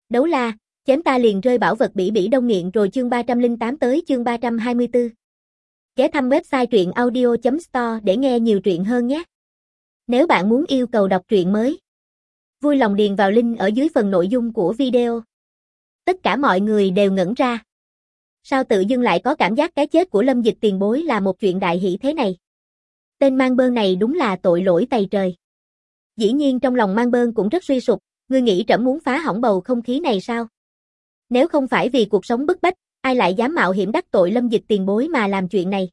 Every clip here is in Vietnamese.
Đấu la, chém ta liền rơi bảo vật bỉ bỉ đông nghiện rồi chương 308 tới chương 324. Ghé thăm website truyện audio.store để nghe nhiều truyện hơn nhé. Nếu bạn muốn yêu cầu đọc truyện mới, vui lòng điền vào link ở dưới phần nội dung của video. Tất cả mọi người đều ngẩn ra. Sao tự dưng lại có cảm giác cái chết của Lâm Dịch tiền bối là một chuyện đại hỷ thế này? Tên mang bơn này đúng là tội lỗi tày trời. Dĩ nhiên trong lòng mang bơn cũng rất suy sụp, ngươi nghĩ trẫm muốn phá hỏng bầu không khí này sao? Nếu không phải vì cuộc sống bức bách, ai lại dám mạo hiểm đắc tội Lâm Dịch tiền bối mà làm chuyện này?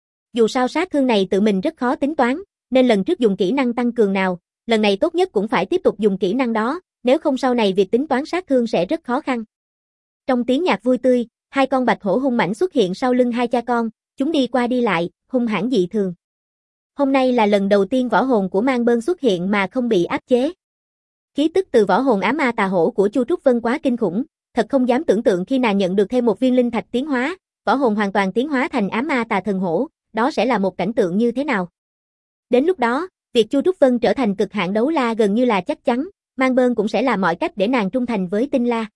Dù sao sát thương này tự mình rất khó tính toán, nên lần trước dùng kỹ năng tăng cường nào, lần này tốt nhất cũng phải tiếp tục dùng kỹ năng đó, nếu không sau này việc tính toán sát thương sẽ rất khó khăn. Trong tiếng nhạc vui tươi, hai con bạch hổ hung mãnh xuất hiện sau lưng hai cha con, chúng đi qua đi lại, hung hãn dị thường. Hôm nay là lần đầu tiên võ hồn của mang bơn xuất hiện mà không bị áp chế. Khí tức từ võ hồn ám ma tà hổ của Chu Trúc Vân quá kinh khủng, thật không dám tưởng tượng khi nàng nhận được thêm một viên linh thạch tiến hóa, võ hồn hoàn toàn tiến hóa thành ám ma tà thần hổ, đó sẽ là một cảnh tượng như thế nào? Đến lúc đó, việc Chu Trúc Vân trở thành cực hạn đấu la gần như là chắc chắn, mang bơn cũng sẽ làm mọi cách để nàng trung thành với Tinh La.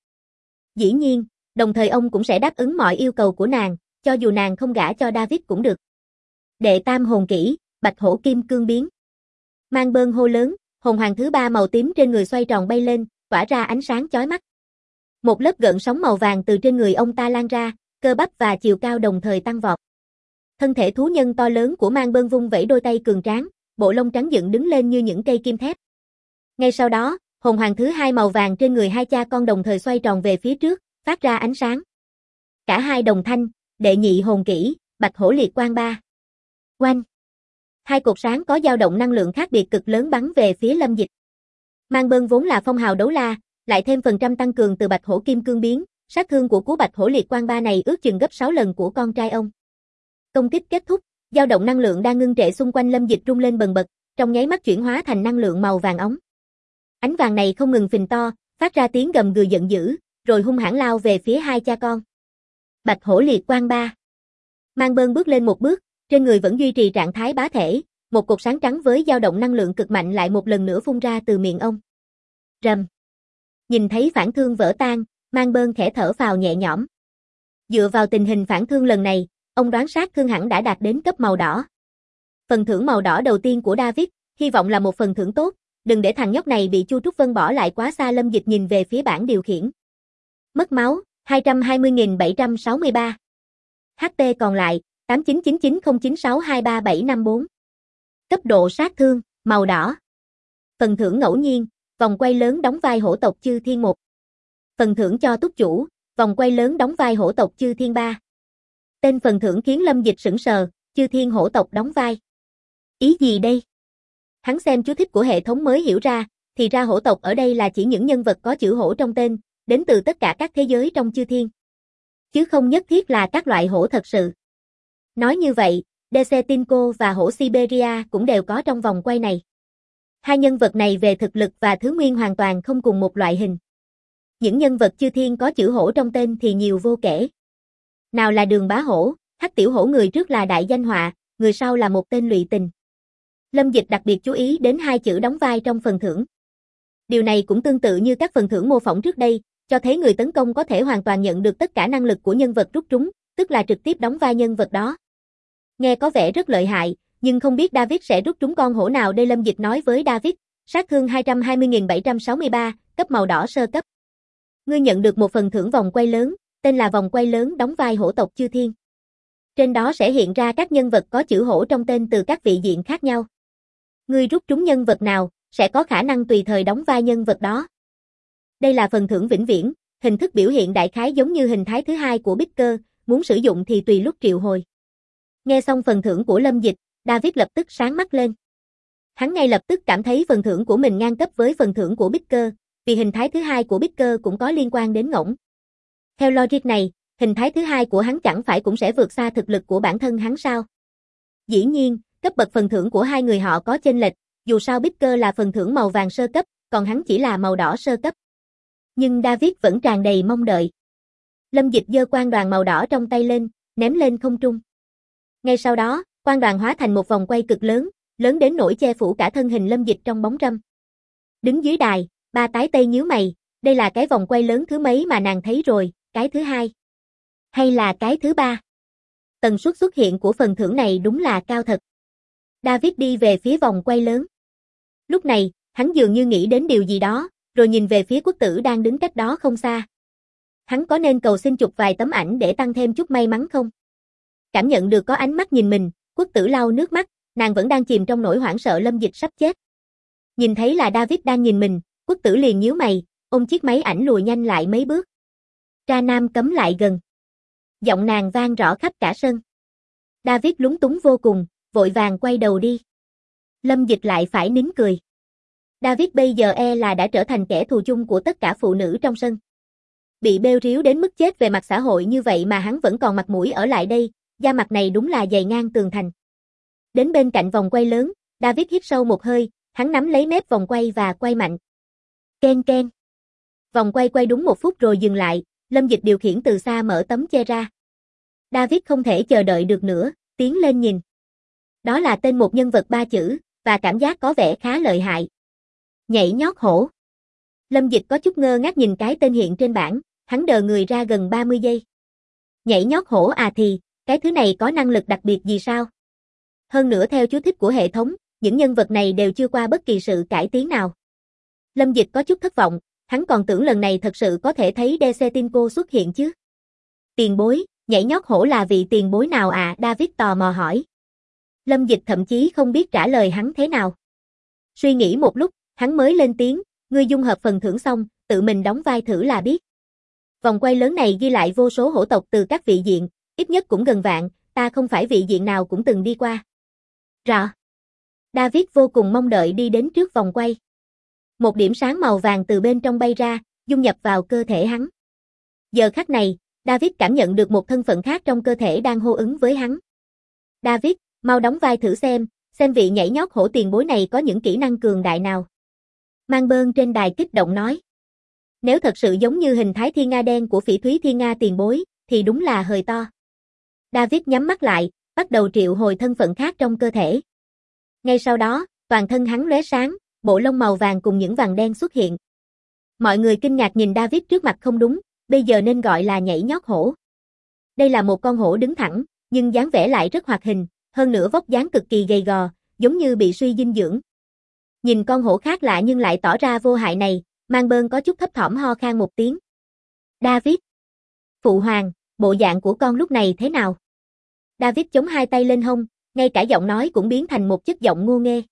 Dĩ nhiên, đồng thời ông cũng sẽ đáp ứng mọi yêu cầu của nàng, cho dù nàng không gả cho David cũng được. Đệ tam hồn kỹ, Bạch Hổ Kim Cương Biến. Mang bơn hô lớn, hồn hoàng thứ ba màu tím trên người xoay tròn bay lên, tỏa ra ánh sáng chói mắt. Một lớp gợn sóng màu vàng từ trên người ông ta lan ra, cơ bắp và chiều cao đồng thời tăng vọt. Thân thể thú nhân to lớn của mang bơn vung vẩy đôi tay cường tráng, bộ lông trắng dựng đứng lên như những cây kim thép. Ngay sau đó, hồn hoàng thứ hai màu vàng trên người hai cha con đồng thời xoay tròn về phía trước, phát ra ánh sáng. Cả hai đồng thanh, đệ nhị hồn kỹ, Bạch Hổ Liệt Quang 3. Oanh! Hai cột sáng có dao động năng lượng khác biệt cực lớn bắn về phía Lâm Dịch. Mang bơn vốn là phong hào đấu la, lại thêm phần trăm tăng cường từ Bạch Hổ Kim Cương Biến, sát thương của cú Bạch Hổ Liệt Quang 3 này ước chừng gấp 6 lần của con trai ông. Công kích kết thúc, dao động năng lượng đang ngưng trệ xung quanh Lâm Dịch rung lên bần bật, trong nháy mắt chuyển hóa thành năng lượng màu vàng óng. Ánh vàng này không ngừng phình to, phát ra tiếng gầm gừ giận dữ, rồi hung hãn lao về phía hai cha con. Bạch Hổ Liệt Quang 3. Mang bơn bước lên một bước, trên người vẫn duy trì trạng thái bá thể, một cột sáng trắng với dao động năng lượng cực mạnh lại một lần nữa phun ra từ miệng ông. Rầm. Nhìn thấy phản thương vỡ tan, mang bơn khẽ thở phào nhẹ nhõm. Dựa vào tình hình phản thương lần này, ông đoán sát thương hẳn đã đạt đến cấp màu đỏ. Phần thưởng màu đỏ đầu tiên của David, hy vọng là một phần thưởng tốt, đừng để thằng nhóc này bị Chu Trúc Vân bỏ lại quá xa. Lâm Dịch nhìn về phía bảng điều khiển. Mất máu, 220.763. HP còn lại, 899909623754. Cấp độ sát thương, màu đỏ. Phần thưởng ngẫu nhiên, vòng quay lớn đóng vai hổ tộc Chư Thiên 1. Phần thưởng cho túc chủ, vòng quay lớn đóng vai hổ tộc Chư Thiên 3. Tên phần thưởng khiến Lâm Dịch sững sờ, Chư Thiên hổ tộc đóng vai. Ý gì đây? Hắn xem chú thích của hệ thống mới hiểu ra, thì ra hổ tộc ở đây là chỉ những nhân vật có chữ hổ trong tên, đến từ tất cả các thế giới trong Chư Thiên. Chứ không nhất thiết là các loại hổ thật sự. Nói như vậy, Desetinko và hổ Siberia cũng đều có trong vòng quay này. Hai nhân vật này về thực lực và thứ nguyên hoàn toàn không cùng một loại hình. Những nhân vật Chư Thiên có chữ hổ trong tên thì nhiều vô kể. Nào là Đường Bá Hổ, Hắc Tiểu Hổ, người trước là đại danh họa, người sau là một tên lụy tình. Lâm Dịch đặc biệt chú ý đến hai chữ đóng vai trong phần thưởng. Điều này cũng tương tự như các phần thưởng mô phỏng trước đây, cho thấy người tấn công có thể hoàn toàn nhận được tất cả năng lực của nhân vật rút trúng, tức là trực tiếp đóng vai nhân vật đó. Nghe có vẻ rất lợi hại, nhưng không biết David sẽ rút trúng con hổ nào đây. Lâm Dịch nói với David, sát thương 220.763, cấp màu đỏ sơ cấp. Ngươi nhận được một phần thưởng vòng quay lớn, tên là vòng quay lớn đóng vai hổ tộc Chư Thiên. Trên đó sẽ hiện ra các nhân vật có chữ hổ trong tên từ các vị diện khác nhau. Ngươi rút trúng nhân vật nào, sẽ có khả năng tùy thời đóng vai nhân vật đó. Đây là phần thưởng vĩnh viễn, hình thức biểu hiện đại khái giống như hình thái thứ hai của Bicker, muốn sử dụng thì tùy lúc triệu hồi. Nghe xong phần thưởng của Lâm Dịch, David lập tức sáng mắt lên. Hắn ngay lập tức cảm thấy phần thưởng của mình ngang cấp với phần thưởng của Bicker, vì hình thái thứ hai của Bicker cũng có liên quan đến ngỗng. Theo logic này, hình thái thứ hai của hắn chẳng phải cũng sẽ vượt xa thực lực của bản thân hắn sao? Dĩ nhiên, cấp bậc phần thưởng của hai người họ có chênh lệch, dù sao Bicker là phần thưởng màu vàng sơ cấp, còn hắn chỉ là màu đỏ sơ cấp. Nhưng David vẫn tràn đầy mong đợi. Lâm Dịch giơ quang đoàn màu đỏ trong tay lên, ném lên không trung. Ngay sau đó, quang đoàn hóa thành một vòng quay cực lớn, lớn đến nỗi che phủ cả thân hình Lâm Dịch trong bóng râm. Đứng dưới đài, ba tái tây nhíu mày, Đây là cái vòng quay lớn thứ mấy mà nàng thấy rồi, cái thứ hai. Hay là cái thứ ba? Tần suất xuất hiện của phần thưởng này đúng là cao thật. David đi về phía vòng quay lớn. Lúc này, hắn dường như nghĩ đến điều gì đó, rồi nhìn về phía quốc tử đang đứng cách đó không xa. Hắn có nên cầu xin chụp vài tấm ảnh để tăng thêm chút may mắn không? Cảm nhận được có ánh mắt nhìn mình, quốc tử lau nước mắt, nàng vẫn đang chìm trong nỗi hoảng sợ Lâm Dịch sắp chết. Nhìn thấy là David đang nhìn mình, quốc tử liền nhíu mày, ôm chiếc máy ảnh lùi nhanh lại mấy bước. Tra Nam cấm lại gần. Giọng nàng vang rõ khắp cả sân. David lúng túng vô cùng, vội vàng quay đầu đi. Lâm Dịch lại phải nín cười. David bây giờ là đã trở thành kẻ thù chung của tất cả phụ nữ trong sân. Bị bêu riếu đến mức chết về mặt xã hội như vậy mà hắn vẫn còn mặt mũi ở lại đây, da mặt này đúng là dày ngang tường thành. Đến bên cạnh vòng quay lớn, David hít sâu một hơi, hắn nắm lấy mép vòng quay và quay mạnh. Ken ken. Vòng quay quay đúng 1 phút rồi dừng lại, Lâm Dịch điều khiển từ xa mở tấm che ra. David không thể chờ đợi được nữa, tiến lên nhìn. Đó là tên một nhân vật 3 chữ, và cảm giác có vẻ khá lợi hại. Nhảy nhót hổ. Lâm Dịch có chút ngơ ngác nhìn cái tên hiện trên bảng, hắn đờ người ra gần 30 giây. Nhảy nhót hổ à thì, cái thứ này có năng lực đặc biệt gì sao? Hơn nữa theo chú thích của hệ thống, những nhân vật này đều chưa qua bất kỳ sự cải tiến nào. Lâm Dịch có chút thất vọng, hắn còn tưởng lần này thật sự có thể thấy Decetinco xuất hiện chứ. Tiền bối, nhảy nhót hổ là vị tiền bối nào à? David tò mò hỏi. Lâm Dịch thậm chí không biết trả lời hắn thế nào. Suy nghĩ một lúc, hắn mới lên tiếng, ngươi dung hợp phần thưởng xong, tự mình đóng vai thử là biết. Vòng quay lớn này ghi lại vô số hổ tộc từ các vị diện, ít nhất cũng gần vạn, ta không phải vị diện nào cũng từng đi qua. Rõ. David vô cùng mong đợi đi đến trước vòng quay. Một điểm sáng màu vàng từ bên trong bay ra, dung nhập vào cơ thể hắn. Giờ khắc này, David cảm nhận được một thân phận khác trong cơ thể đang hô ứng với hắn. David, mau đóng vai thử xem vị nhảy nhót hổ tiền bối này có những kỹ năng cường đại nào. Mang Bơn trên đài kích động nói. Nếu thật sự giống như hình thái thiên nga đen của Phỉ Thúy Thiên Nga tiền bối, thì đúng là hơi to. David nhắm mắt lại, bắt đầu triệu hồi thân phận khác trong cơ thể. Ngay sau đó, toàn thân hắn lóe sáng, bộ lông màu vàng cùng những vằn đen xuất hiện. Mọi người kinh ngạc nhìn David trước mặt không đúng, bây giờ nên gọi là nhảy nhót hổ. Đây là một con hổ đứng thẳng, nhưng dáng vẻ lại rất hoạt hình, hơn nữa vóc dáng cực kỳ gầy gò, giống như bị suy dinh dưỡng. Nhìn con hổ khác lạ nhưng lại tỏ ra vô hại này, Mang Bơn có chút thấp thỏm ho khan một tiếng. David. Phụ hoàng, bộ dạng của con lúc này thế nào? David chống hai tay lên hông, ngay cả giọng nói cũng biến thành một chất giọng ngô nghê.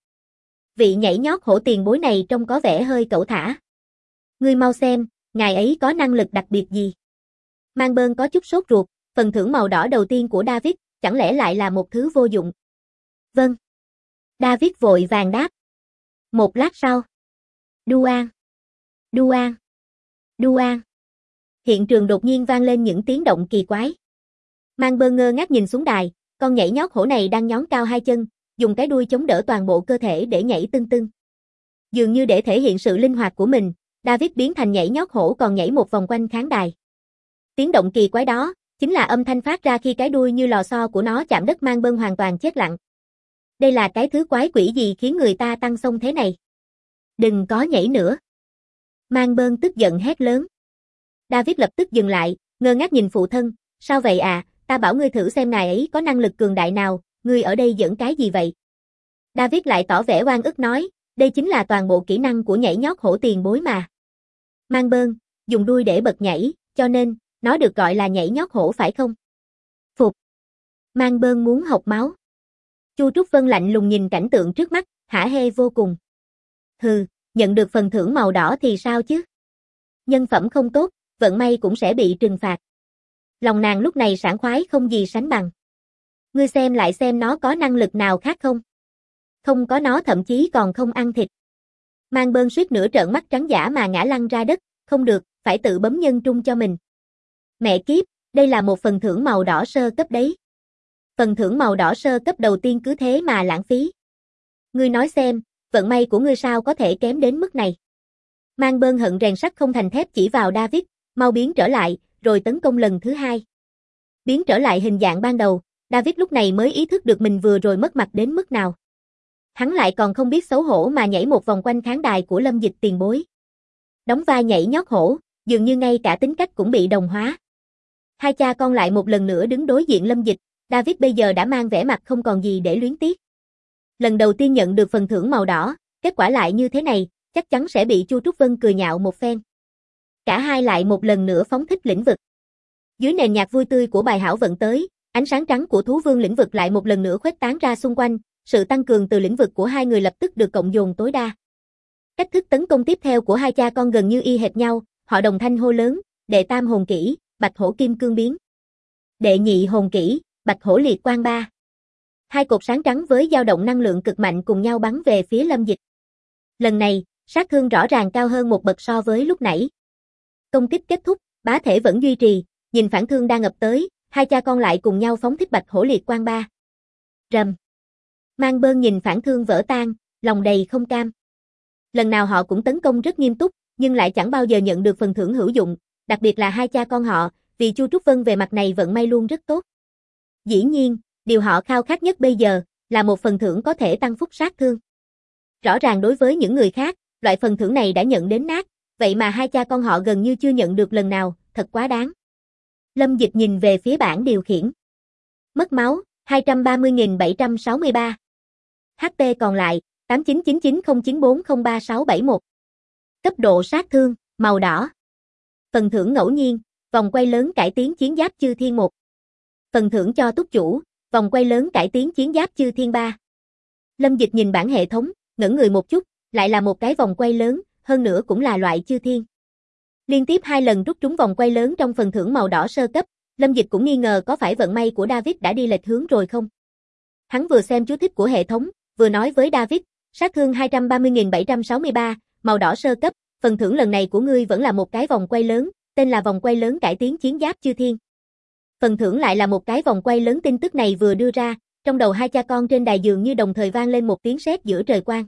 Vị nhảy nhót hổ tiền bối này trông có vẻ hơi cẩu thả. Ngươi mau xem, ngài ấy có năng lực đặc biệt gì? Mang Bơn có chút sốt ruột, phần thưởng màu đỏ đầu tiên của David, chẳng lẽ lại là một thứ vô dụng? Vâng. David vội vàng đáp. Một lát sau. Đu-an. Đu-an. Đu-an. Hiện trường đột nhiên vang lên những tiếng động kỳ quái. Mang Bơn ngơ ngác nhìn xuống đài, con nhảy nhót hổ này đang nhón cao hai chân, dùng cái đuôi chống đỡ toàn bộ cơ thể để nhảy tưng tưng. Dường như để thể hiện sự linh hoạt của mình, David biến thành nhảy nhót hổ còn nhảy một vòng quanh khán đài. Tiếng động kỳ quái đó, chính là âm thanh phát ra khi cái đuôi như lò xo của nó chạm đất. Mang Bơn hoàn toàn chết lặng. Đây là cái thứ quái quỷ gì khiến người ta tăng xông thế này? Đừng có nhảy nữa. Mang Bơn tức giận hét lớn. David lập tức dừng lại, ngơ ngác nhìn phụ thân, sao vậy à, ta bảo ngươi thử xem ngài ấy có năng lực cường đại nào, ngươi ở đây giỡn cái gì vậy? David lại tỏ vẻ oan ức nói, đây chính là toàn bộ kỹ năng của nhảy nhót hổ tiền bối mà. Mang Bơn, dùng đuôi để bật nhảy, cho nên, nó được gọi là nhảy nhót hổ phải không? Phục. Mang Bơn muốn học máu. Chu Trúc Vân lạnh lùng nhìn cảnh tượng trước mắt, hả hê vô cùng. Hừ, nhận được phần thưởng màu đỏ thì sao chứ? Nhân phẩm không tốt, vận may cũng sẽ bị trừng phạt. Lòng nàng lúc này sảng khoái không gì sánh bằng. Ngươi xem lại xem nó có năng lực nào khác không? Không có nó thậm chí còn không ăn thịt. Mang Bơn suýt nữa trợn mắt trắng dã mà ngã lăn ra đất, không được, phải tự bấm nhân trung cho mình. Mẹ kiếp, đây là một phần thưởng màu đỏ sơ cấp đấy. Phần thưởng màu đỏ sơ cấp đầu tiên cứ thế mà lãng phí. Ngươi nói xem, vận may của ngươi sao có thể kém đến mức này? Mang Bơn hận rèn sắt không thành thép chỉ vào David, mau biến trở lại, rồi tấn công lần thứ hai. Biến trở lại hình dạng ban đầu, David lúc này mới ý thức được mình vừa rồi mất mặt đến mức nào. Hắn lại còn không biết xấu hổ mà nhảy một vòng quanh khán đài của Lâm Dịch tiền bối. đóng vai nhảy nhót hổ, dường như ngay cả tính cách cũng bị đồng hóa. Hai cha con lại một lần nữa đứng đối diện Lâm Dịch, David bây giờ đã mang vẻ mặt không còn gì để luyến tiếc. Lần đầu tiên nhận được phần thưởng màu đỏ, kết quả lại như thế này, chắc chắn sẽ bị Chu Trúc Vân cười nhạo một phen. Cả hai lại một lần nữa phóng thích lĩnh vực. Dưới nền nhạc vui tươi của bài hảo vận tới, ánh sáng trắng của thú vương lĩnh vực lại một lần nữa khuếch tán ra xung quanh, sự tăng cường từ lĩnh vực của hai người lập tức được cộng dồn tối đa. Cách thức tấn công tiếp theo của hai cha con gần như y hệt nhau, họ đồng thanh hô lớn, đệ tam hồn kỹ, Bạch Hổ Kim Cương biến. Đệ nhị hồn kỹ, Bạch Hổ Liệt Quang ba. Hai cột sáng trắng với dao động năng lượng cực mạnh cùng nhau bắn về phía Lâm Dịch. Lần này, sát thương rõ ràng cao hơn một bậc so với lúc nãy. Công kích kết thúc, bá thể vẫn duy trì, nhìn phản thương đang ập tới, hai cha con lại cùng nhau phóng thích Bạch Hổ Liệt Quang ba. Rầm. Mang Bơn nhìn phản thương vỡ tan, lòng đầy không cam. Lần nào họ cũng tấn công rất nghiêm túc, nhưng lại chẳng bao giờ nhận được phần thưởng hữu dụng, đặc biệt là hai cha con họ, vì Chu Trúc Vân về mặt này vận may luôn rất tốt. Dĩ nhiên, điều họ khao khát nhất bây giờ là một phần thưởng có thể tăng phúc sát thương. Rõ ràng đối với những người khác, loại phần thưởng này đã nhận đến nát, vậy mà hai cha con họ gần như chưa nhận được lần nào, thật quá đáng. Lâm Dịch nhìn về phía bảng điều khiển. Mất máu, 230.763. HP còn lại, 899909403671. Cấp độ sát thương, màu đỏ. Phần thưởng ngẫu nhiên, vòng quay lớn cải tiến chiến giáp chư thiên 1. Phần thưởng cho túc chủ, vòng quay lớn cải tiến chiến giáp chư thiên 3. Lâm Dịch nhìn bảng hệ thống, ngẩn người một chút, lại là một cái vòng quay lớn, hơn nữa cũng là loại chư thiên. Liên tiếp 2 lần rút trúng vòng quay lớn trong phần thưởng màu đỏ sơ cấp, Lâm Dịch cũng nghi ngờ có phải vận may của David đã đi lệch hướng rồi không. Hắn vừa xem chú thích của hệ thống, vừa nói với David, sát thương 230.763, màu đỏ sơ cấp, phần thưởng lần này của ngươi vẫn là một cái vòng quay lớn, tên là vòng quay lớn cải tiến chiến giáp chư thiên. Phần thưởng lại là một cái vòng quay lớn. Tin tức này vừa đưa ra, trong đầu hai cha con trên đài dường như đồng thời vang lên một tiếng sét giữa trời quang.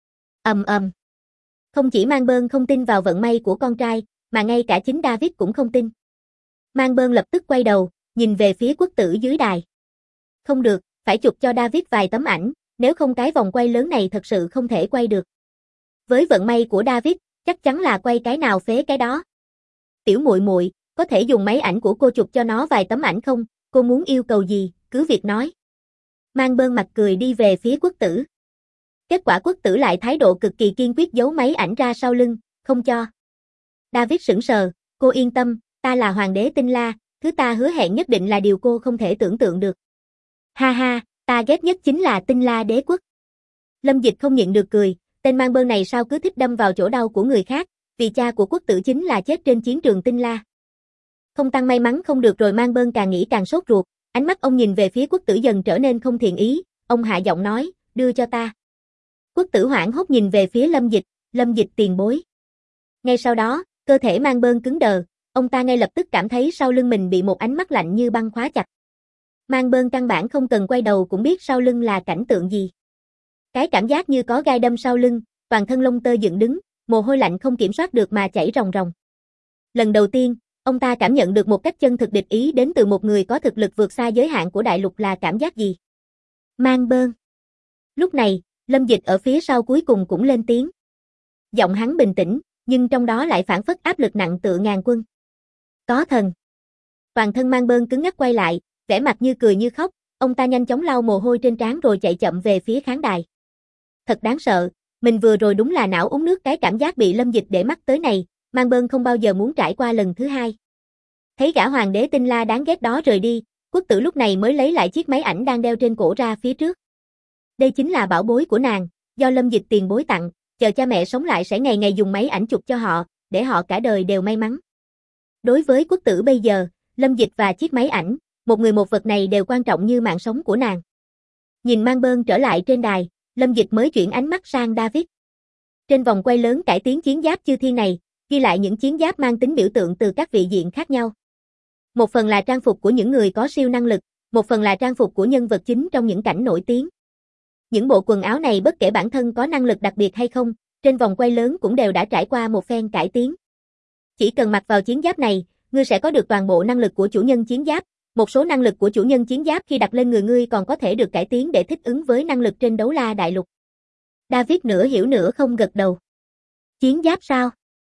Ầm ầm. Không chỉ Mang Bơn không tin vào vận may của con trai, mà ngay cả chính David cũng không tin. Mang Bơn lập tức quay đầu, nhìn về phía quốc tử dưới đài. Không được, phải chụp cho David vài tấm ảnh, nếu không cái vòng quay lớn này thật sự không thể quay được. Với vận may của David, chắc chắn là quay cái nào phế cái đó. Tiểu muội muội, có thể dùng máy ảnh của cô chụp cho nó vài tấm ảnh không? Cô muốn yêu cầu gì, cứ việc nói. Mang Bơn mặt cười đi về phía quốc tử. Kết quả quốc tử lại thái độ cực kỳ kiên quyết giấu máy ảnh ra sau lưng, không cho. David sững sờ, cô yên tâm, ta là hoàng đế Tinh La, thứ ta hứa hẹn nhất định là điều cô không thể tưởng tượng được. Ha ha, ta ghét nhất chính là Tinh La đế quốc. Lâm Dịch không nhịn được cười, tên Mang Bơn này sao cứ thích đâm vào chỗ đau của người khác, vì cha của quốc tử chính là chết trên chiến trường Tinh La. Không tăng may mắn không được rồi. Mang Bơn càng nghĩ càng sốt ruột, ánh mắt ông nhìn về phía quốc tử dần trở nên không thiện ý, ông hạ giọng nói, đưa cho ta. Quốc tử hoảng hốt nhìn về phía Lâm Dịch tiền bối. Ngay sau đó, cơ thể Mang Bơn cứng đờ, ông ta ngay lập tức cảm thấy sau lưng mình bị một ánh mắt lạnh như băng khóa chặt. Mang Bơn căn bản không cần quay đầu cũng biết sau lưng là cảnh tượng gì. Cái cảm giác như có gai đâm sau lưng, toàn thân lông tơ dựng đứng, mồ hôi lạnh không kiểm soát được mà chảy ròng ròng. Lần đầu tiên, ông ta cảm nhận được một cách chân thực địch ý đến từ một người có thực lực vượt xa giới hạn của đại lục là cảm giác gì. Mang Bơn. Lúc này, Lâm Dịch ở phía sau cuối cùng cũng lên tiếng. Giọng hắn bình tĩnh, nhưng trong đó lại phảng phất áp lực nặng tựa ngàn quân. Có thần. Toàn thân Mang Bơn cứng ngắc quay lại, vẻ mặt như cười như khóc, ông ta nhanh chóng lau mồ hôi trên trán rồi chạy chậm về phía khán đài. Thật đáng sợ, mình vừa rồi đúng là não uống nước. Cái cảm giác bị Lâm Dịch để mắt tới này, Mang Bơn không bao giờ muốn trải qua lần thứ hai. Thấy gã hoàng đế Tinh La đáng ghét đó rời đi, quốc tử lúc này mới lấy lại chiếc máy ảnh đang đeo trên cổ ra phía trước. Đây chính là bảo bối của nàng, do Lâm Dịch tiền bối tặng, chờ cha mẹ sống lại sẽ ngày ngày dùng máy ảnh chụp cho họ, để họ cả đời đều may mắn. Đối với quốc tử bây giờ, Lâm Dịch và chiếc máy ảnh, một người một vật này đều quan trọng như mạng sống của nàng. Nhìn Mang Bơn trở lại trên đài, Lâm Dịch mới chuyển ánh mắt sang David. Trên vòng quay lớn cải tiến chiến giáp chư thiên này, ghi lại những chiến giáp mang tính biểu tượng từ các vị diện khác nhau. Một phần là trang phục của những người có siêu năng lực, một phần là trang phục của nhân vật chính trong những cảnh nổi tiếng. Những bộ quần áo này bất kể bản thân có năng lực đặc biệt hay không, trên vòng quay lớn cũng đều đã trải qua một phen cải tiến. Chỉ cần mặc vào chiến giáp này, ngươi sẽ có được toàn bộ năng lực của chủ nhân chiến giáp. Một số năng lực của chủ nhân chiến giáp khi đặt lên người ngươi còn có thể được cải tiến để thích ứng với năng lực trên Đấu La Đại Lục. David nửa hiểu nửa không gật đầu. Chiến giáp sao?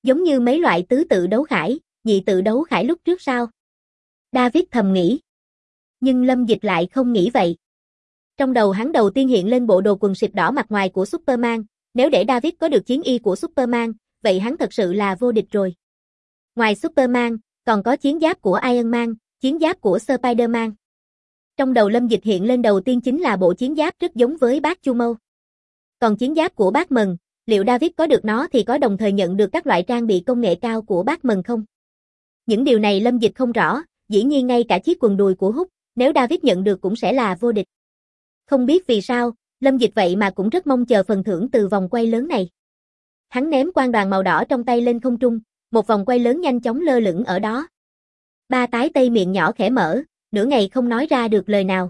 Giống như mấy loại tứ tự đấu khải, nhị tự đấu khải lúc trước sao? David thầm nghĩ. Nhưng Lâm Dịch lại không nghĩ vậy. Trong đầu hắn đầu tiên hiện lên bộ đồ quần xịt đỏ mặt ngoài của Superman, nếu để David có được chiến y của Superman, vậy hắn thật sự là vô địch rồi. Ngoài Superman, còn có chiến giáp của Iron Man, chiến giáp của Spider-Man. Trong đầu Lâm Dịch hiện lên đầu tiên chính là bộ chiến giáp rất giống với bác Chu Mâu. Còn chiến giáp của bác Mần, liệu David có được nó thì có đồng thời nhận được các loại trang bị công nghệ cao của bác Mần không? Những điều này Lâm Dịch không rõ, dĩ nhiên ngay cả chiếc quần đùi của Húc, nếu David nhận được cũng sẽ là vô địch. Không biết vì sao, Lâm Dịch vậy mà cũng rất mong chờ phần thưởng từ vòng quay lớn này. Hắn ném quang đoàn màu đỏ trong tay lên không trung, một vòng quay lớn nhanh chóng lơ lửng ở đó. Ba tái tây miệng nhỏ khẽ mở, nửa ngày không nói ra được lời nào.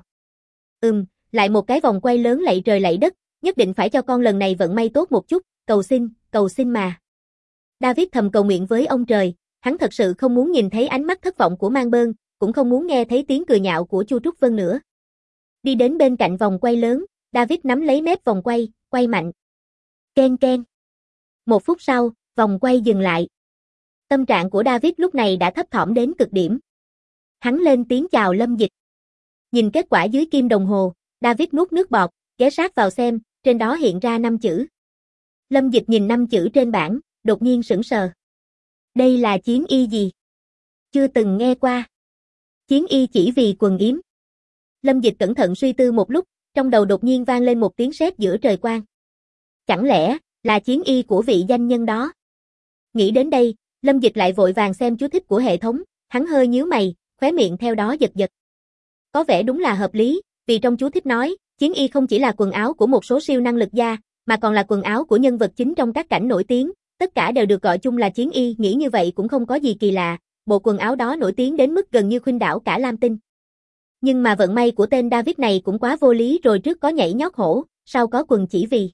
Lại một cái vòng quay lớn lạy trời lạy đất, nhất định phải cho con lần này vận may tốt một chút, cầu xin mà. David thầm cầu nguyện với ông trời, hắn thật sự không muốn nhìn thấy ánh mắt thất vọng của Mang Bơn, cũng không muốn nghe thấy tiếng cười nhạo của Chu Trúc Vân nữa. Đi đến bên cạnh vòng quay lớn, David nắm lấy mép vòng quay, quay mạnh. Ken ken. Một phút sau, vòng quay dừng lại. Tâm trạng của David lúc này đã thấp thỏm đến cực điểm. Hắn lên tiếng chào Lâm Dịch. Nhìn kết quả dưới kim đồng hồ, David nuốt nước bọt, ghé sát vào xem, trên đó hiện ra 5 chữ. Lâm Dịch nhìn 5 chữ trên bảng, đột nhiên sững sờ. Đây là chiến y gì? Chưa từng nghe qua. Chiến y chỉ vì quần yếm. Lâm Dịch cẩn thận suy tư một lúc, trong đầu đột nhiên vang lên một tiếng sét giữa trời quang. Chẳng lẽ là chiến y của vị danh nhân đó? Nghĩ đến đây, Lâm Dịch lại vội vàng xem chú thích của hệ thống, hắn hơi nhíu mày, khóe miệng theo đó giật giật. Có vẻ đúng là hợp lý, vì trong chú thích nói, chiến y không chỉ là quần áo của một số siêu năng lực gia, mà còn là quần áo của nhân vật chính trong các cảnh nổi tiếng, tất cả đều được gọi chung là chiến y, nghĩ như vậy cũng không có gì kỳ lạ, bộ quần áo đó nổi tiếng đến mức gần như khuynh đảo cả Lam Tinh. Nhưng mà vận may của tên David này cũng quá vô lý rồi, trước có nhảy nhót hổ, sau có quần chỉ vì.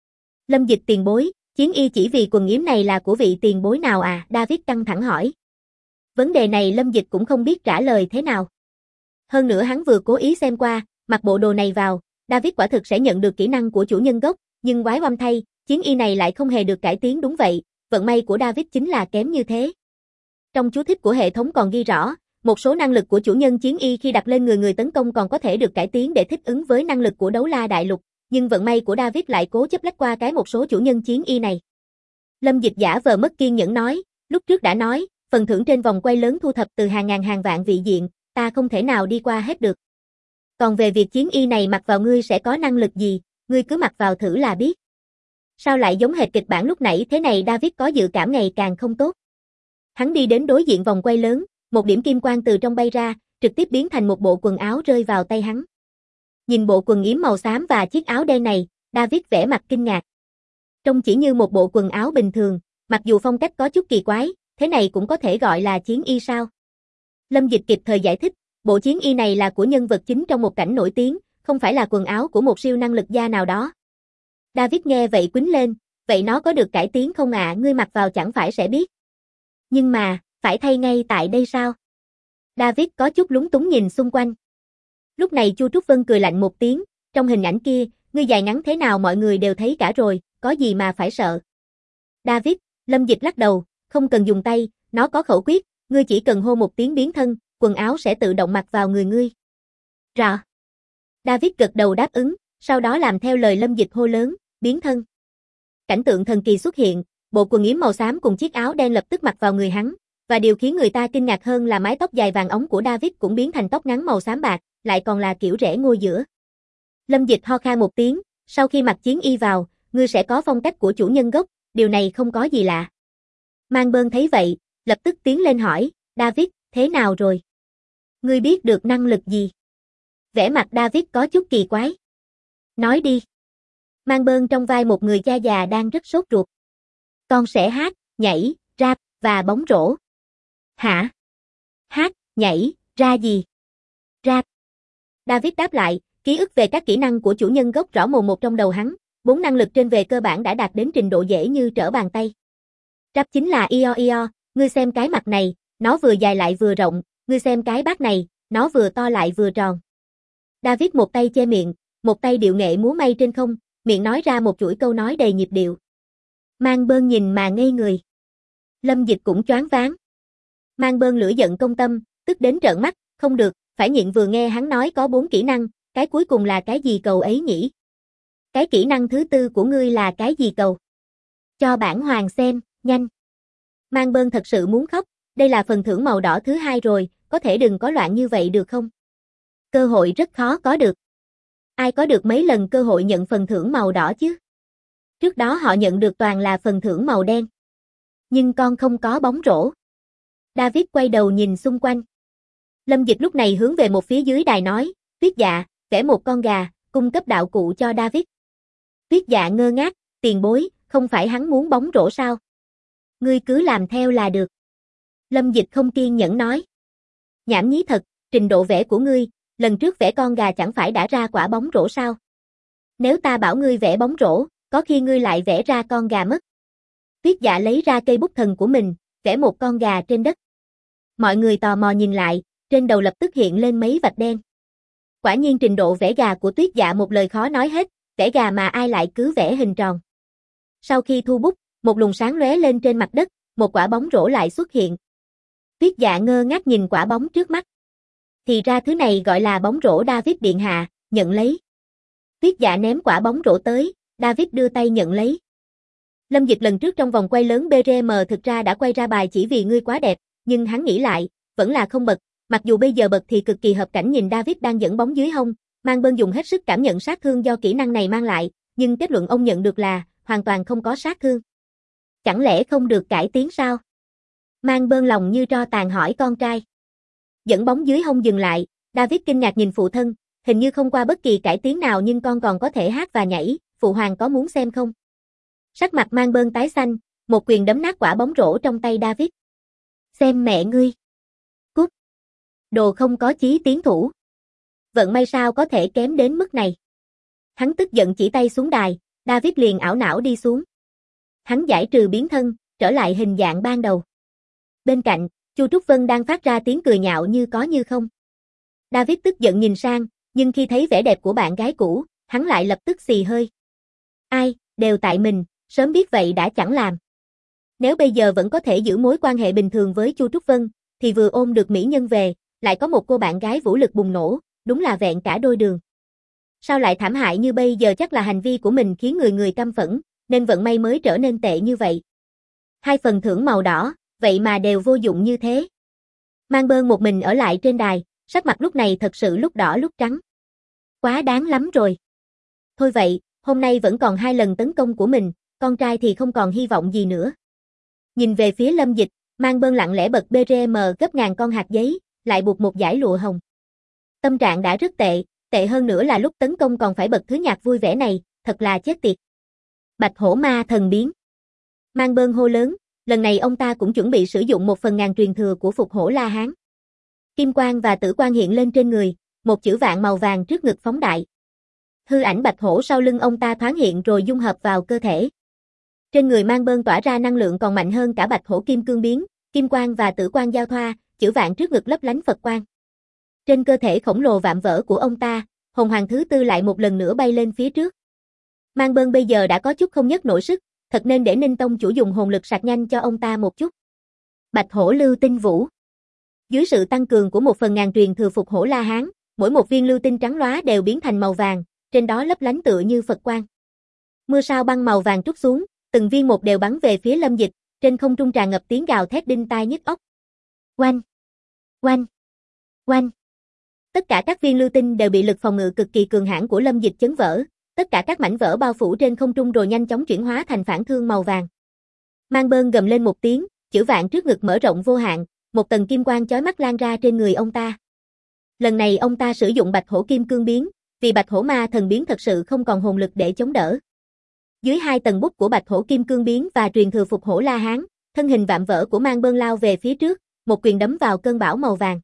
Lâm Dịch tiền bối, chiến y chỉ vì quần yếm này là của vị tiền bối nào à? David căng thẳng hỏi. Vấn đề này Lâm Dịch cũng không biết trả lời thế nào. Hơn nữa hắn vừa cố ý xem qua, mặc bộ đồ này vào, David quả thực sẽ nhận được kỹ năng của chủ nhân gốc, nhưng quái oăm thay, chiến y này lại không hề được cải tiến. Đúng vậy, vận may của David chính là kém như thế. Trong chú thích của hệ thống còn ghi rõ, một số năng lực của chủ nhân chiến y khi đặt lên người tấn công còn có thể được cải tiến để thích ứng với năng lực của đấu la đại lục, nhưng vận may của David lại cố chấp lách qua cái một số chủ nhân chiến y này. Lâm Dịch giả vờ mất kiên nhẫn nói, lúc trước đã nói, phần thưởng trên vòng quay lớn thu thập từ hàng ngàn hàng vạn vị diện, ta không thể nào đi qua hết được. Còn về việc chiến y này mặc vào ngươi sẽ có năng lực gì, ngươi cứ mặc vào thử là biết. Sao lại giống hệt kịch bản lúc nãy thế này? David có dự cảm ngày càng không tốt. Hắn đi đến đối diện vòng quay lớn, một điểm kim quang từ trong bay ra, trực tiếp biến thành một bộ quần áo rơi vào tay hắn. Nhìn bộ quần yếm màu xám và chiếc áo đen này, David vẻ mặt kinh ngạc. Trông chỉ như một bộ quần áo bình thường, mặc dù phong cách có chút kỳ quái, thế này cũng có thể gọi là chiến y sao? Lâm Dịch kịp thời giải thích, bộ chiến y này là của nhân vật chính trong một cảnh nổi tiếng, không phải là quần áo của một siêu năng lực gia nào đó. David nghe vậy quýnh lên, vậy nó có được cải tiến không ạ? Ngươi mặc vào chẳng phải sẽ biết. Nhưng mà, phải thay ngay tại đây sao? David có chút lúng túng nhìn xung quanh. Lúc này Chu Trúc Vân cười lạnh một tiếng, trong hình ảnh kia, ngươi dài ngắn thế nào mọi người đều thấy cả rồi, có gì mà phải sợ. David, Lâm Dịch lắc đầu, không cần dùng tay, nó có khẩu quyết, ngươi chỉ cần hô một tiếng biến thân, quần áo sẽ tự động mặc vào người ngươi. Rõ. David gật đầu đáp ứng, sau đó làm theo lời Lâm Dịch hô lớn, biến thân. Cảnh tượng thần kỳ xuất hiện, bộ quần yếm màu xám cùng chiếc áo đen lập tức mặc vào người hắn, và điều khiến người ta kinh ngạc hơn là mái tóc dài vàng óng của David cũng biến thành tóc ngắn màu xám bạc, lại còn là kiểu rẽ ngôi giữa. Lâm Dịch ho khan một tiếng, sau khi mặc chiến y vào, ngươi sẽ có phong cách của chủ nhân gốc, điều này không có gì lạ. Mang Bơn thấy vậy, lập tức tiến lên hỏi, David, thế nào rồi? Ngươi biết được năng lực gì? Vẻ mặt David có chút kỳ quái. Nói đi. Mang Bơn trong vai một người cha già đang rất sốt ruột. Con sẽ hát, nhảy, rap, và bóng rổ. Hả? Hát, nhảy, ra gì? Rap. David đáp lại, ký ức về các kỹ năng của chủ nhân gốc rõ mồn một trong đầu hắn, 4 năng lực trên về cơ bản đã đạt đến trình độ dễ như trở bàn tay. Rap chính là io, ngươi xem cái mặt này, nó vừa dài lại vừa rộng, ngươi xem cái bát này, nó vừa to lại vừa tròn. David một tay che miệng, một tay điệu nghệ múa may trên không, miệng nói ra một chuỗi câu nói đầy nhịp điệu. Mang Bơn nhìn mà ngây người. Lâm Dịch cũng choáng váng. Mang Bơn lửa giận công tâm, tức đến trợn mắt, không được, phải nhịn vừa nghe hắn nói có 4 kỹ năng, cái cuối cùng là cái gì cầu ấy nhỉ? Cái kỹ năng thứ tư của ngươi là cái gì cầu? Cho bản hoàng xem, nhanh. Mang Bơn thật sự muốn khóc, đây là phần thưởng màu đỏ thứ hai rồi, có thể đừng có loạn như vậy được không? Cơ hội rất khó có được. Ai có được mấy lần cơ hội nhận phần thưởng màu đỏ chứ? Trước đó họ nhận được toàn là phần thưởng màu đen. Nhưng con không có bóng rổ. David quay đầu nhìn xung quanh. Lâm Dịch lúc này hướng về một phía dưới đài nói, Tuyết Dạ, vẽ một con gà, cung cấp đạo cụ cho David. Tuyết Dạ ngơ ngác, tiền bối, không phải hắn muốn bóng rổ sao? Ngươi cứ làm theo là được. Lâm Dịch không kiên nhẫn nói. Nhảm nhí thật, trình độ vẽ của ngươi, lần trước vẽ con gà chẳng phải đã ra quả bóng rổ sao? Nếu ta bảo ngươi vẽ bóng rổ, có khi ngươi lại vẽ ra con gà mất. Tuyết Dạ lấy ra cây bút thần của mình, vẽ một con gà trên đất. Mọi người tò mò nhìn lại, trên đầu lập tức hiện lên mấy vạch đen. Quả nhiên trình độ vẽ gà của Tuyết Dạ một lời khó nói hết, vẽ gà mà ai lại cứ vẽ hình tròn. Sau khi thu bút, một luồng sáng lóe lên trên mặt đất, một quả bóng rổ lại xuất hiện. Tuyết Dạ ngơ ngác nhìn quả bóng trước mắt. Thì ra thứ này gọi là bóng rổ David điện hạ, nhận lấy. Tuyết Dạ ném quả bóng rổ tới, David đưa tay nhận lấy. Lâm Dịch lần trước trong vòng quay lớn BRM thực ra đã quay ra bài chỉ vì ngươi quá đẹp, nhưng hắn nghĩ lại, vẫn là không bật, mặc dù bây giờ bật thì cực kỳ hợp cảnh nhìn David đang dẫn bóng dưới hông, Mang Bơn dùng hết sức cảm nhận sát thương do kỹ năng này mang lại, nhưng kết luận ông nhận được là, hoàn toàn không có sát thương. Chẳng lẽ không được cải tiến sao? Mang Bơn lòng như tro tàn hỏi con trai. Dẫn bóng dưới hông dừng lại, David kinh ngạc nhìn phụ thân, hình như không qua bất kỳ cải tiến nào nhưng con còn có thể hát và nhảy, phụ hoàng có muốn xem không? Sắc mặt Mang Bơn tái xanh, một quyền đấm nát quả bóng rổ trong tay David. Xem mẹ ngươi. Cút. Đồ không có chí tiến thủ. Vận may sao có thể kém đến mức này. Hắn tức giận chỉ tay xuống đài, David liền ảo não đi xuống. Hắn giải trừ biến thân, trở lại hình dạng ban đầu. Bên cạnh, Chu Trúc Vân đang phát ra tiếng cười nhạo như có như không. David tức giận nhìn sang, nhưng khi thấy vẻ đẹp của bạn gái cũ, hắn lại lập tức xì hơi. Ai, đều tại mình, sớm biết vậy đã chẳng làm. Nếu bây giờ vẫn có thể giữ mối quan hệ bình thường với Chu Trúc Vân, thì vừa ôm được mỹ nhân về, lại có một cô bạn gái vũ lực bùng nổ, đúng là vẹn cả đôi đường. Sao lại thảm hại như bây giờ, chắc là hành vi của mình khiến người người căm phẫn, nên vận may mới trở nên tệ như vậy. 2 phần thưởng màu đỏ, vậy mà đều vô dụng như thế. Mang Bơn một mình ở lại trên đài, sắc mặt lúc này thật sự lúc đỏ lúc trắng. Quá đáng lắm rồi. Thôi vậy, hôm nay vẫn còn 2 lần tấn công của mình, con trai thì không còn hy vọng gì nữa. Nhìn về phía Lâm Dịch, Mang Bơn lặng lẽ bật BRM gấp ngàn con hạt giấy, lại buộc một dải lụa hồng. Tâm trạng đã rất tệ, tệ hơn nữa là lúc tấn công còn phải bật thứ nhạc vui vẻ này, thật là chết tiệt. Bạch hổ ma thần biến. Mang Bơn hô lớn, lần này ông ta cũng chuẩn bị sử dụng 1/1000 truyền thừa của Phục Hổ La Hán. Kim quang và tử quang hiện lên trên người, một chữ vạn màu vàng trước ngực phóng đại. Hư ảnh bạch hổ sau lưng ông ta thoáng hiện rồi dung hợp vào cơ thể. Trên người Mang Bơn tỏa ra năng lượng còn mạnh hơn cả bạch hổ kim cương biến, kim quang và tử quang giao thoa, chữ vạn trước ngực lấp lánh Phật quang. Trên cơ thể khổng lồ vạm vỡ của ông ta, hồn hoàng thứ tư lại một lần nữa bay lên phía trước. Mang Bơn bây giờ đã có chút không nhấc nổi sức, thật nên để Ninh Tông chủ dùng hồn lực sạc nhanh cho ông ta một chút. Bạch hổ lưu tinh vũ. Dưới sự tăng cường của 1/1000 truyền thừa Phục Hổ La Hán, mỗi một viên lưu tinh trắng lóa đều biến thành màu vàng, trên đó lấp lánh tựa như Phật quang. Mưa sao băng màu vàng trút xuống, từng viên một đều bắn về phía Lâm Dịch, trên không trung tràn ngập tiếng gào thét đinh tai nhức óc. Oanh! Oanh! Oanh! Tất cả các viên lưu tinh đều bị lực phòng ngự cực kỳ cường hãn của Lâm Dịch chấn vỡ, tất cả các mảnh vỡ bao phủ trên không trung rồi nhanh chóng chuyển hóa thành phản thương màu vàng. Mang Bơn gầm lên một tiếng, chữ vạn trước ngực mở rộng vô hạn, một tầng kim quang chói mắt lan ra trên người ông ta. Lần này ông ta sử dụng bạch hổ kim cương biến, vì bạch hổ ma thần biến thật sự không còn hồn lực để chống đỡ. Dưới 2 tầng bút của bạch hổ kim cương biến và truyền thừa Phục Hổ La Hán, thân hình vạm vỡ của Mang Bơn lao về phía trước, một quyền đấm vào cơn bão màu vàng.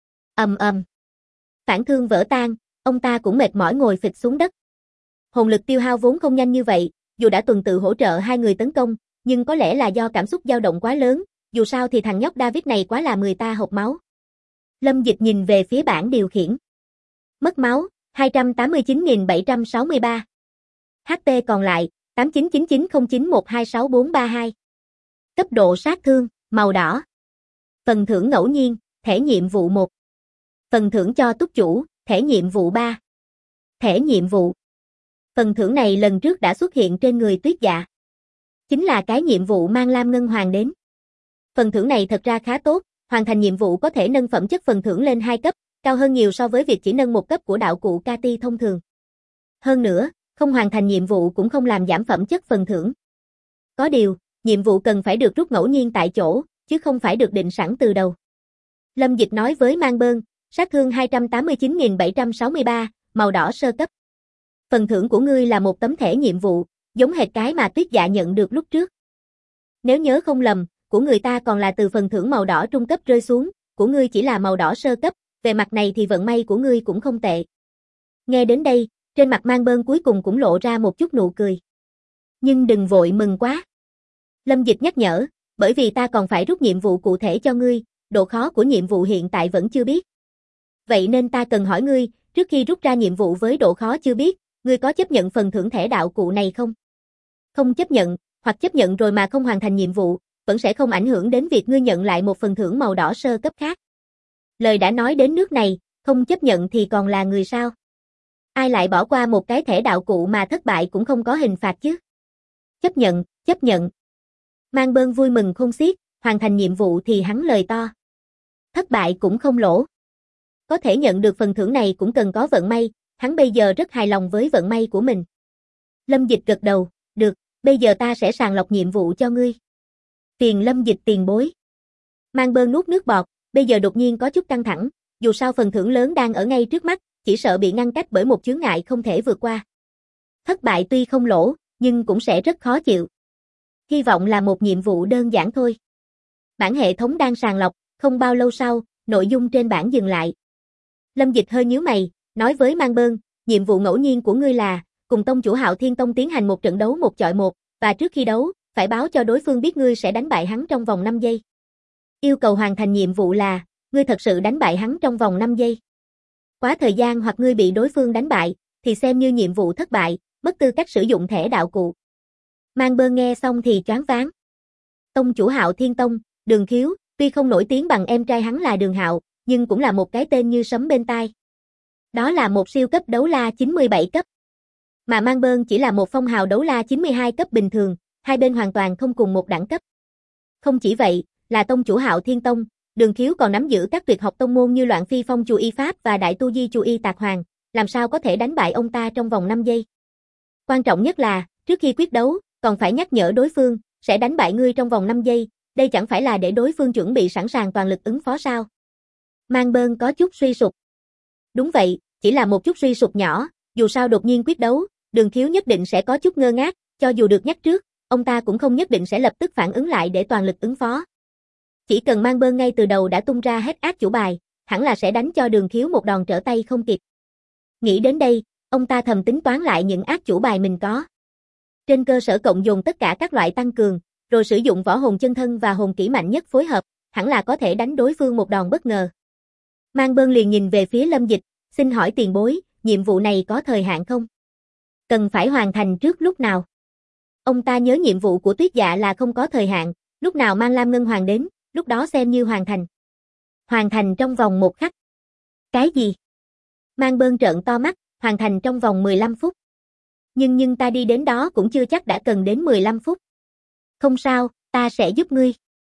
Ầm ầm. Phản thương vỡ tan, ông ta cũng mệt mỏi ngồi phịch xuống đất. Hồn lực tiêu hao vốn không nhanh như vậy, dù đã tuần tự hỗ trợ 2 người tấn công, nhưng có lẽ là do cảm xúc dao động quá lớn, dù sao thì thằng nhóc David này quá làm người ta hộc máu. Lâm Dịch nhìn về phía bảng điều khiển. Mất máu, 289.763. HP còn lại, 899909126432. Cấp độ sát thương, màu đỏ. Phần thưởng ngẫu nhiên, thẻ nhiệm vụ 1. Phần thưởng cho túc chủ, thẻ nhiệm vụ 3. Thẻ nhiệm vụ. Phần thưởng này lần trước đã xuất hiện trên người Tuyết Dạ. Chính là cái nhiệm vụ mang Lam Ngân Hoàng đến. Phần thưởng này thật ra khá tốt, hoàn thành nhiệm vụ có thể nâng phẩm chất phần thưởng lên 2 cấp, cao hơn nhiều so với việc chỉ nâng 1 cấp của đạo cụ Kati thông thường. Hơn nữa, không hoàn thành nhiệm vụ cũng không làm giảm phẩm chất phần thưởng. Có điều, nhiệm vụ cần phải được rút ngẫu nhiên tại chỗ, chứ không phải được định sẵn từ đầu. Lâm Dịch nói với Mang Bơn, sát thương 289.763, màu đỏ sơ cấp. Phần thưởng của ngươi là một tấm thẻ nhiệm vụ, giống hệt cái mà Tuyết Dạ nhận được lúc trước. Nếu nhớ không lầm, của người ta còn là từ phần thưởng màu đỏ trung cấp rơi xuống, của ngươi chỉ là màu đỏ sơ cấp, về mặt này thì vận may của ngươi cũng không tệ. Nghe đến đây, trên mặt Mang Bơn cuối cùng cũng lộ ra một chút nụ cười. Nhưng đừng vội mừng quá. Lâm Dịch nhắc nhở, bởi vì ta còn phải rút nhiệm vụ cụ thể cho ngươi, độ khó của nhiệm vụ hiện tại vẫn chưa biết. Vậy nên ta cần hỏi ngươi, trước khi rút ra nhiệm vụ với độ khó chưa biết, ngươi có chấp nhận phần thưởng thẻ đạo cụ này không? Không chấp nhận, hoặc chấp nhận rồi mà không hoàn thành nhiệm vụ, vẫn sẽ không ảnh hưởng đến việc ngươi nhận lại một phần thưởng màu đỏ sơ cấp khác. Lời đã nói đến nước này, không chấp nhận thì còn là người sao? Ai lại bỏ qua một cái thẻ đạo cụ mà thất bại cũng không có hình phạt chứ? Chấp nhận, chấp nhận. Mang Bơn vui mừng khôn xiết, hoàn thành nhiệm vụ thì hắn lời to. Thất bại cũng không lỗ. Có thể nhận được phần thưởng này cũng cần có vận may, hắn bây giờ rất hài lòng với vận may của mình. Lâm Dịch gật đầu, được, bây giờ ta sẽ sàng lọc nhiệm vụ cho ngươi. Phiền Lâm Dịch tiền bối. Mang Bơn nuốt nước bọt, bây giờ đột nhiên có chút căng thẳng, dù sao phần thưởng lớn đang ở ngay trước mắt, chỉ sợ bị ngăn cách bởi một chướng ngại không thể vượt qua. Thất bại tuy không lỗ, nhưng cũng sẽ rất khó chịu. Hy vọng là một nhiệm vụ đơn giản thôi. Bản hệ thống đang sàng lọc, không bao lâu sau, nội dung trên bảng dừng lại. Lâm Dịch hơi nhíu mày, nói với Mang Bơn, nhiệm vụ ngẫu nhiên của ngươi là, cùng tông chủ Hạo Thiên Tông tiến hành một trận đấu 1 chọi 1, và trước khi đấu, phải báo cho đối phương biết ngươi sẽ đánh bại hắn trong vòng 5 giây. Yêu cầu hoàn thành nhiệm vụ là, ngươi thật sự đánh bại hắn trong vòng 5 giây. Quá thời gian hoặc ngươi bị đối phương đánh bại, thì xem như nhiệm vụ thất bại, mất tư cách sử dụng thẻ đạo cụ. Mang Bơn nghe xong thì choáng váng. Tông chủ Hạo Thiên Tông, Đường Khiếu, tuy không nổi tiếng bằng em trai hắn là Đường Hạo, nhưng cũng là một cái tên như sấm bên tai. Đó là một siêu cấp đấu la 97 cấp. Mà Mang Bơn chỉ là một phong hào đấu la 92 cấp bình thường, hai bên hoàn toàn không cùng một đẳng cấp. Không chỉ vậy, là tông chủ Hạo Thiên Tông, Đường Khiếu còn nắm giữ các tuyệt học tông môn như Loạn Phi Phong Chù Y Pháp và Đại Tu Di Chù Y Tạc Hoàng, làm sao có thể đánh bại ông ta trong vòng 5 giây. Quan trọng nhất là, trước khi quyết đấu, còn phải nhắc nhở đối phương, sẽ đánh bại ngươi trong vòng 5 giây, đây chẳng phải là để đối phương chuẩn bị sẵn sàng toàn lực ứng phó sao. Mang Bơn có chút suy sụp. Đúng vậy, chỉ là một chút suy sụp nhỏ, dù sao đột nhiên quyết đấu, Đường Khiếu nhất định sẽ có chút ngơ ngác, cho dù được nhắc trước, ông ta cũng không nhất định sẽ lập tức phản ứng lại để toàn lực ứng phó. Chỉ cần Mang Bơn ngay từ đầu đã tung ra hết át chủ bài, hẳn là sẽ đánh cho Đường Khiếu một đòn trở tay không kịp. Nghĩ đến đây, ông ta thầm tính toán lại những át chủ bài mình có. Trên cơ sở cộng dồn tất cả các loại tăng cường, rồi sử dụng võ hồn chân thân và hồn kỹ mạnh nhất phối hợp, hẳn là có thể đánh đối phương một đòn bất ngờ. Mang Bơn liền nhìn về phía Lâm Dịch, xin hỏi tiền bối, nhiệm vụ này có thời hạn không? Cần phải hoàn thành trước lúc nào? Ông ta nhớ nhiệm vụ của Tuyết Dạ là không có thời hạn, lúc nào mang Lam Ngân Hoàng đến, lúc đó xem như hoàn thành. Hoàn thành trong vòng 1 khắc. Cái gì? Mang Bơn trợn to mắt, hoàn thành trong vòng 15 phút. Nhưng ta đi đến đó cũng chưa chắc đã cần đến 15 phút. Không sao, ta sẽ giúp ngươi.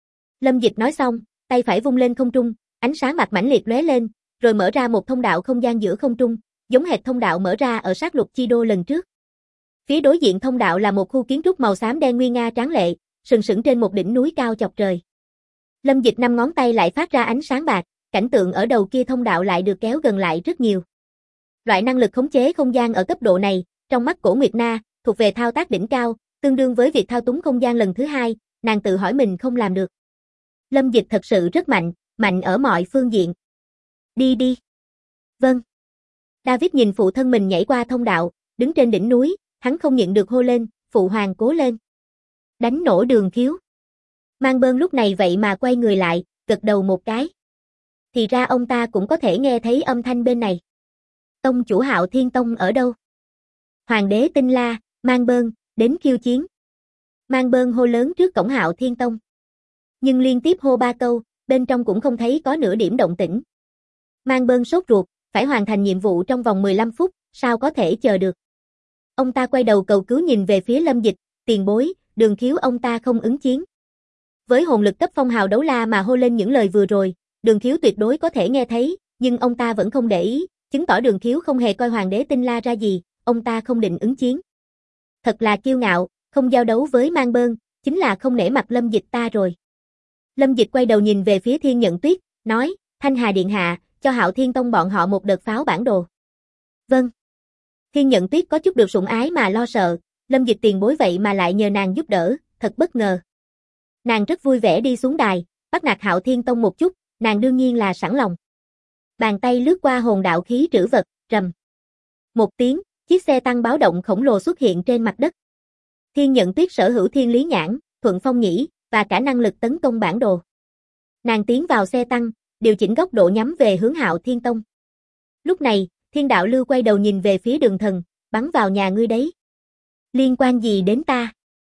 Lâm Dịch nói xong, tay phải vung lên không trung, ánh sáng bạc mãnh liệt lóe lên, rồi mở ra một thông đạo không gian giữa không trung, giống hệt thông đạo mở ra ở sát lục chi đô lần trước. Phía đối diện thông đạo là một khu kiến trúc màu xám đen nguy nga tráng lệ, sừng sững trên một đỉnh núi cao chọc trời. Lâm Dịch 5 ngón tay lại phát ra ánh sáng bạc, cảnh tượng ở đầu kia thông đạo lại được kéo gần lại rất nhiều. Loại năng lực khống chế không gian ở cấp độ này, trong mắt Cổ Nguyệt Na, thuộc về thao tác đỉnh cao, tương đương với việc thao túng không gian lần thứ 2, nàng tự hỏi mình không làm được. Lâm Dịch thật sự rất mạnh, mạnh ở mọi phương diện. Đi đi. Vâng. David nhìn phụ thân mình nhảy qua thông đạo, đứng trên đỉnh núi, hắn không nhịn được hô lên, phụ hoàng cố lên. Đánh nổ Đường Khiếu. Mang Bơn lúc này vậy mà quay người lại, gật đầu một cái. Thì ra ông ta cũng có thể nghe thấy âm thanh bên này. Tông chủ Hạo Thiên Tông ở đâu? Hoàng đế Tinh La, Mang Bơn, đến khiêu chiến. Mang Bơn hô lớn trước cổng Hạo Thiên Tông. Nhưng liên tiếp hô 3 câu, bên trong cũng không thấy có nửa điểm động tĩnh. Mang Bơn sốt ruột, phải hoàn thành nhiệm vụ trong vòng 15 phút, sao có thể chờ được. Ông ta quay đầu cầu cứu nhìn về phía Lâm Dịch, tiền bối, Đường Khiếu ông ta không ứng chiến. Với hồn lực cấp phong hào đấu la mà hô lên những lời vừa rồi, Đường Khiếu tuyệt đối có thể nghe thấy, nhưng ông ta vẫn không để ý, chứng tỏ Đường Khiếu không hề coi Hoàng đế Tinh La ra gì, ông ta không định ứng chiến. Thật là kiêu ngạo, không giao đấu với Mang Bơn, chính là không nể mặt Lâm Dịch ta rồi. Lâm Dịch quay đầu nhìn về phía Thiên Nhận Tuyết, nói, Thanh Hà Điện Hạ, cho Hạo Thiên Tông bọn họ một đợt pháo bản đồ. Vâng. Thiên Nhận Tuyết có chút được sủng ái mà lo sợ, Lâm Dịch tiền bối vậy mà lại nhờ nàng giúp đỡ, thật bất ngờ. Nàng rất vui vẻ đi xuống đài, bắt nạt Hạo Thiên Tông một chút, nàng đương nhiên là sẵn lòng. Bàn tay lướt qua hồn đạo khí trữ vật, rầm. Một tiếng, chiếc xe tăng báo động khổng lồ xuất hiện trên mặt đất. Thiên Nhận Tuyết sở hữu thiên lý nhãn, thuận phong nhĩ, và cả năng lực tấn công bản đồ. Nàng tiến vào xe tăng, điều chỉnh góc độ nhắm về hướng Hạo Thiên Tông. Lúc này, Thiên Đạo Lưu quay đầu nhìn về phía Đường Thần, bắn vào nhà ngươi đấy. Liên quan gì đến ta?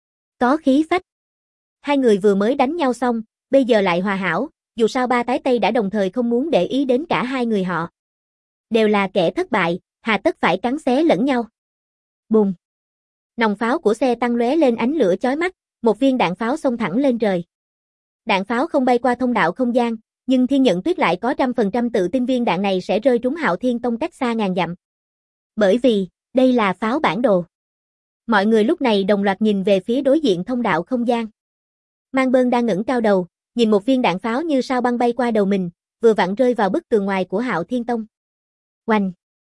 Có khí phách. Hai người vừa mới đánh nhau xong, bây giờ lại hòa hảo, dù sao ba tái Tây đã đồng thời không muốn để ý đến cả hai người họ. Đều là kẻ thất bại, hà tất phải cắn xé lẫn nhau. Bùm. Nòng pháo của xe tăng lóe lên ánh lửa chói mắt, một viên đạn pháo xông thẳng lên trời. Đạn pháo không bay qua thông đạo không gian, nhưng Thiên Nhận Tuyết lại có 100% tự tin viên đạn này sẽ rơi trúng Hạo Thiên Tông cách xa ngàn dặm. Bởi vì, đây là pháo bản đồ. Mọi người lúc này đồng loạt nhìn về phía đối diện thông đạo không gian. Mang Bơn đang ngẩng cao đầu, nhìn một viên đạn pháo như sao băng bay qua đầu mình, vừa vặn rơi vào bức tường ngoài của Hạo Thiên Tông. Oanh!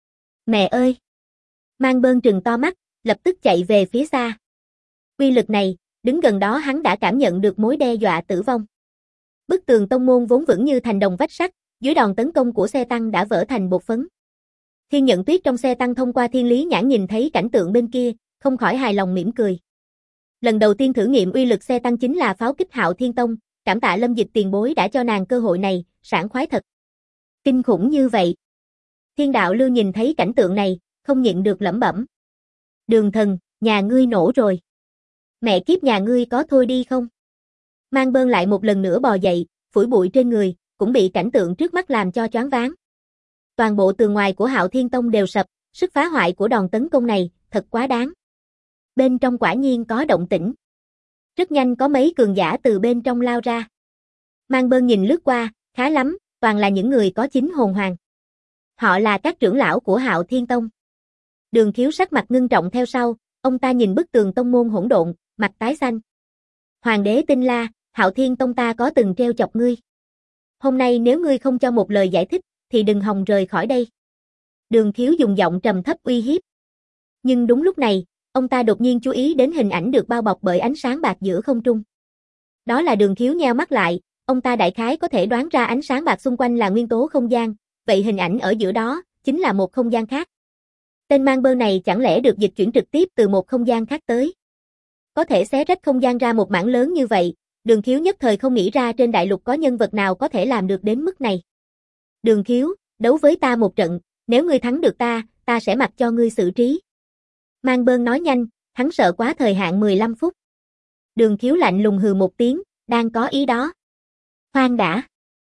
Mẹ ơi! Mang Bơn trừng to mắt, lập tức chạy về phía xa. Uy lực này, đứng gần đó hắn đã cảm nhận được mối đe dọa tử vong. Bức tường tông môn vốn vững như thành đồng vách sắt, dưới đòn tấn công của xe tăng đã vỡ thành bột phấn. Thiên Nhận Tuyết trong xe tăng thông qua thiên lý nhãn nhìn thấy cảnh tượng bên kia, không khỏi hài lòng mỉm cười. Lần đầu tiên thử nghiệm uy lực xe tăng chính là pháo kích Hạo Thiên Tông, cảm tạ Lâm Dịch tiền bối đã cho nàng cơ hội này, sảng khoái thật. Kinh khủng như vậy. Thiên Đạo Lưu nhìn thấy cảnh tượng này, không nhịn được lẩm bẩm. Đường Thần, nhà ngươi nổ rồi. Mẹ kiếp nhà ngươi có thôi đi không? Mang Bơn lại một lần nữa bò dậy, phủi bụi trên người, cũng bị cảnh tượng trước mắt làm cho choáng váng. Toàn bộ tường ngoài của Hạo Thiên Tông đều sập, sức phá hoại của đòn tấn công này, thật quá đáng. Bên trong quả nhiên có động tĩnh. Rất nhanh có mấy cường giả từ bên trong lao ra. Mang Bơn nhìn lướt qua, khá lắm, toàn là những người có chính hồn hoàng. Họ là các trưởng lão của Hạo Thiên Tông. Đường Khiếu sắc mặt ngưng trọng theo sau, ông ta nhìn bức tường tông môn hỗn độn, mặt tái xanh. Hoàng đế Tinh La, Hạo Thiên Tông ta có từng treo chọc ngươi. Hôm nay nếu ngươi không cho một lời giải thích, thì đừng hòng rời khỏi đây. Đường Khiếu dùng giọng trầm thấp uy hiếp. Nhưng đúng lúc này, ông ta đột nhiên chú ý đến hình ảnh được bao bọc bởi ánh sáng bạc giữa không trung. Đó là Đường Khiếu nheo mắt lại, ông ta đại khái có thể đoán ra ánh sáng bạc xung quanh là nguyên tố không gian, vậy hình ảnh ở giữa đó, chính là một không gian khác. Tên Mang Bơn này chẳng lẽ được dịch chuyển trực tiếp từ một không gian khác tới? Có thể xé rách không gian ra một mảng lớn như vậy, Đường Khiếu nhất thời không nghĩ ra trên đại lục có nhân vật nào có thể làm được đến mức này. Đường Khiếu, đấu với ta một trận, nếu ngươi thắng được ta sẽ mặc cho ngươi xử trí. Mang Bơn nói nhanh, hắn sợ quá thời hạn 15 phút. Đường Khiếu lạnh lùng hừ một tiếng, đang có ý đó. Khoan đã.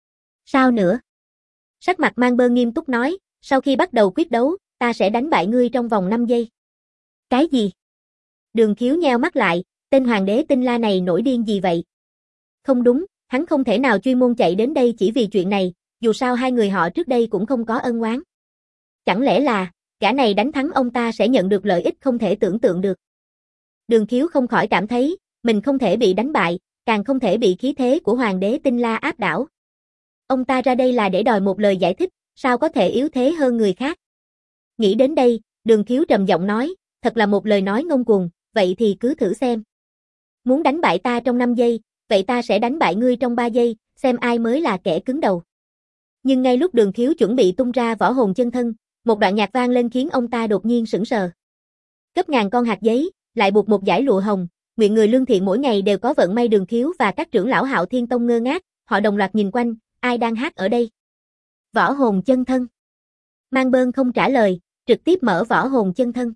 Sao nữa? Sắc mặt Mang Bơn nghiêm túc nói, sau khi bắt đầu quyết đấu, ta sẽ đánh bại ngươi trong vòng 5 giây. Cái gì? Đường Khiếu nheo mắt lại, tên hoàng đế Tinh La này nổi điên gì vậy? Không đúng, hắn không thể nào chuyên môn chạy đến đây chỉ vì chuyện này, dù sao hai người họ trước đây cũng không có ân oán. Chẳng lẽ là, gã này đánh thắng ông ta sẽ nhận được lợi ích không thể tưởng tượng được. Đường Khiếu không khỏi cảm thấy, mình không thể bị đánh bại, càng không thể bị khí thế của hoàng đế Tinh La áp đảo. Ông ta ra đây là để đòi một lời giải thích, sao có thể yếu thế hơn người khác. Nghĩ đến đây, Đường Khiếu trầm giọng nói, thật là một lời nói ngông cuồng, vậy thì cứ thử xem. Muốn đánh bại ta trong 5 giây, vậy ta sẽ đánh bại ngươi trong 3 giây, xem ai mới là kẻ cứng đầu. Nhưng ngay lúc Đường Khiếu chuẩn bị tung ra võ hồn chân thân, một đoạn nhạc vang lên khiến ông ta đột nhiên sững sờ. Gấp ngàn con hạt giấy, lại buộc một dải lụa hồng, nguyện người lương thiện mỗi ngày đều có vận may. Đường Khiếu và các trưởng lão Hạo Thiên Tông ngơ ngác, họ đồng loạt nhìn quanh, ai đang hát ở đây? Võ hồn chân thân. Mang Bơn không trả lời, trực tiếp mở võ hồn chân thân.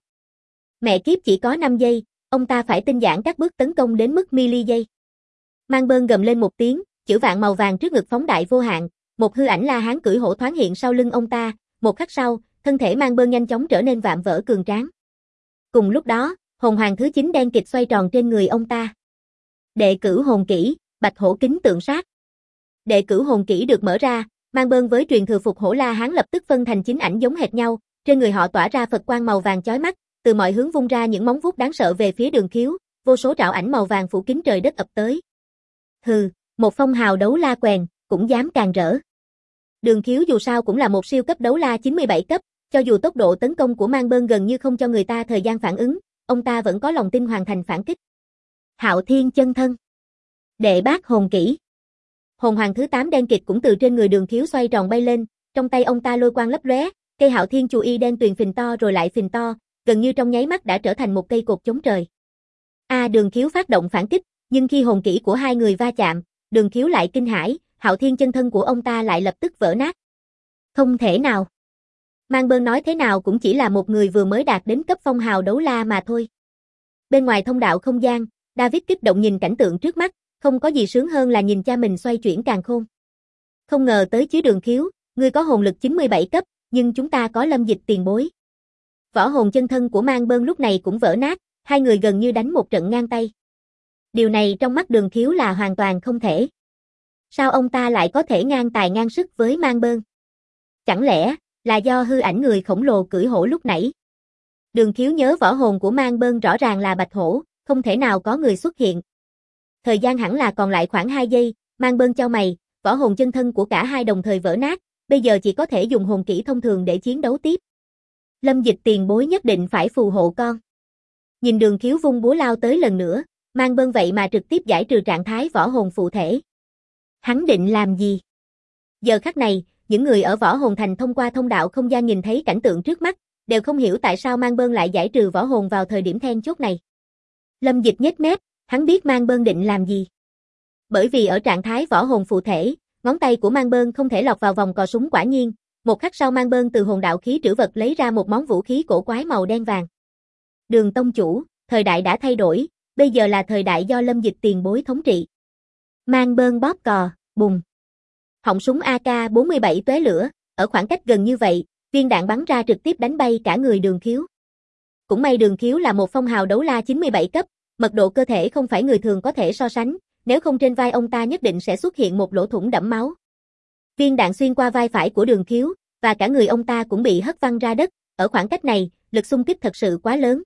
Mẹ kiếp chỉ có 5 giây, ông ta phải tinh giản các bước tấn công đến mức mili giây. Mang Bơn gầm lên một tiếng, chữ vạn màu vàng trước ngực phóng đại vô hạn, một hư ảnh La Hán cưỡi hổ thoáng hiện sau lưng ông ta, một khắc sau, thân thể Mang Bơn nhanh chóng trở nên vạm vỡ cường tráng. Cùng lúc đó, hồn hoàng thứ 9 đen kịt xoay tròn trên người ông ta. Đệ cửu hồn kỹ, Bạch Hổ kính tượng sát. Đệ cửu hồn kỹ được mở ra, Mang Bơn với truyền thừa phục hổ La Hán lập tức phân thành 9 ảnh giống hệt nhau, trên người họ tỏa ra Phật quang màu vàng chói mắt, từ mọi hướng vung ra những móng vuốt đáng sợ về phía Đường Khiếu, vô số trảo ảnh màu vàng phủ kín trời đất ập tới. Hừ, một phong hào đấu la quèn, cũng dám càn rỡ. Đường Khiếu dù sao cũng là một siêu cấp đấu la 97 cấp, cho dù tốc độ tấn công của Mang Bơn gần như không cho người ta thời gian phản ứng, ông ta vẫn có lòng tin hoàn thành phản kích. Hạo Thiên chân thân. Đệ bát hồn kỹ. Hồn hoàng thứ 8 đen kịt cũng từ trên người Đường Khiếu xoay tròn bay lên, trong tay ông ta lôi quang lấp lóe, cây Hạo Thiên chù y đen tuyền phình to rồi lại phình to, gần như trong nháy mắt đã trở thành một cây cột chống trời. Đường Khiếu phát động phản kích, nhưng khi hồn kỹ của hai người va chạm, Đường Khiếu lại kinh hãi, Hạo Thiên chân thân của ông ta lại lập tức vỡ nát. Không thể nào. Mang Bơn nói thế nào cũng chỉ là một người vừa mới đạt đến cấp phong hào đấu la mà thôi. Bên ngoài thông đạo không gian, David kích động nhìn cảnh tượng trước mắt, không có gì sướng hơn là nhìn cha mình xoay chuyển càn khôn. Không ngờ tới chứ Đường Khiếu, ngươi có hồn lực 97 cấp, nhưng chúng ta có Lâm Dịch tiền bối. Võ hồn chân thân của Mang Bơn lúc này cũng vỡ nát, hai người gần như đánh một trận ngang tay. Điều này trong mắt Đường Khiếu là hoàn toàn không thể. Sao ông ta lại có thể ngang tài ngang sức với Mang Bơn? Chẳng lẽ là do hư ảnh người khổng lồ cưỡi hổ lúc nãy? Đường Khiếu nhớ võ hồn của Mang Bơn rõ ràng là bạch hổ, không thể nào có người xuất hiện. Thời gian hẳn là còn lại khoảng 2 giây, Mang Bơn chau mày, võ hồn chân thân của cả hai đồng thời vỡ nát, bây giờ chỉ có thể dùng hồn kỹ thông thường để chiến đấu tiếp. Lâm Dịch tiền bối nhất định phải phù hộ con. Nhìn Đường Khiếu vung búa lao tới lần nữa, Mang Bơn vậy mà trực tiếp giải trừ trạng thái võ hồn phụ thể. Hắn định làm gì? Giờ khắc này, những người ở Võ Hồn Thành thông qua thông đạo không gian nhìn thấy cảnh tượng trước mắt, đều không hiểu tại sao Mang Bơn lại giải trừ võ hồn vào thời điểm then chốt này. Lâm Dịch nhếch mép, hắn biết Mang Bơn định làm gì. Bởi vì ở trạng thái võ hồn phụ thể, ngón tay của Mang Bơn không thể lọt vào vòng cò súng quả nhiên, một khắc sau Mang Bơn từ hồn đạo khí trữ vật lấy ra một món vũ khí cổ quái màu đen vàng. Đường tông chủ, thời đại đã thay đổi, bây giờ là thời đại do Lâm Dịch tiền bối thống trị. Mang Bơn bóp cò, bùng. Họng súng AK-47 tóe lửa, ở khoảng cách gần như vậy, viên đạn bắn ra trực tiếp đánh bay cả người Đường Khiếu. Cũng may Đường Khiếu là một phong hào đấu la 97 cấp, mật độ cơ thể không phải người thường có thể so sánh, nếu không trên vai ông ta nhất định sẽ xuất hiện một lỗ thủng đẫm máu. Viên đạn xuyên qua vai phải của Đường Khiếu, và cả người ông ta cũng bị hất văng ra đất, ở khoảng cách này, lực xung kích thật sự quá lớn.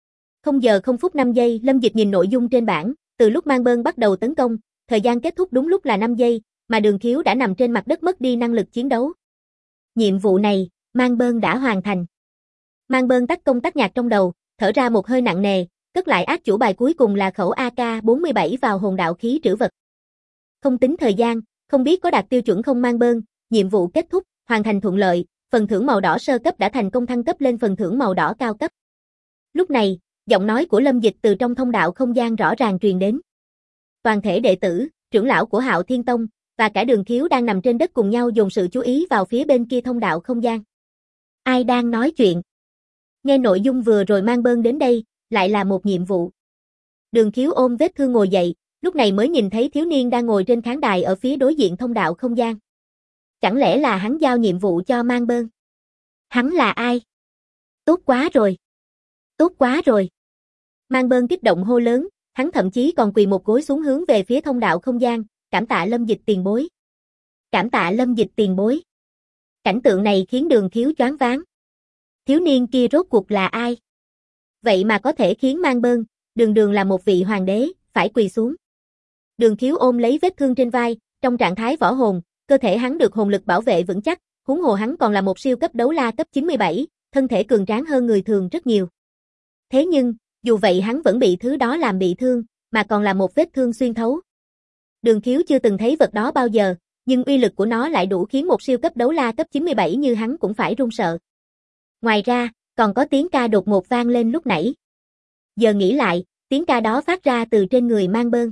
0 giờ 0 phút 5 giây, Lâm Dịch nhìn nội dung trên bảng, từ lúc Mang Bơn bắt đầu tấn công, thời gian kết thúc đúng lúc là 5 giây, mà Đường Khiếu đã nằm trên mặt đất mất đi năng lực chiến đấu. Nhiệm vụ này, Mang Bơn đã hoàn thành. Mang Bơn tắt công tắc nhạc trong đầu, thở ra một hơi nặng nề, cất lại ác chủ bài cuối cùng là khẩu AK-47 vào hồn đạo khí trữ vật. Không tính thời gian, không biết có đạt tiêu chuẩn không Mang Bơn, nhiệm vụ kết thúc, hoàn thành thuận lợi, phần thưởng màu đỏ sơ cấp đã thành công thăng cấp lên phần thưởng màu đỏ cao cấp. Lúc này, giọng nói của Lâm Dịch từ trong thông đạo không gian rõ ràng truyền đến. Toàn thể đệ tử, trưởng lão của Hạo Thiên Tông, và cả Đường Khiếu đang nằm trên đất cùng nhau dồn sự chú ý vào phía bên kia thông đạo không gian. Ai đang nói chuyện? Nghe nội dung vừa rồi Mang Bơn đến đây, lại là một nhiệm vụ. Đường Khiếu ôm vết thương ngồi dậy, lúc này mới nhìn thấy thiếu niên đang ngồi trên khán đài ở phía đối diện thông đạo không gian. Chẳng lẽ là hắn giao nhiệm vụ cho Mang Bơn? Hắn là ai? Tốt quá rồi! Tốt quá rồi! Mang Bơn kích động hô lớn, hắn thậm chí còn quỳ một gối xuống hướng về phía thông đạo không gian, cảm tạ Lâm Dịch tiền bối. Cảm tạ Lâm Dịch tiền bối. Cảnh tượng này khiến Đường Khiếu choáng váng. Thiếu niên kia rốt cuộc là ai? Vậy mà có thể khiến Mang Bơn, đường là một vị hoàng đế, phải quỳ xuống. Đường Khiếu ôm lấy vết thương trên vai, trong trạng thái võ hồn, cơ thể hắn được hồn lực bảo vệ vững chắc, huống hồ hắn còn là một siêu cấp đấu la cấp 97, thân thể cường tráng hơn người thường rất nhiều. Thế nhưng, dù vậy hắn vẫn bị thứ đó làm bị thương, mà còn là một vết thương xuyên thấu. Đường Khiếu chưa từng thấy vật đó bao giờ, nhưng uy lực của nó lại đủ khiến một siêu cấp đấu la cấp 97 như hắn cũng phải run sợ. Ngoài ra, còn có tiếng ca đột ngột vang lên lúc nãy. Giờ nghĩ lại, tiếng ca đó phát ra từ trên người Mang Bơn.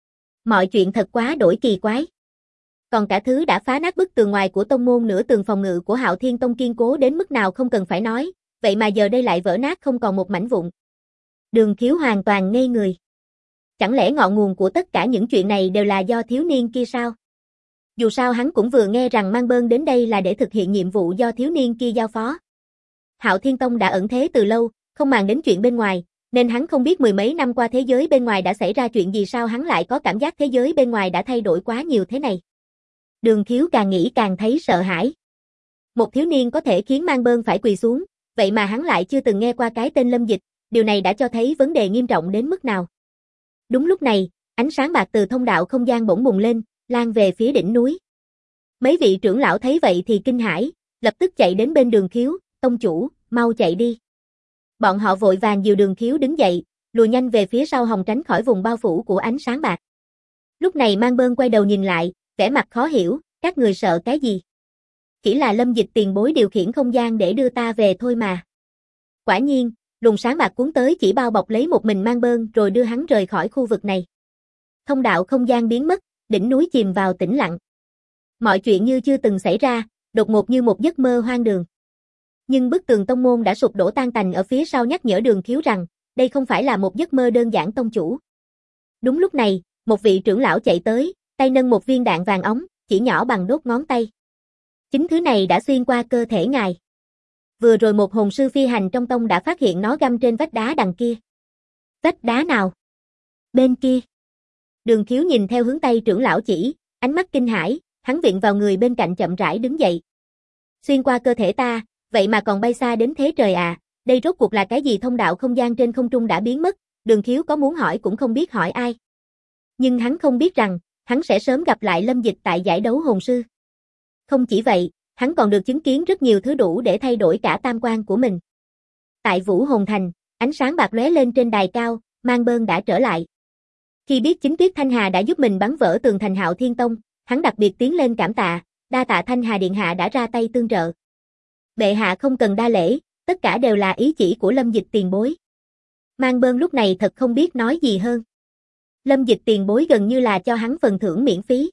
Mọi chuyện thật quá đổi kỳ quái. Còn cả thứ đã phá nát bức tường ngoài của tông môn nửa tường phòng ngự của Hạo Thiên Tông kiên cố đến mức nào không cần phải nói, vậy mà giờ đây lại vỡ nát không còn một mảnh vụn. Đường Khiếu hoàn toàn ngây người. Chẳng lẽ ngọn nguồn của tất cả những chuyện này đều là do thiếu niên kia sao? Dù sao hắn cũng vừa nghe rằng Mang Bơn đến đây là để thực hiện nhiệm vụ do thiếu niên kia giao phó. Hạo Thiên Tông đã ẩn thế từ lâu, không màng đến chuyện bên ngoài, nên hắn không biết mười mấy năm qua thế giới bên ngoài đã xảy ra chuyện gì, sao hắn lại có cảm giác thế giới bên ngoài đã thay đổi quá nhiều thế này. Đường Khiếu càng nghĩ càng thấy sợ hãi. Một thiếu niên có thể khiến Mang Bơn phải quỳ xuống, vậy mà hắn lại chưa từng nghe qua cái tên Lâm Dịch, điều này đã cho thấy vấn đề nghiêm trọng đến mức nào. Đúng lúc này, ánh sáng bạc từ thông đạo không gian bỗng bùng lên, lan về phía đỉnh núi. Mấy vị trưởng lão thấy vậy thì kinh hãi, lập tức chạy đến bên Đường Khiếu, "Tông chủ, mau chạy đi." Bọn họ vội vàng dìu Đường Khiếu đứng dậy, lùi nhanh về phía sau hòng tránh khỏi vùng bao phủ của ánh sáng bạc. Lúc này Mang Bơn quay đầu nhìn lại, vẻ mặt khó hiểu, "Các người sợ cái gì? Chỉ là Lâm Dịch tiền bối điều khiển không gian để đưa ta về thôi mà." Quả nhiên, luồng sáng bạc cuốn tới chỉ bao bọc lấy một mình Mang Bơn rồi đưa hắn rời khỏi khu vực này. Thông đạo không gian biến mất, đỉnh núi chìm vào tĩnh lặng. Mọi chuyện như chưa từng xảy ra, đột ngột như một giấc mơ hoang đường. Nhưng bức tường tông môn đã sụp đổ tan tành ở phía sau nhắc nhở Đường Khiếu rằng, đây không phải là một giấc mơ đơn giản tông chủ. Đúng lúc này, một vị trưởng lão chạy tới, tay nâng một viên đạn vàng óng, chỉ nhỏ bằng đốt ngón tay. Chính thứ này đã xuyên qua cơ thể ngài. Vừa rồi một hồn sư phi hành trong tông đã phát hiện nó găm trên vách đá đằng kia. Vách đá nào? Bên kia. Đường Khiếu nhìn theo hướng tay trưởng lão chỉ, ánh mắt kinh hãi, hắn viện vào người bên cạnh chậm rãi đứng dậy. Xuyên qua cơ thể ta, vậy mà còn bay xa đến thế trời à, đây rốt cuộc là cái gì? Thông đạo không gian trên không trung đã biến mất, Đường Khiếu có muốn hỏi cũng không biết hỏi ai. Nhưng hắn không biết rằng, hắn sẽ sớm gặp lại Lâm Dịch tại giải đấu hồn sư. Không chỉ vậy, hắn còn được chứng kiến rất nhiều thứ đủ để thay đổi cả tam quan của mình. Tại Vũ Hồn Thành, ánh sáng bạc lóe lên trên đài cao, Mang Bơn đã trở lại. Khi biết chính Tuyết Thanh Hà đã giúp mình bắn vỡ tường thành Hạo Thiên Tông, hắn đặc biệt tiến lên cảm tạ, đa tạ Thanh Hà điện hạ đã ra tay tương trợ. Bệ hạ không cần đa lễ, tất cả đều là ý chỉ của Lâm Dịch tiền bối. Mang Bơn lúc này thật không biết nói gì hơn. Lâm Dịch tiền bối gần như là cho hắn phần thưởng miễn phí.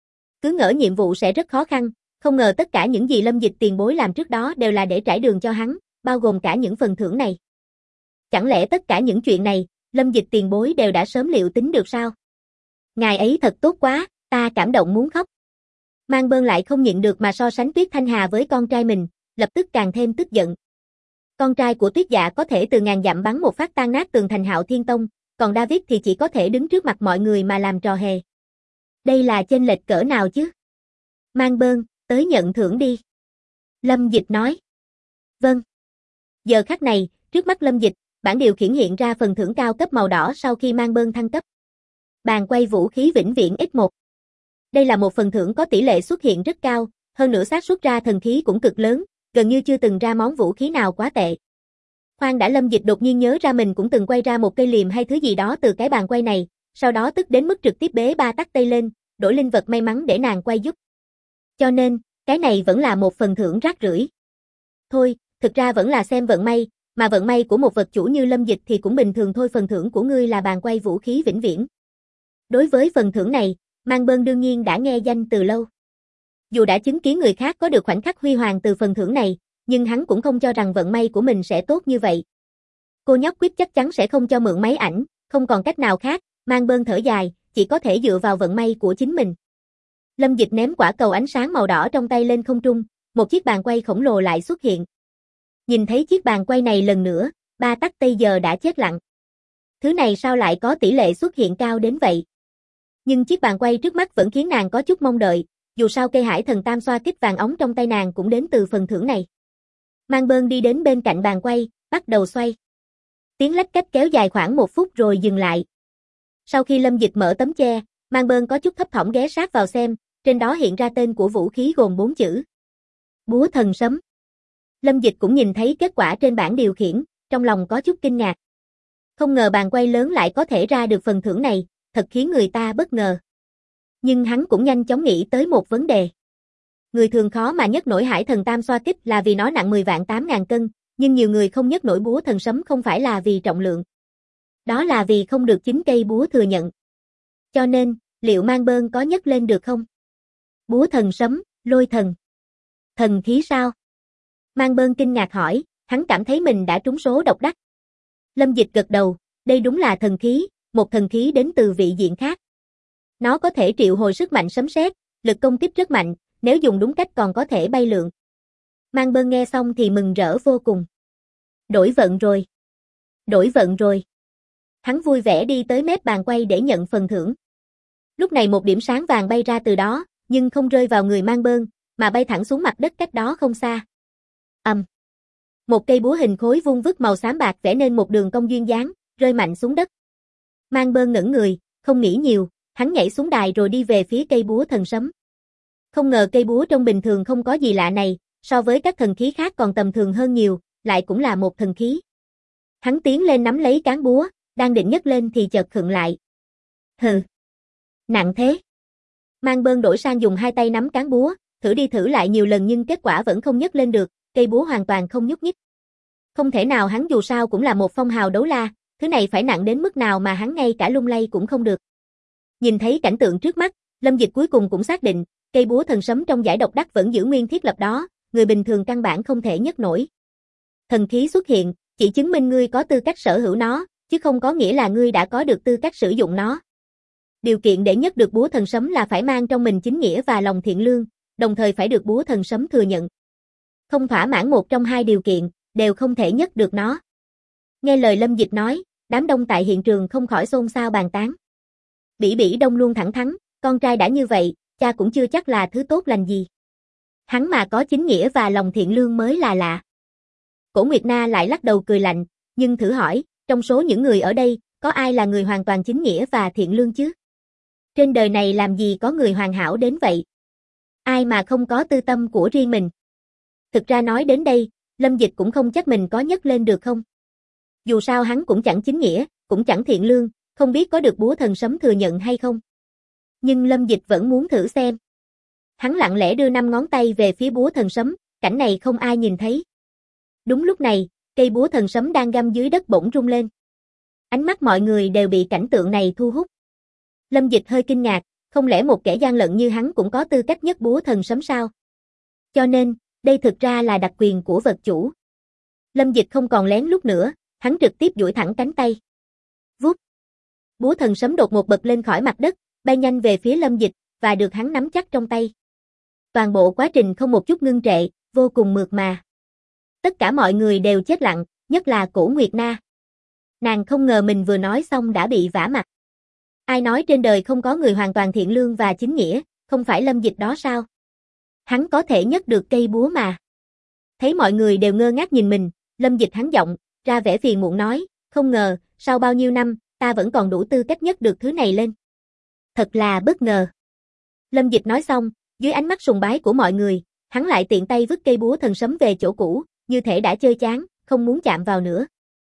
Cứ ngỡ nhiệm vụ sẽ rất khó khăn, không ngờ tất cả những gì Lâm Dịch tiền bối làm trước đó đều là để trải đường cho hắn, bao gồm cả những phần thưởng này. Chẳng lẽ tất cả những chuyện này, Lâm Dịch tiền bối đều đã sớm liệu tính được sao? Ngài ấy thật tốt quá, ta cảm động muốn khóc. Mang Bơn lại không nhịn được mà so sánh Tuyết Thanh Hà với con trai mình, lập tức càng thêm tức giận. Con trai của Tuyết Dạ có thể từ ngàn dặm bắn một phát tan nát tường thành Hạo Thiên Tông, còn David thì chỉ có thể đứng trước mặt mọi người mà làm trò hề. Đây là chênh lệch cỡ nào chứ? Mang Bơn, tới nhận thưởng đi. Lâm Dịch nói. Vâng. Giờ khắc này, trước mắt Lâm Dịch, bảng điều khiển hiện ra phần thưởng cao cấp màu đỏ sau khi Mang Bơn thăng cấp. Bàn quay vũ khí vĩnh viễn X1. Đây là một phần thưởng có tỷ lệ xuất hiện rất cao, hơn nữa xác suất ra thần khí cũng cực lớn, gần như chưa từng ra món vũ khí nào quá tệ. Khoan đã, Lâm Dịch đột nhiên nhớ ra mình cũng từng quay ra một cây liềm hay thứ gì đó từ cái bàn quay này, sau đó tức đến mức trực tiếp bế ba tắc tay lên, đổi linh vật may mắn để nàng quay giúp. Cho nên, cái này vẫn là một phần thưởng rác rưởi. Thôi, thực ra vẫn là xem vận may, mà vận may của một vật chủ như Lâm Dịch thì cũng bình thường thôi. Phần thưởng của ngươi là bàn quay vũ khí vĩnh viễn. Đối với phần thưởng này, Mang Bơn đương nhiên đã nghe danh từ lâu. Dù đã chứng kiến người khác có được khoảnh khắc huy hoàng từ phần thưởng này, nhưng hắn cũng không cho rằng vận may của mình sẽ tốt như vậy. Cô nhóc quyết chắc chắn sẽ không cho mượn máy ảnh, không còn cách nào khác, Mang Bơn thở dài, chỉ có thể dựa vào vận may của chính mình. Lâm Dịch ném quả cầu ánh sáng màu đỏ trong tay lên không trung, một chiếc bàn quay khổng lồ lại xuất hiện. Nhìn thấy chiếc bàn quay này lần nữa, ba tắc tây giờ đã chết lặng. Thứ này sao lại có tỷ lệ xuất hiện cao đến vậy? Nhưng chiếc bàn quay trước mắt vẫn khiến nàng có chút mong đợi, dù sao cây hải thần tam xoa kích vàng óng trong tay nàng cũng đến từ phần thưởng này. Mang Bơn đi đến bên cạnh bàn quay, bắt đầu xoay. Tiếng lách cách kéo dài khoảng 1 phút rồi dừng lại. Sau khi Lâm Dịch mở tấm che, Mang Bơn có chút thấp thỏm ghé sát vào xem, trên đó hiện ra tên của vũ khí gồm 4 chữ. Búa thần sấm. Lâm Dịch cũng nhìn thấy kết quả trên bảng điều khiển, trong lòng có chút kinh ngạc. Không ngờ bàn quay lớn lại có thể ra được phần thưởng này, thật khiến người ta bất ngờ. Nhưng hắn cũng nhanh chóng nghĩ tới một vấn đề. Người thường khó mà nhấc nổi hải thần tam xoa kích là vì nó nặng 10 vạn 8.000 cân, nhưng nhiều người không nhấc nổi búa thần sấm không phải là vì trọng lượng. Đó là vì không được chính cây búa thừa nhận. Cho nên, liệu Mang Bơn có nhấc lên được không? Búa thần sấm, lôi thần. Thần khí sao? Mang Bơn kinh ngạc hỏi, hắn cảm thấy mình đã trúng số độc đắc. Lâm Dịch gật đầu, đây đúng là thần khí, một thần khí đến từ vị diện khác. Nó có thể triệu hồi sức mạnh sấm sét, Lực công kích rất mạnh, nếu dùng đúng cách còn có thể bay lượn. Mang Bơn nghe xong thì mừng rỡ vô cùng. Đổi vận rồi. Đổi vận rồi. Hắn vui vẻ đi tới mép bàn quay để nhận phần thưởng. Lúc này một điểm sáng vàng bay ra từ đó, nhưng không rơi vào người Mang Bơn, mà bay thẳng xuống mặt đất cách đó không xa. Một cây búa hình khối vuông vức màu xám bạc vẽ nên một đường cong duyên dáng, rơi mạnh xuống đất. Mang Bơn ngẩn người, không nghĩ nhiều, hắn nhảy xuống đài rồi đi về phía cây búa thần sấm. Không ngờ cây búa trông bình thường không có gì lạ này, so với các thần khí khác còn tầm thường hơn nhiều, lại cũng là một thần khí. Hắn tiến lên nắm lấy cán búa, đang định nhấc lên thì chợt khựng lại. Hừ, nặng thế. Mang Bơn đổi sang dùng hai tay nắm cán búa, thử đi thử lại nhiều lần nhưng kết quả vẫn không nhấc lên được, cây búa hoàn toàn không nhúc nhích. Không thể nào, hắn dù sao cũng là một phong hào đấu la, thứ này phải nặng đến mức nào mà hắn ngay cả lung lay cũng không được. Nhìn thấy cảnh tượng trước mắt, Lâm Dịch cuối cùng cũng xác định, cây búa thần sấm trong giải độc đắc vẫn giữ nguyên thiết lập đó, người bình thường căn bản không thể nhấc nổi. Thần khí xuất hiện, chỉ chứng minh ngươi có tư cách sở hữu nó, chứ không có nghĩa là ngươi đã có được tư cách sử dụng nó. Điều kiện để nhấc được búa thần sấm là phải mang trong mình chính nghĩa và lòng thiện lương, đồng thời phải được búa thần sấm thừa nhận. Không thỏa mãn một trong hai điều kiện, đều không thể nhấc được nó. Nghe lời Lâm Dịch nói, đám đông tại hiện trường không khỏi xôn xao bàn tán. Bỉ Bỉ Đông luôn thẳng thắn, con trai đã như vậy, cha cũng chưa chắc là thứ tốt lành gì. Hắn mà có chính nghĩa và lòng thiện lương mới là lạ. Cổ Nguyệt Na lại lắc đầu cười lạnh, nhưng thử hỏi, trong số những người ở đây, có ai là người hoàn toàn chính nghĩa và thiện lương chứ? Trên đời này làm gì có người hoàn hảo đến vậy? Ai mà không có tư tâm của riêng mình? Thực ra nói đến đây, Lâm Dịch cũng không chắc mình có nhấc lên được không. Dù sao hắn cũng chẳng chính nghĩa, cũng chẳng thiện lương, không biết có được búa thần sấm thừa nhận hay không. Nhưng Lâm Dịch vẫn muốn thử xem. Hắn lặng lẽ đưa 5 ngón tay về phía búa thần sấm, cảnh này không ai nhìn thấy. Đúng lúc này, cây búa thần sấm đang găm dưới đất bỗng rung lên. Ánh mắt mọi người đều bị cảnh tượng này thu hút. Lâm Dịch hơi kinh ngạc, không lẽ một kẻ gian lận như hắn cũng có tư cách nhấc búa thần sấm sao? Cho nên, đây thực ra là đặc quyền của vật chủ. Lâm Dịch không còn lén lút nữa, hắn trực tiếp duỗi thẳng cánh tay. Vút. Búa thần sấm đột ngột bật lên khỏi mặt đất, bay nhanh về phía Lâm Dịch, và được hắn nắm chắc trong tay. Toàn bộ quá trình không một chút ngưng trệ, vô cùng mượt mà. Tất cả mọi người đều chết lặng, nhất là Cổ Nguyệt Na. Nàng không ngờ mình vừa nói xong đã bị vả mặt. Ai nói trên đời không có người hoàn toàn thiện lương và chính nghĩa, không phải Lâm Dịch đó sao? Hắn có thể nhấc được cây búa mà. Thấy mọi người đều ngơ ngác nhìn mình, Lâm Dịch hắn giọng, ra vẻ phiền muộn nói, không ngờ, sau bao nhiêu năm, ta vẫn còn đủ tư cách nhấc được thứ này lên. Thật là bất ngờ. Lâm Dịch nói xong, dưới ánh mắt sùng bái của mọi người, hắn lại tiện tay vứt cây búa thần sấm về chỗ cũ, như thể đã chơi chán, không muốn chạm vào nữa.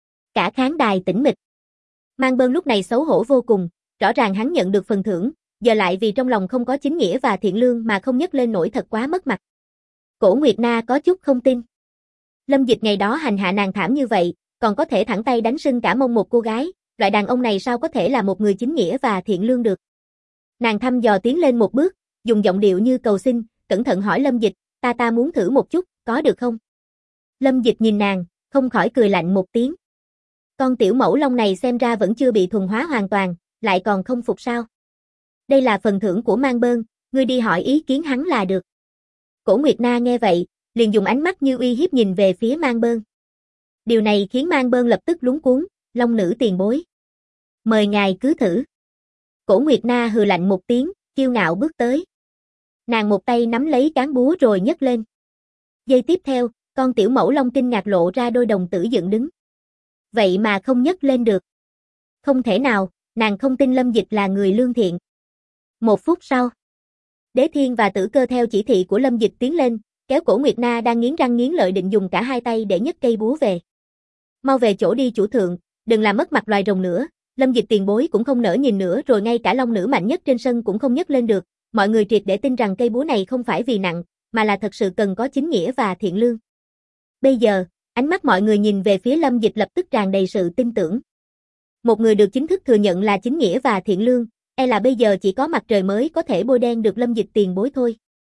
Cả khán đài tĩnh mịch. Mang Bơn lúc này xấu hổ vô cùng, rõ ràng hắn nhận được phần thưởng, giờ lại vì trong lòng không có chính nghĩa và thiện lương mà không nhấc lên nổi, thật quá mất mặt. Cổ Nguyệt Na có chút không tin. Lâm Dịch ngày đó hành hạ nàng thảm như vậy, còn có thể thẳng tay đánh sưng cả mông một cô gái, loại đàn ông này sao có thể là một người chính nghĩa và thiện lương được. Nàng thăm dò tiến lên một bước, dùng giọng điệu như cầu xin, cẩn thận hỏi Lâm Dịch, ta muốn thử một chút, có được không? Lâm Dịch nhìn nàng, không khỏi cười lạnh một tiếng. Con tiểu mẫu long này xem ra vẫn chưa bị thuần hóa hoàn toàn, lại còn không phục sao? Đây là phần thưởng của Mang Bơn, ngươi đi hỏi ý kiến hắn là được. Cổ Nguyệt Na nghe vậy, liền dùng ánh mắt như uy hiếp nhìn về phía Mang Bơn. Điều này khiến Mang Bơn lập tức luống cuống, long nữ tiền bối. Mời ngài cứ thử. Cổ Nguyệt Na hừ lạnh một tiếng, kiêu ngạo bước tới. Nàng một tay nắm lấy cán búa rồi nhấc lên. Giây tiếp theo, con tiểu mẫu long kinh ngạc lộ ra đôi đồng tử dựng đứng. Vậy mà không nhấc lên được. Không thể nào, nàng không tin Lâm Dịch là người lương thiện. 1 phút sau, Đế Thiên và Tử Cơ theo chỉ thị của Lâm Dịch tiến lên, kéo Cổ Nguyệt Na đang nghiến răng nghiến lợi định dùng cả hai tay để nhấc cây búa về. Mau về chỗ đi chủ thượng, đừng làm mất mặt loài rồng nữa. Lâm Dịch tiền bối cũng không nỡ nhìn nữa, rồi ngay cả long nữ mạnh nhất trên sân cũng không nhấc lên được. Mọi người triệt để tin rằng cây búa này không phải vì nặng, mà là thật sự cần có chính nghĩa và thiện lương. Bây giờ, ánh mắt mọi người nhìn về phía Lâm Dịch lập tức tràn đầy sự tin tưởng. Một người được chính thức thừa nhận là chính nghĩa và thiện lương, e là bây giờ chỉ có mặt trời mới có thể bôi đen được Lâm Dịch tiền bối thôi.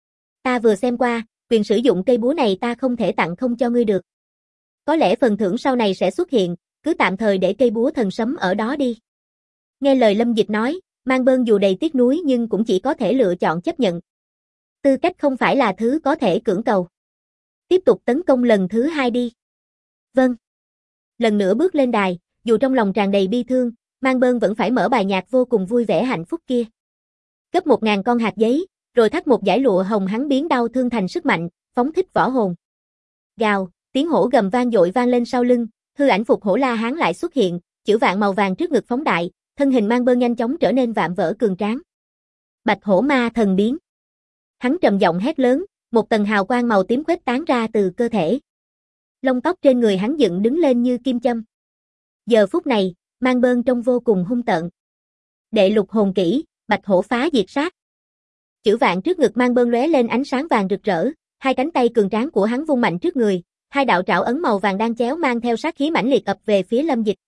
Ta vừa xem qua, quyền sử dụng cây búa này ta không thể tặng không cho ngươi được. Có lẽ phần thưởng sau này sẽ xuất hiện, cứ tạm thời để cây búa thần sấm ở đó đi. Nghe lời Lâm Dịch nói, Mang Bơn dù đầy tiếc nuối nhưng cũng chỉ có thể lựa chọn chấp nhận. Tư cách không phải là thứ có thể cưỡng cầu. Tiếp tục tấn công lần thứ 2 đi. Vâng. Lần nữa bước lên đài, dù trong lòng tràn đầy bi thương, Mang Bơn vẫn phải mở bài nhạc vô cùng vui vẻ hạnh phúc kia. Gấp 1000 con hạt giấy, rồi thắt một dải lụa hồng hắn biến đau thương thành sức mạnh, phóng thích võ hồn. Gào, tiếng hổ gầm vang dội vang lên sau lưng, hư ảnh phục hổ La Hán lại xuất hiện, chữ vạn màu vàng trước ngực phóng đại, thân hình Mang Bơn nhanh chóng trở nên vạm vỡ cường tráng. Bạch hổ ma thần biến. Hắn trầm giọng hét lớn, một tầng hào quang màu tím khuếch tán ra từ cơ thể. Lông tóc trên người hắn dựng đứng lên như kim châm. Giờ phút này, Mang Bơn trông vô cùng hung tợn. Đệ lục hồn kỹ, Bạch hổ phá diệt sát. Chữ vạn trước ngực Mang Bơn lóe lên ánh sáng vàng rực rỡ, hai cánh tay cường tráng của hắn vung mạnh trước người, hai đạo trảo ấn màu vàng đang chéo mang theo sát khí mãnh liệt ập về phía Lâm Dịch.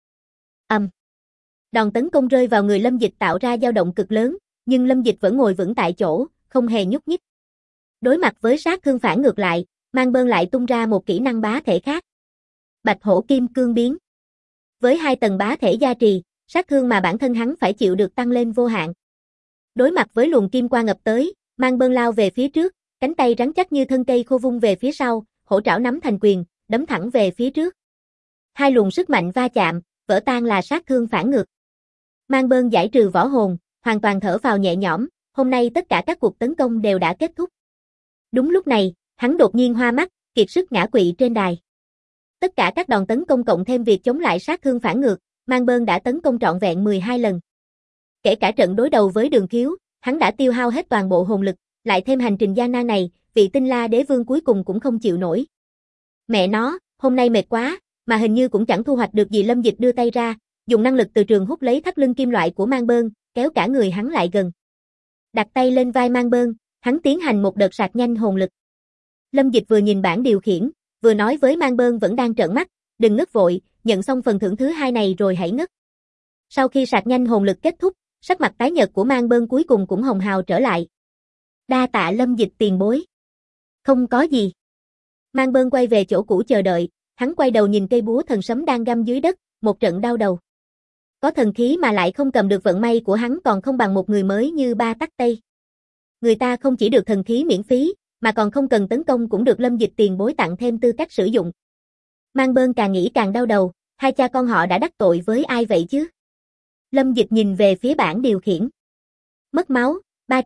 Đòn tấn công rơi vào người Lâm Dịch tạo ra dao động cực lớn, nhưng Lâm Dịch vẫn ngồi vững tại chỗ, không hề nhúc nhích. Đối mặt với sát thương phản ngược lại, Mang Bơn lại tung ra một kỹ năng bá thể khác. Bạch hổ kim cương biến. Với 2 tầng bá thể gia trì, sát thương mà bản thân hắn phải chịu được tăng lên vô hạn. Đối mặt với luồng kim quang ập tới, Mang Bơn lao về phía trước, cánh tay rắn chắc như thân cây khô vung về phía sau, hổ trảo nắm thành quyền, đấm thẳng về phía trước. Hai luồng sức mạnh va chạm, vỡ tan là sát thương phản ngược. Mang Bơn giải trừ võ hồn, hoàn toàn thở phào nhẹ nhõm, hôm nay tất cả các cuộc tấn công đều đã kết thúc. Đúng lúc này, hắn đột nhiên hoa mắt, kiệt sức ngã quỵ trên đài. Tất cả các đòn tấn công cộng thêm việc chống lại sát thương phản ngược, Mang Bơn đã tấn công trọn vẹn 12 lần. Kể cả trận đối đầu với Đường Khiếu, hắn đã tiêu hao hết toàn bộ hồn lực, lại thêm hành trình gian nan này, vị Tinh La Đế Vương cuối cùng cũng không chịu nổi. Mẹ nó, hôm nay mệt quá, mà hình như cũng chẳng thu hoạch được gì. Lâm Dịch đưa tay ra, dùng năng lực từ trường hút lấy thắt lưng kim loại của Mang Bơn, kéo cả người hắn lại gần. Đặt tay lên vai Mang Bơn, hắn tiến hành một đợt sạc nhanh hồn lực. Lâm Dịch vừa nhìn bảng điều khiển, vừa nói với Mang Bơn vẫn đang trợn mắt, đừng ngất vội, nhận xong phần thưởng thứ 2 này rồi hãy ngất. Sau khi sạc nhanh hồn lực kết thúc, sắc mặt tái nhợt của Mang Bơn cuối cùng cũng hồng hào trở lại. Đa tạ Lâm Dịch tiền bối. Không có gì. Mang Bơn quay về chỗ cũ chờ đợi, hắn quay đầu nhìn cây búa thần sấm đang găm dưới đất, một trận đau đầu. Có thần khí mà lại không cầm được, vận may của hắn còn không bằng một người mới như Ba Tắc Tây. Người ta không chỉ được thần khí miễn phí, mà còn không cần tấn công cũng được Lâm Dịch tiền bối tặng thêm tư cách sử dụng. Mang Bơn càng nghĩ càng đau đầu, hai cha con họ đã đắc tội với ai vậy chứ? Lâm Dịch nhìn về phía bảng điều khiển. Mất máu,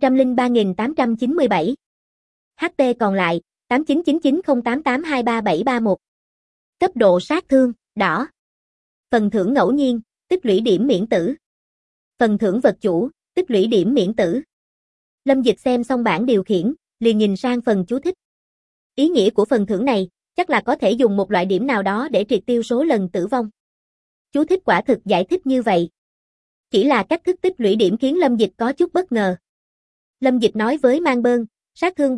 303.897. HP còn lại, 899908823731. Cấp độ sát thương, đỏ. Phần thưởng ngẫu nhiên, tích lũy điểm miễn tử. Phần thưởng vật chủ, tích lũy điểm miễn tử. Lâm Dịch xem xong bảng điều khiển, liền nhìn sang phần chú thích. Ý nghĩa của phần thưởng này, chắc là có thể dùng một loại điểm nào đó để triệt tiêu số lần tử vong. Chú thích quả thực giải thích như vậy. Chỉ là cách thức tích lũy điểm khiến Lâm Dịch có chút bất ngờ. Lâm Dịch nói với Mang Bơn, sát thương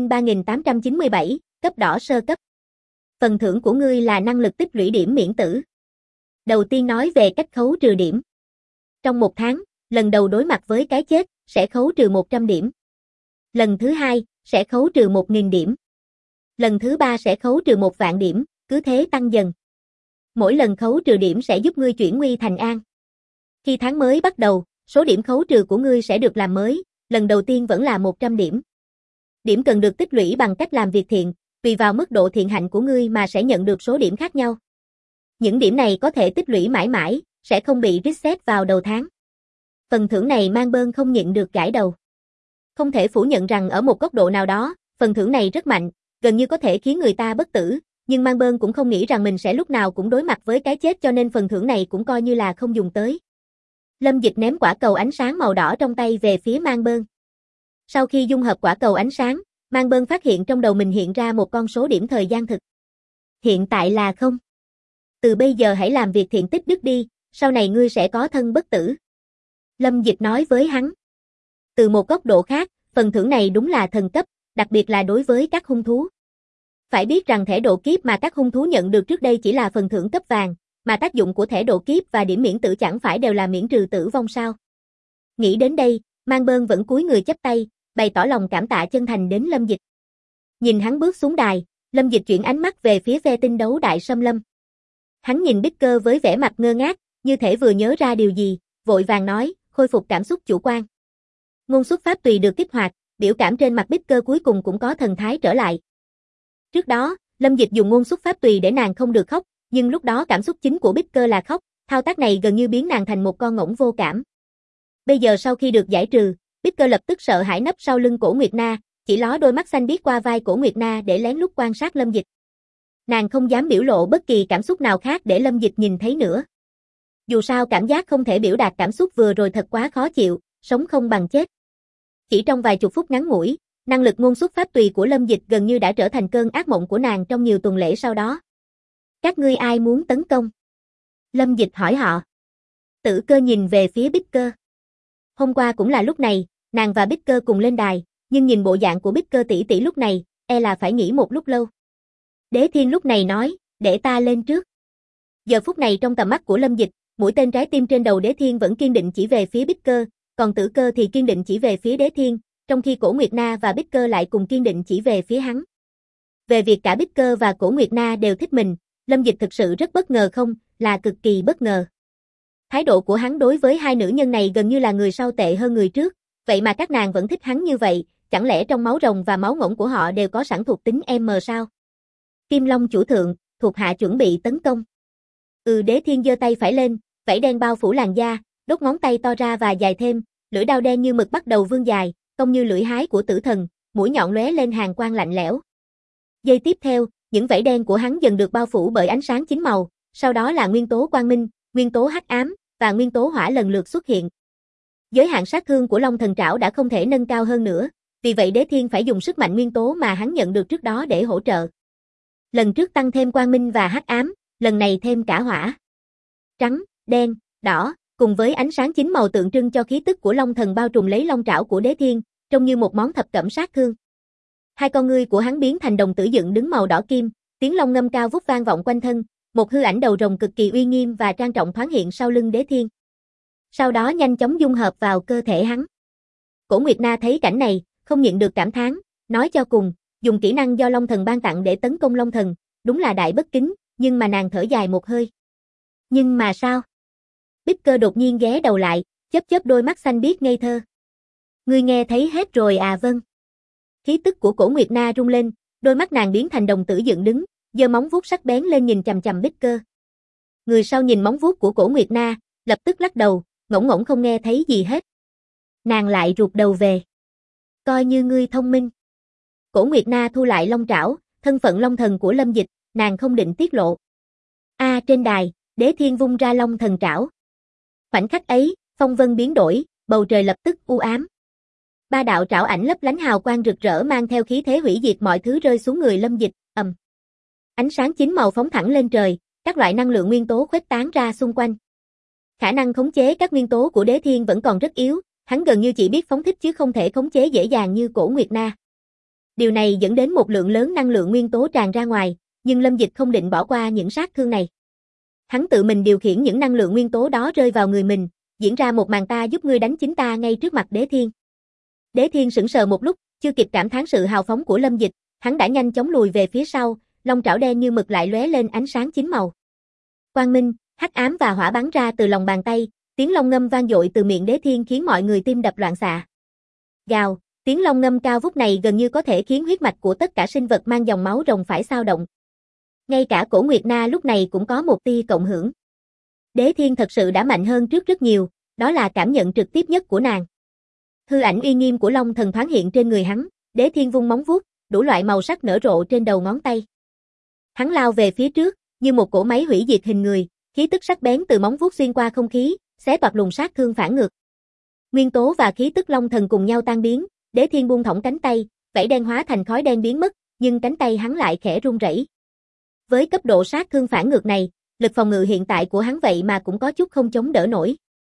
303.897, cấp đỏ sơ cấp. Phần thưởng của ngươi là năng lực tích lũy điểm miễn tử. Đầu tiên nói về cách khấu trừ điểm. Trong 1 tháng, lần đầu đối mặt với cái chết, sẽ khấu trừ 100 điểm. Lần thứ 2, sẽ khấu trừ 1000 điểm. Lần thứ 3 sẽ khấu trừ 1.000.000 điểm, cứ thế tăng dần. Mỗi lần khấu trừ điểm sẽ giúp ngươi chuyển nguy thành an. Khi tháng mới bắt đầu, số điểm khấu trừ của ngươi sẽ được làm mới, lần đầu tiên vẫn là 100 điểm. Điểm cần được tích lũy bằng cách làm việc thiện, tùy vào mức độ thiện hạnh của ngươi mà sẽ nhận được số điểm khác nhau. Những điểm này có thể tích lũy mãi mãi, sẽ không bị reset vào đầu tháng. Phần thưởng này Mang Bơn không nhịn được gãi đầu. Không thể phủ nhận rằng ở một góc độ nào đó, phần thưởng này rất mạnh, gần như có thể khiến người ta bất tử, nhưng Mang Bơn cũng không nghĩ rằng mình sẽ lúc nào cũng đối mặt với cái chết, cho nên phần thưởng này cũng coi như là không dùng tới. Lâm Dịch ném quả cầu ánh sáng màu đỏ trong tay về phía Mang Bơn. Sau khi dung hợp quả cầu ánh sáng, Mang Bơn phát hiện trong đầu mình hiện ra một con số điểm thời gian thực. Hiện tại là 0. Từ bây giờ hãy làm việc thiện tích đức đi, sau này ngươi sẽ có thân bất tử. Lâm Dịch nói với hắn. Từ một góc độ khác, phần thưởng này đúng là thần cấp, đặc biệt là đối với các hung thú. Phải biết rằng thẻ độ kiếp mà các hung thú nhận được trước đây chỉ là phần thưởng cấp vàng, mà tác dụng của thẻ độ kiếp và điểm miễn tử chẳng phải đều là miễn trừ tử vong sao? Nghĩ đến đây, Mang Bơn vẫn cúi người chắp tay, bày tỏ lòng cảm tạ chân thành đến Lâm Dịch. Nhìn hắn bước xuống đài, Lâm Dịch chuyển ánh mắt về phía phe tinh đấu đại xâm lâm. Hắn nhìn Bích Cơ với vẻ mặt ngơ ngác, như thể vừa nhớ ra điều gì, vội vàng nói, khôi phục cảm xúc chủ quan. Ngôn xuất pháp tùy được kích hoạt, biểu cảm trên mặt Bích Cơ cuối cùng cũng có thần thái trở lại. Trước đó, Lâm Dịch dùng ngôn xuất pháp tùy để nàng không được khóc, nhưng lúc đó cảm xúc chính của Bích Cơ là khóc, thao tác này gần như biến nàng thành một con ngỗng vô cảm. Bây giờ sau khi được giải trừ, Bích Cơ lập tức sợ hãi nấp sau lưng Cổ Nguyệt Na, chỉ ló đôi mắt xanh biếc qua vai Cổ Nguyệt Na để lén lút quan sát Lâm Dịch. Nàng không dám biểu lộ bất kỳ cảm xúc nào khác để Lâm Dịch nhìn thấy nữa. Dù sao cảm giác không thể biểu đạt cảm xúc vừa rồi thật quá khó chịu, sống không bằng chết. Chỉ trong vài chục phút ngắn ngủi, năng lực ngôn xuất pháp tùy của Lâm Dịch gần như đã trở thành cơn ác mộng của nàng trong nhiều tuần lễ sau đó. Các ngươi ai muốn tấn công? Lâm Dịch hỏi họ. Tử Cơ nhìn về phía Bích Cơ. Hôm qua cũng là lúc này, nàng và Bích Cơ cùng lên đài, nhưng nhìn bộ dạng của Bích Cơ tỷ tỷ lúc này, e là phải nghỉ một lúc lâu. Đế Thiên lúc này nói, để ta lên trước. Giờ phút này trong tầm mắt của Lâm Dịch, mũi tên trái tim trên đầu Đế Thiên vẫn kiên định chỉ về phía Bích Cơ, còn Tử Cơ thì kiên định chỉ về phía Đế Thiên, trong khi Cổ Nguyệt Na và Bích Cơ lại cùng kiên định chỉ về phía hắn. Về việc cả Bích Cơ và Cổ Nguyệt Na đều thích mình, Lâm Dịch thực sự rất bất ngờ không, là cực kỳ bất ngờ. Thái độ của hắn đối với hai nữ nhân này gần như là người sau tệ hơn người trước, vậy mà các nàng vẫn thích hắn như vậy, chẳng lẽ trong máu rồng và máu ngỗng của họ đều có sẵn thuộc tính M sao? Kim Long chủ thượng, thuộc hạ chuẩn bị tấn công. Đế Thiên giơ tay phải lên, vảy đen bao phủ làn da, đốt ngón tay to ra và dài thêm, lưỡi đao đen như mực bắt đầu vươn dài, cong như lưỡi hái của tử thần, mũi nhọn lóe lên hàn quang lạnh lẽo. Giây tiếp theo, những vảy đen của hắn dần được bao phủ bởi ánh sáng chín màu, sau đó là nguyên tố quang minh, nguyên tố hắc ám và nguyên tố hỏa lần lượt xuất hiện. Giới hạn sát thương của Long Thần Trảo đã không thể nâng cao hơn nữa, vì vậy Đế Thiên phải dùng sức mạnh nguyên tố mà hắn nhận được trước đó để hỗ trợ. Lần trước tăng thêm quang minh và hắc ám, lần này thêm cả hỏa. Trắng, đen, đỏ, cùng với ánh sáng chín màu tượng trưng cho khí tức của Long Thần bao trùm lấy long trảo của Đế Thiên, trông như một món thập cẩm sát thương. Hai con ngươi của hắn biến thành đồng tử dựng đứng màu đỏ kim, tiếng long ngâm cao vút vang vọng quanh thân, một hư ảnh đầu rồng cực kỳ uy nghiêm và trang trọng thoáng hiện sau lưng Đế Thiên. Sau đó nhanh chóng dung hợp vào cơ thể hắn. Cổ Nguyệt Na thấy cảnh này, không nhịn được cảm thán, nói cho cùng, dùng kỹ năng do Long Thần ban tặng để tấn công Long Thần, đúng là đại bất kính, nhưng mà nàng thở dài một hơi. Nhưng mà sao? Bích Cơ đột nhiên ghé đầu lại, chớp chớp đôi mắt xanh biếc ngây thơ. Ngươi nghe thấy hết rồi à? Vâng. Khí tức của Cổ Nguyệt Na rung lên, đôi mắt nàng biến thành đồng tử dựng đứng, giơ móng vuốt sắc bén lên nhìn chằm chằm Bích Cơ. Người sau nhìn móng vuốt của Cổ Nguyệt Na, lập tức lắc đầu, ngỗng ngỗng không nghe thấy gì hết. Nàng lại rụt đầu về. Coi như ngươi thông minh. Cổ Nguyệt Na thu lại long trảo, thân phận Long Thần của Lâm Dịch, nàng không định tiết lộ. Trên đài, Đế Thiên vung ra Long Thần trảo. Khoảnh khắc ấy, phong vân biến đổi, bầu trời lập tức u ám. Ba đạo trảo ảnh lấp lánh hào quang rực rỡ mang theo khí thế hủy diệt mọi thứ rơi xuống người Lâm Dịch, ầm. Ánh sáng chín màu phóng thẳng lên trời, các loại năng lượng nguyên tố khuếch tán ra xung quanh. Khả năng khống chế các nguyên tố của Đế Thiên vẫn còn rất yếu, hắn gần như chỉ biết phóng thích chứ không thể khống chế dễ dàng như Cổ Nguyệt Na. Điều này dẫn đến một lượng lớn năng lượng nguyên tố tràn ra ngoài, nhưng Lâm Dịch không định bỏ qua những sát thương này. Hắn tự mình điều khiển những năng lượng nguyên tố đó rơi vào người mình, diễn ra một màn ta giúp ngươi đánh chính ta ngay trước mặt Đế Thiên. Đế Thiên sững sờ một lúc, chưa kịp cảm thán sự hào phóng của Lâm Dịch, hắn đã nhanh chóng lùi về phía sau, long trảo đen như mực lại lóe lên ánh sáng chín màu. Quang minh, hắc ám và hỏa bắn ra từ lòng bàn tay, tiếng long ngâm vang dội từ miệng Đế Thiên khiến mọi người tim đập loạn xạ. Gào, tiếng long ngâm cao vút này gần như có thể khiến huyết mạch của tất cả sinh vật mang dòng máu rồng phải xao động. Ngay cả Cổ Nguyệt Na lúc này cũng có một tia cộng hưởng. Đế Thiên thật sự đã mạnh hơn trước rất nhiều, đó là cảm nhận trực tiếp nhất của nàng. Hư ảnh uy nghiêm của Long Thần thoáng hiện trên người hắn, Đế Thiên vung móng vuốt, đủ loại màu sắc nở rộ trên đầu ngón tay. Hắn lao về phía trước, như một cỗ máy hủy diệt hình người, khí tức sắc bén từ móng vuốt xuyên qua không khí, xé toạc luồng sát thương phản ngược. Nguyên tố và khí tức Long Thần cùng nhau tan biến, Đế Thiên buông thõng cánh tay, vảy đen hóa thành khói đen biến mất, nhưng cánh tay hắn lại khẽ run rẩy. Với cấp độ sát thương phản ngược này, lực phòng ngự hiện tại của hắn vậy mà cũng có chút không chống đỡ nổi.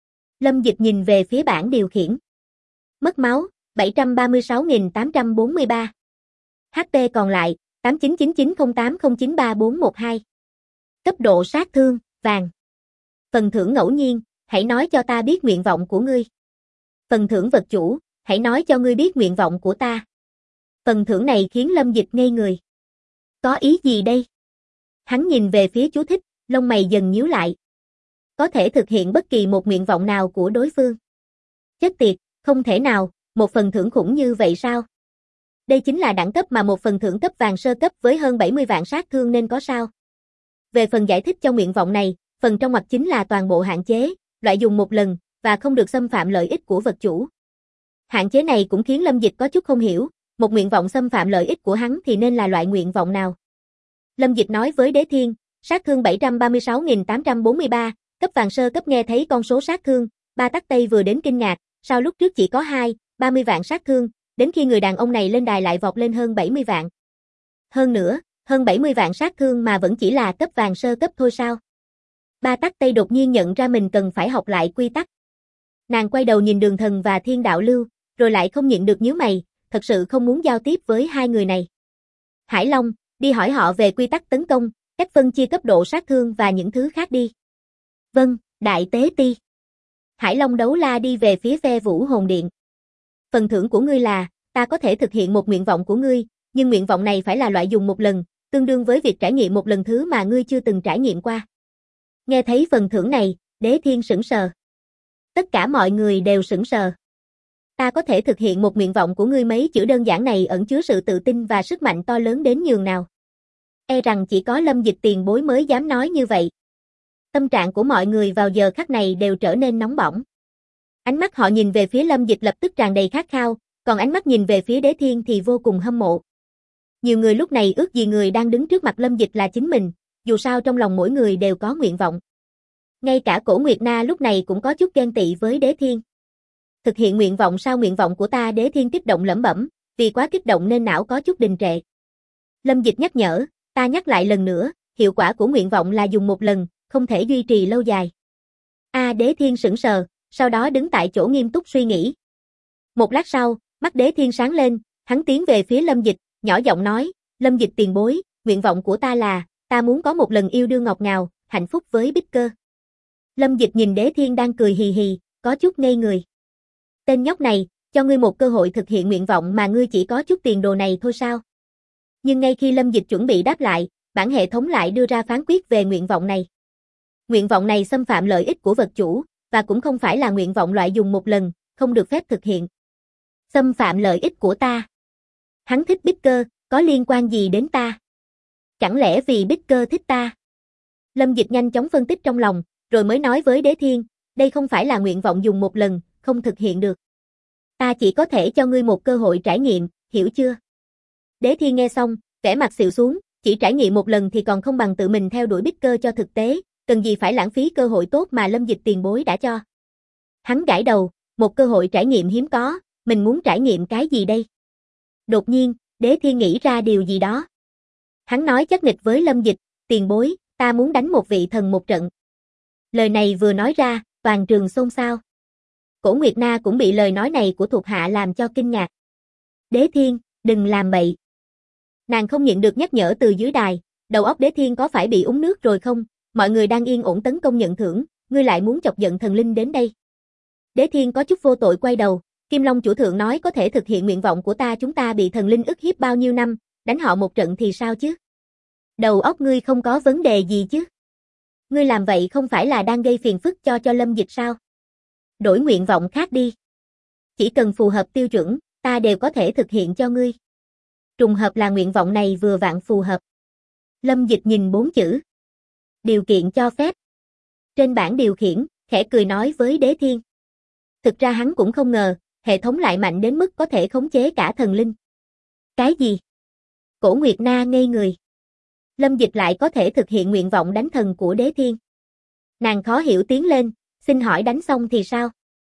Lâm Dịch nhìn về phía bảng điều khiển. Mất máu, 736.843. HP còn lại, 899908093412. Cấp độ sát thương, vàng. Phần thưởng ngẫu nhiên, hãy nói cho ta biết nguyện vọng của ngươi. Phần thưởng vật chủ, hãy nói cho ngươi biết nguyện vọng của ta. Phần thưởng này khiến Lâm Dịch ngây người. Có ý gì đây? Hắn nhìn về phía chú thích, lông mày dần nhíu lại. Có thể thực hiện bất kỳ một nguyện vọng nào của đối phương. Chết tiệt, không thể nào, một phần thưởng khủng như vậy sao? Đây chính là đẳng cấp mà một phần thưởng cấp vàng sơ cấp với hơn 70 vạn sát thương nên có sao? Về phần giải thích cho nguyện vọng này, phần trong ngoặc chính là toàn bộ hạn chế, loại dùng một lần, và không được xâm phạm lợi ích của vật chủ. Hạn chế này cũng khiến Lâm Dịch có chút không hiểu, một nguyện vọng xâm phạm lợi ích của hắn thì nên là loại nguyện vọng nào? Lâm Dịch nói với Đế Thiên, sát thương 736.843, cấp vàng sơ cấp nghe thấy con số sát thương, Ba Tắc Tây vừa đến kinh ngạc, sao lúc trước chỉ có 30 vạn sát thương, đến khi người đàn ông này lên đài lại vọt lên hơn 70 vạn. Hơn nữa, hơn 70 vạn sát thương mà vẫn chỉ là cấp vàng sơ cấp thôi sao? Ba Tắc Tây đột nhiên nhận ra mình cần phải học lại quy tắc. Nàng quay đầu nhìn Đường Thần và Thiên Đạo Lưu, rồi lại không nhịn được nhíu mày, thật sự không muốn giao tiếp với hai người này. Hải Long, đi hỏi họ về quy tắc tấn công, cách phân chia cấp độ sát thương và những thứ khác đi. Vâng, Đại Tế Ti. Hải Long đấu la đi về phía Ve Vũ Hồn Điện. Phần thưởng của ngươi là, ta có thể thực hiện một nguyện vọng của ngươi, nhưng nguyện vọng này phải là loại dùng một lần, tương đương với việc trải nghiệm một lần thứ mà ngươi chưa từng trải nghiệm qua. Nghe thấy phần thưởng này, Đế Thiên sững sờ. Tất cả mọi người đều sững sờ. Ta có thể thực hiện một nguyện vọng của ngươi, mấy chữ đơn giản này ẩn chứa sự tự tin và sức mạnh to lớn đến nhường nào. E rằng chỉ có Lâm Dịch tiền bối mới dám nói như vậy. Tâm trạng của mọi người vào giờ khắc này đều trở nên nóng bỏng. Ánh mắt họ nhìn về phía Lâm Dịch lập tức tràn đầy khát khao, còn ánh mắt nhìn về phía Đế Thiên thì vô cùng hâm mộ. Nhiều người lúc này ước gì người đang đứng trước mặt Lâm Dịch là chính mình, dù sao trong lòng mỗi người đều có nguyện vọng. Ngay cả Cổ Nguyệt Na lúc này cũng có chút ghen tị với Đế Thiên. Thực hiện nguyện vọng sao, nguyện vọng của ta? Đế Thiên kích động lẩm bẩm, vì quá kích động nên não có chút đình trệ. Lâm Dịch nhắc nhở, ta nhắc lại lần nữa, hiệu quả của nguyện vọng là dùng một lần, không thể duy trì lâu dài. Đế Thiên sững sờ, sau đó đứng tại chỗ nghiêm túc suy nghĩ. Một lát sau, mắt Đế Thiên sáng lên, hắn tiến về phía Lâm Dịch, nhỏ giọng nói, Lâm Dịch tiền bối, nguyện vọng của ta là, ta muốn có một lần yêu đương ngọt ngào, hạnh phúc với Bích Cơ. Lâm Dịch nhìn Đế Thiên đang cười hì hì, có chút ngây người. Tên nhóc này, cho ngươi một cơ hội thực hiện nguyện vọng mà ngươi chỉ có chút tiền đồ này thôi sao? Nhưng ngay khi Lâm Dịch chuẩn bị đáp lại, bản hệ thống lại đưa ra phán quyết về nguyện vọng này. Nguyện vọng này xâm phạm lợi ích của vật chủ, và cũng không phải là nguyện vọng loại dùng một lần, không được phép thực hiện. Xâm phạm lợi ích của ta. Hắn thích Bích Cơ, có liên quan gì đến ta? Chẳng lẽ vì Bích Cơ thích ta? Lâm Dịch nhanh chóng phân tích trong lòng, rồi mới nói với Đế Thiên, đây không phải là nguyện vọng dùng một lần, không thực hiện được. Ta chỉ có thể cho ngươi một cơ hội trải nghiệm, hiểu chưa? Đế Thiên nghe xong, vẻ mặt xịu xuống, chỉ trải nghiệm một lần thì còn không bằng tự mình theo đuổi Bích Cơ cho thực tế, cần gì phải lãng phí cơ hội tốt mà Lâm Dịch tiền bối đã cho. Hắn gãi đầu, một cơ hội trải nghiệm hiếm có, mình muốn trải nghiệm cái gì đây? Đột nhiên, Đế Thiên nghĩ ra điều gì đó. Hắn nói chắc nịch với Lâm Dịch, tiền bối, ta muốn đánh một vị thần một trận. Lời này vừa nói ra, toàn trường xôn xao. Cổ Nguyệt Na cũng bị lời nói này của thuộc hạ làm cho kinh ngạc. Đế Thiên, đừng làm bậy. Nàng không nhịn được nhắc nhở từ dưới đài, đầu óc Đế Thiên có phải bị uống nước rồi không? Mọi người đang yên ổn tấn công nhận thưởng, ngươi lại muốn chọc giận thần linh đến đây. Đế Thiên có chút vô tội quay đầu, Kim Long chủ thượng nói có thể thực hiện nguyện vọng của ta, chúng ta bị thần linh ức hiếp bao nhiêu năm, đánh họ một trận thì sao chứ? Đầu óc ngươi không có vấn đề gì chứ? Ngươi làm vậy không phải là đang gây phiền phức cho Lâm Dịch sao? Đổi nguyện vọng khác đi. Chỉ cần phù hợp tiêu chuẩn, ta đều có thể thực hiện cho ngươi. Trùng hợp là nguyện vọng này vừa vặn phù hợp. Lâm Dịch nhìn 4 chữ. Điều kiện cho phép. Trên bảng điều khiển, khẽ cười nói với Đế Thiên. Thực ra hắn cũng không ngờ, hệ thống lại mạnh đến mức có thể khống chế cả thần linh. Cái gì? Cổ Nguyệt Na ngây người. Lâm Dịch lại có thể thực hiện nguyện vọng đánh thần của Đế Thiên. Nàng khó hiểu tiến lên, xin hỏi đánh xong thì sao?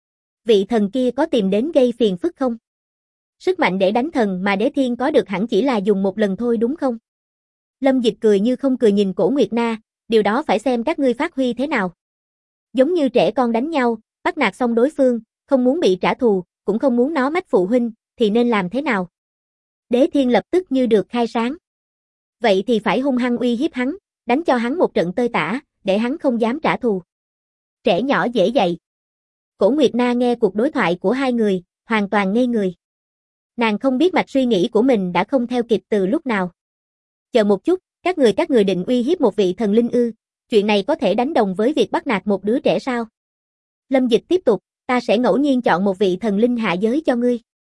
Vị thần kia có tìm đến gây phiền phức không? Sức mạnh để đánh thần mà Đế Thiên có được hẳn chỉ là dùng một lần thôi đúng không? Lâm Dịch cười như không cười nhìn Cổ Nguyệt Na, điều đó phải xem các ngươi phát huy thế nào. Giống như trẻ con đánh nhau, bắt nạt xong đối phương, không muốn bị trả thù, cũng không muốn nó mách phụ huynh, thì nên làm thế nào? Đế Thiên lập tức như được khai sáng. Vậy thì phải hung hăng uy hiếp hắn, đánh cho hắn một trận tơi tả, để hắn không dám trả thù. Trẻ nhỏ dễ dạy. Cổ Nguyệt Na nghe cuộc đối thoại của hai người, hoàn toàn ngây người. Nàng không biết mạch suy nghĩ của mình đã không theo kịp từ lúc nào. Chờ một chút, các người định uy hiếp một vị thần linh ư? Chuyện này có thể đánh đồng với việc bắt nạt một đứa trẻ sao? Lâm Dịch tiếp tục, ta sẽ ngẫu nhiên chọn một vị thần linh hạ giới cho ngươi.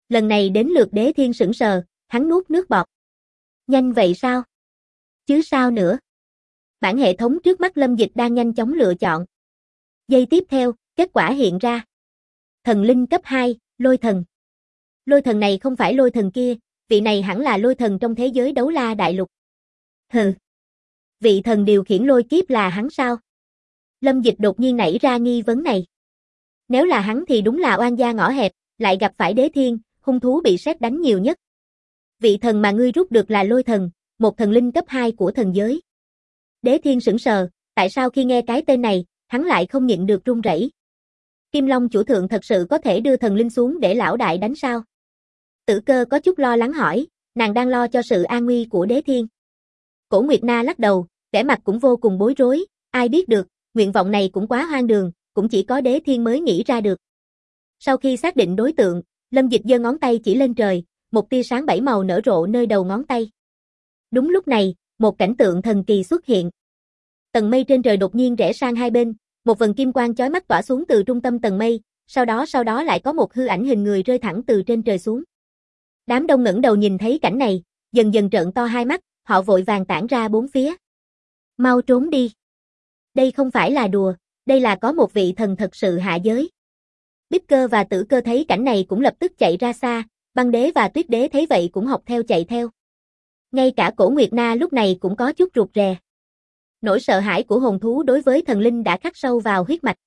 Lần này đến lượt Đế Thiên sững sờ, hắn nuốt nước bọt. Nhanh vậy sao? Chứ sao nữa? Bản hệ thống trước mắt Lâm Dịch đang nhanh chóng lựa chọn. Giây tiếp theo, kết quả hiện ra. Thần linh cấp 2, Lôi Thần. Lôi Thần này không phải Lôi Thần kia, vị này hẳn là Lôi Thần trong thế giới Đấu La Đại Lục. Hừ. Vị thần điều khiển lôi kiếp là hắn sao? Lâm Dịch đột nhiên nảy ra nghi vấn này. Nếu là hắn thì đúng là oan gia ngõ hẹp, lại gặp phải Đế Thiên, hung thú bị sét đánh nhiều nhất. Vị thần mà ngươi rút được là Lôi Thần, một thần linh cấp 2 của thần giới. Đế Thiên sững sờ, tại sao khi nghe cái tên này, hắn lại không nhịn được run rẩy. Kim Long chủ thượng thật sự có thể đưa thần linh xuống để lão đại đánh sao? Tử Cơ có chút lo lắng hỏi, nàng đang lo cho sự an nguy của Đế Thiên. Cổ Nguyệt Na lắc đầu, vẻ mặt cũng vô cùng bối rối, ai biết được, nguyện vọng này cũng quá hoang đường, cũng chỉ có Đế Thiên mới nghĩ ra được. Sau khi xác định đối tượng, Lâm Dịch giơ ngón tay chỉ lên trời, một tia sáng 7 màu nở rộ nơi đầu ngón tay. Đúng lúc này, một cảnh tượng thần kỳ xuất hiện. Tầng mây trên trời đột nhiên rẽ sang hai bên, một vầng kim quang chói mắt tỏa xuống từ trung tâm tầng mây, sau đó lại có một hư ảnh hình người rơi thẳng từ trên trời xuống. Đám đông ngẩng đầu nhìn thấy cảnh này, dần dần trợn to hai mắt, họ vội vàng tản ra bốn phía. Mau trốn đi. Đây không phải là đùa, đây là có một vị thần thật sự hạ giới. Bích Cơ và Tử Cơ thấy cảnh này cũng lập tức chạy ra xa, Băng Đế và Tuyết Đế thấy vậy cũng học theo chạy theo. Ngay cả Cổ Nguyệt Na lúc này cũng có chút rụt rè. Nỗi sợ hãi của hồn thú đối với thần linh đã khắc sâu vào huyết mạch.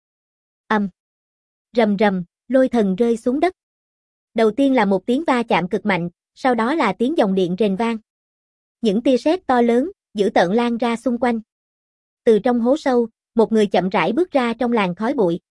Rầm rầm, Lôi Thần rơi xuống đất. Đầu tiên là một tiếng va chạm cực mạnh, sau đó là tiếng dòng điện rền vang. Những tia sét to lớn, dữ tợn lan ra xung quanh. Từ trong hố sâu, một người chậm rãi bước ra trong làn khói bụi.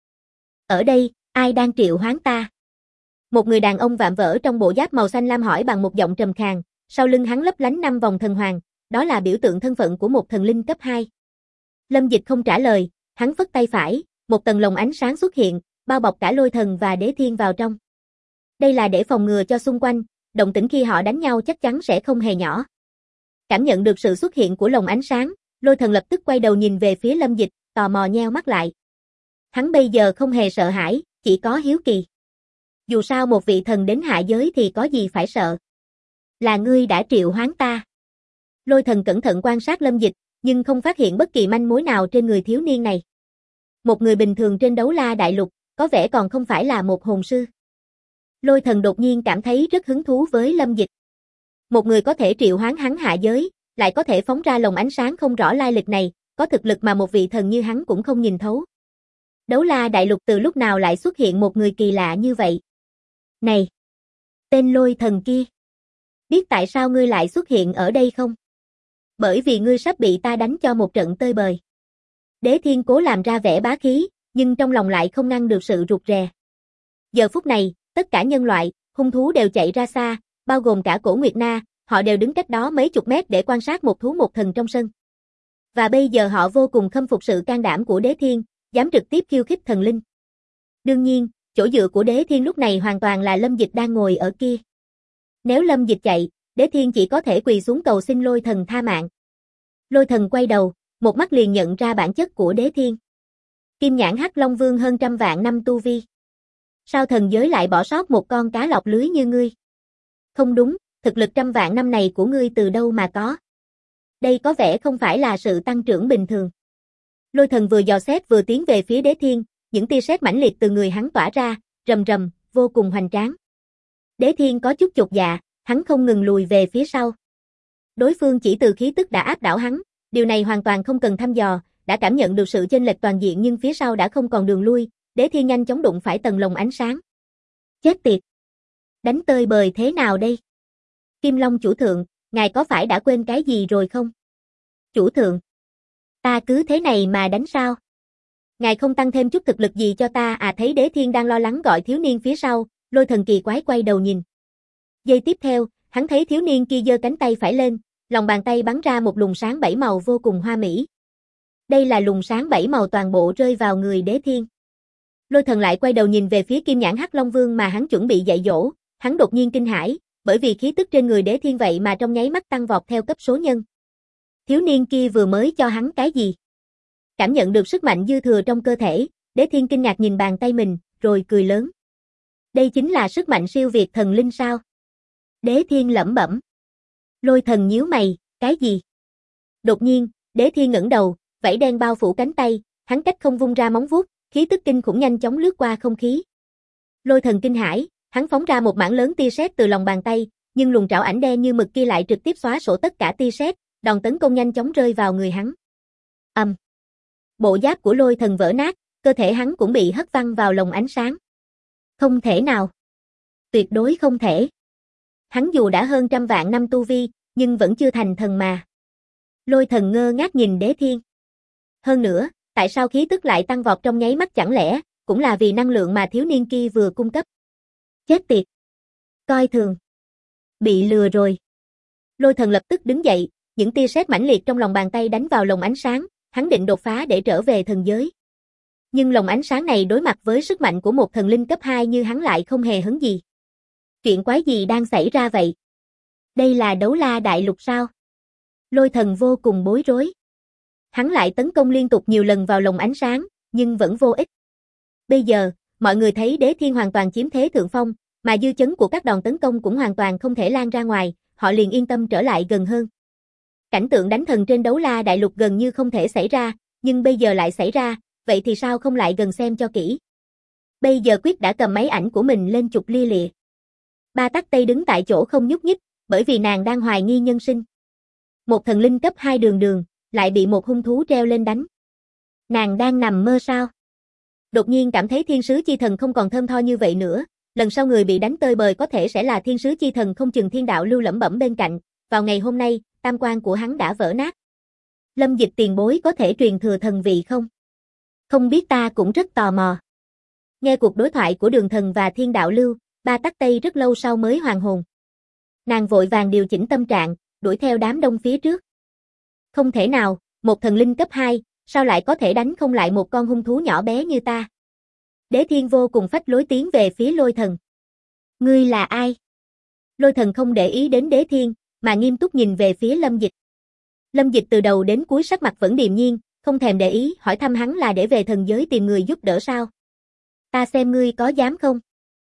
Ở đây, ai đang triệu hoán ta? Một người đàn ông vạm vỡ trong bộ giáp màu xanh lam hỏi bằng một giọng trầm khàn, sau lưng hắn lấp lánh 5 vòng thần hoàng, đó là biểu tượng thân phận của một thần linh cấp 2. Lâm Dịch không trả lời, hắn phất tay phải, một tầng lồng ánh sáng xuất hiện, bao bọc cả Lôi Thần và Đế Thiên vào trong. Đây là để phòng ngừa cho xung quanh, động tĩnh khi họ đánh nhau chắc chắn sẽ không hề nhỏ. Cảm nhận được sự xuất hiện của lồng ánh sáng, Lôi Thần lập tức quay đầu nhìn về phía Lâm Dịch, tò mò nheo mắt lại. Hắn bây giờ không hề sợ hãi, chỉ có hiếu kỳ. Dù sao một vị thần đến hạ giới thì có gì phải sợ. Là ngươi đã triệu hoán ta. Lôi Thần cẩn thận quan sát Lâm Dịch, nhưng không phát hiện bất kỳ manh mối nào trên người thiếu niên này. Một người bình thường trên Đấu La Đại Lục, có vẻ còn không phải là một hồn sư. Lôi Thần đột nhiên cảm thấy rất hứng thú với Lâm Dịch. Một người có thể triệu hoán hắn hạ giới, lại có thể phóng ra lồng ánh sáng không rõ lai lịch này, có thực lực mà một vị thần như hắn cũng không nhìn thấu. Đấu La Đại Lục từ lúc nào lại xuất hiện một người kỳ lạ như vậy? Này! Tên Lôi Thần kia! Biết tại sao ngươi lại xuất hiện ở đây không? Bởi vì ngươi sắp bị ta đánh cho một trận tơi bời. Đế Thiên cố làm ra vẻ bá khí, nhưng trong lòng lại không ngăn được sự rụt rè. Giờ phút này, tất cả nhân loại, hung thú đều chạy ra xa, bao gồm cả Cổ Nguyệt Na, họ đều đứng cách đó mấy chục mét để quan sát một thú một thần trong sân. Và bây giờ họ vô cùng khâm phục sự can đảm của Đế Thiên, dám trực tiếp khiêu khích thần linh. Đương nhiên, chỗ dựa của Đế Thiên lúc này hoàn toàn là Lâm Dịch đang ngồi ở kia. Nếu Lâm Dịch chạy, Đế Thiên chỉ có thể quỳ xuống cầu xin Lôi Thần tha mạng. Lôi Thần quay đầu, một mắt liền nhận ra bản chất của Đế Thiên. Kim nhãn Hắc Long Vương hơn 100 vạn năm tu vi. Sao thần giới lại bỏ sót một con cá lọc lưới như ngươi? Không đúng, thực lực 100 vạn năm này của ngươi từ đâu mà có? Đây có vẻ không phải là sự tăng trưởng bình thường. Lôi Thần vừa dò xét vừa tiến về phía Đế Thiên, những tia sét mãnh liệt từ người hắn tỏa ra, rầm rầm, vô cùng hoành tráng. Đế Thiên có chút chột dạ, hắn không ngừng lùi về phía sau. Đối phương chỉ từ khí tức đã áp đảo hắn, điều này hoàn toàn không cần thăm dò, đã cảm nhận được sự chênh lệch toàn diện nhưng phía sau đã không còn đường lui, Đế Thiên nhanh chóng đụng phải tầng lồng ánh sáng. Chết tiệt! Đánh tơi bời thế nào đây? Kim Long chủ thượng, ngài có phải đã quên cái gì rồi không? Chủ thượng! Ta cứ thế này mà đánh sao? Ngài không tăng thêm chút thực lực gì cho ta à? Thấy Đế Thiên đang lo lắng gọi thiếu niên phía sau, Lôi Thần kỳ quái quay đầu nhìn. Giây tiếp theo, hắn thấy thiếu niên kia giơ cánh tay phải lên, lòng bàn tay bắn ra một luồng sáng 7 màu vô cùng hoa mỹ. Đây là luồng sáng 7 màu toàn bộ rơi vào người Đế Thiên. Lôi Thần lại quay đầu nhìn về phía Kim nhãn Hắc Long Vương mà hắn chuẩn bị dạy dỗ, hắn đột nhiên kinh hãi, bởi vì khí tức trên người Đế Thiên vậy mà trong nháy mắt tăng vọt theo cấp số nhân. Thiếu niên kia vừa mới cho hắn cái gì? Cảm nhận được sức mạnh dư thừa trong cơ thể, Đế Thiên kinh ngạc nhìn bàn tay mình, rồi cười lớn. Đây chính là sức mạnh siêu việt thần linh sao? Đế Thiên lẩm bẩm. Lôi Thần nhíu mày, cái gì? Đột nhiên, Đế Thiên ngẩng đầu, vảy đen bao phủ cánh tay, hắn cách không vung ra móng vuốt, khí tức kinh khủng nhanh chóng lướt qua không khí. Lôi Thần kinh hãi, hắn phóng ra một mảng lớn tia sét từ lòng bàn tay, nhưng luồng trảo ảnh đen như mực kia lại trực tiếp xóa sổ tất cả tia sét, đòn tấn công nhanh chóng rơi vào người hắn. Bộ giáp của Lôi Thần vỡ nát, cơ thể hắn cũng bị hất văng vào lồng ánh sáng. Không thể nào. Tuyệt đối không thể. Hắn dù đã hơn 100 vạn năm tu vi, nhưng vẫn chưa thành thần mà. Lôi Thần ngơ ngác nhìn Đế Thiên. Hơn nữa, tại sao khí tức lại tăng vọt trong nháy mắt, chẳng lẽ cũng là vì năng lượng mà thiếu niên kia vừa cung cấp? Chết tiệt. Coi thường. Bị lừa rồi. Lôi Thần lập tức đứng dậy, những tia sét mãnh liệt trong lòng bàn tay đánh vào lồng ánh sáng, hắn định đột phá để trở về thần giới. Nhưng lồng ánh sáng này đối mặt với sức mạnh của một thần linh cấp 2 như hắn lại không hề hấn gì. Chuyện quái gì đang xảy ra vậy? Đây là Đấu La Đại Lục sao? Lôi Thần vô cùng bối rối. Hắn lại tấn công liên tục nhiều lần vào lồng ánh sáng, nhưng vẫn vô ích. Bây giờ, mọi người thấy Đế Thiên hoàn toàn chiếm thế thượng phong, mà dư chấn của các đòn tấn công cũng hoàn toàn không thể lan ra ngoài, họ liền yên tâm trở lại gần hơn. Cảnh tượng đánh thần trên Đấu La Đại Lục gần như không thể xảy ra, nhưng bây giờ lại xảy ra, vậy thì sao không lại gần xem cho kỹ. Bây giờ Quyết đã cầm máy ảnh của mình lên chụp lia lịa. Ba Tắc Tây đứng tại chỗ không nhúc nhích, bởi vì nàng đang hoài nghi nhân sinh. Một thần linh cấp 2 đường đường, lại bị một hung thú treo lên đánh. Nàng đang nằm mơ sao? Đột nhiên cảm thấy thiên sứ chi thần không còn thơm tho như vậy nữa, lần sau người bị đánh tơi bời có thể sẽ là thiên sứ chi thần, không chừng Thiên Đạo Lưu lẩm bẩm bên cạnh, vào ngày hôm nay, tam quan của hắn đã vỡ nát. Lâm Dịch tiền bối có thể truyền thừa thần vị không? Không biết, ta cũng rất tò mò. Nghe cuộc đối thoại của Đường Thần và Thiên Đạo Lưu, Ba Tắc Tây rất lâu sau mới hoàn hồn. Nàng vội vàng điều chỉnh tâm trạng, đuổi theo đám đông phía trước. Không thể nào, một thần linh cấp 2, sao lại có thể đánh không lại một con hung thú nhỏ bé như ta? Đế Thiên vô cùng phách lối tiến về phía Lôi Thần. Ngươi là ai? Lôi Thần không để ý đến Đế Thiên, mà nghiêm túc nhìn về phía Lâm Dịch. Lâm Dịch từ đầu đến cuối sắc mặt vẫn điềm nhiên, không thèm để ý, hỏi thăm hắn là để về thần giới tìm người giúp đỡ sao? Ta xem ngươi có dám không?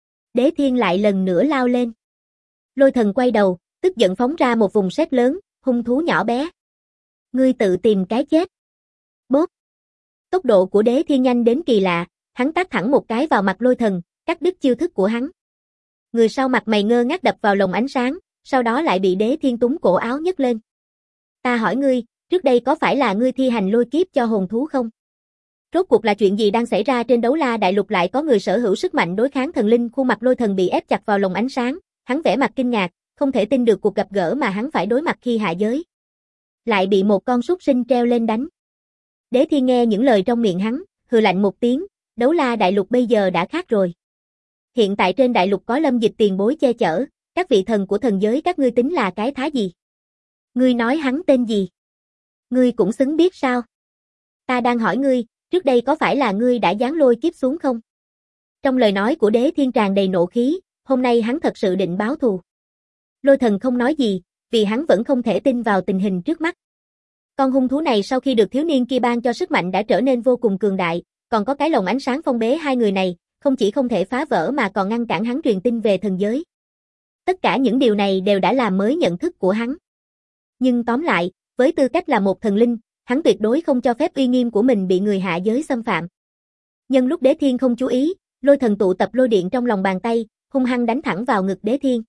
Đế Thiên lại lần nữa lao lên. Lôi Thần quay đầu, tức giận phóng ra một vùng sét lớn, hung thú nhỏ bé. Ngươi tự tìm cái chết. Bốp. Tốc độ của Đế Thiên nhanh đến kỳ lạ, hắn tát thẳng một cái vào mặt Lôi Thần, cắt đứt chiêu thức của hắn. Người sau mặt mày ngơ ngác đập vào lồng ánh sáng, sau đó lại bị Đế Thiên túm cổ áo nhấc lên. Ta hỏi ngươi, trước đây có phải là ngươi thi hành lôi kiếp cho hồn thú không? Rốt cuộc là chuyện gì đang xảy ra trên Đấu La Đại Lục, lại có người sở hữu sức mạnh đối kháng thần linh? Khuôn mặt Lôi Thần bị ép chặt vào lồng ánh sáng, hắn vẻ mặt kinh ngạc, không thể tin được cuộc gặp gỡ mà hắn phải đối mặt khi hạ giới. Lại bị một con súc sinh treo lên đánh. Đế Thiên nghe những lời trong miệng hắn, hừ lạnh một tiếng, Đấu La Đại Lục bây giờ đã khác rồi. Hiện tại trên đại lục có Lâm Dịch tiền bối che chở, các vị thần của thần giới các ngươi tính là cái thá gì? Ngươi nói hắn tên gì? Ngươi cũng xứng biết sao? Ta đang hỏi ngươi, trước đây có phải là ngươi đã giáng lôi kiếp xuống không? Trong lời nói của Đế Thiên tràn đầy nộ khí, hôm nay hắn thật sự định báo thù. Lôi Thần không nói gì, vì hắn vẫn không thể tin vào tình hình trước mắt. Con hung thú này sau khi được thiếu niên kia ban cho sức mạnh đã trở nên vô cùng cường đại, còn có cái lồng ánh sáng phong bế hai người này, không chỉ không thể phá vỡ mà còn ngăn cản hắn truyền tin về thần giới. Tất cả những điều này đều đã làm mới nhận thức của hắn. Nhưng tóm lại, với tư cách là một thần linh, hắn tuyệt đối không cho phép uy nghiêm của mình bị người hạ giới xâm phạm. Nhân lúc Đế Thiên không chú ý, Lôi Thần tụ tập lôi điện trong lòng bàn tay, hung hăng đánh thẳng vào ngực Đế Thiên.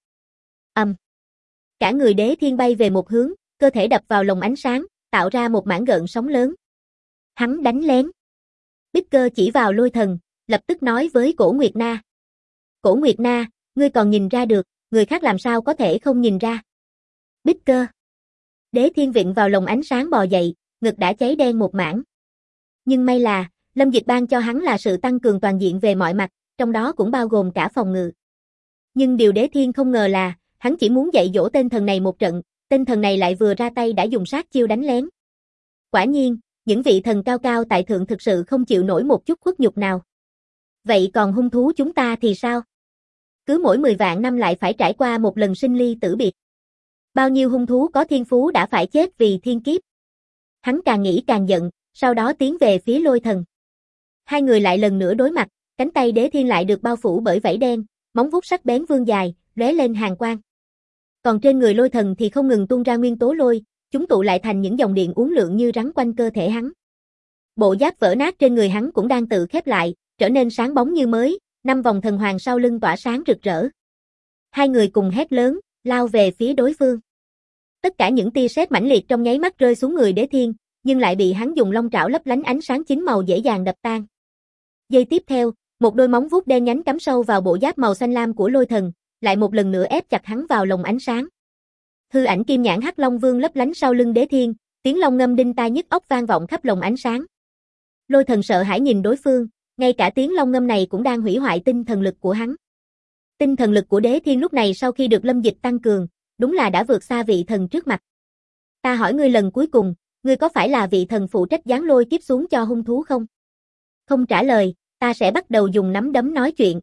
Cả người Đế Thiên bay về một hướng, cơ thể đập vào lồng ánh sáng, tạo ra một mảng gợn sóng lớn. Hắn đánh lén. Bích Cơ chỉ vào Lôi Thần, lập tức nói với Cổ Nguyệt Na. Cổ Nguyệt Na, ngươi còn nhìn ra được, người khác làm sao có thể không nhìn ra. Bích Cơ. Đế Thiên vịn vào lồng ánh sáng bò dậy, ngực đã cháy đen một mảng. Nhưng may là, Lâm Dịch ban cho hắn là sự tăng cường toàn diện về mọi mặt, trong đó cũng bao gồm cả phòng ngự. Nhưng điều Đế Thiên không ngờ là, hắn chỉ muốn dạy dỗ tên thần này một trận, tên thần này lại vừa ra tay đã dùng sát chiêu đánh lén. Quả nhiên, những vị thần cao cao tại thượng thực sự không chịu nổi một chút khuất nhục nào. Vậy còn hung thú chúng ta thì sao? Cứ mỗi 10 vạn năm lại phải trải qua một lần sinh ly tử biệt. Bao nhiêu hung thú có thiên phú đã phải chết vì thiên kiếp. Hắn càng nghĩ càng giận, sau đó tiến về phía Lôi Thần. Hai người lại lần nữa đối mặt, cánh tay Đế Thiên lại được bao phủ bởi vảy đen, móng vuốt sắc bén vươn dài, lóe lên hàn quang. Còn trên người lôi thần thì không ngừng tuôn ra nguyên tố lôi, chúng tụ lại thành những dòng điện uốn lượn như rắn quanh cơ thể hắn. Bộ giáp vỡ nát trên người hắn cũng đang tự khép lại, trở nên sáng bóng như mới, 5 vòng thần hoàng sau lưng tỏa sáng rực rỡ. Hai người cùng hét lớn, lao về phía đối phương. Tất cả những tia sét mãnh liệt trong nháy mắt rơi xuống người Đế Thiên, nhưng lại bị hắn dùng long trảo lấp lánh ánh sáng chín màu dễ dàng đập tan. Giây tiếp theo, một đôi móng vuốt đen nhánh cắm sâu vào bộ giáp màu xanh lam của lôi thần, lại một lần nữa ép chặt hắn vào lồng ánh sáng. Hư ảnh kim nhãn hắc long vương lấp lánh sau lưng Đế Thiên, tiếng long ngâm đinh tai nhức óc vang vọng khắp lồng ánh sáng. Lôi thần sợ hãi nhìn đối phương, ngay cả tiếng long ngâm này cũng đang hủy hoại tinh thần lực của hắn. Tinh thần lực của Đế Thiên lúc này sau khi được Lâm Dịch tăng cường, đúng là đã vượt xa vị thần trước mặt. Ta hỏi ngươi lần cuối cùng, ngươi có phải là vị thần phụ trách giáng lôi kiếp xuống cho hung thú không? Không trả lời, ta sẽ bắt đầu dùng nắm đấm nói chuyện.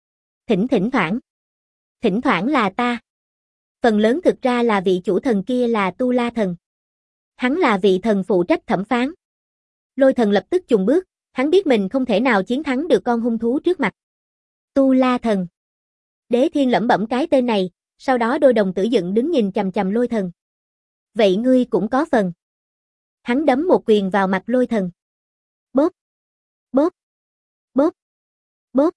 Thỉnh thoảng là ta. Phần lớn thực ra là vị chủ thần kia là Tu La thần. Hắn là vị thần phụ trách thẩm phán. Lôi thần lập tức chùng bước, hắn biết mình không thể nào chiến thắng được con hung thú trước mặt. Tu La thần. Đế Thiên lẩm bẩm cái tên này, sau đó đôi đồng tử dựng đứng nhìn chằm chằm lôi thần. Vậy ngươi cũng có phần. Hắn đấm một quyền vào mặt lôi thần. Bóp, bóp, bóp, bóp.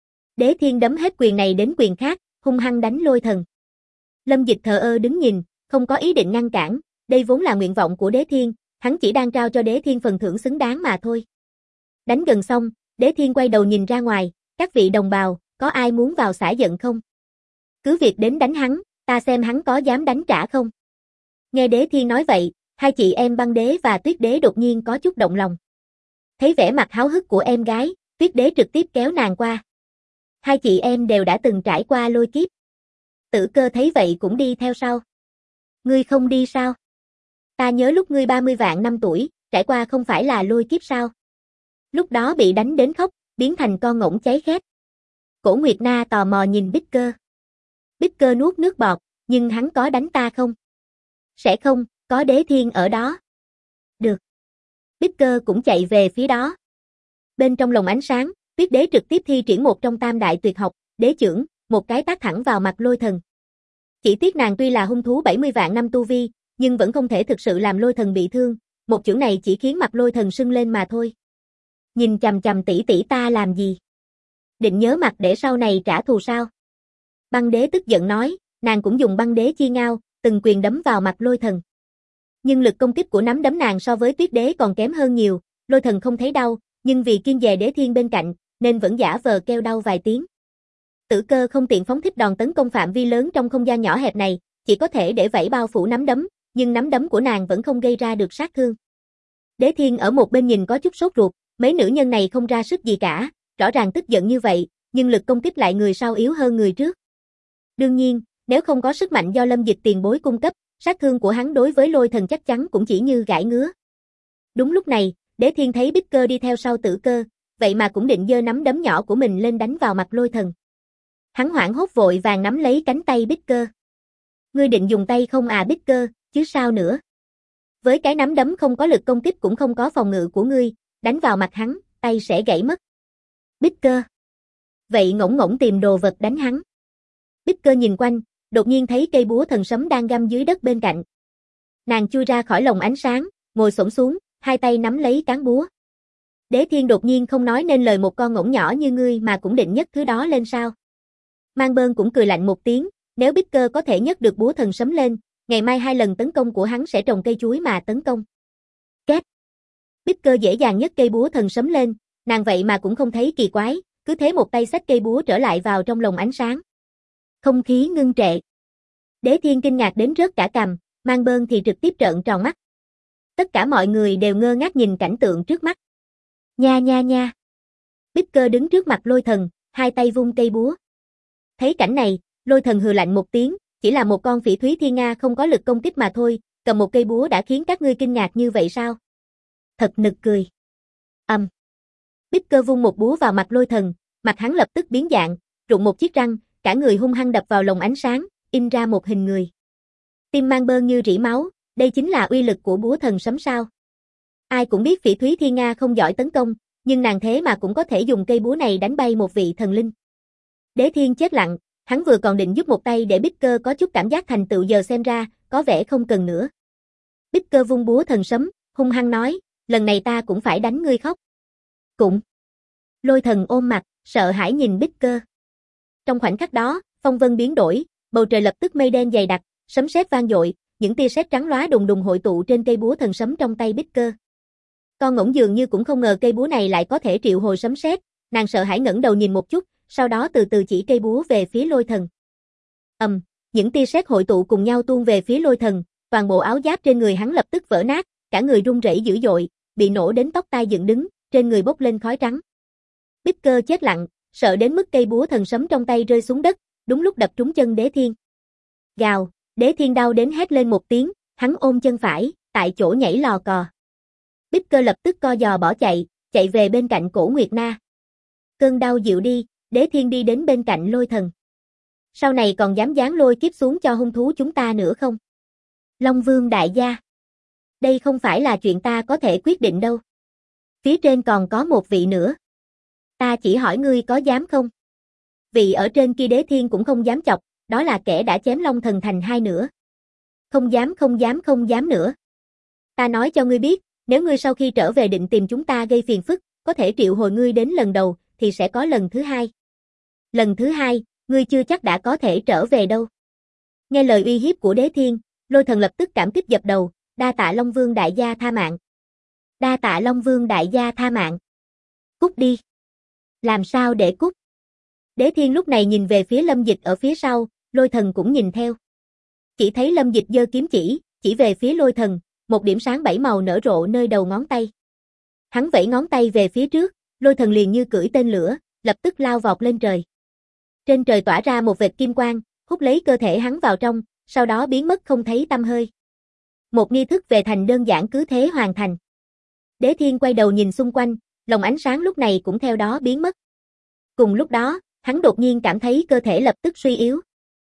Đế Thiên đấm hết quyền này đến quyền khác, hung hăng đánh lôi thần. Lâm Dịch thờ ơ đứng nhìn, không có ý định ngăn cản, đây vốn là nguyện vọng của Đế Thiên, hắn chỉ đang trao cho Đế Thiên phần thưởng xứng đáng mà thôi. Đánh gần xong, Đế Thiên quay đầu nhìn ra ngoài, các vị đồng bào, có ai muốn vào xả giận không? Cứ việc đến đánh hắn, ta xem hắn có dám đánh trả không? Nghe Đế Thiên nói vậy, hai chị em Băng Đế và Tuyết Đế đột nhiên có chút động lòng. Thấy vẻ mặt háo hức của em gái, Tuyết Đế trực tiếp kéo nàng qua. Hai chị em đều đã từng trải qua lôi kiếp. Tử Cơ thấy vậy cũng đi theo sau. Ngươi không đi sao? Ta nhớ lúc ngươi 30 vạn năm tuổi, trải qua không phải là lôi kiếp sao? Lúc đó bị đánh đến khóc, biến thành con ngỗng cháy khét. Cổ Nguyệt Na tò mò nhìn Bích Cơ. Bích Cơ nuốt nước bọt, nhưng hắn có đánh ta không? Sẽ không, có Đế Thiên ở đó. Được. Bích Cơ cũng chạy về phía đó. Bên trong lồng ánh sáng, Tuyết Đế trực tiếp thi triển một trong tam đại tuyệt học, đế chưởng, một cái tát thẳng vào mặt lôi thần. Chỉ tiếc nàng tuy là hung thú 70 vạn năm tu vi, nhưng vẫn không thể thực sự làm lôi thần bị thương, một chưởng này chỉ khiến mặt lôi thần sưng lên mà thôi. Nhìn chằm chằm tỷ tỷ ta làm gì? Định nhớ mặt để sau này trả thù sao? Băng Đế tức giận nói, nàng cũng dùng băng đế chi ngao, từng quyền đấm vào mặt lôi thần. Nhưng lực công kích của nắm đấm nàng so với Tuyết Đế còn kém hơn nhiều, lôi thần không thấy đau, nhưng vì kiêng dè Đế Thiên bên cạnh, nên vẫn giả vờ kêu đau vài tiếng. Tử Cơ không tiện phóng thích đòn tấn công phạm vi lớn trong không gian nhỏ hẹp này, chỉ có thể để vẫy bao phủ nắm đấm, nhưng nắm đấm của nàng vẫn không gây ra được sát thương. Đế Thiên ở một bên nhìn có chút sốt ruột, mấy nữ nhân này không ra sức gì cả, rõ ràng tức giận như vậy, nhưng lực công kích lại người sau yếu hơn người trước. Đương nhiên, nếu không có sức mạnh do Lâm Dịch tiền bối cung cấp, sát thương của hắn đối với lôi thần chắc chắn cũng chỉ như gãi ngứa. Đúng lúc này, Đế Thiên thấy Bích Cơ đi theo sau Tử Cơ, vậy mà cũng định giơ nắm đấm nhỏ của mình lên đánh vào mặt lôi thần. Hắn hoảng hốt vội vàng nắm lấy cánh tay Bích Cơ. Ngươi định dùng tay không à Bích Cơ, chứ sao nữa? Với cái nắm đấm không có lực công kích cũng không có phòng ngự của ngươi, đánh vào mặt hắn, tay sẽ gãy mất. Bích Cơ. Vậy ngỗng ngỗng tìm đồ vật đánh hắn. Bích Cơ nhìn quanh, đột nhiên thấy cây búa thần sấm đang găm dưới đất bên cạnh. Nàng chui ra khỏi lồng ánh sáng, ngồi xổm xuống, hai tay nắm lấy cán búa. Đế Thiên đột nhiên không nói nên lời, một con ngỗng nhỏ như ngươi mà cũng định nhấc thứ đó lên sao? Mang Bơn cũng cười lạnh một tiếng, nếu Bích Cơ có thể nhấc được búa thần sấm lên, ngày mai 2 lần tấn công của hắn sẽ trồng cây chuối mà tấn công. Két. Bích Cơ dễ dàng nhấc cây búa thần sấm lên, nàng vậy mà cũng không thấy kỳ quái, cứ thế một tay xách cây búa trở lại vào trong lồng ánh sáng. Không khí ngưng trệ. Đế Thiên kinh ngạc đến rớt cả cằm, Mang Bơn thì trực tiếp trợn tròn mắt. Tất cả mọi người đều ngơ ngác nhìn cảnh tượng trước mắt. Nha nha nha. Bích Cơ đứng trước mặt lôi thần, hai tay vung cây búa. Thấy cảnh này, lôi thần hừ lạnh một tiếng, chỉ là một con phỉ thúy thiên nga không có lực công kích mà thôi, cầm một cây búa đã khiến các ngươi kinh ngạc như vậy sao? Thật nực cười. Bích Cơ vung một búa vào mặt lôi thần, mặt hắn lập tức biến dạng, rụng một chiếc răng, cả người hung hăng đập vào lồng ánh sáng, in ra một hình người. Tim Mang Bơn như rỉ máu, đây chính là uy lực của búa thần sấm sao? Ai cũng biết phỉ thúy thiên nga không giỏi tấn công, nhưng nàng thế mà cũng có thể dùng cây búa này đánh bay một vị thần linh. Đế Thiên chết lặng, hắn vừa còn định giúp một tay để Bích Cơ có chút cảm giác thành tựu, giờ xem ra, có vẻ không cần nữa. Bích Cơ vung búa thần sấm, hung hăng nói, lần này ta cũng phải đánh ngươi khóc. Cũng. Lôi Thần ôm mặt, sợ hãi nhìn Bích Cơ. Trong khoảnh khắc đó, phong vân biến đổi, bầu trời lập tức mây đen dày đặc, sấm sét vang dội, những tia sét trắng lóa đùng đùng hội tụ trên cây búa thần sấm trong tay Bích Cơ. Con ngỗng dường như cũng không ngờ cây búa này lại có thể triệu hồi sấm sét, nàng sợ hãi ngẩng đầu nhìn một chút, sau đó từ từ chỉ cây búa về phía Lôi Thần. Những tia sét hội tụ cùng nhau tuôn về phía Lôi Thần, toàn bộ áo giáp trên người hắn lập tức vỡ nát, cả người run rẩy dữ dội, bị nổ đến tóc tai dựng đứng, trên người bốc lên khói trắng. Bích Cơ chết lặng, sợ đến mức cây búa thần sấm trong tay rơi xuống đất, đúng lúc đập trúng chân Đế Thiên. Gào, Đế Thiên đau đến hét lên một tiếng, hắn ôm chân phải, tại chỗ nhảy lò cò. Bích Cơ lập tức co giò bỏ chạy về bên cạnh Cổ Nguyệt Na. Cơn đau dịu đi, Đế Thiên đi đến bên cạnh Lôi Thần. Sau này còn dám giáng lôi kiếp xuống cho hung thú chúng ta nữa không? Long Vương đại gia. Đây không phải là chuyện ta có thể quyết định đâu. Phía trên còn có một vị nữa. Ta chỉ hỏi ngươi có dám không? Vị ở trên kia Đế Thiên cũng không dám chọc, đó là kẻ đã chém Long Thần thành hai nửa. Không dám nữa. Ta nói cho ngươi biết, nếu ngươi sau khi trở về định tìm chúng ta gây phiền phức, có thể triệu hồi ngươi đến lần đầu, thì sẽ có lần thứ hai. Lần thứ hai, ngươi chưa chắc đã có thể trở về đâu. Nghe lời uy hiếp của Đế Thiên, Lôi Thần lập tức cảm kích dập đầu, đa tạ Long Vương đại gia tha mạng. Đa tạ Long Vương đại gia tha mạng. Cút đi. Làm sao để cút? Đế Thiên lúc này nhìn về phía Lâm Dịch ở phía sau, Lôi Thần cũng nhìn theo. Chỉ thấy Lâm Dịch giơ kiếm chỉ về phía Lôi Thần, một điểm sáng bảy màu nở rộ nơi đầu ngón tay. Hắn vẫy ngón tay về phía trước, Lôi Thần liền như cưỡi tên lửa, lập tức lao vọt lên trời. Trên trời tỏa ra một vệt kim quang, hút lấy cơ thể hắn vào trong, sau đó biến mất không thấy tăm hơi. Một nghi thức về thành đơn giản cứ thế hoàn thành. Đế Thiên quay đầu nhìn xung quanh, lồng ánh sáng lúc này cũng theo đó biến mất. Cùng lúc đó, hắn đột nhiên cảm thấy cơ thể lập tức suy yếu.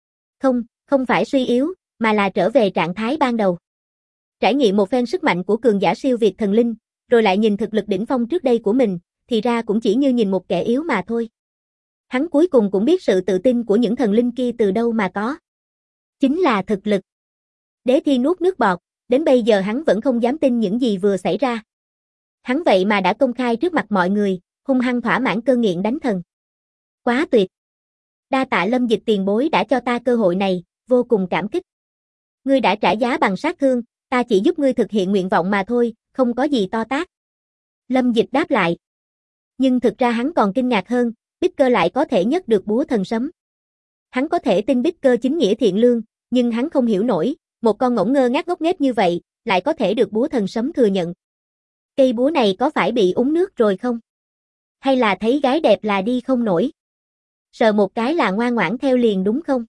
Không phải suy yếu, mà là trở về trạng thái ban đầu. Trải nghiệm một phen sức mạnh của cường giả siêu việt thần linh, rồi lại nhìn thực lực đỉnh phong trước đây của mình, thì ra cũng chỉ như nhìn một kẻ yếu mà thôi. Hắn cuối cùng cũng biết sự tự tin của những thần linh kia từ đâu mà có. Chính là thực lực. Đế Thiên nuốt nước bọt, đến bây giờ hắn vẫn không dám tin những gì vừa xảy ra. Hắn vậy mà đã công khai trước mặt mọi người, hung hăng thỏa mãn cơn nghiện đánh thần. Quá tuyệt. Đa tạ Lâm Dịch tiền bối đã cho ta cơ hội này, vô cùng cảm kích. Ngươi đã trả giá bằng sát thương, ta chỉ giúp ngươi thực hiện nguyện vọng mà thôi, không có gì to tát. Lâm Dịch đáp lại. Nhưng thực ra hắn còn kinh ngạc hơn, Bích Cơ lại có thể nhấc được búa thần sấm. Hắn có thể tin Bích Cơ chính nghĩa thiện lương, nhưng hắn không hiểu nổi, một con ngỗng ngơ ngác ngốc nghếch như vậy, lại có thể được búa thần sấm thừa nhận. Cây búa này có phải bị uống nước rồi không? Hay là thấy gái đẹp là đi không nổi? Sờ một cái là ngoan ngoãn theo liền đúng không?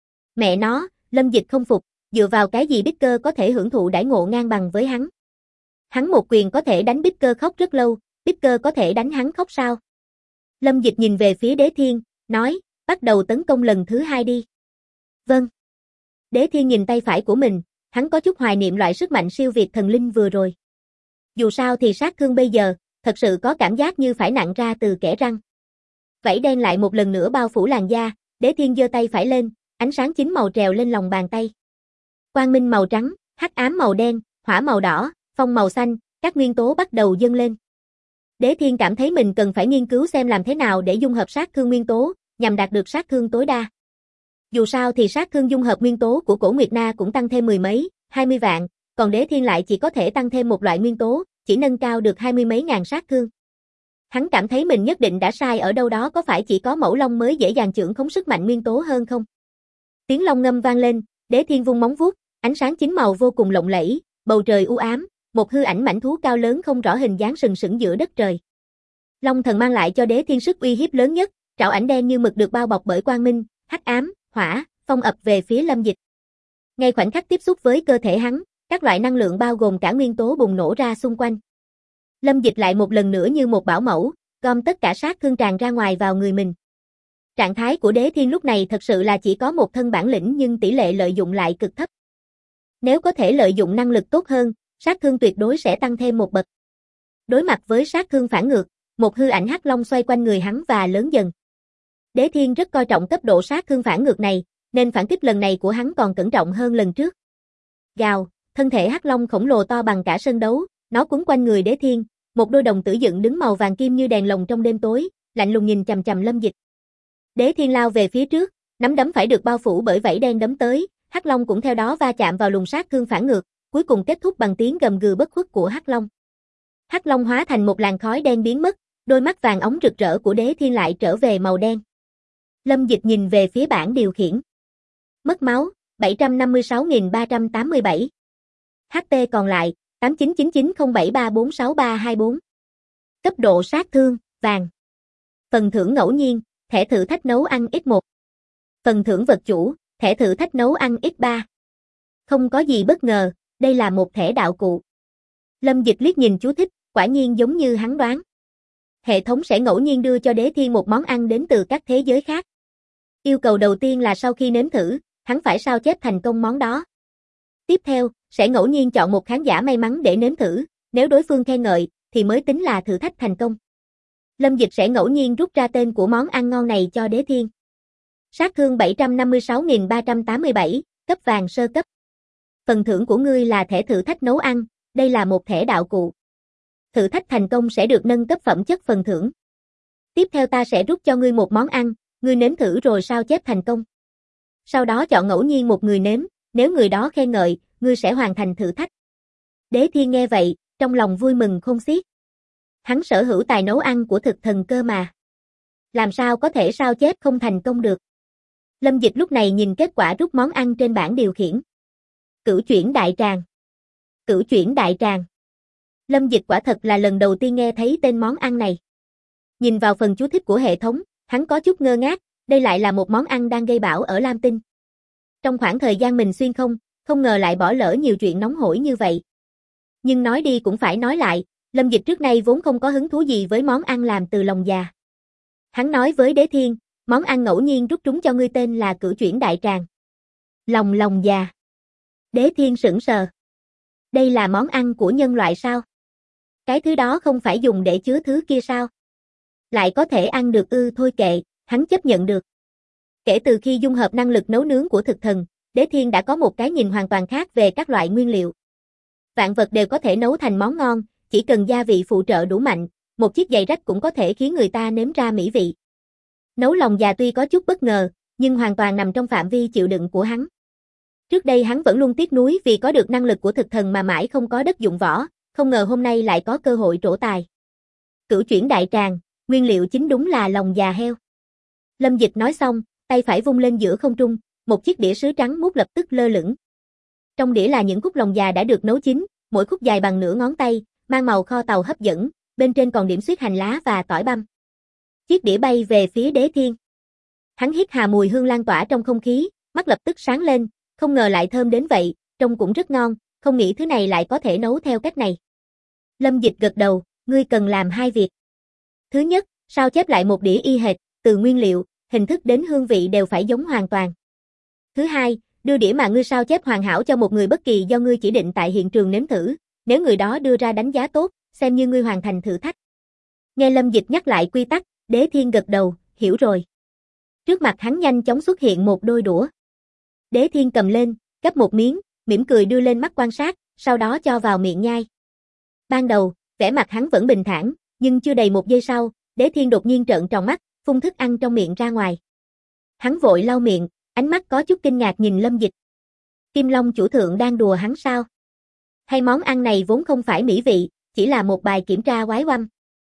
Mẹ nó, Lâm Dịch không phục, dựa vào cái gì Bích Cơ có thể hưởng thụ đãi ngộ ngang bằng với hắn? Hắn một quyền có thể đánh Bích Cơ khóc rất lâu, Bích Cơ có thể đánh hắn khóc sao? Lâm Dịch nhìn về phía Đế Thiên, nói, bắt đầu tấn công lần thứ hai đi. Vâng. Đế Thiên nhìn tay phải của mình, hắn có chút hoài niệm loại sức mạnh siêu việt thần linh vừa rồi. Dù sao thì sát thương bây giờ, thật sự có cảm giác như phải nặn ra từ kẽ răng. Vảy đen lại một lần nữa bao phủ làn da, Đế Thiên giơ tay phải lên, ánh sáng chín màu trèo lên lòng bàn tay. Quang minh màu trắng, hắc ám màu đen, hỏa màu đỏ, phong màu xanh, các nguyên tố bắt đầu dâng lên. Đế Thiên cảm thấy mình cần phải nghiên cứu xem làm thế nào để dung hợp sát thương nguyên tố, nhằm đạt được sát thương tối đa. Dù sao thì sát thương dung hợp nguyên tố của Cổ Nguyệt Na cũng tăng thêm 10 mấy, 20 vạn, còn Đế Thiên lại chỉ có thể tăng thêm một loại nguyên tố, chỉ nâng cao được 20 mấy ngàn sát thương. Hắn cảm thấy mình nhất định đã sai ở đâu đó, có phải chỉ có Mẫu Long mới dễ dàng chưởng khống sức mạnh nguyên tố hơn không? Tiếng long ngâm vang lên, Đế Thiên vung móng vuốt, ánh sáng chín màu vô cùng lộng lẫy, bầu trời u ám, một hư ảnh mãnh thú cao lớn không rõ hình dáng sừng sững giữa đất trời. Long Thần mang lại cho Đế Thiên sức uy hiếp lớn nhất, trảo ảnh đen như mực được bao bọc bởi quang minh, hắc ám, hỏa, phong ập về phía Lâm Dịch. Ngay khoảnh khắc tiếp xúc với cơ thể hắn, các loại năng lượng bao gồm cả nguyên tố bùng nổ ra xung quanh. Lâm Dịch lại một lần nữa như một bảo mẫu, gom tất cả sát thương tràn ra ngoài vào người mình. Trạng thái của Đế Thiên lúc này thật sự là chỉ có một thân bản lĩnh nhưng tỷ lệ lợi dụng lại cực thấp. Nếu có thể lợi dụng năng lực tốt hơn, sát thương tuyệt đối sẽ tăng thêm một bậc. Đối mặt với sát thương phản ngược, một hư ảnh hắc long xoay quanh người hắn và lớn dần. Đế Thiên rất coi trọng cấp độ sát thương phản ngược này, nên phản kích lần này của hắn còn cẩn trọng hơn lần trước. Gào, thân thể hắc long khổng lồ to bằng cả sân đấu, nó quấn quanh người Đế Thiên, một đôi đồng tử dựng đứng màu vàng kim như đèn lồng trong đêm tối, lạnh lùng nhìn chằm chằm Lâm Dịch. Đế Thiên lao về phía trước, nắm đấm phải được bao phủ bởi vảy đen đấm tới, hắc long cũng theo đó va chạm vào luồng sát thương phản ngược, cuối cùng kết thúc bằng tiếng gầm gừ bất khuất của hắc long. Hắc long hóa thành một làn khói đen biến mất, đôi mắt vàng óng rực rỡ của Đế Thiên lại trở về màu đen. Lâm Dịch nhìn về phía bảng điều khiển. Mất máu, 756.387. HP còn lại, 899907346324. Cấp độ sát thương, vàng. Phần thưởng ngẫu nhiên, thẻ thử thách nấu ăn X1. Phần thưởng vật chủ, thẻ thử thách nấu ăn X3. Không có gì bất ngờ, đây là một thẻ đạo cụ. Lâm Dịch liếc nhìn chú thích, quả nhiên giống như hắn đoán. Hệ thống sẽ ngẫu nhiên đưa cho Đế Thiên một món ăn đến từ các thế giới khác. Yêu cầu đầu tiên là sau khi nếm thử, hắn phải sao chép thành công món đó. Tiếp theo, sẽ ngẫu nhiên chọn một khán giả may mắn để nếm thử, nếu đối phương khen ngợi, thì mới tính là thử thách thành công. Lâm Dịch sẽ ngẫu nhiên rút ra tên của món ăn ngon này cho Đế Thiên. Sát thương 756.387, cấp vàng sơ cấp. Phần thưởng của ngươi là thẻ thử thách nấu ăn, đây là một thẻ đạo cụ. Thử thách thành công sẽ được nâng cấp phẩm chất phần thưởng. Tiếp theo ta sẽ rút cho ngươi một món ăn, ngươi nếm thử rồi sao chép thành công. Sau đó chọn ngẫu nhiên một người nếm, nếu người đó khen ngợi, ngươi sẽ hoàn thành thử thách. Đế Thiên nghe vậy, trong lòng vui mừng khôn xiết. Hắn sở hữu tài nấu ăn của thực thần cơ mà. Làm sao có thể sao chép không thành công được. Lâm Dịch lúc này nhìn kết quả rút món ăn trên bảng điều khiển. Cửu chuyển đại tràng. Cửu chuyển đại tràng. Lâm Dịch quả thật là lần đầu tiên nghe thấy tên món ăn này. Nhìn vào phần chú thích của hệ thống, hắn có chút ngơ ngác, đây lại là một món ăn đang gây bão ở Lam Tinh. Trong khoảng thời gian mình xuyên không ngờ lại bỏ lỡ nhiều chuyện nóng hổi như vậy. Nhưng nói đi cũng phải nói lại, Lâm Dịch trước nay vốn không có hứng thú gì với món ăn làm từ lòng già. Hắn nói với Đế Thiên, món ăn ngẫu nhiên rút trúng cho ngươi tên là cửu chuyển đại tràng. Lòng già. Đế Thiên sững sờ. Đây là món ăn của nhân loại sao? Cái thứ đó không phải dùng để chứa thứ kia sao? Lại có thể ăn được ư? Thôi kệ, hắn chấp nhận được. Kể từ khi dung hợp năng lực nấu nướng của thực thần, Đế Thiên đã có một cái nhìn hoàn toàn khác về các loại nguyên liệu. Vạn vật đều có thể nấu thành món ngon, chỉ cần gia vị phụ trợ đủ mạnh, một chiếc giày rách cũng có thể khiến người ta nếm ra mỹ vị. Nấu lòng già tuy có chút bất ngờ, nhưng hoàn toàn nằm trong phạm vi chịu đựng của hắn. Trước đây hắn vẫn luôn tiếc nuối vì có được năng lực của thực thần mà mãi không có đất dụng võ, không ngờ hôm nay lại có cơ hội trổ tài. Cửu chuyển đại tràng, nguyên liệu chính đúng là lòng già heo. Lâm Dịch nói xong, tay phải vung lên giữa không trung, một chiếc đĩa sứ trắng muốt lập tức lơ lửng. Trong đĩa là những khúc lòng già đã được nấu chín, mỗi khúc dài bằng nửa ngón tay, mang màu kho tàu hấp dẫn, bên trên còn điểm xuyết hành lá và tỏi băm. Chiếc đĩa bay về phía Đế Thiên. Hắn hít hà mùi hương lan tỏa trong không khí, mắt lập tức sáng lên, không ngờ lại thơm đến vậy, trông cũng rất ngon, không nghĩ thứ này lại có thể nấu theo cách này. Lâm Dịch gật đầu, ngươi cần làm hai việc. Thứ nhất, sao chép lại một đĩa y hệt, từ nguyên liệu, hình thức đến hương vị đều phải giống hoàn toàn. Thứ hai, đưa đĩa mà ngươi sao chép hoàn hảo cho một người bất kỳ do ngươi chỉ định tại hiện trường nếm thử, nếu người đó đưa ra đánh giá tốt, xem như ngươi hoàn thành thử thách. Nghe Lâm Dịch nhắc lại quy tắc, Đế Thiên gật đầu, hiểu rồi. Trước mặt hắn nhanh chóng xuất hiện một đôi đũa. Đế Thiên cầm lên, gắp một miếng, mỉm cười đưa lên mắt quan sát, sau đó cho vào miệng nhai. Ban đầu, vẻ mặt hắn vẫn bình thản, nhưng chưa đầy một giây sau, Đế Thiên đột nhiên trợn tròn mắt, phun thức ăn trong miệng ra ngoài. Hắn vội lau miệng, ánh mắt có chút kinh ngạc nhìn Lâm Dịch. Kim Long chủ thượng đang đùa hắn sao? Hay món ăn này vốn không phải mỹ vị, chỉ là một bài kiểm tra oái oăm?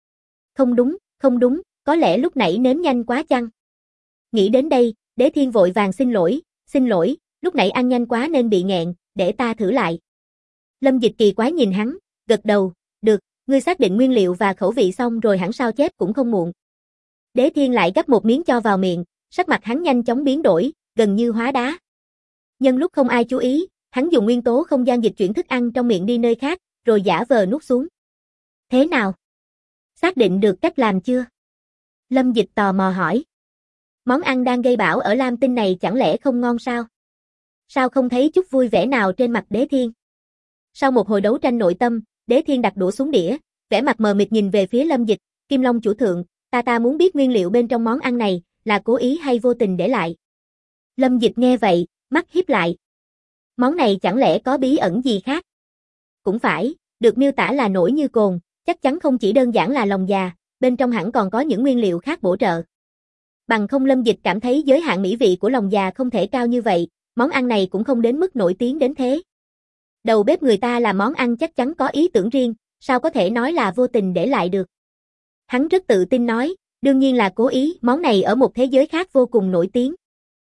Không đúng, có lẽ lúc nãy nếm nhanh quá chăng? Nghĩ đến đây, Đế Thiên vội vàng xin lỗi, lúc nãy ăn nhanh quá nên bị nghẹn, để ta thử lại. Lâm Dịch kỳ quái nhìn hắn, gật đầu, được, ngươi xác định nguyên liệu và khẩu vị xong rồi hẳn sao chép cũng không muộn. Đế Thiên lại gắp một miếng cho vào miệng, sắc mặt hắn nhanh chóng biến đổi, gần như hóa đá. Nhân lúc không ai chú ý, hắn dùng nguyên tố không gian dịch chuyển thức ăn trong miệng đi nơi khác, rồi giả vờ nuốt xuống. Thế nào? Xác định được cách làm chưa? Lâm Dịch tò mò hỏi. Món ăn đang gây bão ở Lam Tinh này chẳng lẽ không ngon sao? Sao không thấy chút vui vẻ nào trên mặt Đế Thiên? Sau một hồi đấu tranh nội tâm, Đế Thiên đặt đũa xuống đĩa, vẻ mặt mờ mịt nhìn về phía Lâm Dịch, Kim Long chủ thượng, ta muốn biết nguyên liệu bên trong món ăn này, là cố ý hay vô tình để lại? Lâm Dịch nghe vậy, mắt híp lại. Món này chẳng lẽ có bí ẩn gì khác? Cũng phải, được miêu tả là nổi như cồn, chắc chắn không chỉ đơn giản là lòng già, bên trong hẳn còn có những nguyên liệu khác bổ trợ. Bằng không Lâm Dịch cảm thấy giới hạn mỹ vị của lòng già không thể cao như vậy, món ăn này cũng không đến mức nổi tiếng đến thế. Đầu bếp người ta làm món ăn chắc chắn có ý tưởng riêng, sao có thể nói là vô tình để lại được. Hắn rất tự tin nói, đương nhiên là cố ý, món này ở một thế giới khác vô cùng nổi tiếng.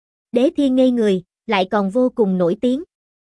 Đế Thiên ngây người, lại còn vô cùng nổi tiếng.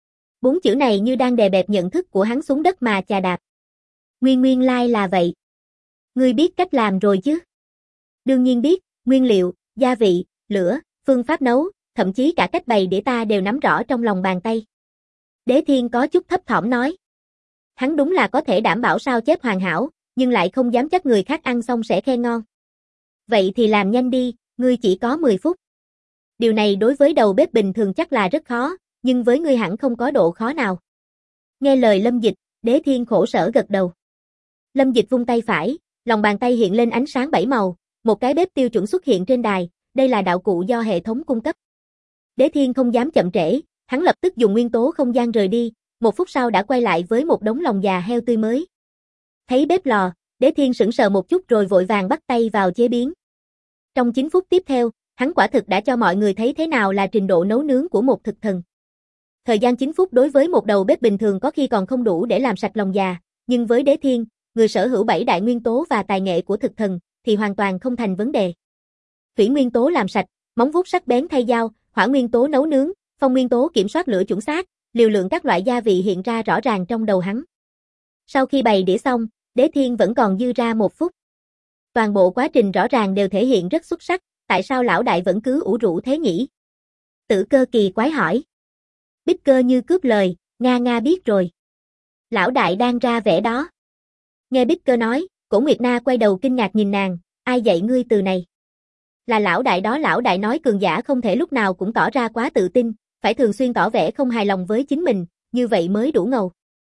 4 chữ này như đang đè bẹp nhận thức của hắn xuống đất mà chà đạp. Nguyên lai là vậy. Ngươi biết cách làm rồi chứ? Đương nhiên biết, nguyên liệu, gia vị, lửa, phương pháp nấu, thậm chí cả cách bày đĩa ta đều nắm rõ trong lòng bàn tay. Đế Thiên có chút thấp thỏm nói. Hắn đúng là có thể đảm bảo sao chép hoàn hảo, nhưng lại không dám chắc người khác ăn xong sẽ khen ngon. Vậy thì làm nhanh đi, ngươi chỉ có 10 phút. Điều này đối với đầu bếp bình thường chắc là rất khó, nhưng với ngươi hẳn không có độ khó nào. Nghe lời Lâm Dịch, Đế Thiên khổ sở gật đầu. Lâm Dịch vung tay phải, lòng bàn tay hiện lên ánh sáng 7 màu, một cái bếp tiêu chuẩn xuất hiện trên đài, đây là đạo cụ do hệ thống cung cấp. Đế Thiên không dám chậm trễ, hắn lập tức dùng nguyên tố không gian rời đi, 1 phút sau đã quay lại với một đống lòng già heo tươi mới. Thấy bếp lò, Đế Thiên sững sờ một chút rồi vội vàng bắt tay vào chế biến. Trong 9 phút tiếp theo, hắn quả thực đã cho mọi người thấy thế nào là trình độ nấu nướng của một thực thần. Thời gian 9 phút đối với một đầu bếp bình thường có khi còn không đủ để làm sạch lòng già, nhưng với Đế Thiên, người sở hữu 7 đại nguyên tố và tài nghệ của thực thần, thì hoàn toàn không thành vấn đề. Thủy nguyên tố làm sạch, móng vuốt sắc bén thay dao, hỏa nguyên tố nấu nướng, phong nguyên tố kiểm soát lửa chuẩn xác, liều lượng các loại gia vị hiện ra rõ ràng trong đầu hắn. Sau khi bày đĩa xong, Đế Thiên vẫn còn dư ra 1 phút. Toàn bộ quá trình rõ ràng đều thể hiện rất xuất sắc, tại sao lão đại vẫn cứ ủ rũ thế nhỉ? Tử Cơ kỳ quái hỏi. Bích Cơ như cướp lời, Nga biết rồi. Lão đại đang ra vẻ đó. Nghe Bích Cơ nói, Cổ Nguyệt Na quay đầu kinh ngạc nhìn nàng, ai dạy ngươi từ này? Là lão đại đó, lão đại nói cường giả không thể lúc nào cũng tỏ ra quá tự tin, phải thường xuyên tỏ vẻ không hài lòng với chính mình, như vậy mới đủ ngầu.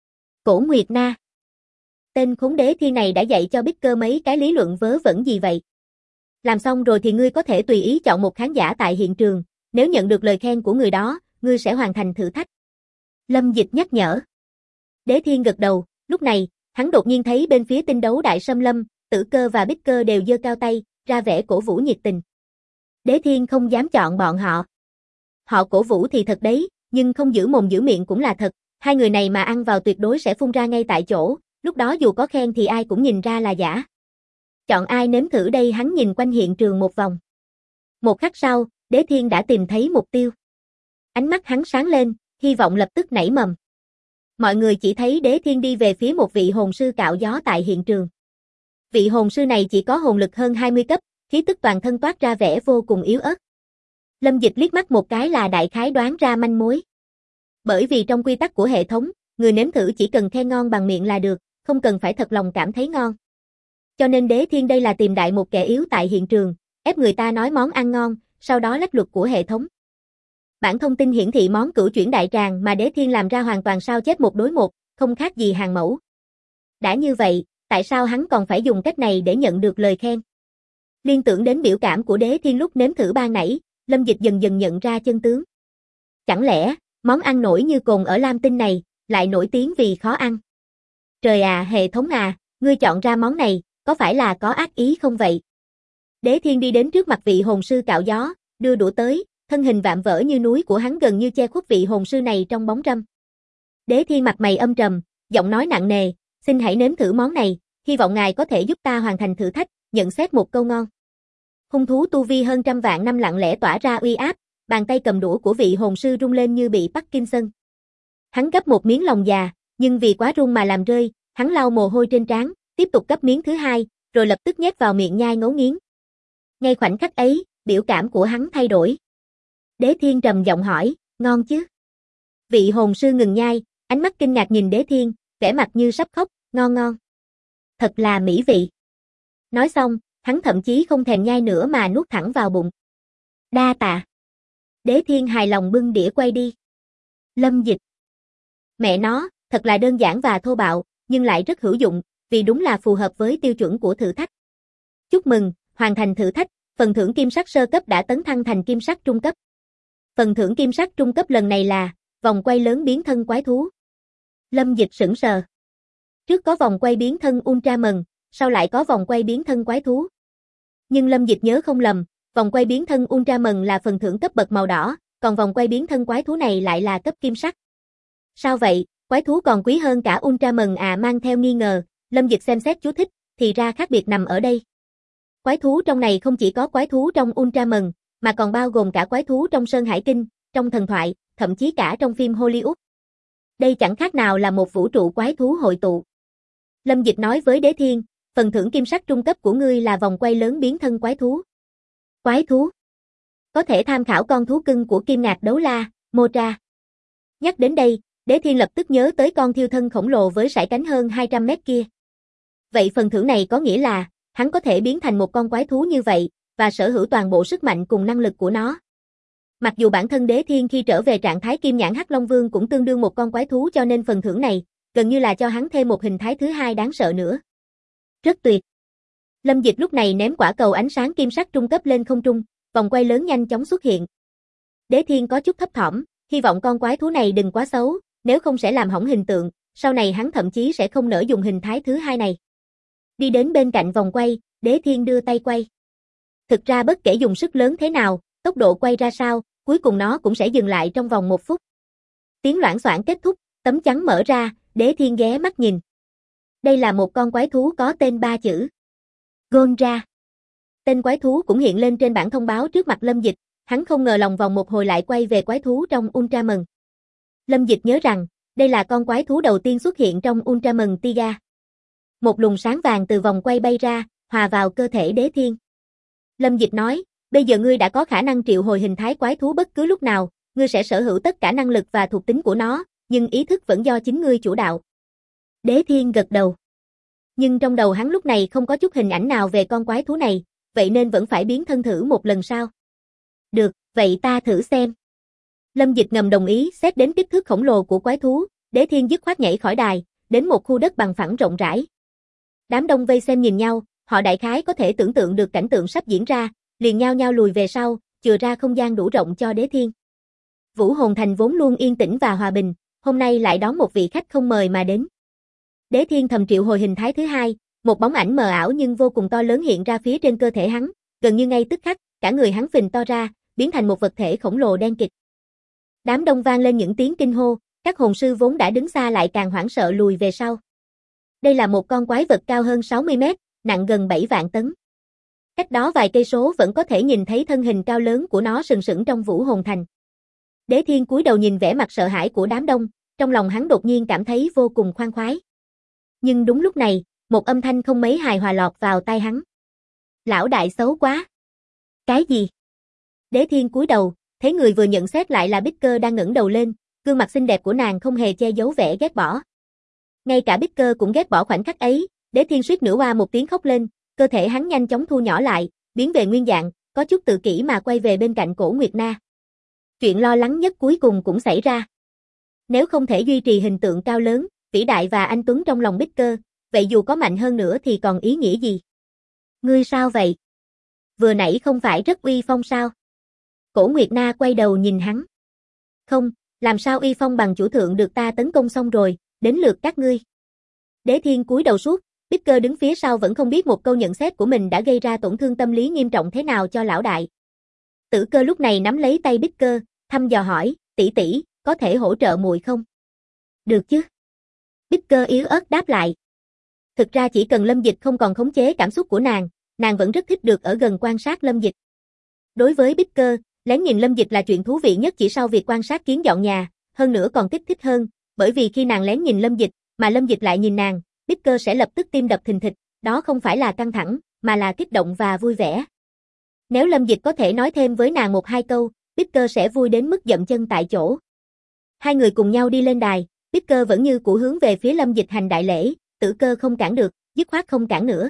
Cổ Nguyệt Na. Tên khốn Đế Thiên này đã dạy cho Bích Cơ mấy cái lý luận vớ vẩn gì vậy? Làm xong rồi thì ngươi có thể tùy ý chọn một khán giả tại hiện trường, nếu nhận được lời khen của người đó, ngươi sẽ hoàn thành thử thách. Lâm Dịch nhắc nhở. Đế Thiên gật đầu, lúc này, hắn đột nhiên thấy bên phía tinh đấu đại xâm lâm, Tử Cơ và Bích Cơ đều giơ cao tay, ra vẻ cổ vũ nhiệt tình. Đế Thiên không dám chọn bọn họ. Họ cổ vũ thì thật đấy, nhưng không giữ mồm giữ miệng cũng là thật, hai người này mà ăn vào tuyệt đối sẽ phun ra ngay tại chỗ, lúc đó dù có khen thì ai cũng nhìn ra là giả. Chọn ai nếm thử đây, hắn nhìn quanh hiện trường một vòng. Một khắc sau, Đế Thiên đã tìm thấy mục tiêu. Ánh mắt hắn sáng lên, hy vọng lập tức nảy mầm. Mọi người chỉ thấy Đế Thiên đi về phía một vị hồn sư cạo gió tại hiện trường. Vị hồn sư này chỉ có hồn lực hơn 20 cấp, khí tức toàn thân toát ra vẻ vô cùng yếu ớt. Lâm Dịch liếc mắt một cái là đại khái đoán ra manh mối. Bởi vì trong quy tắc của hệ thống, người nếm thử chỉ cần khen ngon bằng miệng là được, không cần phải thật lòng cảm thấy ngon. Cho nên Đế Thiên đây là tìm đại một kẻ yếu tại hiện trường, ép người ta nói món ăn ngon, sau đó lách luật của hệ thống. Bản thông tin hiển thị món cửu chuyển đại tràng mà Đế Thiên làm ra hoàn toàn sao chép 1 đối 1, không khác gì hàng mẫu. Đã như vậy, tại sao hắn còn phải dùng cách này để nhận được lời khen? Liên tưởng đến biểu cảm của Đế Thiên lúc nếm thử ban nãy, Lâm Dịch dần dần nhận ra chân tướng. Chẳng lẽ, món ăn nổi như cồn ở Lam Tinh này, lại nổi tiếng vì khó ăn? Trời à, hệ thống à, ngươi chọn ra món này, có phải là có ác ý không vậy? Đế Thiên đi đến trước mặt vị hồn sư cạo gió, đưa đũa tới, thân hình vạm vỡ như núi của hắn gần như che khuất vị hồn sư này trong bóng râm. Đế Thiên mặt mày âm trầm, giọng nói nặng nề, xin hãy nếm thử món này, hy vọng ngài có thể giúp ta hoàn thành thử thách, nhận xét một câu ngon. Hung thú tu vi hơn trăm vạn năm lặng lẽ tỏa ra uy áp, bàn tay cầm đũa của vị hồn sư rung lên như bị Parkinson. Hắn gấp một miếng lòng già, nhưng vì quá run mà làm rơi, hắn lau mồ hôi trên trán, tiếp tục gấp miếng thứ hai, rồi lập tức nhét vào miệng nhai ngấu nghiến. Ngay khoảnh khắc ấy, biểu cảm của hắn thay đổi. Đế Thiên trầm giọng hỏi, ngon chứ? Vị hồn sư ngừng nhai, ánh mắt kinh ngạc nhìn Đế Thiên, vẻ mặt như sắp khóc, ngon. Thật là mỹ vị. Nói xong, hắn thậm chí không thèm nhai nữa mà nuốt thẳng vào bụng. Đa tạ. Đế Thiên hài lòng bưng đĩa quay đi. Lâm Dịch. Mẹ nó, thật là đơn giản và thô bạo, nhưng lại rất hữu dụng, vì đúng là phù hợp với tiêu chuẩn của thử thách. Chúc mừng, hoàn thành thử thách, Phần thưởng kim sắc sơ cấp đã tấn thăng thành kim sắc trung cấp. Phần thưởng kim sắc trung cấp lần này là vòng quay lớn biến thân quái thú. Lâm Dịch sững sờ. Trước có vòng quay biến thân Ultraman, sau lại có vòng quay biến thân quái thú. Nhưng Lâm Dịch nhớ không lầm, vòng quay biến thân Ultraman là phần thưởng cấp bậc màu đỏ, còn vòng quay biến thân quái thú này lại là cấp kim sắc. Sao vậy, quái thú còn quý hơn cả Ultraman à? Mang theo nghi ngờ, Lâm Dịch xem xét chú thích, thì ra khác biệt nằm ở đây. Quái thú trong này không chỉ có quái thú trong Ultraman, mà còn bao gồm cả quái thú trong Sơn Hải Kinh, trong thần thoại, thậm chí cả trong phim Hollywood. Đây chẳng khác nào là một vũ trụ quái thú hội tụ. Lâm Dịch nói với Đế Thiên, phần thưởng kim sắc trung cấp của ngươi là vòng quay lớn biến thân quái thú. Quái thú? Có thể tham khảo con thú cưng của Kim Ngạc Đấu La, Mothra. Nhắc đến đây, Đế Thiên lập tức nhớ tới con thiêu thân khổng lồ với sải cánh hơn 200 mét kia. Vậy phần thưởng này có nghĩa là, hắn có thể biến thành một con quái thú như vậy, và sở hữu toàn bộ sức mạnh cùng năng lực của nó. Mặc dù bản thân Đế Thiên khi trở về trạng thái Kim Nhãn Hắc Long Vương cũng tương đương một con quái thú, cho nên phần thưởng này, gần như là cho hắn thêm một hình thái thứ hai đáng sợ nữa. Rất tuyệt. Lâm Dịch lúc này ném quả cầu ánh sáng kim sắc trung cấp lên không trung, vòng quay lớn nhanh chóng xuất hiện. Đế Thiên có chút thấp thỏm, hy vọng con quái thú này đừng quá xấu, nếu không sẽ làm hỏng hình tượng, sau này hắn thậm chí sẽ không nỡ dùng hình thái thứ hai này. Đi đến bên cạnh vòng quay, Đế Thiên đưa tay quay. Thực ra bất kể dùng sức lớn thế nào, tốc độ quay ra sao, cuối cùng nó cũng sẽ dừng lại trong vòng 1 phút. Tiếng loảng xoảng kết thúc, tấm chắn mở ra, Đế Thiên ghé mắt nhìn. Đây là một con quái thú có tên 3 chữ. Gondra. Tên quái thú cũng hiện lên trên bảng thông báo trước mặt Lâm Dịch, hắn không ngờ lòng vòng một hồi lại quay về quái thú trong Ultraman. Lâm Dịch nhớ rằng, đây là con quái thú đầu tiên xuất hiện trong Ultraman Tiga. Một luồng sáng vàng từ vòng quay bay ra, hòa vào cơ thể Đế Thiên. Lâm Dịch nói, bây giờ ngươi đã có khả năng triệu hồi hình thái quái thú bất cứ lúc nào, ngươi sẽ sở hữu tất cả năng lực và thuộc tính của nó, nhưng ý thức vẫn do chính ngươi chủ đạo. Đế Thiên gật đầu. Nhưng trong đầu hắn lúc này không có chút hình ảnh nào về con quái thú này, vậy nên vẫn phải biến thân thử một lần sao? Được, vậy ta thử xem. Lâm Dịch ngầm đồng ý, xét đến kích thước khổng lồ của quái thú, Đế Thiên dứt khoát nhảy khỏi đài, đến một khu đất bằng phẳng rộng rãi. Đám đông vây xem nhìn nhau, họ đại khái có thể tưởng tượng được cảnh tượng sắp diễn ra, liền nhao nhao lùi về sau, chừa ra không gian đủ rộng cho Đế Thiên. Vũ Hồn Thành vốn luôn yên tĩnh và hòa bình, hôm nay lại đón một vị khách không mời mà đến. Đế Thiên thầm triệu hồi hình thái thứ hai, một bóng ảnh mờ ảo nhưng vô cùng to lớn hiện ra phía trên cơ thể hắn, gần như ngay tức khắc, cả người hắn phình to ra, biến thành một vật thể khổng lồ đen kịt. Đám đông vang lên những tiếng kinh hô, các hồn sư vốn đã đứng xa lại càng hoảng sợ lùi về sau. Đây là một con quái vật cao hơn 60 mét, nặng gần 7 vạn tấn. Cách đó vài cây số vẫn có thể nhìn thấy thân hình cao lớn của nó sừng sững trong Vũ Hồn Thành. Đế Thiên cúi đầu nhìn vẻ mặt sợ hãi của đám đông, trong lòng hắn đột nhiên cảm thấy vô cùng khoan khoái. Nhưng đúng lúc này, một âm thanh không mấy hài hòa lọt vào tai hắn. Lão đại xấu quá. Cái gì? Đế Thiên cúi đầu, thấy người vừa nhận xét lại là Bích Cơ đang ngẩng đầu lên, gương mặt xinh đẹp của nàng không hề che giấu vẻ ghét bỏ. Ngay cả Bích Cơ cũng ghét bỏ khoảnh khắc ấy, Đế Thiên suýt nữa oa một tiếng khóc lên, cơ thể hắn nhanh chóng thu nhỏ lại, biến về nguyên dạng, có chút tự kỷ mà quay về bên cạnh Cổ Nguyệt Na. Chuyện lo lắng nhất cuối cùng cũng xảy ra. Nếu không thể duy trì hình tượng cao lớn, vĩ đại và anh tuấn trong lòng Bích Cơ, vậy dù có mạnh hơn nữa thì còn ý nghĩa gì? Ngươi sao vậy? Vừa nãy không phải rất uy phong sao? Cổ Nguyệt Na quay đầu nhìn hắn. Không, làm sao uy phong bằng chủ thượng được ta tấn công xong rồi, đến lượt các ngươi. Đế Thiên cúi đầu suốt, Bích Cơ đứng phía sau vẫn không biết một câu nhận xét của mình đã gây ra tổn thương tâm lý nghiêm trọng thế nào cho lão đại. Tử Cơ lúc này nắm lấy tay Bích Cơ, thăm dò hỏi, tỷ tỷ, có thể hỗ trợ muội không? Được chứ? Bích Cơ yếu ớt đáp lại. Thực ra chỉ cần Lâm Dịch không còn khống chế cảm xúc của nàng vẫn rất thích được ở gần quan sát Lâm Dịch. Đối với Bích Cơ, lén nhìn Lâm Dịch là chuyện thú vị nhất chỉ sau việc quan sát kiến dọn nhà, hơn nữa còn kích thích hơn, bởi vì khi nàng lén nhìn Lâm Dịch, mà Lâm Dịch lại nhìn nàng, Bích Cơ sẽ lập tức tim đập thình thịch, đó không phải là căng thẳng, mà là kích động và vui vẻ. Nếu Lâm Dịch có thể nói thêm với nàng một hai câu, Bích Cơ sẽ vui đến mức dậm chân tại chỗ. Hai người cùng nhau đi lên đài, Bích Cơ vẫn như cũ hướng về phía Lâm Dịch hành đại lễ, Tử Cơ không cản được, dứt khoát không cản nữa.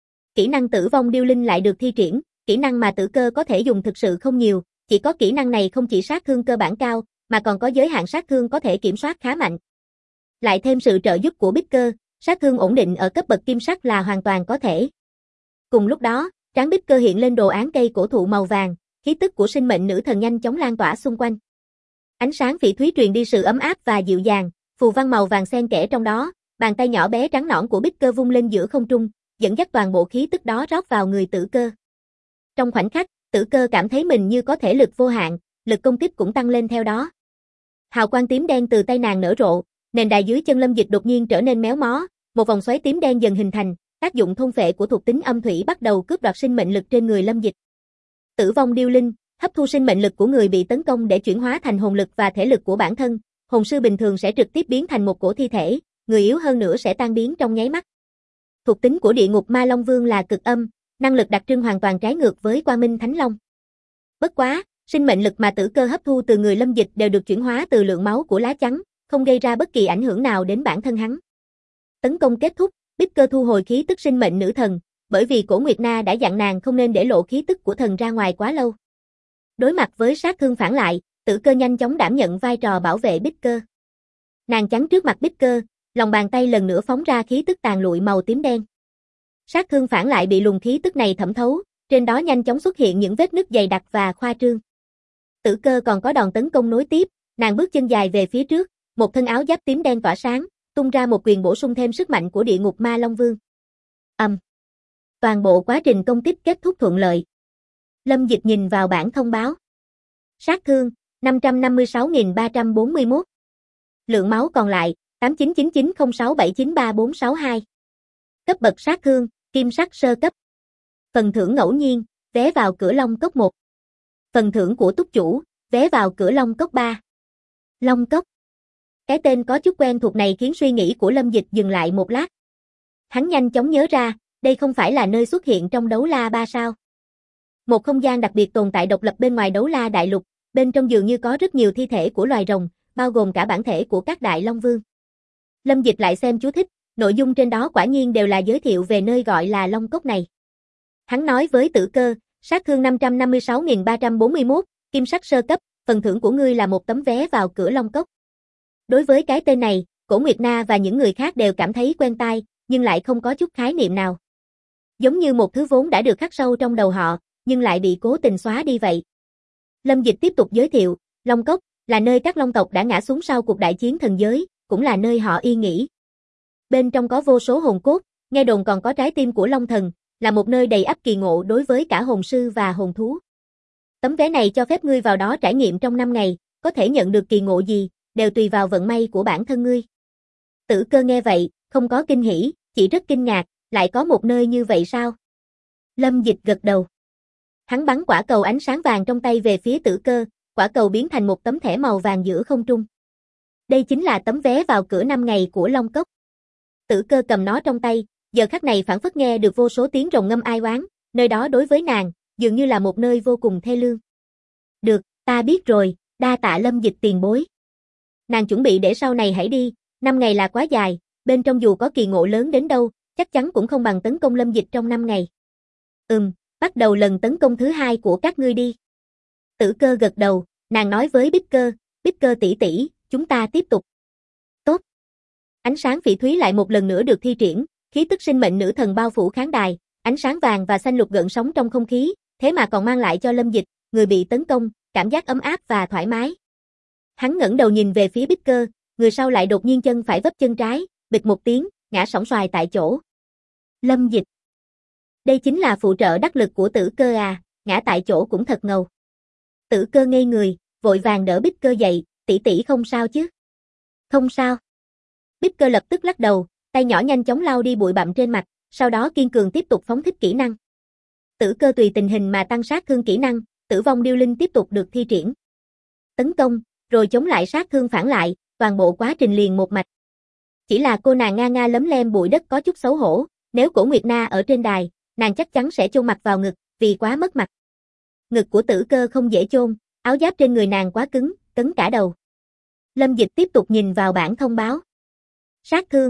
Kỹ năng tử vong điêu linh lại được thi triển, kỹ năng mà Tử Cơ có thể dùng thực sự không nhiều, chỉ có kỹ năng này không chỉ sát thương cơ bản cao, mà còn có giới hạn sát thương có thể kiểm soát khá mạnh. Lại thêm sự trợ giúp của Bích Cơ, sát thương ổn định ở cấp bậc kim sắc là hoàn toàn có thể. Cùng lúc đó, Trán Bích Cơ hiện lên đồ án cây cổ thụ màu vàng, khí tức của sinh mệnh nữ thần nhanh chóng lan tỏa xung quanh. Ánh sáng phỉ thúy truyền đi sự ấm áp và dịu dàng, phù văn màu vàng xen kẽ trong đó, bàn tay nhỏ bé trắng nõn của Bích Cơ vung lên giữa không trung, dẫn dắt toàn bộ khí tức đó rót vào người Tử Cơ. Trong khoảnh khắc, Tử Cơ cảm thấy mình như có thể lực vô hạn, lực công kích cũng tăng lên theo đó. Hào quang tím đen từ tay nàng nở rộ, nền đài dưới chân Lâm Dịch đột nhiên trở nên méo mó, một vòng xoáy tím đen dần hình thành, tác dụng thôn phệ của thuộc tính âm thủy bắt đầu cướp đoạt sinh mệnh lực trên người Lâm Dịch. Tử vong điêu linh, hấp thu sinh mệnh lực của người bị tấn công để chuyển hóa thành hồn lực và thể lực của bản thân, hồn sư bình thường sẽ trực tiếp biến thành một cổ thi thể, người yếu hơn nữa sẽ tan biến trong nháy mắt. Thuộc tính của Địa Ngục Ma Long Vương là cực âm, năng lực đặc trưng hoàn toàn trái ngược với Quang Minh Thánh Long. Bất quá, sinh mệnh lực mà Tử Cơ hấp thu từ người Lâm Dịch đều được chuyển hóa từ lượng máu của lá chắn, không gây ra bất kỳ ảnh hưởng nào đến bản thân hắn. Tấn công kết thúc, Bích Cơ thu hồi khí tức sinh mệnh nữ thần, bởi vì Cổ Nguyệt Na đã dặn nàng không nên để lộ khí tức của thần ra ngoài quá lâu. Đối mặt với sát thương phản lại, Tử Cơ nhanh chóng đảm nhận vai trò bảo vệ Bích Cơ. Nàng chắn trước mặt Bích Cơ, lòng bàn tay lần nữa phóng ra khí tức tàn lụi màu tím đen. Sát thương phản lại bị luồng khí tức này thẩm thấu, trên đó nhanh chóng xuất hiện những vết nứt dày đặc và khoa trương. Tử Cơ còn có đòn tấn công nối tiếp, nàng bước chân dài về phía trước, một thân áo giáp tím đen tỏa sáng, tung ra một quyền bổ sung thêm sức mạnh của Địa Ngục Ma Long Vương. Toàn bộ quá trình công kích kết thúc thuận lợi. Lâm Dịch nhìn vào bảng thông báo. Sát thương 556.341. Lượng máu còn lại 899906793462. Cấp bậc sát thương Kim sắc sơ cấp. Phần thưởng ngẫu nhiên, vé vào cửa Long Cốc 1. Phần thưởng của túc chủ, vé vào cửa Long Cốc 3. Long Cốc. Cái tên có chút quen thuộc này khiến suy nghĩ của Lâm Dịch dừng lại một lát. Hắn nhanh chóng nhớ ra, đây không phải là nơi xuất hiện trong Đấu La 3 sao? Một không gian đặc biệt tồn tại độc lập bên ngoài Đấu La Đại Lục, bên trong dường như có rất nhiều thi thể của loài rồng, bao gồm cả bản thể của các đại long vương. Lâm Dịch lại xem chú thích, nội dung trên đó quả nhiên đều là giới thiệu về nơi gọi là Long Cốc này. Hắn nói với Tử Cơ, sát thương 556.341, kim sắc sơ cấp, phần thưởng của ngươi là một tấm vé vào cửa Long Cốc. Đối với cái tên này, Cổ Nguyệt Na và những người khác đều cảm thấy quen tai, nhưng lại không có chút khái niệm nào. Giống như một thứ vốn đã được khắc sâu trong đầu họ, nhưng lại bị cố tình xóa đi vậy. Lâm Dịch tiếp tục giới thiệu, Long Cốc là nơi các long tộc đã ngã xuống sau cuộc đại chiến thần giới, cũng là nơi họ yên nghỉ. Bên trong có vô số hồn cốt, nghe đồn còn có trái tim của Long Thần, là một nơi đầy ắp kỳ ngộ đối với cả hồn sư và hồn thú. Tấm vé này cho phép ngươi vào đó trải nghiệm trong 5 ngày, có thể nhận được kỳ ngộ gì, đều tùy vào vận may của bản thân ngươi. Tử Cơ nghe vậy, không có kinh hỉ, chỉ rất kinh ngạc, lại có một nơi như vậy sao? Lâm Dịch gật đầu. Hắn bắn quả cầu ánh sáng vàng trong tay về phía Tử Cơ, quả cầu biến thành một tấm thẻ màu vàng giữa không trung. Đây chính là tấm vé vào cửa 5 ngày của Long Cốc. Tử Cơ cầm nó trong tay, giờ khắc này phảng phất nghe được vô số tiếng rồng ngâm ai oán, nơi đó đối với nàng, dường như là một nơi vô cùng thê lương. Được, ta biết rồi, đa tạ Lâm Dịch tiền bối. Nàng chuẩn bị để sau này hãy đi, 5 ngày là quá dài, bên trong dù có kỳ ngộ lớn đến đâu, chắc chắn cũng không bằng tấn công Lâm Dịch trong 5 ngày. Bắt đầu lần tấn công thứ 2 của các ngươi đi. Tử Cơ gật đầu, nàng nói với Bích Cơ tỷ tỷ, chúng ta tiếp tục. Tốt. Ánh sáng phỉ thúy lại một lần nữa được thi triển, khí tức sinh mệnh nữ thần bao phủ khán đài, ánh sáng vàng và xanh lục gợn sóng trong không khí, thế mà còn mang lại cho Lâm Dịch, người bị tấn công, cảm giác ấm áp và thoải mái. Hắn ngẩng đầu nhìn về phía Bích Cơ, người sau lại đột nhiên chân phải vấp chân trái, bịch một tiếng, ngã sóng xoài tại chỗ. Lâm Dịch. Đây chính là phụ trợ đắc lực của Tử Cơ à, ngã tại chỗ cũng thật ngầu. Tử Cơ ngây người, vội vàng đỡ Bích Cơ dậy, tỷ tỷ không sao chứ? Không sao. Bích Cơ lập tức lắc đầu, tay nhỏ nhanh chóng lau đi bụi bặm trên mặt, sau đó kiên cường tiếp tục phóng thích kỹ năng. Tử Cơ tùy tình hình mà tăng sát thương kỹ năng, Tử vong điêu linh tiếp tục được thi triển. Tấn công, rồi chống lại sát thương phản lại, toàn bộ quá trình liền một mạch. Chỉ là cô nàng nga nga lấm lem bụi đất có chút xấu hổ, nếu Cổ Nguyệt Na ở trên đài, nàng chắc chắn sẽ chôn mặt vào ngực, vì quá mất mặt. Ngực của Tử Cơ không dễ chôn, áo giáp trên người nàng quá cứng, cấn cả đầu. Lâm Dịch tiếp tục nhìn vào bảng thông báo. Sát thương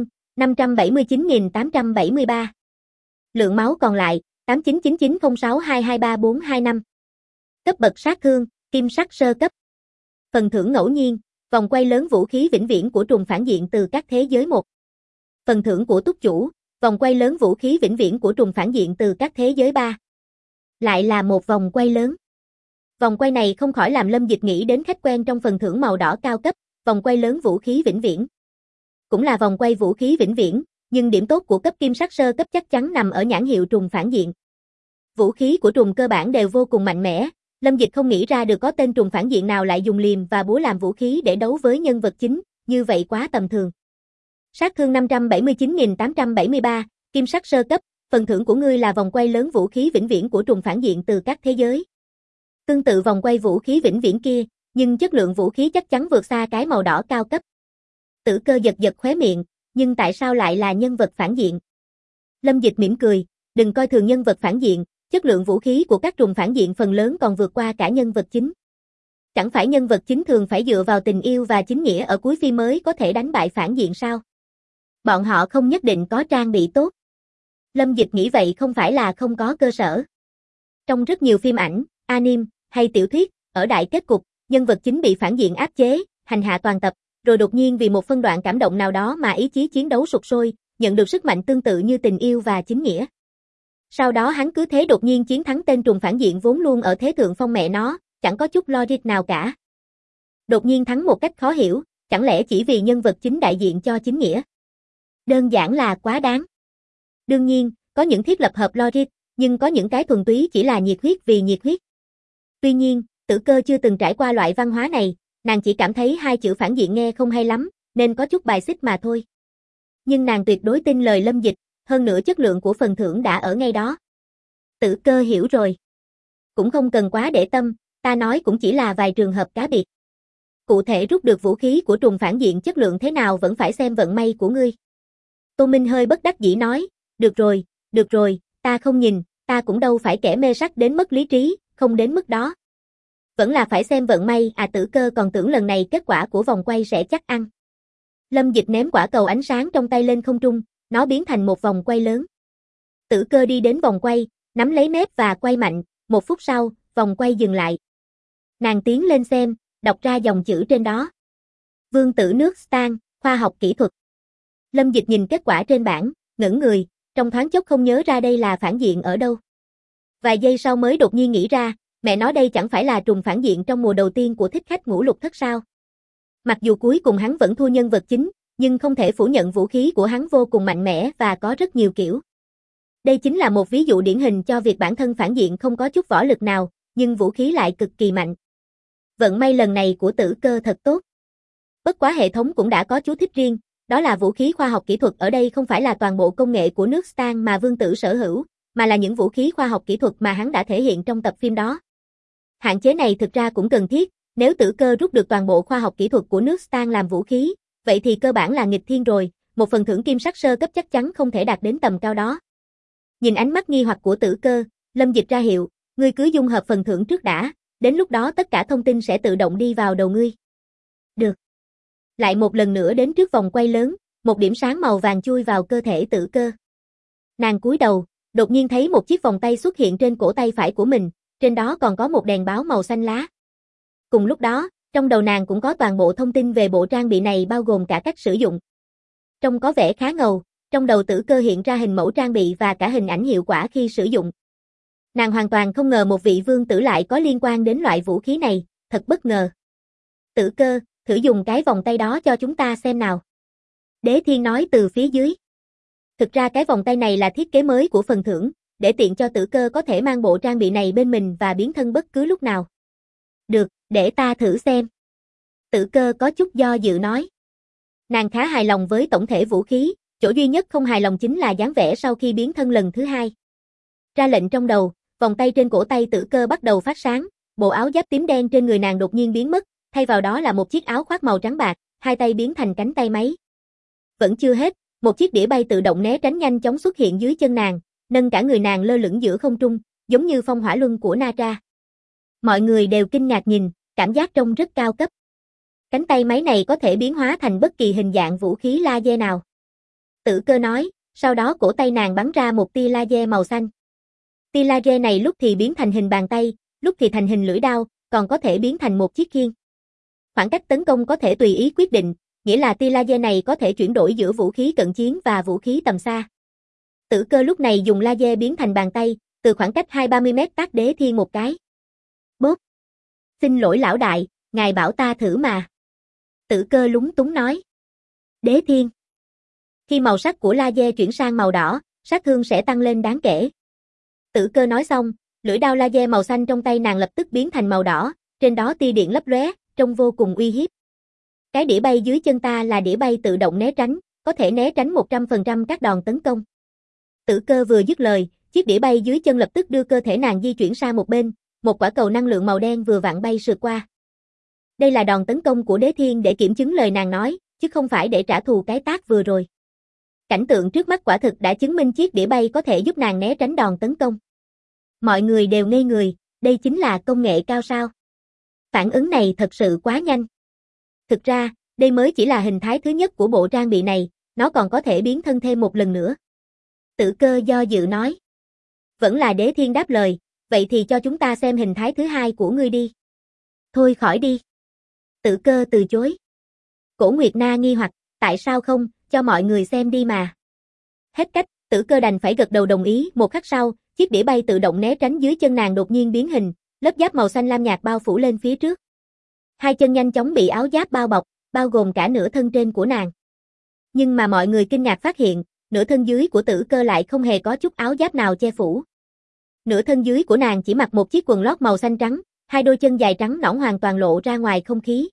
579.873. Lượng máu còn lại 899906223425. Cấp bậc sát thương Kim sắc sơ cấp. Phần thưởng ngẫu nhiên, vòng quay lớn vũ khí vĩnh viễn của trùng phản diện từ các thế giới 1. Phần thưởng của túc chủ, vòng quay lớn vũ khí vĩnh viễn của trùng phản diện từ các thế giới 3. Lại là một vòng quay lớn. Vòng quay này không khỏi làm Lâm Dịch nghĩ đến khách quen trong phần thưởng màu đỏ cao cấp, vòng quay lớn vũ khí vĩnh viễn. Cũng là vòng quay vũ khí vĩnh viễn, nhưng điểm tốt của cấp kim sắc sơ cấp chắc chắn nằm ở nhãn hiệu trùng phản diện. Vũ khí của trùng cơ bản đều vô cùng mạnh mẽ, Lâm Dịch không nghĩ ra được có tên trùng phản diện nào lại dùng liềm và búa làm vũ khí để đấu với nhân vật chính, như vậy quá tầm thường. Sát thương 579.873, kim sắc sơ cấp, phần thưởng của ngươi là vòng quay lớn vũ khí vĩnh viễn của trùng phản diện từ các thế giới. Tương tự vòng quay vũ khí vĩnh viễn kia, nhưng chất lượng vũ khí chắc chắn vượt xa cái màu đỏ cao cấp. Tử Cơ giật giật khóe miệng, nhưng tại sao lại là nhân vật phản diện? Lâm Dịch mỉm cười, đừng coi thường nhân vật phản diện, chất lượng vũ khí của các trùng phản diện phần lớn còn vượt qua cả nhân vật chính. Chẳng phải nhân vật chính thường phải dựa vào tình yêu và chính nghĩa ở cuối phim mới có thể đánh bại phản diện sao? Bọn họ không nhất định có trang bị tốt. Lâm Dịch nghĩ vậy không phải là không có cơ sở. Trong rất nhiều phim ảnh, anime hay tiểu thuyết, ở đại kết cục, nhân vật chính bị phản diện áp chế, hành hạ toàn tập, rồi đột nhiên vì một phân đoạn cảm động nào đó mà ý chí chiến đấu sục sôi, nhận được sức mạnh tương tự như tình yêu và chính nghĩa. Sau đó hắn cứ thế đột nhiên chiến thắng tên trùng phản diện vốn luôn ở thế thượng phong mẹ nó, chẳng có chút logic nào cả. Đột nhiên thắng một cách khó hiểu, chẳng lẽ chỉ vì nhân vật chính đại diện cho chính nghĩa? Đơn giản là quá đáng. Đương nhiên, có những thiết lập hợp logic, nhưng có những cái thuần túy chỉ là nhiệt huyết vì nhiệt huyết. Tuy nhiên, Tử Cơ chưa từng trải qua loại văn hóa này, nàng chỉ cảm thấy hai chữ phản diện nghe không hay lắm, nên có chút bài xích mà thôi. Nhưng nàng tuyệt đối tin lời Lâm Dịch, hơn nữa chất lượng của phần thưởng đã ở ngay đó. Tử Cơ hiểu rồi. Cũng không cần quá để tâm, ta nói cũng chỉ là vài trường hợp cá biệt. Cụ thể rút được vũ khí của trùng phản diện chất lượng thế nào vẫn phải xem vận may của ngươi. Tô Minh hơi bất đắc dĩ nói, được rồi, ta không nhìn, ta cũng đâu phải kẻ mê sắc đến mất lý trí, không đến mức đó. Vẫn là phải xem vận may, Tử Cơ còn tưởng lần này kết quả của vòng quay sẽ chắc ăn. Lâm Dịch ném quả cầu ánh sáng trong tay lên không trung, nó biến thành một vòng quay lớn. Tử Cơ đi đến vòng quay, nắm lấy mép và quay mạnh, 1 phút sau, vòng quay dừng lại. Nàng tiến lên xem, đọc ra dòng chữ trên đó. Vương tử nước Stan, khoa học kỹ thuật. Lâm Dịch nhìn kết quả trên bảng, ngẩn người, trong thoáng chốc không nhớ ra đây là phản diện ở đâu. Vài giây sau mới đột nhiên nghĩ ra, mẹ nói đây chẳng phải là trùng phản diện trong mùa đầu tiên của Thích Khách Ngũ Lục Thất sao. Mặc dù cuối cùng hắn vẫn thua nhân vật chính, nhưng không thể phủ nhận vũ khí của hắn vô cùng mạnh mẽ và có rất nhiều kiểu. Đây chính là một ví dụ điển hình cho việc bản thân phản diện không có chút võ lực nào, nhưng vũ khí lại cực kỳ mạnh. Vận may lần này của Tử Cơ thật tốt. Bất quá hệ thống cũng đã có chú thích riêng, đó là vũ khí khoa học kỹ thuật ở đây không phải là toàn bộ công nghệ của nước Stan mà Vương Tử sở hữu, mà là những vũ khí khoa học kỹ thuật mà hắn đã thể hiện trong tập phim đó. Hạn chế này thực ra cũng cần thiết, nếu Tử Cơ rút được toàn bộ khoa học kỹ thuật của nước Stan làm vũ khí, vậy thì cơ bản là nghịch thiên rồi, một phần thưởng kim sắc sơ cấp chắc chắn không thể đạt đến tầm cao đó. Nhìn ánh mắt nghi hoặc của Tử Cơ, Lâm Dịch ra hiệu, ngươi cứ dung hợp phần thưởng trước đã, đến lúc đó tất cả thông tin sẽ tự động đi vào đầu ngươi. Được. Lại một lần nữa đến trước vòng quay lớn, một điểm sáng màu vàng chui vào cơ thể Tử Cơ. Nàng cúi đầu, đột nhiên thấy một chiếc vòng tay xuất hiện trên cổ tay phải của mình, trên đó còn có một đèn báo màu xanh lá. Cùng lúc đó, trong đầu nàng cũng có toàn bộ thông tin về bộ trang bị này bao gồm cả cách sử dụng. Trông có vẻ khá ngầu, trong đầu Tử Cơ hiện ra hình mẫu trang bị và cả hình ảnh hiệu quả khi sử dụng. Nàng hoàn toàn không ngờ một vị vương tử lại có liên quan đến loại vũ khí này, thật bất ngờ. Tử Cơ, thử dùng cái vòng tay đó cho chúng ta xem nào. Đế Thiên nói từ phía dưới. Thực ra cái vòng tay này là thiết kế mới của phần thưởng, để tiện cho Tử Cơ có thể mang bộ trang bị này bên mình và biến thân bất cứ lúc nào. Được, để ta thử xem. Tử Cơ có chút do dự nói. Nàng khá hài lòng với tổng thể vũ khí, chỗ duy nhất không hài lòng chính là dáng vẻ sau khi biến thân lần thứ hai. Ra lệnh trong đầu, vòng tay trên cổ tay Tử Cơ bắt đầu phát sáng, bộ áo giáp tím đen trên người nàng đột nhiên biến mất, thay vào đó là một chiếc áo khoác màu trắng bạc, hai tay biến thành cánh tay máy. Vẫn chưa hết, một chiếc đĩa bay tự động né tránh nhanh chóng xuất hiện dưới chân nàng, nâng cả người nàng lơ lửng giữa không trung, giống như phong hỏa luân của Nara. Mọi người đều kinh ngạc nhìn, cảm giác trông rất cao cấp. Cánh tay máy này có thể biến hóa thành bất kỳ hình dạng vũ khí laser nào. Tử Cơ nói, sau đó cổ tay nàng bắn ra một tia laser màu xanh. Tia laser này lúc thì biến thành hình bàn tay, lúc thì thành hình lưỡi đao, còn có thể biến thành một chiếc khiên. Khoảng cách tấn công có thể tùy ý quyết định, nghĩa là tia laser này có thể chuyển đổi giữa vũ khí cận chiến và vũ khí tầm xa. Tử Cơ lúc này dùng laser biến thành bàn tay, từ khoảng cách 20-30 mét tát Đế Thiên một cái. Bốp. Xin lỗi lão đại, ngài bảo ta thử mà. Tử Cơ lúng túng nói. Đế Thiên. Khi màu sắc của laser chuyển sang màu đỏ, sát thương sẽ tăng lên đáng kể. Tử Cơ nói xong, lưỡi đao laser màu xanh trong tay nàng lập tức biến thành màu đỏ, trên đó tia điện lấp lóe, trông vô cùng uy hiếp. Cái đĩa bay dưới chân ta là đĩa bay tự động né tránh, có thể né tránh 100% các đòn tấn công. Tử Cơ vừa dứt lời, chiếc đĩa bay dưới chân lập tức đưa cơ thể nàng di chuyển sang một bên, một quả cầu năng lượng màu đen vừa vặn bay sượt qua. Đây là đòn tấn công của Đế Thiên để kiểm chứng lời nàng nói, chứ không phải để trả thù cái tát vừa rồi. Cảnh tượng trước mắt quả thực đã chứng minh chiếc đĩa bay có thể giúp nàng né tránh đòn tấn công. Mọi người đều ngây người, đây chính là công nghệ cao sao? Phản ứng này thật sự quá nhanh. Thực ra, đây mới chỉ là hình thái thứ nhất của bộ trang bị này, nó còn có thể biến thân thêm một lần nữa. Tử Cơ do dự nói. Vẫn là Đế Thiên đáp lời, vậy thì cho chúng ta xem hình thái thứ hai của ngươi đi. Thôi khỏi đi. Tử Cơ từ chối. Cổ Nguyệt Na nghi hoặc, tại sao không, cho mọi người xem đi mà. Hết cách, Tử Cơ đành phải gật đầu đồng ý. Một khắc sau, chiếc đĩa bay tự động né tránh dưới chân nàng đột nhiên biến hình, lớp giáp màu xanh lam nhạt bao phủ lên phía trước. Hai chân nhanh chóng bị áo giáp bao bọc, bao gồm cả nửa thân trên của nàng. Nhưng mà mọi người kinh ngạc phát hiện, nửa thân dưới của Tử Cơ lại không hề có chút áo giáp nào che phủ. Nửa thân dưới của nàng chỉ mặc một chiếc quần lót màu xanh trắng, hai đôi chân dài trắng nõn hoàn toàn lộ ra ngoài không khí.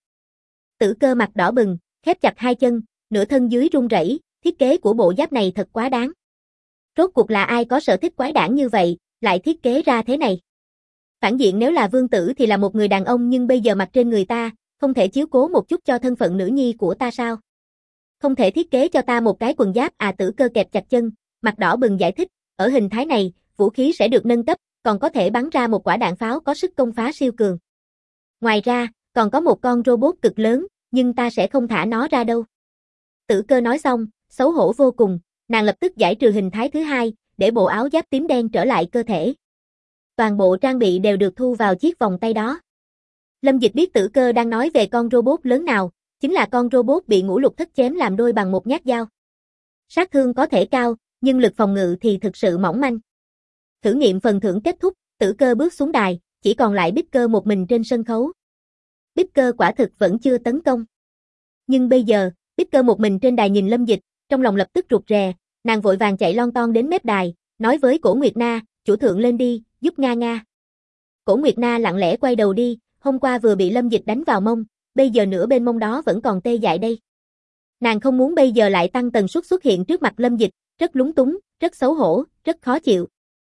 Tử Cơ mặt đỏ bừng, khép chặt hai chân, nửa thân dưới run rẩy, thiết kế của bộ giáp này thật quá đáng. Rốt cuộc là ai có sở thích quái đản như vậy, lại thiết kế ra thế này. Phản diện nếu là Vương Tử thì là một người đàn ông nhưng bây giờ mặc trên người ta, không thể chiếu cố một chút cho thân phận nữ nhi của ta sao? Không thể thiết kế cho ta một cái quần giáp à? Tử Cơ kẹp chặt chân, mặt đỏ bừng giải thích, ở hình thái này, vũ khí sẽ được nâng cấp, còn có thể bắn ra một quả đạn pháo có sức công phá siêu cường. Ngoài ra, còn có một con robot cực lớn, nhưng ta sẽ không thả nó ra đâu. Tử Cơ nói xong, xấu hổ vô cùng, nàng lập tức giải trừ hình thái thứ hai, để bộ áo giáp tím đen trở lại cơ thể. Toàn bộ trang bị đều được thu vào chiếc vòng tay đó. Lâm Dịch biết Tử Cơ đang nói về con robot lớn nào, chính là con robot bị Ngũ Lục Thất chém làm đôi bằng một nhát dao. Sát thương có thể cao, nhưng lực phòng ngự thì thực sự mỏng manh. Thử nghiệm phần thưởng kết thúc, Tử Cơ bước xuống đài, chỉ còn lại Bích Cơ một mình trên sân khấu. Bích Cơ quả thực vẫn chưa tấn công. Nhưng bây giờ, Bích Cơ một mình trên đài nhìn Lâm Dịch, trong lòng lập tức rụt rè, nàng vội vàng chạy lon ton đến mép đài, nói với Cổ Nguyệt Na, chủ thượng lên đi, giúp Nga Nga. Cổ Nguyệt Na lặng lẽ quay đầu đi, hôm qua vừa bị Lâm Dịch đánh vào mông, bây giờ nửa bên mông đó vẫn còn tê dại đây. Nàng không muốn bây giờ lại tăng tần suất xuất hiện trước mặt Lâm Dịch, rất lúng túng, rất xấu hổ, rất khó chịu.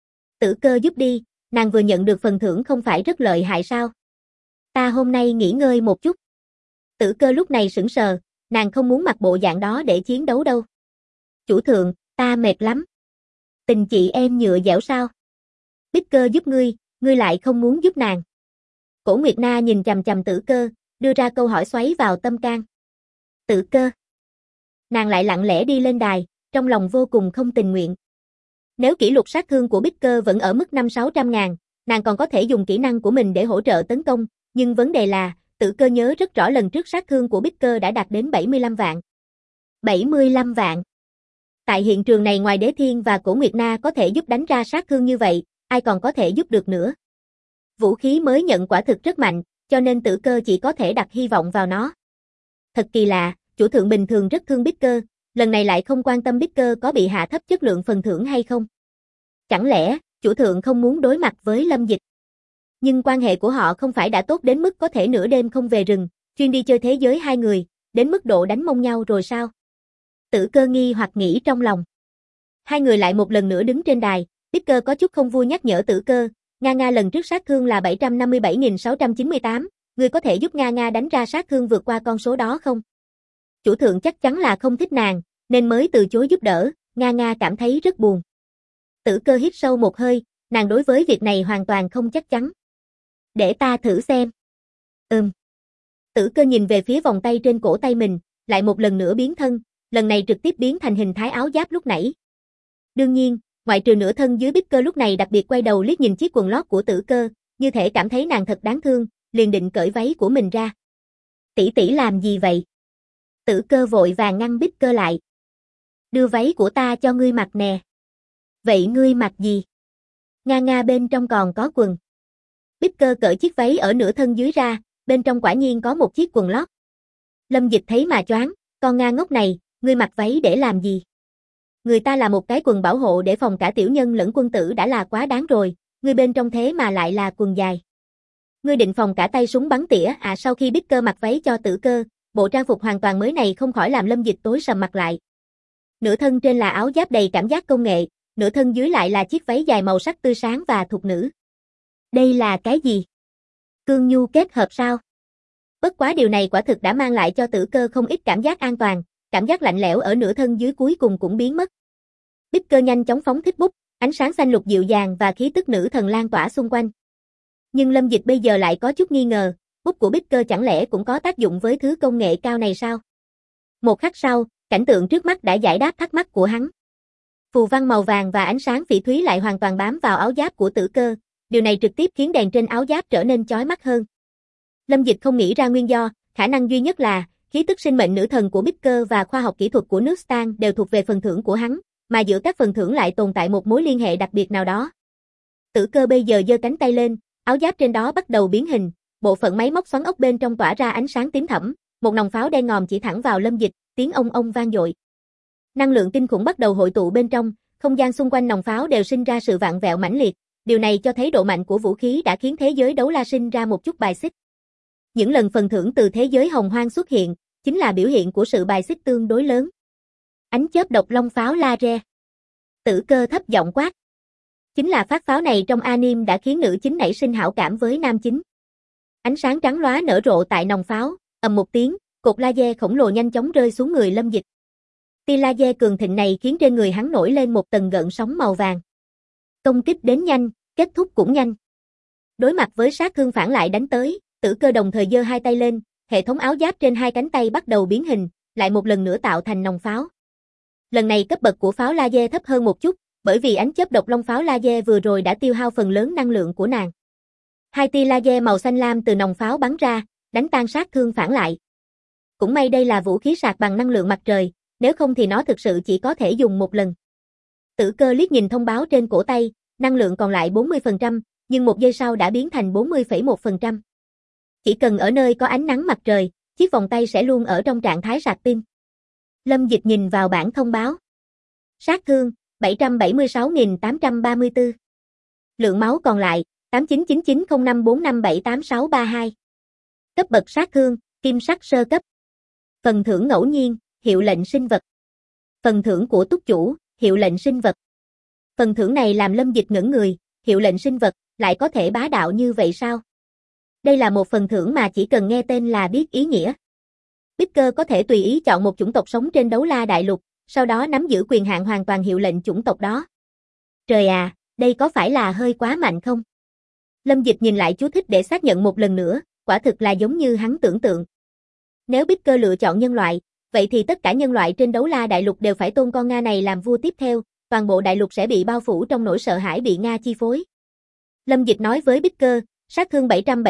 Tử Cơ giúp đi, nàng vừa nhận được phần thưởng không phải rất lợi hại sao? Ta hôm nay nghỉ ngơi một chút. Tử Cơ lúc này sững sờ, nàng không muốn mặc bộ dạng đó để chiến đấu đâu. Chủ thượng, ta mệt lắm. Tình chị em nhựa dẻo sao? Bích Cơ giúp ngươi lại không muốn giúp nàng. Cổ Nguyệt Na nhìn chằm chằm Tử Cơ, đưa ra câu hỏi xoáy vào tâm can. Tử Cơ. Nàng lại lặng lẽ đi lên đài, trong lòng vô cùng không tình nguyện. Nếu kỷ lục sát thương của Bích Cơ vẫn ở mức 500-600 ngàn, nàng còn có thể dùng kỹ năng của mình để hỗ trợ tấn công, nhưng vấn đề là, Tử Cơ nhớ rất rõ lần trước sát thương của Bích Cơ đã đạt đến 75 vạn. 75 vạn. Tại hiện trường này ngoài Đế Thiên và Cổ Nguyệt Na có thể giúp đánh ra sát thương như vậy, ai còn có thể giúp được nữa. Vũ khí mới nhận quả thực rất mạnh, cho nên Tử Cơ chỉ có thể đặt hy vọng vào nó. Thật kỳ lạ, chủ thượng bình thường rất thương Bích Cơ, lần này lại không quan tâm Bích Cơ có bị hạ thấp chất lượng phần thưởng hay không. Chẳng lẽ, chủ thượng không muốn đối mặt với Lâm Dịch? Nhưng quan hệ của họ không phải đã tốt đến mức có thể nửa đêm không về rừng, chuyên đi chơi thế giới hai người, đến mức độ đánh mông nhau rồi sao? Tử Cơ nghi hoặc nghĩ trong lòng. Hai người lại một lần nữa đứng trên đài, Bích Cơ có chút không vui nhắc nhở Tử Cơ, Nga Nga lần trước sát thương là 757.698, ngươi có thể giúp Nga Nga đánh ra sát thương vượt qua con số đó không? Chủ thượng chắc chắn là không thích nàng, nên mới từ chối giúp đỡ, Nga Nga cảm thấy rất buồn. Tử Cơ hít sâu một hơi, nàng đối với việc này hoàn toàn không chắc chắn. Để ta thử xem. Tử Cơ nhìn về phía vòng tay trên cổ tay mình, lại một lần nữa biến thân, lần này trực tiếp biến thành hình thái áo giáp lúc nãy. Đương nhiên, ngoại trừ nửa thân dưới Bích Cơ lúc này đặc biệt quay đầu liếc nhìn chiếc quần lót của Tử Cơ, như thể cảm thấy nàng thật đáng thương, liền định cởi váy của mình ra. Tỷ tỷ làm gì vậy? Tử Cơ vội vàng ngăn Bích Cơ lại. Đưa váy của ta cho ngươi mặc nè. Vậy ngươi mặc gì? Nga bên trong còn có quần. Bicker cởi chiếc váy ở nửa thân dưới ra, bên trong quả nhiên có một chiếc quần lót. Lâm Dịch thấy mà choáng, con Nga ngốc này, ngươi mặc váy để làm gì? Người ta là một cái quần bảo hộ để phòng cả tiểu nhân lẫn quân tử đã là quá đáng rồi, ngươi bên trong thế mà lại là quần dài. Ngươi định phòng cả tay súng bắn tỉa à? Sau khi Bicker mặc váy cho Tử Cơ, bộ trang phục hoàn toàn mới này không khỏi làm Lâm Dịch tối sầm mặt lại. Nửa thân trên là áo giáp đầy cảm giác công nghệ, nửa thân dưới lại là chiếc váy dài màu sắc tươi sáng và thục nữ. Đây là cái gì? Cương nhu kết hợp sao? Bất quá điều này quả thực đã mang lại cho Tử Cơ không ít cảm giác an toàn, cảm giác lạnh lẽo ở nửa thân dưới cuối cùng cũng biến mất. Bicker nhanh chóng phóng thích bút, ánh sáng xanh lục dịu dàng và khí tức nữ thần lan tỏa xung quanh. Nhưng Lâm Dịch bây giờ lại có chút nghi ngờ, bút của Bicker chẳng lẽ cũng có tác dụng với thứ công nghệ cao này sao? Một khắc sau, cảnh tượng trước mắt đã giải đáp thắc mắc của hắn. Phù văn màu vàng và ánh sáng phỉ thúy lại hoàn toàn bám vào áo giáp của Tử Cơ, điều này trực tiếp khiến đèn trên áo giáp trở nên chói mắt hơn. Lâm Dịch không nghĩ ra nguyên do, khả năng duy nhất là khí tức sinh mệnh nữ thần của Bicker và khoa học kỹ thuật của nước Stan đều thuộc về phần thưởng của hắn, mà giữa các phần thưởng lại tồn tại một mối liên hệ đặc biệt nào đó. Tử Cơ bây giờ giơ cánh tay lên, áo giáp trên đó bắt đầu biến hình, bộ phận máy móc xoắn ốc bên trong tỏa ra ánh sáng tím thẫm, một nòng pháo đen ngòm chỉ thẳng vào Lâm Dịch, tiếng ông ông vang dội. Năng lượng kinh khủng bắt đầu hội tụ bên trong, không gian xung quanh nòng pháo đều sinh ra sự vặn vẹo mãnh liệt, điều này cho thấy độ mạnh của vũ khí đã khiến thế giới đấu la sinh ra một chút bài xích. Những lần phần thưởng từ thế giới hồng hoang xuất hiện, chính là biểu hiện của sự bài xích tương đối lớn. Ánh chớp độc long pháo laser. Tử Cơ thấp giọng quát. Chính là phát pháo này trong anime đã khiến nữ chính nảy sinh hảo cảm với nam chính. Ánh sáng trắng lóa nở rộ tại nòng pháo, ầm một tiếng, cột laser khổng lồ nhanh chóng rơi xuống người Lâm Dịch. Tia laser cường thịnh này khiến trên người hắn nổi lên một tầng gợn sóng màu vàng. Công kích đến nhanh, kết thúc cũng nhanh. Đối mặt với sát thương phản lại đánh tới, Tử Cơ đồng thời giơ hai tay lên, hệ thống áo giáp trên hai cánh tay bắt đầu biến hình, lại một lần nữa tạo thành nòng pháo. Lần này cấp bậc của pháo laser thấp hơn một chút, bởi vì ánh chớp độc long pháo laser vừa rồi đã tiêu hao phần lớn năng lượng của nàng. Hai tia laser màu xanh lam từ nòng pháo bắn ra, đánh tan sát thương phản lại. Cũng may đây là vũ khí sạc bằng năng lượng mặt trời, nếu không thì nó thực sự chỉ có thể dùng một lần. Tử Cơ liếc nhìn thông báo trên cổ tay, năng lượng còn lại 40%, nhưng một giây sau đã biến thành 40,1%. Chỉ cần ở nơi có ánh nắng mặt trời, chiếc vòng tay sẽ luôn ở trong trạng thái sạc pin. Lâm Dịch nhìn vào bảng thông báo. Sát thương, 776.834. Lượng máu còn lại, 89990545788632. Cấp bậc sát thương, kim sắc sơ cấp. Phần thưởng ngẫu nhiên, hiệu lệnh sinh vật. Phần thưởng của túc chủ, hiệu lệnh sinh vật. Phần thưởng này làm Lâm Dịch ngẩn người, hiệu lệnh sinh vật, lại có thể bá đạo như vậy sao? Đây là một phần thưởng mà chỉ cần nghe tên là biết ý nghĩa. Bicker có thể tùy ý chọn một chủng tộc sống trên đấu la đại lục, sau đó nắm giữ quyền hạn hoàn toàn hiệu lệnh chủng tộc đó. Trời à, đây có phải là hơi quá mạnh không? Lâm Dịch nhìn lại chú thích để xác nhận một lần nữa, quả thực là giống như hắn tưởng tượng. Nếu Bicker lựa chọn nhân loại, vậy thì tất cả nhân loại trên đấu la đại lục đều phải tôn con Nga này làm vua tiếp theo, toàn bộ đại lục sẽ bị bao phủ trong nỗi sợ hãi bị Nga chi phối. Lâm Dịch nói với Bicker, sát thương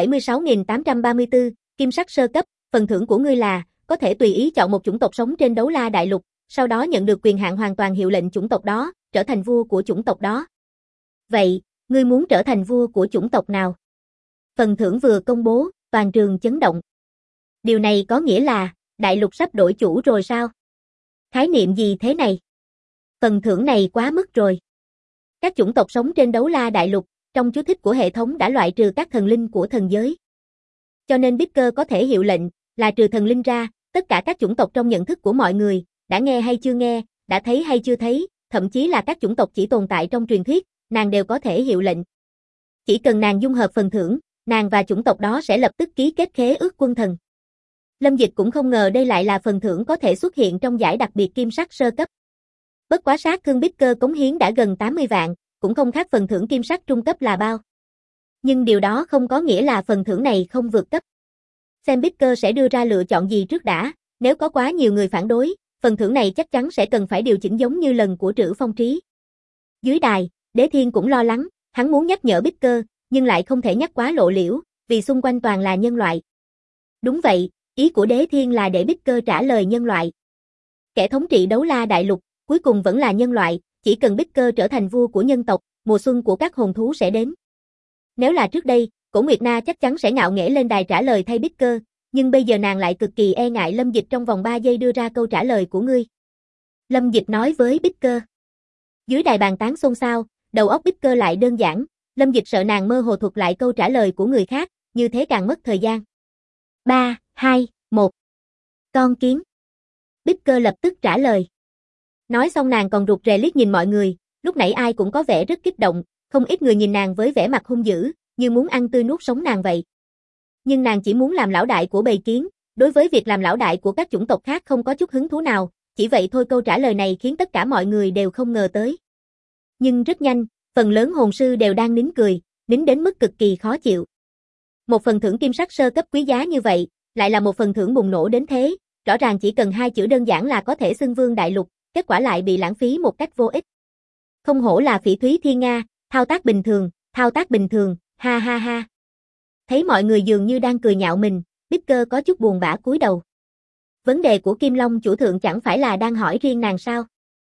776.834, kim sắc sơ cấp, phần thưởng của ngươi là, có thể tùy ý chọn một chủng tộc sống trên đấu la đại lục, sau đó nhận được quyền hạn hoàn toàn hiệu lệnh chủng tộc đó, trở thành vua của chủng tộc đó. Vậy, ngươi muốn trở thành vua của chủng tộc nào? Phần thưởng vừa công bố, toàn trường chấn động. Điều này có nghĩa là, đại lục sắp đổi chủ rồi sao? Khái niệm gì thế này? Phần thưởng này quá mức rồi. Các chủng tộc sống trên đấu la đại lục, trong chú thích của hệ thống đã loại trừ các thần linh của thần giới. Cho nên Bicker có thể hiệu lệnh, là trừ thần linh ra, tất cả các chủng tộc trong nhận thức của mọi người, đã nghe hay chưa nghe, đã thấy hay chưa thấy, thậm chí là các chủng tộc chỉ tồn tại trong truyền thuyết, nàng đều có thể hiệu lệnh. Chỉ cần nàng dung hợp phần thưởng, nàng và chủng tộc đó sẽ lập tức ký kết khế ước quân thần. Lâm Dịch cũng không ngờ đây lại là phần thưởng có thể xuất hiện trong giải đặc biệt kim sắc sơ cấp. Bất quá sát thương Bicker cống hiến đã gần 80 vạn, cũng không khác phần thưởng kim sắc trung cấp là bao. Nhưng điều đó không có nghĩa là phần thưởng này không vượt cấp. Xem Bicker sẽ đưa ra lựa chọn gì trước đã, nếu có quá nhiều người phản đối, phần thưởng này chắc chắn sẽ cần phải điều chỉnh giống như lần của Trữ Phong Trí. Dưới đài, Đế Thiên cũng lo lắng, hắn muốn nhắc nhở Bicker, nhưng lại không thể nhắc quá lộ liễu, vì xung quanh toàn là nhân loại. Đúng vậy, ý của Đế Thiên là để Bicker trả lời nhân loại. Kẻ thống trị đấu la đại lục, cuối cùng vẫn là nhân loại, chỉ cần Bicker trở thành vua của nhân tộc, mùa xuân của các hồn thú sẽ đến. Nếu là trước đây, Cổ Nguyệt Na chắc chắn sẽ ngạo nghễ lên đài trả lời thay Bích Cơ, nhưng bây giờ nàng lại cực kỳ e ngại Lâm Dịch trong vòng 3 giây đưa ra câu trả lời của ngươi. Lâm Dịch nói với Bích Cơ. Dưới đài bàn tán xôn xao, đầu óc Bích Cơ lại đơn giản, Lâm Dịch sợ nàng mơ hồ thuật lại câu trả lời của người khác, như thế càng mất thời gian. 3, 2, 1. Con kiến. Bích Cơ lập tức trả lời. Nói xong nàng còn rụt rè liếc nhìn mọi người, lúc nãy ai cũng có vẻ rất kích động, không ít người nhìn nàng với vẻ mặt hung dữ, như muốn ăn tươi nuốt sống nàng vậy. Nhưng nàng chỉ muốn làm lão đại của bầy kiến, đối với việc làm lão đại của các chủng tộc khác không có chút hứng thú nào, chỉ vậy thôi câu trả lời này khiến tất cả mọi người đều không ngờ tới. Nhưng rất nhanh, phần lớn hồn sư đều đang nín cười, nín đến mức cực kỳ khó chịu. Một phần thưởng kim sắc sơ cấp quý giá như vậy, lại là một phần thưởng bùng nổ đến thế, rõ ràng chỉ cần 2 chữ đơn giản là có thể xưng vương đại lục, kết quả lại bị lãng phí một cách vô ích. Không hổ là Phỉ Thúy Thiên Nga, thao tác bình thường, ha ha ha. Thấy mọi người dường như đang cười nhạo mình, Bích Cơ có chút buồn bã cúi đầu. Vấn đề của Kim Long chủ thượng chẳng phải là đang hỏi riêng nàng sao?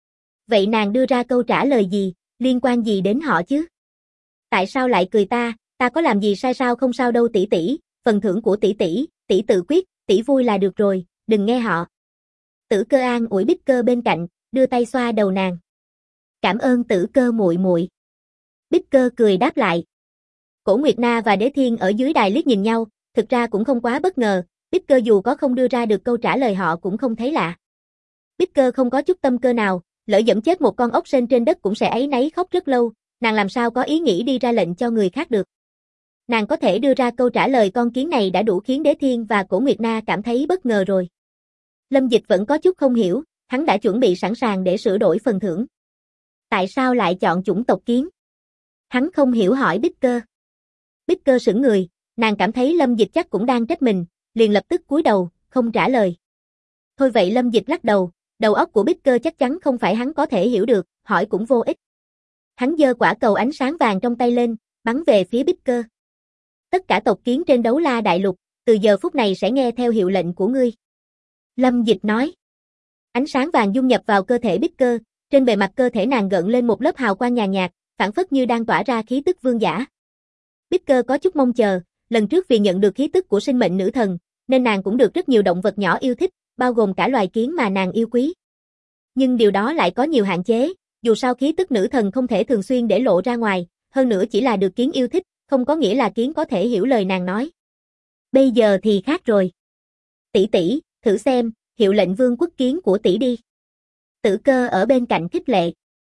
Vậy nàng đưa ra câu trả lời gì, liên quan gì đến họ chứ? Tại sao lại cười ta có làm gì sai sao? Không sao đâu tỷ tỷ, phần thưởng của tỷ tự quyết, tỷ vui là được rồi, đừng nghe họ. Tử Cơ an ủi Bích Cơ bên cạnh, đưa tay xoa đầu nàng. Cảm ơn Tử Cơ muội muội. Bích Cơ cười đáp lại. Cổ Nguyệt Na và Đế Thiên ở dưới đài liếc nhìn nhau, thực ra cũng không quá bất ngờ, Bích Cơ dù có không đưa ra được câu trả lời họ cũng không thấy lạ. Bích Cơ không có chút tâm cơ nào, lỡ giẫm chết một con ốc sên trên đất cũng sẽ áy náy khóc rất lâu, nàng làm sao có ý nghĩ đi ra lệnh cho người khác được. Nàng có thể đưa ra câu trả lời con kiến này đã đủ khiến Đế Thiên và Cổ Nguyệt Na cảm thấy bất ngờ rồi. Lâm Dịch vẫn có chút không hiểu, hắn đã chuẩn bị sẵn sàng để sửa đổi phần thưởng. Tại sao lại chọn chủng tộc kiến? Hắn không hiểu hỏi Bích Cơ. Bích Cơ sững người, nàng cảm thấy Lâm Dịch chắc cũng đang trách mình, liền lập tức cúi đầu, không trả lời. Thôi vậy Lâm Dịch lắc đầu, đầu óc của Bích Cơ chắc chắn không phải hắn có thể hiểu được, hỏi cũng vô ích. Hắn giơ quả cầu ánh sáng vàng trong tay lên, bắn về phía Bích Cơ. Tất cả tộc kiến trên Đấu La Đại Lục, từ giờ phút này sẽ nghe theo hiệu lệnh của ngươi. Lâm Dịch nói. Ánh sáng vàng dung nhập vào cơ thể Bích Cơ, trên bề mặt cơ thể nàng gợn lên một lớp hào quang nhàn nhạt, phảng phất như đang tỏa ra khí tức vương giả. Bích Cơ có chút mong chờ, lần trước vì nhận được khí tức của sinh mệnh nữ thần, nên nàng cũng được rất nhiều động vật nhỏ yêu thích, bao gồm cả loài kiến mà nàng yêu quý. Nhưng điều đó lại có nhiều hạn chế, dù sao khí tức nữ thần không thể thường xuyên để lộ ra ngoài, hơn nữa chỉ là được kiến yêu thích, không có nghĩa là kiến có thể hiểu lời nàng nói. Bây giờ thì khác rồi. Tỷ tỷ, thử xem, hiệu lệnh vương quốc kiến của tỷ đi. Tử Cơ ở bên cạnh khích lệ.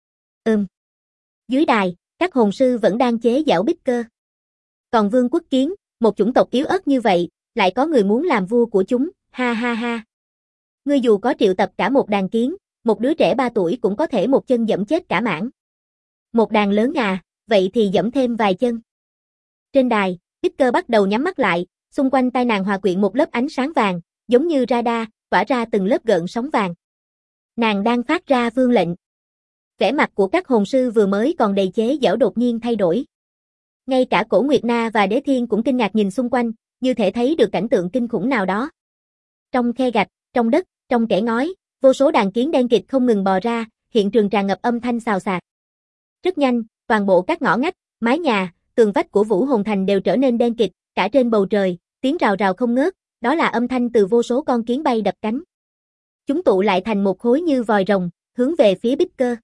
Dưới đài, các hồn sư vẫn đang chế giễu Bích Cơ. Còn vương quốc kiến, một chủng tộc yếu ớt như vậy, lại có người muốn làm vua của chúng, ha ha ha. Ngươi dù có triệu tập cả một đàn kiến, một đứa trẻ 3 tuổi cũng có thể một chân giẫm chết cả mảng. Một đàn lớn à, vậy thì giẫm thêm vài chân. Trên đài, Bích Cơ bắt đầu nhắm mắt lại, xung quanh tai nàng hòa quyện một lớp ánh sáng vàng, giống như radar, tỏa ra từng lớp gợn sóng vàng. Nàng đang phát ra vương lệnh. Vẻ mặt của các hồn sư vừa mới còn đầy chế giễu đột nhiên thay đổi. Ngay cả Cổ Nguyệt Na và Đế Thiên cũng kinh ngạc nhìn xung quanh, như thể thấy được cảnh tượng kinh khủng nào đó. Trong khe gạch, trong đất, trong kẽ ngói, vô số đàn kiến đen kịt không ngừng bò ra, hiện trường tràn ngập âm thanh xào xạc. Rất nhanh, toàn bộ các ngõ ngách, mái nhà, tường vách của Vũ Hồn Thành đều trở nên đen kịt, cả trên bầu trời, tiếng rào rào không ngớt, đó là âm thanh từ vô số con kiến bay đập cánh. Chúng tụ lại thành một khối như vòi rồng, hướng về phía Bích Cơ.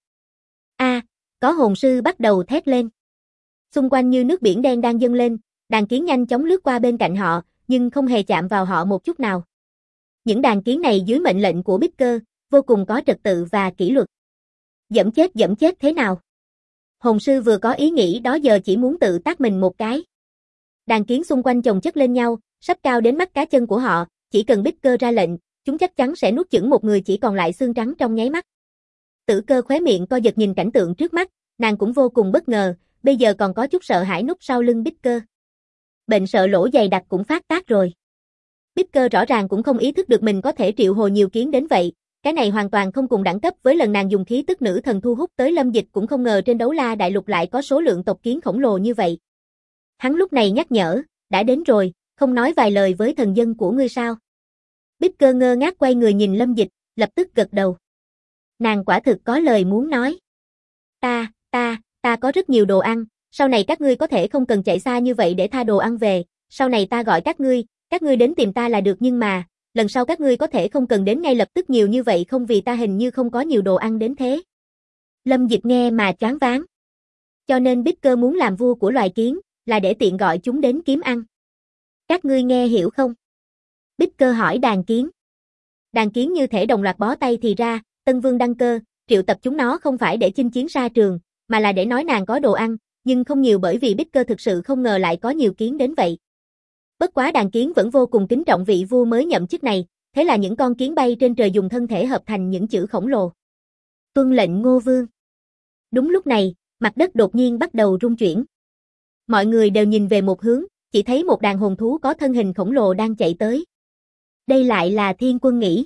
Có hồn sư bắt đầu thét lên. Xung quanh như nước biển đen đang dâng lên, đàn kiến nhanh chóng lướt qua bên cạnh họ, nhưng không hề chạm vào họ một chút nào. Những đàn kiến này dưới mệnh lệnh của Bích Cơ, vô cùng có trật tự và kỷ luật. Giẫm chết thế nào? Hồn sư vừa có ý nghĩ đó giờ chỉ muốn tự tát mình một cái. Đàn kiến xung quanh chồng chất lên nhau, sắp cao đến mắt cá chân của họ, chỉ cần Bích Cơ ra lệnh, chúng chắc chắn sẽ nuốt chửng một người chỉ còn lại xương trắng trong nháy mắt. Tử Cơ khóe miệng co giật nhìn cảnh tượng trước mắt, nàng cũng vô cùng bất ngờ, bây giờ còn có chút sợ hãi núp sau lưng Bích Cơ. Bệnh sợ lỗ dày đặc cũng phát tác rồi. Bích Cơ rõ ràng cũng không ý thức được mình có thể triệu hồi nhiều kiến đến vậy, cái này hoàn toàn không cùng đẳng cấp với lần nàng dùng khí tức nữ thần thu hút tới Lâm Dịch, cũng không ngờ trên Đấu La Đại Lục lại có số lượng tộc kiến khổng lồ như vậy. Hắn lúc này nhắc nhở, đã đến rồi, không nói vài lời với thần dân của ngươi sao? Bích Cơ ngơ ngác quay người nhìn Lâm Dịch, lập tức gật đầu. Nàng quả thực có lời muốn nói. ta có rất nhiều đồ ăn, sau này các ngươi có thể không cần chạy xa như vậy để tha đồ ăn về, sau này ta gọi các ngươi đến tìm ta là được nhưng mà, lần sau các ngươi có thể không cần đến ngay lập tức nhiều như vậy không vì ta hình như không có nhiều đồ ăn đến thế. Lâm Dịch nghe mà choáng váng. Cho nên Bích Cơ muốn làm vua của loài kiến, là để tiện gọi chúng đến kiếm ăn. Các ngươi nghe hiểu không? Bích Cơ hỏi đàn kiến. Đàn kiến như thể đồng loạt bó tay thì ra, Tân Vương đăng cơ, triệu tập chúng nó không phải để chinh chiến xa trường, mà là để nói nàng có đồ ăn, nhưng không nhiều bởi vì Bích Cơ thực sự không ngờ lại có nhiều kiến đến vậy. Bất quá đàn kiến vẫn vô cùng kính trọng vị vua mới nhậm chức này, thế là những con kiến bay trên trời dùng thân thể hợp thành những chữ khổng lồ. Tuân lệnh Ngô Vương. Đúng lúc này, mặt đất đột nhiên bắt đầu rung chuyển. Mọi người đều nhìn về một hướng, chỉ thấy một đàn hồn thú có thân hình khổng lồ đang chạy tới. Đây lại là Thiên Quân Nghĩ.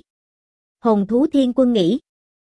Hồn thú Thiên Quân Nghĩ.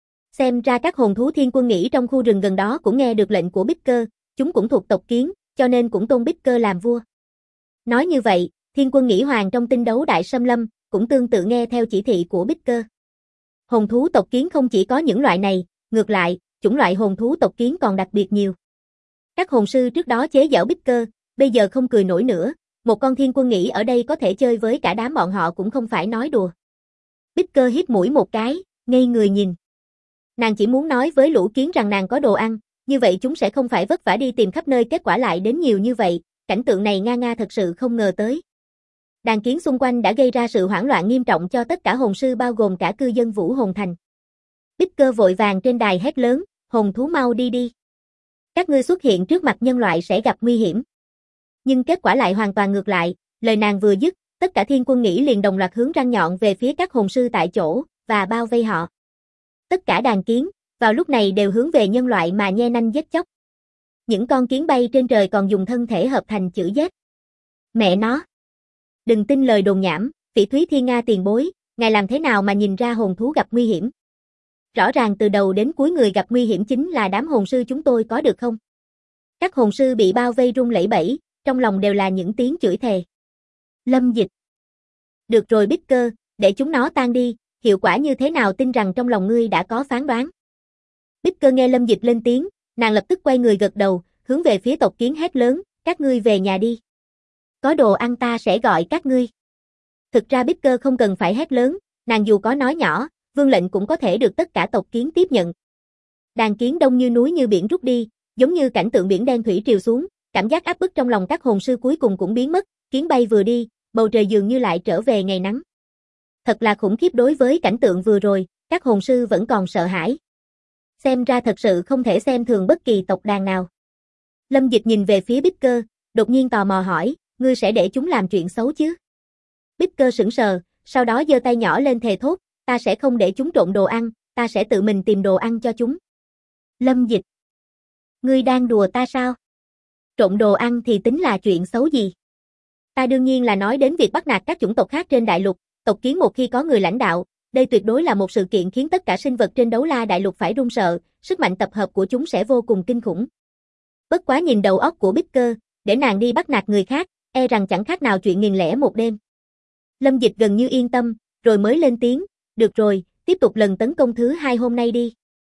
Xem ra các hồn thú Thiên Quân Nghĩ trong khu rừng gần đó cũng nghe được lệnh của Bích Cơ, chúng cũng thuộc tộc kiến, cho nên cũng tôn Bích Cơ làm vua. Nói như vậy, Thiên Quân Nghĩ Hoàng trong tinh đấu đại xâm lâm, cũng tương tự nghe theo chỉ thị của Bích Cơ. Hồn thú tộc kiến không chỉ có những loại này, ngược lại, chủng loại hồn thú tộc kiến còn đặc biệt nhiều. Các hồn sư trước đó chế giễu Bích Cơ, bây giờ không cười nổi nữa, một con Thiên Quân Nghĩ ở đây có thể chơi với cả đám bọn họ cũng không phải nói đùa. Bích Cơ hít mũi một cái, ngây người nhìn. Nàng chỉ muốn nói với lũ kiến rằng nàng có đồ ăn, như vậy chúng sẽ không phải vất vả đi tìm khắp nơi kết quả lại đến nhiều như vậy, cảnh tượng này Nga thật sự không ngờ tới. Đàn kiến xung quanh đã gây ra sự hoảng loạn nghiêm trọng cho tất cả hồn sư bao gồm cả cư dân Vũ Hồn Thành. Bích Cơ vội vàng trên đài hét lớn, hồn thú mau đi đi. Các ngươi xuất hiện trước mặt nhân loại sẽ gặp nguy hiểm. Nhưng kết quả lại hoàn toàn ngược lại, lời nàng vừa dứt, tất cả Thiên Quân Nghĩ liền đồng loạt hướng răng nhọn về phía các hồn sư tại chỗ, và bao vây họ. Tất cả đàn kiến, vào lúc này đều hướng về nhân loại mà nhe nanh giết chóc. Những con kiến bay trên trời còn dùng thân thể hợp thành chữ Z. Mẹ nó! Đừng tin lời đồn nhảm, Phỉ Thúy Thiên Nga tiền bối, ngài làm thế nào mà nhìn ra hồn thú gặp nguy hiểm? Rõ ràng từ đầu đến cuối người gặp nguy hiểm chính là đám hồn sư chúng tôi có được không? Các hồn sư bị bao vây run lẩy bẩy, trong lòng đều là những tiếng chửi thề. Lâm Dịch. Được rồi Bích Cơ, để chúng nó tan đi, hiệu quả như thế nào tin rằng trong lòng ngươi đã có phán đoán. Bích Cơ nghe Lâm Dịch lên tiếng, nàng lập tức quay người gật đầu, hướng về phía tộc kiến hét lớn, các ngươi về nhà đi. Có đồ ăn ta sẽ gọi các ngươi. Thực ra Bích Cơ không cần phải hét lớn, nàng dù có nói nhỏ, vương lệnh cũng có thể được tất cả tộc kiến tiếp nhận. Đàn kiến đông như núi như biển rút đi, giống như cảnh tượng biển đen thủy triều xuống, cảm giác áp bức trong lòng các hồn sư cuối cùng cũng biến mất, kiến bay vừa đi, bầu trời dường như lại trở về ngày nắng. Thật là khủng khiếp đối với cảnh tượng vừa rồi, các hồn sư vẫn còn sợ hãi. Xem ra thật sự không thể xem thường bất kỳ tộc đàn nào. Lâm Dịch nhìn về phía Bích Cơ, đột nhiên tò mò hỏi, ngươi sẽ để chúng làm chuyện xấu chứ? Bích Cơ sững sờ, sau đó giơ tay nhỏ lên thề thốt, ta sẽ không để chúng trộn đồ ăn, ta sẽ tự mình tìm đồ ăn cho chúng. Lâm Dịch. Ngươi đang đùa ta sao? Trộn đồ ăn thì tính là chuyện xấu gì? Ta đương nhiên là nói đến việc bắt nạt các chủng tộc khác trên đại lục, tộc kiến một khi có người lãnh đạo, đây tuyệt đối là một sự kiện khiến tất cả sinh vật trên Đấu La đại lục phải run sợ, sức mạnh tập hợp của chúng sẽ vô cùng kinh khủng. Bất quá nhìn đầu óc của Bích Cơ, để nàng đi bắt nạt người khác, e rằng chẳng khác nào chuyện nghìn lẻ một đêm. Lâm Dịch gần như yên tâm, rồi mới lên tiếng, được rồi, tiếp tục lần tấn công thứ 2 hôm nay đi.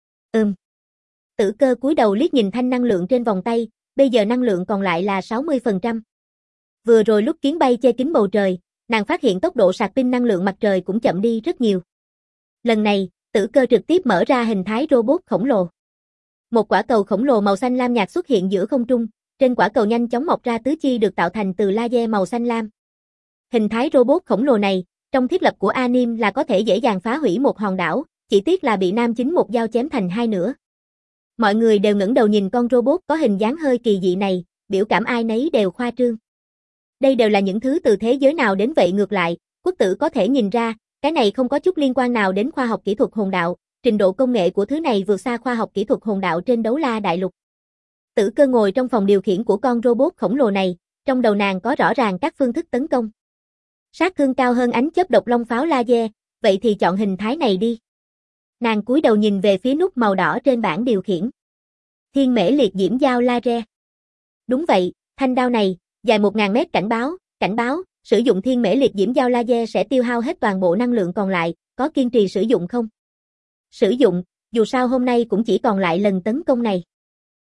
Tử Cơ cúi đầu liếc nhìn thanh năng lượng trên vòng tay, bây giờ năng lượng còn lại là 60%. Vừa rồi lúc kiến bay che kín bầu trời, nàng phát hiện tốc độ sạc pin năng lượng mặt trời cũng chậm đi rất nhiều. Lần này, Tử Cơ trực tiếp mở ra hình thái robot khổng lồ. Một quả cầu khổng lồ màu xanh lam nhạt xuất hiện giữa không trung, trên quả cầu nhanh chóng mọc ra tứ chi được tạo thành từ laser màu xanh lam. Hình thái robot khổng lồ này, trong thiết lập của anime là có thể dễ dàng phá hủy một hòn đảo, chỉ tiếc là bị nam chính một dao chém thành hai nửa. Mọi người đều ngẩng đầu nhìn con robot có hình dáng hơi kỳ dị này, biểu cảm ai nấy đều khoa trương. Đây đều là những thứ từ thế giới nào đến vậy ngược lại, Quốc Tử có thể nhìn ra, cái này không có chút liên quan nào đến khoa học kỹ thuật hồn đạo, trình độ công nghệ của thứ này vượt xa khoa học kỹ thuật hồn đạo trên Đấu La đại lục. Tử Cơ ngồi trong phòng điều khiển của con robot khổng lồ này, trong đầu nàng có rõ ràng các phương thức tấn công. Sát thương cao hơn ánh chớp độc long pháo laser, vậy thì chọn hình thái này đi. Nàng cúi đầu nhìn về phía nút màu đỏ trên bảng điều khiển. Thiên Mễ Liệt Diễm Dao laser. Đúng vậy, thanh đao này, dài 1000 mét cảnh báo, sử dụng Thiên Mễ Liệt Diễm Dao laser sẽ tiêu hao hết toàn bộ năng lượng còn lại, có kiên trì sử dụng không? Sử dụng, dù sao hôm nay cũng chỉ còn lại lần tấn công này.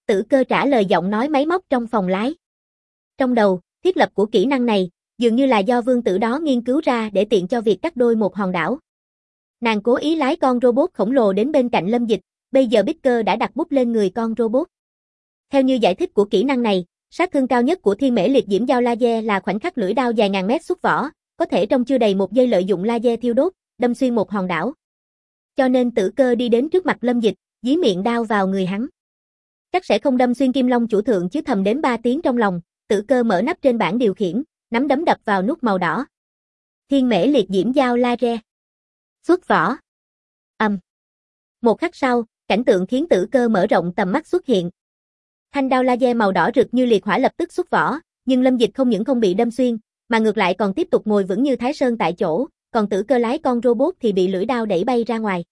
Tử Cơ trả lời giọng nói máy móc trong phòng lái. Trong đầu, thiết lập của kỹ năng này, dường như là do vương tử đó nghiên cứu ra để tiện cho việc cắt đôi một hòn đảo. Nàng cố ý lái con robot khổng lồ đến bên cạnh Lâm Dịch, bây giờ Bicker đã đặt bút lên người con robot. Theo như giải thích của kỹ năng này, sát thương cao nhất của thiên mễ liệt diễm dao laser là khoảnh khắc lưỡi đao dài ngàn mét xuất vỏ, có thể trong chưa đầy một giây lợi dụng laser thiêu đốt, đâm xuyên một hòn đảo. Cho nên Tử Cơ đi đến trước mặt Lâm Dịch, dí miệng đao vào người hắn. Chắc sẽ không đâm xuyên kim long chủ thượng chứ, thầm đếm 3 tiếng trong lòng, Tử Cơ mở nắp trên bảng điều khiển, nắm đấm đập vào nút màu đỏ. Thiên mễ liệt diễm dao laser. Xuất vỏ. Một khắc sau, cảnh tượng khiến Tử Cơ mở rộng tầm mắt xuất hiện. Thanh đao laser màu đỏ rực như liệt hỏa lập tức xuất vỏ, nhưng Lâm Dịch không những không bị đâm xuyên, mà ngược lại còn tiếp tục ngồi vững như Thái Sơn tại chỗ, còn Tử Cơ lái con robot thì bị lưỡi đao đẩy bay ra ngoài.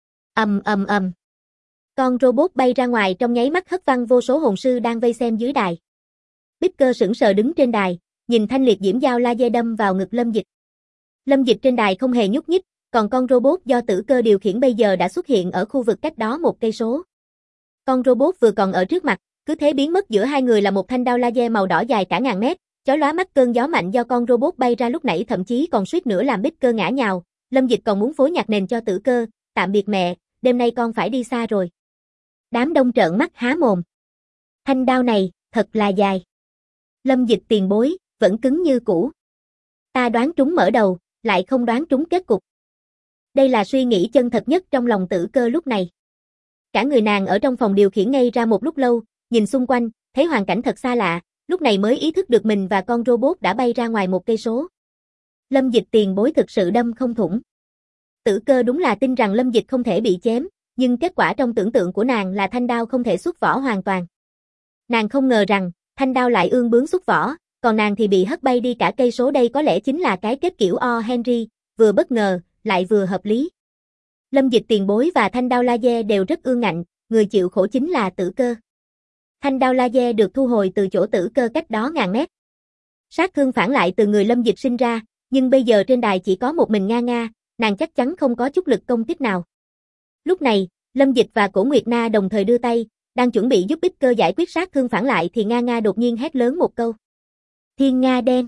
Con robot bay ra ngoài trong nháy mắt hất văng vô số hồn sư đang vây xem dưới đài. Bicker sững sờ đứng trên đài, nhìn thanh liệt diễm dao laser đâm vào ngực Lâm Dịch. Lâm Dịch trên đài không hề nhúc nhích, còn con robot do Tử Cơ điều khiển bây giờ đã xuất hiện ở khu vực cách đó 1 cây số. Con robot vừa còn ở trước mặt, cứ thế biến mất giữa hai người là một thanh đao laser màu đỏ dài cả ngàn mét, chói lóa mắt cơn gió mạnh do con robot bay ra lúc nãy thậm chí còn suýt nữa làm Bicker ngã nhào. Lâm Dịch còn muốn phối nhạc nền cho Tử Cơ, tạm biệt mẹ, đêm nay con phải đi xa rồi. Đám đông trợn mắt há mồm. Thanh đao này, thật là dài. Lâm Dịch tiền bối, vẫn cứng như cũ. Ta đoán trúng mở đầu, lại không đoán trúng kết cục. Đây là suy nghĩ chân thật nhất trong lòng Tử Cơ lúc này. Cả người nàng ở trong phòng điều khiển ngây ra một lúc lâu, nhìn xung quanh, thấy hoàn cảnh thật xa lạ, lúc này mới ý thức được mình và con robot đã bay ra ngoài 1 cây số. Lâm Dịch tiền bối thực sự đâm không thủng. Tử Cơ đúng là tin rằng Lâm Dịch không thể bị chém, nhưng kết quả trong tưởng tượng của nàng là thanh đao không thể xuất vỏ hoàn toàn. Nàng không ngờ rằng, thanh đao lại ương bướng xuất vỏ, còn nàng thì bị hất bay đi cả cây số. Đây có lẽ chính là cái kết kiểu O. Henry, vừa bất ngờ, lại vừa hợp lý. Lâm Dịch tiền bối và thanh đao laser đều rất ương ngạnh, người chịu khổ chính là Tử Cơ. Thanh đao laser được thu hồi từ chỗ Tử Cơ cách đó ngàn mét. Sát thương phản lại từ người Lâm Dịch sinh ra, nhưng bây giờ trên đài chỉ có một mình Nga Nga, nàng chắc chắn không có chút lực công kích nào. Lúc này, Lâm Dịch và Cổ Nguyệt Na đồng thời đưa tay, đang chuẩn bị giúp Bicker giải quyết sát thương phản lại thì Nga Nga đột nhiên hét lớn một câu. Thiên Nga đen.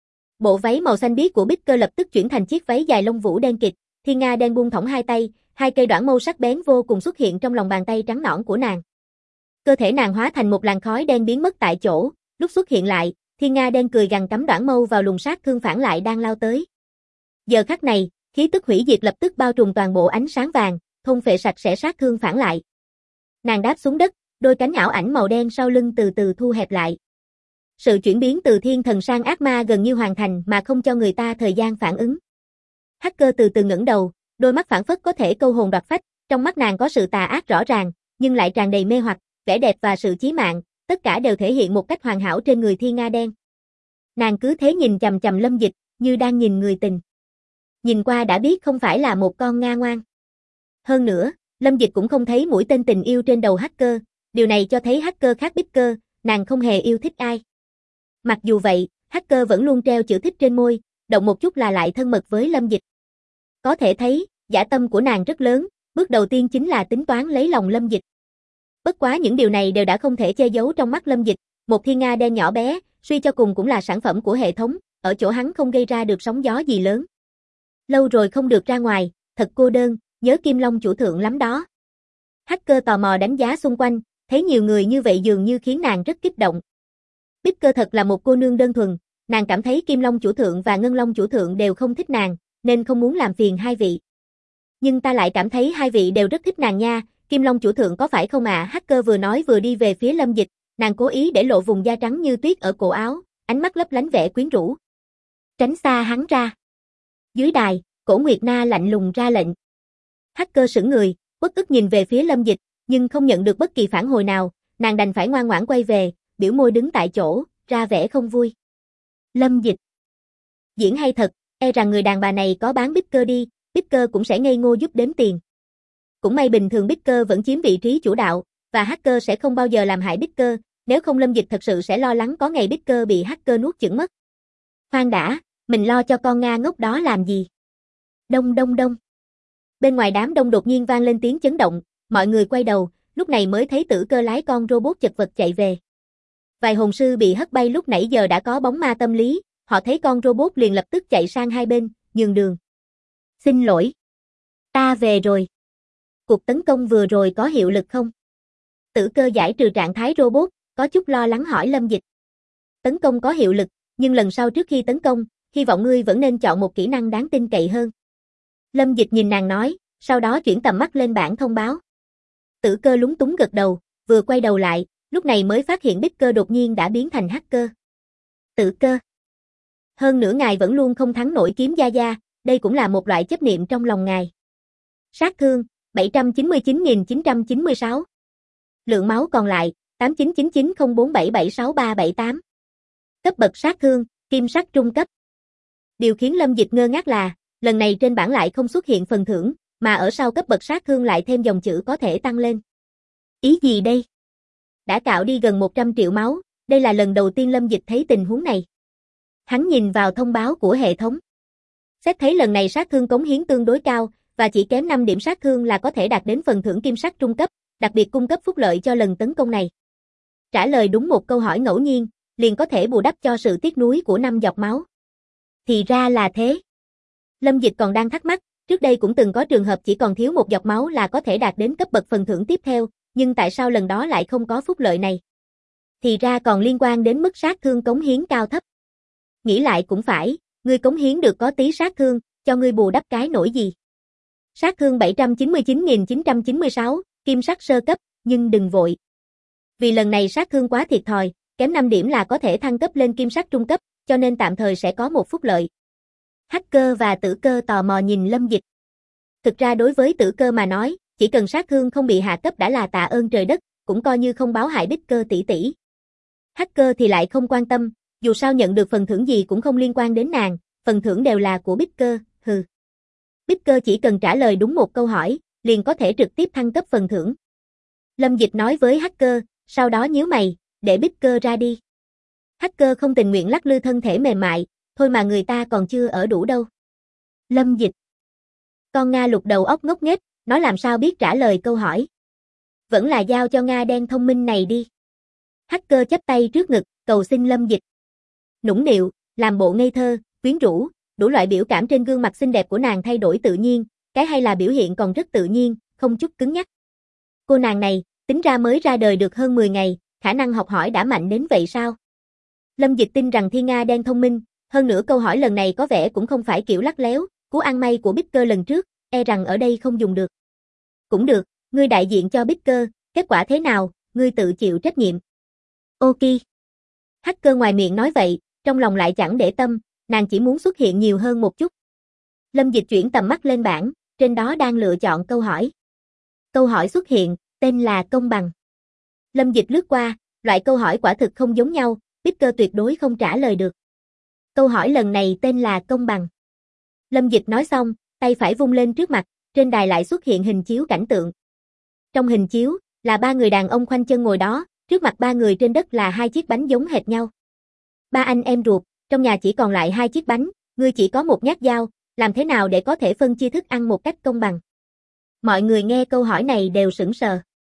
Bộ váy màu xanh biếc của Bicker lập tức chuyển thành chiếc váy dài lông vũ đen kịt, Thiên Nga đen buông thõng hai tay, 2 cây đoạn mâu sắc bén vô cùng xuất hiện trong lòng bàn tay trắng nõn của nàng. Cơ thể nàng hóa thành một làn khói đen biến mất tại chỗ, lúc xuất hiện lại, Thiên Nga đen cười gằn cắm đoạn mâu vào luồng sát thương phản lại đang lao tới. Giờ khắc này, khí tức hủy diệt lập tức bao trùm toàn bộ ánh sáng vàng, thôn phệ sạch sẽ sát thương phản lại. Nàng đáp xuống đất, đôi cánh ảo ảnh màu đen sau lưng từ từ thu hẹp lại. Sự chuyển biến từ thiên thần sang ác ma gần như hoàn thành mà không cho người ta thời gian phản ứng. Hacker từ từ ngẩng đầu, đôi mắt phảng phất có thể câu hồn đoạt phách, trong mắt nàng có sự tà ác rõ ràng, nhưng lại tràn đầy mê hoặc, vẻ đẹp và sự chí mạng, tất cả đều thể hiện một cách hoàn hảo trên người Thiên Nga đen. Nàng cứ thế nhìn chằm chằm Lâm Dịch, như đang nhìn người tình. Nhìn qua đã biết không phải là một con Nga ngoan. Hơn nữa, Lâm Dịch cũng không thấy mũi tên tình yêu trên đầu Hacker, điều này cho thấy Hacker khác Bicker, nàng không hề yêu thích ai. Mặc dù vậy, Hacker vẫn luôn treo chữ thích trên môi, động một chút là lại thân mật với Lâm Dịch. Có thể thấy, dã tâm của nàng rất lớn, bước đầu tiên chính là tính toán lấy lòng Lâm Dịch. Bất quá những điều này đều đã không thể che giấu trong mắt Lâm Dịch, một Thiên Nga đen nhỏ bé, suy cho cùng cũng là sản phẩm của hệ thống, ở chỗ hắn không gây ra được sóng gió gì lớn. Lâu rồi không được ra ngoài, thật cô đơn, nhớ Kim Long chủ thượng lắm đó. Hacker tò mò đánh giá xung quanh, thấy nhiều người như vậy dường như khiến nàng rất kích động. Bicker thật là một cô nương đơn thuần, nàng cảm thấy Kim Long chủ thượng và Ngân Long chủ thượng đều không thích nàng, nên không muốn làm phiền hai vị. Nhưng ta lại cảm thấy hai vị đều rất thích nàng nha, Kim Long chủ thượng có phải không ạ? Hacker vừa nói vừa đi về phía Lâm Dịch, nàng cố ý để lộ vùng da trắng như tuyết ở cổ áo, ánh mắt lấp lánh vẻ quyến rũ. Tránh xa hắn ra. Dưới đài, Cổ Nguyệt Na lạnh lùng ra lệnh. Hacker sững người, uất ức nhìn về phía Lâm Dịch, nhưng không nhận được bất kỳ phản hồi nào, nàng đành phải ngoan ngoãn quay về, biểu môi đứng tại chỗ, ra vẻ không vui. Lâm Dịch. Diễn hay thật, e rằng người đàn bà này có bán Bicker đi, Bicker cũng sẽ ngây ngô giúp đếm tiền. Cũng may bình thường Bicker vẫn chiếm vị trí chủ đạo, và Hacker sẽ không bao giờ làm hại Bicker, nếu không Lâm Dịch thật sự sẽ lo lắng có ngày Bicker bị Hacker nuốt chửng mất. Khoan đã, mình lo cho con Nga ngốc đó làm gì? Đông đông đông. Bên ngoài đám đông đột nhiên vang lên tiếng chấn động, mọi người quay đầu, lúc này mới thấy Tử Cơ lái con robot chật vật chạy về. Vài hồn sư bị hất bay lúc nãy giờ đã có bóng ma tâm lý, họ thấy con robot liền lập tức chạy sang hai bên, nhường đường. Xin lỗi. Ta về rồi. Cuộc tấn công vừa rồi có hiệu lực không? Tử Cơ giải trừ trạng thái robot, có chút lo lắng hỏi Lâm Dịch. Tấn công có hiệu lực, nhưng lần sau trước khi tấn công, hy vọng ngươi vẫn nên chọn một kỹ năng đáng tin cậy hơn. Lâm Dịch nhìn nàng nói, sau đó chuyển tầm mắt lên bảng thông báo. Tử Cơ lúng túng gật đầu, vừa quay đầu lại, lúc này mới phát hiện Bích Cơ đột nhiên đã biến thành hacker. Tử Cơ. Hơn nửa ngài vẫn luôn không thắng nổi kiếm Gia Gia, đây cũng là một loại chấp niệm trong lòng ngài. Sát thương, 799.996. Lượng máu còn lại, 899904776378. Cấp bậc sát thương, kim sắc trung cấp. Điều khiến Lâm Dịch ngơ ngác là, lần này trên bảng lại không xuất hiện phần thưởng, mà ở sau cấp bậc sát thương lại thêm dòng chữ có thể tăng lên. Ý gì đây? Đã cạo đi gần 100 triệu máu, đây là lần đầu tiên Lâm Dịch thấy tình huống này. Hắn nhìn vào thông báo của hệ thống. Xét thấy lần này sát thương cống hiến tương đối cao, và chỉ kém 5 điểm sát thương là có thể đạt đến phần thưởng kim sắc trung cấp, đặc biệt cung cấp phúc lợi cho lần tấn công này. Trả lời đúng một câu hỏi ngẫu nhiên, liền có thể bù đắp cho sự tiếc nuối của 5 giọt máu. Thì ra là thế. Lâm Dịch còn đang thắc mắc, trước đây cũng từng có trường hợp chỉ còn thiếu một giọt máu là có thể đạt đến cấp bậc phần thưởng tiếp theo, nhưng tại sao lần đó lại không có phúc lợi này? Thì ra còn liên quan đến mức sát thương cống hiến cao thấp. Nghĩ lại cũng phải, ngươi cống hiến được có tí sát thương, cho ngươi bù đắp cái nổi gì? Sát thương 799.996, kim sắc sơ cấp, nhưng đừng vội. Vì lần này sát thương quá thiệt thòi, kém 5 điểm là có thể thăng cấp lên kim sắc trung cấp, cho nên tạm thời sẽ có một phúc lợi. Hacker và Tử Cơ tò mò nhìn Lâm Dịch. Thực ra đối với Tử Cơ mà nói, chỉ cần sát thương không bị hạ cấp đã là tạ ơn trời đất, cũng coi như không báo hại Bích Cơ tỷ tỷ. Hacker thì lại không quan tâm, dù sao nhận được phần thưởng gì cũng không liên quan đến nàng, phần thưởng đều là của Bích Cơ, hừ. Bích Cơ chỉ cần trả lời đúng một câu hỏi, liền có thể trực tiếp thăng cấp phần thưởng. Lâm Dịch nói với Hacker, sau đó nhíu mày, để Bích Cơ ra đi. Hacker không tình nguyện lắc lư thân thể mềm mại, thôi mà người ta còn chưa ở đủ đâu. Lâm Dịch. Con Nga lục đầu óc ngốc nghếch, nó làm sao biết trả lời câu hỏi. Vẫn là giao cho Nga đen thông minh này đi. Hacker chắp tay trước ngực, cầu xin Lâm Dịch. Nũng nịu, làm bộ ngây thơ, quyến rũ, đủ loại biểu cảm trên gương mặt xinh đẹp của nàng thay đổi tự nhiên, cái hay là biểu hiện còn rất tự nhiên, không chút cứng nhắc. Cô nàng này, tính ra mới ra đời được hơn 10 ngày, khả năng học hỏi đã mạnh đến vậy sao? Lâm Dịch tin rằng Thiên Nga đen thông minh, hơn nữa câu hỏi lần này có vẻ cũng không phải kiểu lắc léo, cú ăn may của Bích Cơ lần trước, e rằng ở đây không dùng được. Cũng được, ngươi đại diện cho Bích Cơ, kết quả thế nào, ngươi tự chịu trách nhiệm. Ok. Hacker ngoài miệng nói vậy, trong lòng lại chẳng để tâm, nàng chỉ muốn xuất hiện nhiều hơn một chút. Lâm Dịch chuyển tầm mắt lên bảng, trên đó đang lựa chọn câu hỏi. Câu hỏi xuất hiện, tên là công bằng. Lâm Dịch lướt qua, loại câu hỏi quả thực không giống nhau, Bích Cơ tuyệt đối không trả lời được. Câu hỏi lần này tên là công bằng. Lâm Dịch nói xong, tay phải vung lên trước mặt, trên đài lại xuất hiện hình chiếu cảnh tượng. Trong hình chiếu, là 3 người đàn ông khoanh chân ngồi đó, trước mặt 3 người trên đất là 2 chiếc bánh giống hệt nhau. 3 anh em ruột, trong nhà chỉ còn lại 2 chiếc bánh, ngươi chỉ có một nhát dao, làm thế nào để có thể phân chia thức ăn một cách công bằng? Mọi người nghe câu hỏi này đều sững sờ.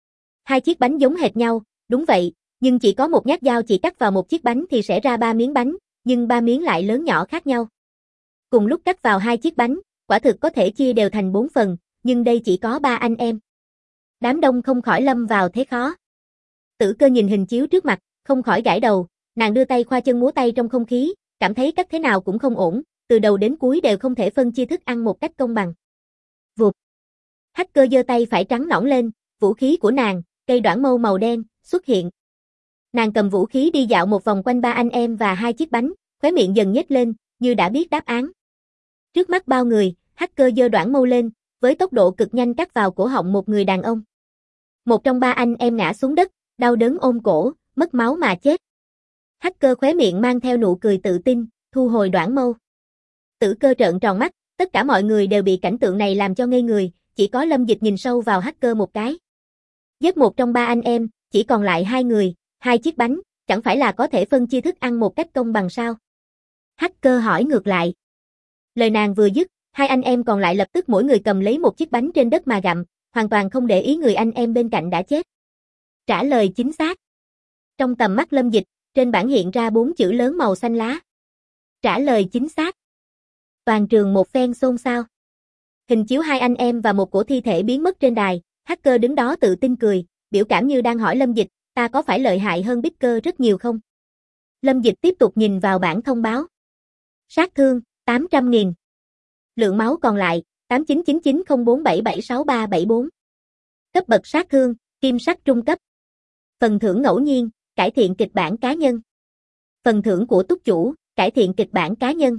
2 chiếc bánh giống hệt nhau, đúng vậy, nhưng chỉ có một nhát dao chỉ cắt vào một chiếc bánh thì sẽ ra 3 miếng bánh, nhưng 3 miếng lại lớn nhỏ khác nhau. Cùng lúc cắt vào 2 chiếc bánh, quả thực có thể chia đều thành 4 phần, nhưng đây chỉ có 3 anh em. Đám đông không khỏi lâm vào thế khó. Tử Cơ nhìn hình chiếu trước mặt, không khỏi gãi đầu, nàng đưa tay khoa chân múa tay trong không khí, cảm thấy cắt thế nào cũng không ổn, từ đầu đến cuối đều không thể phân chia thức ăn một cách công bằng. Vụt. Hacker giơ tay phải trắng nõn lên, vũ khí của nàng, cây đoản mâu màu đen, xuất hiện. Nàng cầm vũ khí đi dạo một vòng quanh 3 anh em và 2 chiếc bánh, khóe miệng dần nhếch lên, như đã biết đáp án. Trước mắt bao người, Hacker giơ đoản mâu lên, với tốc độ cực nhanh cắt vào cổ họng một người đàn ông. Một trong 3 anh em ngã xuống đất, đau đớn ôm cổ, mất máu mà chết. Hacker khóe miệng mang theo nụ cười tự tin, thu hồi đoản mâu. Tử Cơ trợn tròn mắt, tất cả mọi người đều bị cảnh tượng này làm cho ngây người, chỉ có Lâm Dịch nhìn sâu vào Hacker một cái. Giết một trong 3 anh em, chỉ còn lại 2 người, 2 chiếc bánh, chẳng phải là có thể phân chia thức ăn một cách công bằng sao? Hacker hỏi ngược lại. Lời nàng vừa dứt, 2 anh em còn lại lập tức mỗi người cầm lấy một chiếc bánh trên đất mà gặm, hoàn toàn không để ý người anh em bên cạnh đã chết. Trả lời chính xác. Trong tầm mắt Lâm Dịch, trên bảng hiện ra 4 chữ lớn màu xanh lá. Trả lời chính xác. Toàn trường một phen xôn xao. Hình chiếu hai anh em và một cổ thi thể biến mất trên đài, hacker đứng đó tự tin cười, biểu cảm như đang hỏi Lâm Dịch, ta có phải lợi hại hơn Bicker rất nhiều không? Lâm Dịch tiếp tục nhìn vào bảng thông báo. Sát thương, 800.000. Lượng máu còn lại, 899904776374. Cấp bậc sát thương, kim sắc trung cấp. Phần thưởng ngẫu nhiên, cải thiện kịch bản cá nhân. Phần thưởng của túc chủ, cải thiện kịch bản cá nhân.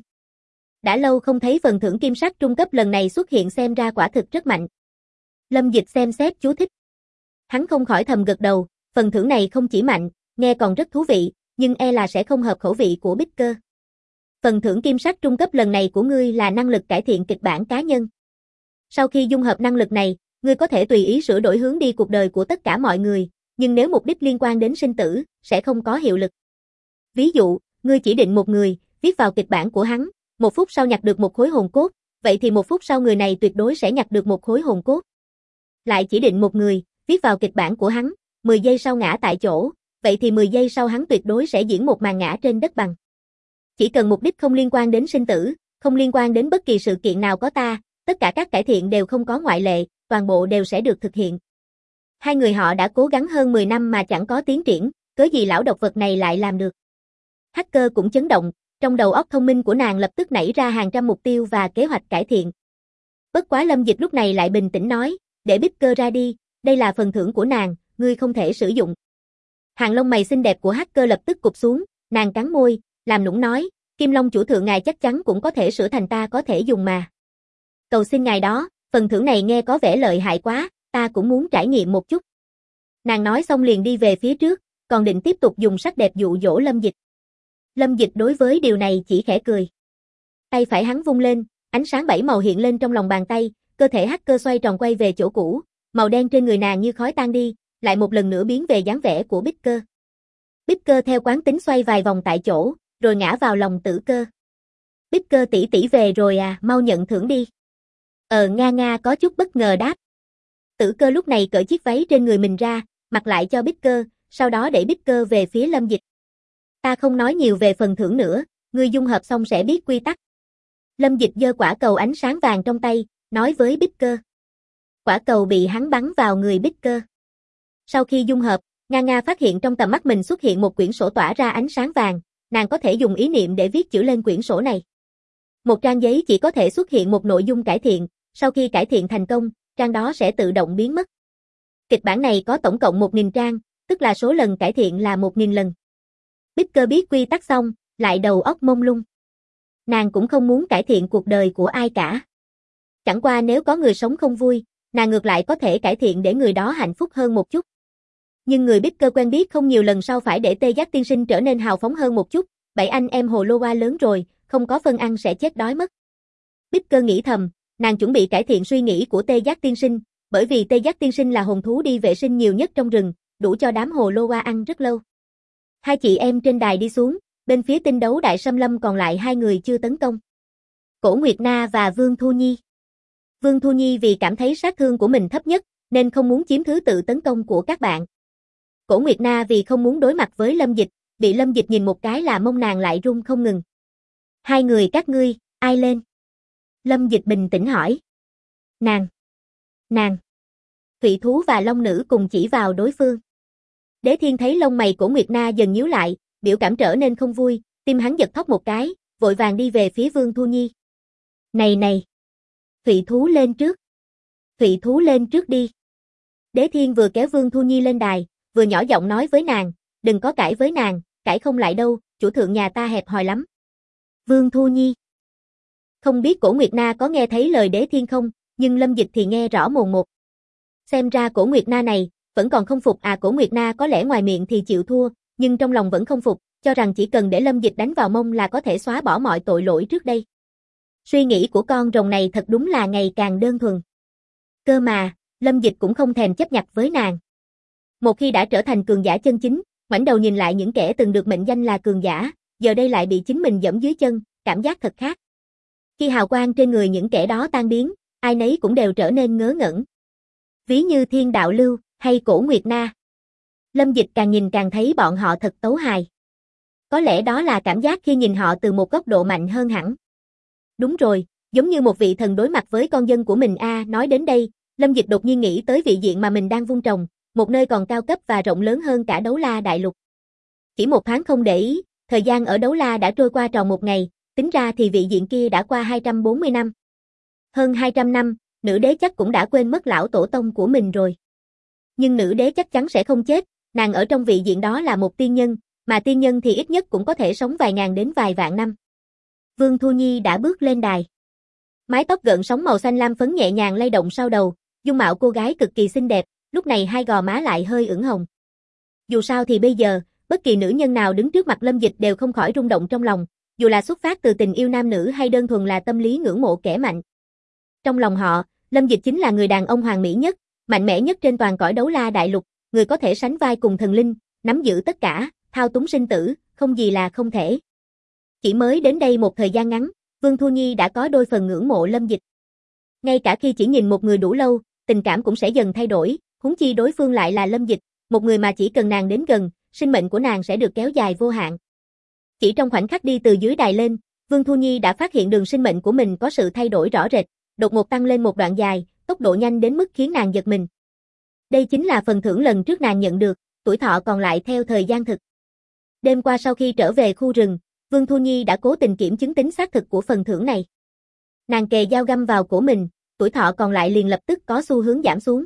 Đã lâu không thấy phần thưởng kim sắc trung cấp lần này xuất hiện xem ra quả thực rất mạnh. Lâm Dịch xem xét chú thích. Hắn không khỏi thầm gật đầu, phần thưởng này không chỉ mạnh, nghe còn rất thú vị, nhưng e là sẽ không hợp khẩu vị của Bicker. Phần thưởng kim sắc trung cấp lần này của ngươi là năng lực cải thiện kịch bản cá nhân. Sau khi dung hợp năng lực này, ngươi có thể tùy ý sửa đổi hướng đi cuộc đời của tất cả mọi người, nhưng nếu mục đích liên quan đến sinh tử, sẽ không có hiệu lực. Ví dụ, ngươi chỉ định một người, viết vào kịch bản của hắn, 1 phút sau nhặt được một khối hồn cốt, vậy thì 1 phút sau người này tuyệt đối sẽ nhặt được một khối hồn cốt. Lại chỉ định một người, viết vào kịch bản của hắn, 10 giây sau ngã tại chỗ, vậy thì 10 giây sau hắn tuyệt đối sẽ diễn một màn ngã trên đất bằng. Chỉ cần mục đích không liên quan đến sinh tử, không liên quan đến bất kỳ sự kiện nào có ta, tất cả các cải thiện đều không có ngoại lệ, toàn bộ đều sẽ được thực hiện. Hai người họ đã cố gắng hơn 10 năm mà chẳng có tiến triển, cớ gì lão độc vật này lại làm được. Hacker cũng chấn động, trong đầu óc thông minh của nàng lập tức nảy ra hàng trăm mục tiêu và kế hoạch cải thiện. Bất quá Lâm Dịch lúc này lại bình tĩnh nói, để Bicker ra đi, đây là phần thưởng của nàng, ngươi không thể sử dụng. Hàng lông mày xinh đẹp của hacker lập tức cụp xuống, nàng cắn môi, làm nũng nói, Kim Long chủ thượng ngài chắc chắn cũng có thể sửa thành ta có thể dùng mà. Cầu xin ngài đó, phần thưởng này nghe có vẻ lợi hại quá, ta cũng muốn trải nghiệm một chút. Nàng nói xong liền đi về phía trước, còn định tiếp tục dùng sắc đẹp dụ dỗ Lâm Dịch. Lâm Dịch đối với điều này chỉ khẽ cười. Tay phải hắn vung lên, ánh sáng 7 màu hiện lên trong lòng bàn tay, cơ thể hacker xoay tròn quay về chỗ cũ, màu đen trên người nàng như khói tan đi, lại một lần nữa biến về dáng vẻ của Bicker. Bicker theo quán tính xoay vài vòng tại chỗ, rồi ngã vào lòng Tử Cơ. Bicker tỷ tỷ về rồi à, mau nhận thưởng đi. Nga Nga có chút bất ngờ đáp. Tử Cơ lúc này cởi chiếc váy trên người mình ra, mặc lại cho Bicker, sau đó để Bicker về phía Lâm Dịch. Ta không nói nhiều về phần thưởng nữa, ngươi dung hợp xong sẽ biết quy tắc. Lâm Dịch giơ quả cầu ánh sáng vàng trong tay, nói với Bicker. Quả cầu bị hắn bắn vào người Bicker. Sau khi dung hợp, Nga Nga phát hiện trong tầm mắt mình xuất hiện một quyển sổ tỏa ra ánh sáng vàng, nàng có thể dùng ý niệm để viết chữ lên quyển sổ này. Một trang giấy chỉ có thể xuất hiện một nội dung cải thiện, sau khi cải thiện thành công, trang đó sẽ tự động biến mất. Kịch bản này có tổng cộng 1000 trang, tức là số lần cải thiện là 1000 lần. Bicker biết quy tắc xong, lại đầu óc mông lung. Nàng cũng không muốn cải thiện cuộc đời của ai cả. Chẳng qua nếu có người sống không vui, nàng ngược lại có thể cải thiện để người đó hạnh phúc hơn một chút. Nhưng người Bicker quen biết không nhiều lần sau phải để Tê Giác tiên sinh trở nên hào phóng hơn một chút, 7 anh em hồ lô hoa lớn rồi, không có phân ăn sẽ chết đói mất. Bicker nghĩ thầm, nàng chuẩn bị cải thiện suy nghĩ của Tê Giác tiên sinh, bởi vì Tê Giác tiên sinh là hồn thú đi vệ sinh nhiều nhất trong rừng, đủ cho đám hồ lô hoa ăn rất lâu. Hai chị em trên đài đi xuống, bên phía tinh đấu đại xâm lâm còn lại 2 người chưa tấn công. Cổ Nguyệt Na và Vương Thu Nhi. Vương Thu Nhi vì cảm thấy sát thương của mình thấp nhất, nên không muốn chiếm thứ tự tấn công của các bạn. Cổ Nguyệt Na vì không muốn đối mặt với Lâm Dịch, bị Lâm Dịch nhìn một cái là mông nàng lại run không ngừng. Hai người các ngươi, ai lên? Lâm Dịch bình tĩnh hỏi. Nàng. Thụy thú và Long nữ cùng chỉ vào đối phương. Đế Thiên thấy lông mày của Nguyệt Na dần nhíu lại, biểu cảm trở nên không vui, tim hắn giật thót một cái, vội vàng đi về phía Vương Thu Nhi. Này. Thụy thú lên trước. Thụy thú lên trước đi. Đế Thiên vừa kéo Vương Thu Nhi lên đài, vừa nhỏ giọng nói với nàng, đừng có cãi với nàng, cãi không lại đâu, chủ thượng nhà ta hẹp hòi lắm. Vương Thu Nhi. Không biết Cổ Nguyệt Na có nghe thấy lời Đế Thiên không, nhưng Lâm Dịch thì nghe rõ mồn một. Xem ra Cổ Nguyệt Na này, vẫn còn không phục à. Cổ Nguyệt Na có lẽ ngoài miệng thì chịu thua, nhưng trong lòng vẫn không phục, cho rằng chỉ cần để Lâm Dịch đánh vào mông là có thể xóa bỏ mọi tội lỗi trước đây. Suy nghĩ của con rồng này thật đúng là ngày càng đơn thuần. Cơ mà, Lâm Dịch cũng không thèm chấp nhặt với nàng. Một khi đã trở thành cường giả chân chính, ngoảnh đầu nhìn lại những kẻ từng được mệnh danh là cường giả, giờ đây lại bị chính mình giẫm dưới chân, cảm giác thật khác. Khi hào quang trên người những kẻ đó tan biến, ai nấy cũng đều trở nên ngớ ngẩn. Ví như Thiên Đạo Lưu, hay Cổ Nguyệt Na. Lâm Dịch càng nhìn càng thấy bọn họ thật tấu hài. Có lẽ đó là cảm giác khi nhìn họ từ một góc độ mạnh hơn hẳn. Đúng rồi, giống như một vị thần đối mặt với con dân của mình nói đến đây, Lâm Dịch đột nhiên nghĩ tới vị diện mà mình đang vun trồng, một nơi còn cao cấp và rộng lớn hơn cả Đấu La Đại Lục. Chỉ một thoáng không để ý, thời gian ở Đấu La đã trôi qua tròn một ngày, tính ra thì vị diện kia đã qua 240 năm. Hơn 200 năm, nữ đế chắc cũng đã quên mất lão tổ tông của mình rồi. Nhưng nữ đế chắc chắn sẽ không chết, nàng ở trong vị diện đó là một tiên nhân, mà tiên nhân thì ít nhất cũng có thể sống vài ngàn đến vài vạn năm. Vương Thu Nhi đã bước lên đài. Mái tóc gợn sóng màu xanh lam phấn nhẹ nhàng lay động sau đầu, dung mạo cô gái cực kỳ xinh đẹp, lúc này hai gò má lại hơi ửng hồng. Dù sao thì bây giờ, bất kỳ nữ nhân nào đứng trước mặt Lâm Dịch đều không khỏi rung động trong lòng, dù là xuất phát từ tình yêu nam nữ hay đơn thuần là tâm lý ngưỡng mộ kẻ mạnh. Trong lòng họ, Lâm Dịch chính là người đàn ông hoàn mỹ nhất, mạnh mẽ nhất trên toàn cõi Đấu La Đại Lục, người có thể sánh vai cùng thần linh, nắm giữ tất cả, thao túng sinh tử, không gì là không thể. Chỉ mới đến đây một thời gian ngắn, Vương Thu Nhi đã có đôi phần ngưỡng mộ Lâm Dịch. Ngay cả khi chỉ nhìn một người đủ lâu, tình cảm cũng sẽ dần thay đổi, huống chi đối phương lại là Lâm Dịch, một người mà chỉ cần nàng đến gần, sinh mệnh của nàng sẽ được kéo dài vô hạn. Chỉ trong khoảnh khắc đi từ dưới đài lên, Vương Thu Nhi đã phát hiện đường sinh mệnh của mình có sự thay đổi rõ rệt, đột ngột tăng lên một đoạn dài, tốc độ nhanh đến mức khiến nàng giật mình. Đây chính là phần thưởng lần trước nàng nhận được, tuổi thọ còn lại theo thời gian thực. Đêm qua sau khi trở về khu rừng, Vương Thu Nhi đã cố tình kiểm chứng tính xác thực của phần thưởng này. Nàng kề dao găm vào cổ mình, tuổi thọ còn lại liền lập tức có xu hướng giảm xuống.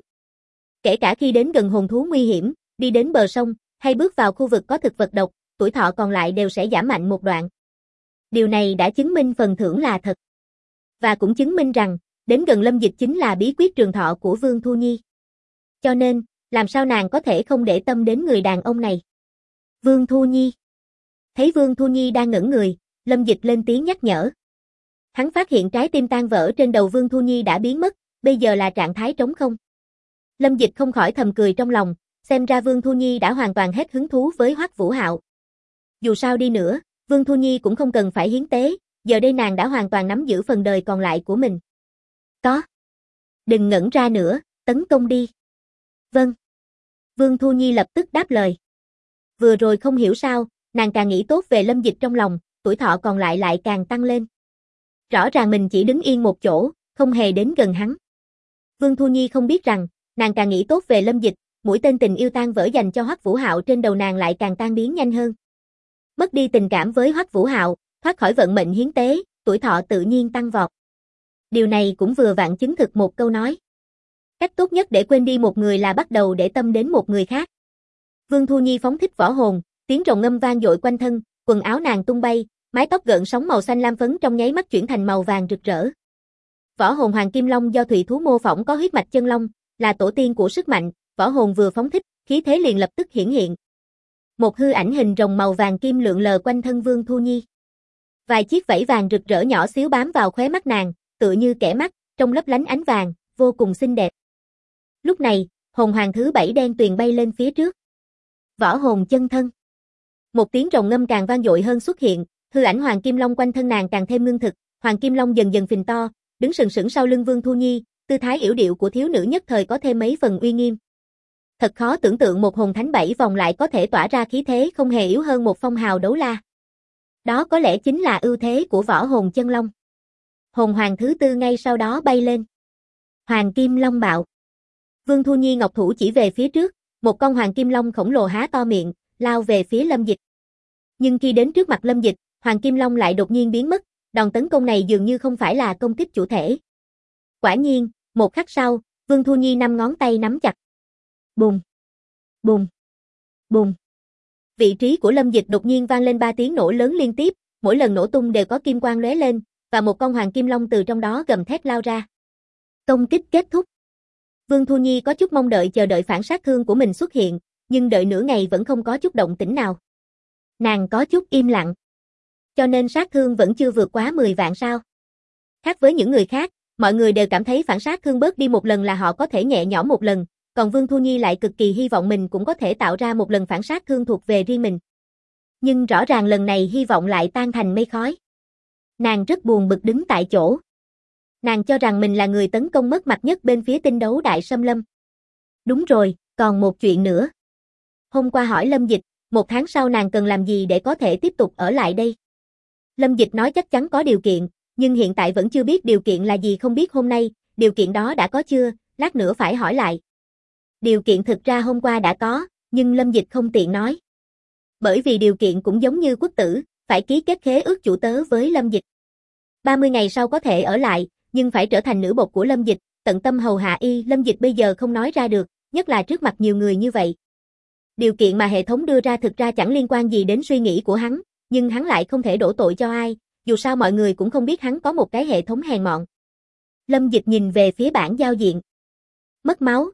Kể cả khi đến gần hồn thú nguy hiểm, đi đến bờ sông, hay bước vào khu vực có thực vật độc, tuổi thọ còn lại đều sẽ giảm mạnh một đoạn. Điều này đã chứng minh phần thưởng là thật. Và cũng chứng minh rằng, đến gần Lâm Dịch chính là bí quyết trường thọ của Vương Thu Nhi. Cho nên, làm sao nàng có thể không để tâm đến người đàn ông này? Vương Thu Nhi. Thấy Vương Thu Nhi đang ngẩn người, Lâm Dịch lên tiếng nhắc nhở. Hắn phát hiện trái tim tan vỡ trên đầu Vương Thu Nhi đã biến mất, bây giờ là trạng thái trống không. Lâm Dịch không khỏi thầm cười trong lòng, xem ra Vương Thu Nhi đã hoàn toàn hết hứng thú với Hoắc Vũ Hạo. Dù sao đi nữa, Vương Thu Nhi cũng không cần phải hiến tế, giờ đây nàng đã hoàn toàn nắm giữ phần đời còn lại của mình. Có. Đừng ngẩn ra nữa, tấn công đi. Vâng. Vương Thu Nhi lập tức đáp lời. Vừa rồi không hiểu sao, nàng càng nghĩ tốt về Lâm Dịch trong lòng, tuổi thọ còn lại càng tăng lên. Rõ ràng mình chỉ đứng yên một chỗ, không hề đến gần hắn. Vương Thu Nhi không biết rằng, nàng càng nghĩ tốt về Lâm Dịch, mũi tên tình yêu tan vỡ dành cho Hoắc Vũ Hạo trên đầu nàng lại càng tan biến nhanh hơn. Mất đi tình cảm với Hoắc Vũ Hạo, thoát khỏi vận mệnh hiến tế, tuổi thọ tự nhiên tăng vọt. Điều này cũng vừa vặn chứng thực một câu nói. Cách tốt nhất để quên đi một người là bắt đầu để tâm đến một người khác. Vương Thu Nhi phóng thích võ hồn, tiếng rồng ngâm vang dội quanh thân, quần áo nàng tung bay, mái tóc gợn sóng màu xanh lam phấn trong nháy mắt chuyển thành màu vàng rực rỡ. Võ hồn Hoàng Kim Long do thủy thú mô phỏng có huyết mạch chân long, là tổ tiên của sức mạnh, võ hồn vừa phóng thích, khí thế liền lập tức hiển hiện. Một hư ảnh hình rồng màu vàng kim lượn lờ quanh thân Vương Thu Nhi. Vài chiếc vảy vàng rực rỡ nhỏ xíu bám vào khóe mắt nàng, tựa như kẻ mắt, trong lấp lánh ánh vàng, vô cùng xinh đẹp. Lúc này, hồn hoàng thứ 7 đen tuyền bay lên phía trước. Võ hồn chân thân. Một tiếng rồng ngâm càng vang dội hơn xuất hiện, hư ảnh Hoàng Kim Long quanh thân nàng càng thêm ngưng thực, Hoàng Kim Long dần dần phình to, đứng sừng sững sau lưng Vương Thu Nhi, tư thái yểu điệu của thiếu nữ nhất thời có thêm mấy phần uy nghiêm. Thật khó tưởng tượng một hồn thánh 7 vòng lại có thể tỏa ra khí thế không hề yếu hơn một phong hào đấu la. Đó có lẽ chính là ưu thế của võ hồn chân long. Hồn hoàng thứ 4 ngay sau đó bay lên. Hoàng Kim Long bạo. Vương Thu Nhi ngọc thủ chỉ về phía trước, một con Hoàng Kim Long khổng lồ há to miệng, lao về phía Lâm Dịch. Nhưng khi đến trước mặt Lâm Dịch, Hoàng Kim Long lại đột nhiên biến mất, đòn tấn công này dường như không phải là công kích chủ thể. Quả nhiên, một khắc sau, Vương Thu Nhi 5 ngón tay nắm chặt. Bùng, bùng, bùng. Vị trí của Lâm Dịch đột nhiên vang lên 3 tiếng nổ lớn liên tiếp, mỗi lần nổ tung đều có kim quang lóe lên, và một con Hoàng Kim Long từ trong đó gầm thét lao ra. Công kích kết thúc. Vương Thu Nhi có chút mong đợi chờ đợi phản sát thương của mình xuất hiện, nhưng đợi nửa ngày vẫn không có chút động tĩnh nào. Nàng có chút im lặng. Cho nên sát thương vẫn chưa vượt quá 10 vạn sao. Khác với những người khác, mọi người đều cảm thấy phản sát thương bớt đi một lần là họ có thể nhẹ nhõm một lần, còn Vương Thu Nhi lại cực kỳ hy vọng mình cũng có thể tạo ra một lần phản sát thương thuộc về riêng mình. Nhưng rõ ràng lần này hy vọng lại tan thành mây khói. Nàng rất buồn bực đứng tại chỗ. Nàng cho rằng mình là người tấn công mất mặt nhất bên phía Tinh Đấu Đại Xâm Lâm. Đúng rồi, còn một chuyện nữa. Hôm qua hỏi Lâm Dịch, 1 tháng sau nàng cần làm gì để có thể tiếp tục ở lại đây? Lâm Dịch nói chắc chắn có điều kiện, nhưng hiện tại vẫn chưa biết điều kiện là gì, không biết hôm nay, điều kiện đó đã có chưa, lát nữa phải hỏi lại. Điều kiện thực ra hôm qua đã có, nhưng Lâm Dịch không tiện nói. Bởi vì điều kiện cũng giống như Quốc Tử, phải ký kết khế ước chủ tớ với Lâm Dịch. 30 ngày sau có thể ở lại, nhưng phải trở thành nữ bột của Lâm Dịch, tận tâm hầu hạ y. Lâm Dịch bây giờ không nói ra được, nhất là trước mặt nhiều người như vậy. Điều kiện mà hệ thống đưa ra thực ra chẳng liên quan gì đến suy nghĩ của hắn, nhưng hắn lại không thể đổ tội cho ai, dù sao mọi người cũng không biết hắn có một cái hệ thống hèn mọn. Lâm Dịch nhìn về phía bảng giao diện. Mất máu,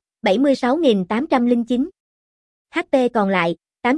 76.809. HP còn lại,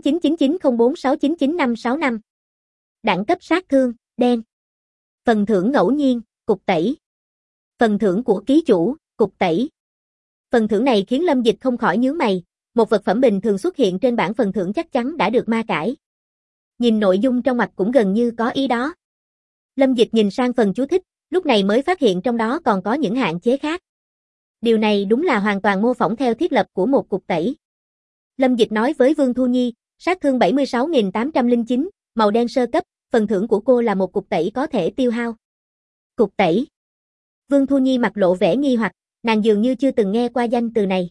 899904699565. Đẳng cấp sát thương, đen. Phần thưởng ngẫu nhiên, cục tẩy. Phần thưởng của ký chủ, cục tẩy. Phần thưởng này khiến Lâm Dịch không khỏi nhướng mày, một vật phẩm bình thường xuất hiện trên bảng phần thưởng chắc chắn đã được ma cải. Nhìn nội dung trong mặt cũng gần như có ý đó. Lâm Dịch nhìn sang phần chú thích, lúc này mới phát hiện trong đó còn có những hạn chế khác. Điều này đúng là hoàn toàn mô phỏng theo thiết lập của một cục tẩy. Lâm Dịch nói với Vương Thu Nhi, sát thương 76.809, màu đen sơ cấp, phần thưởng của cô là một cục tẩy có thể tiêu hao. Cục tẩy. Vương Thu Nhi mặt lộ vẻ nghi hoặc, nàng dường như chưa từng nghe qua danh từ này.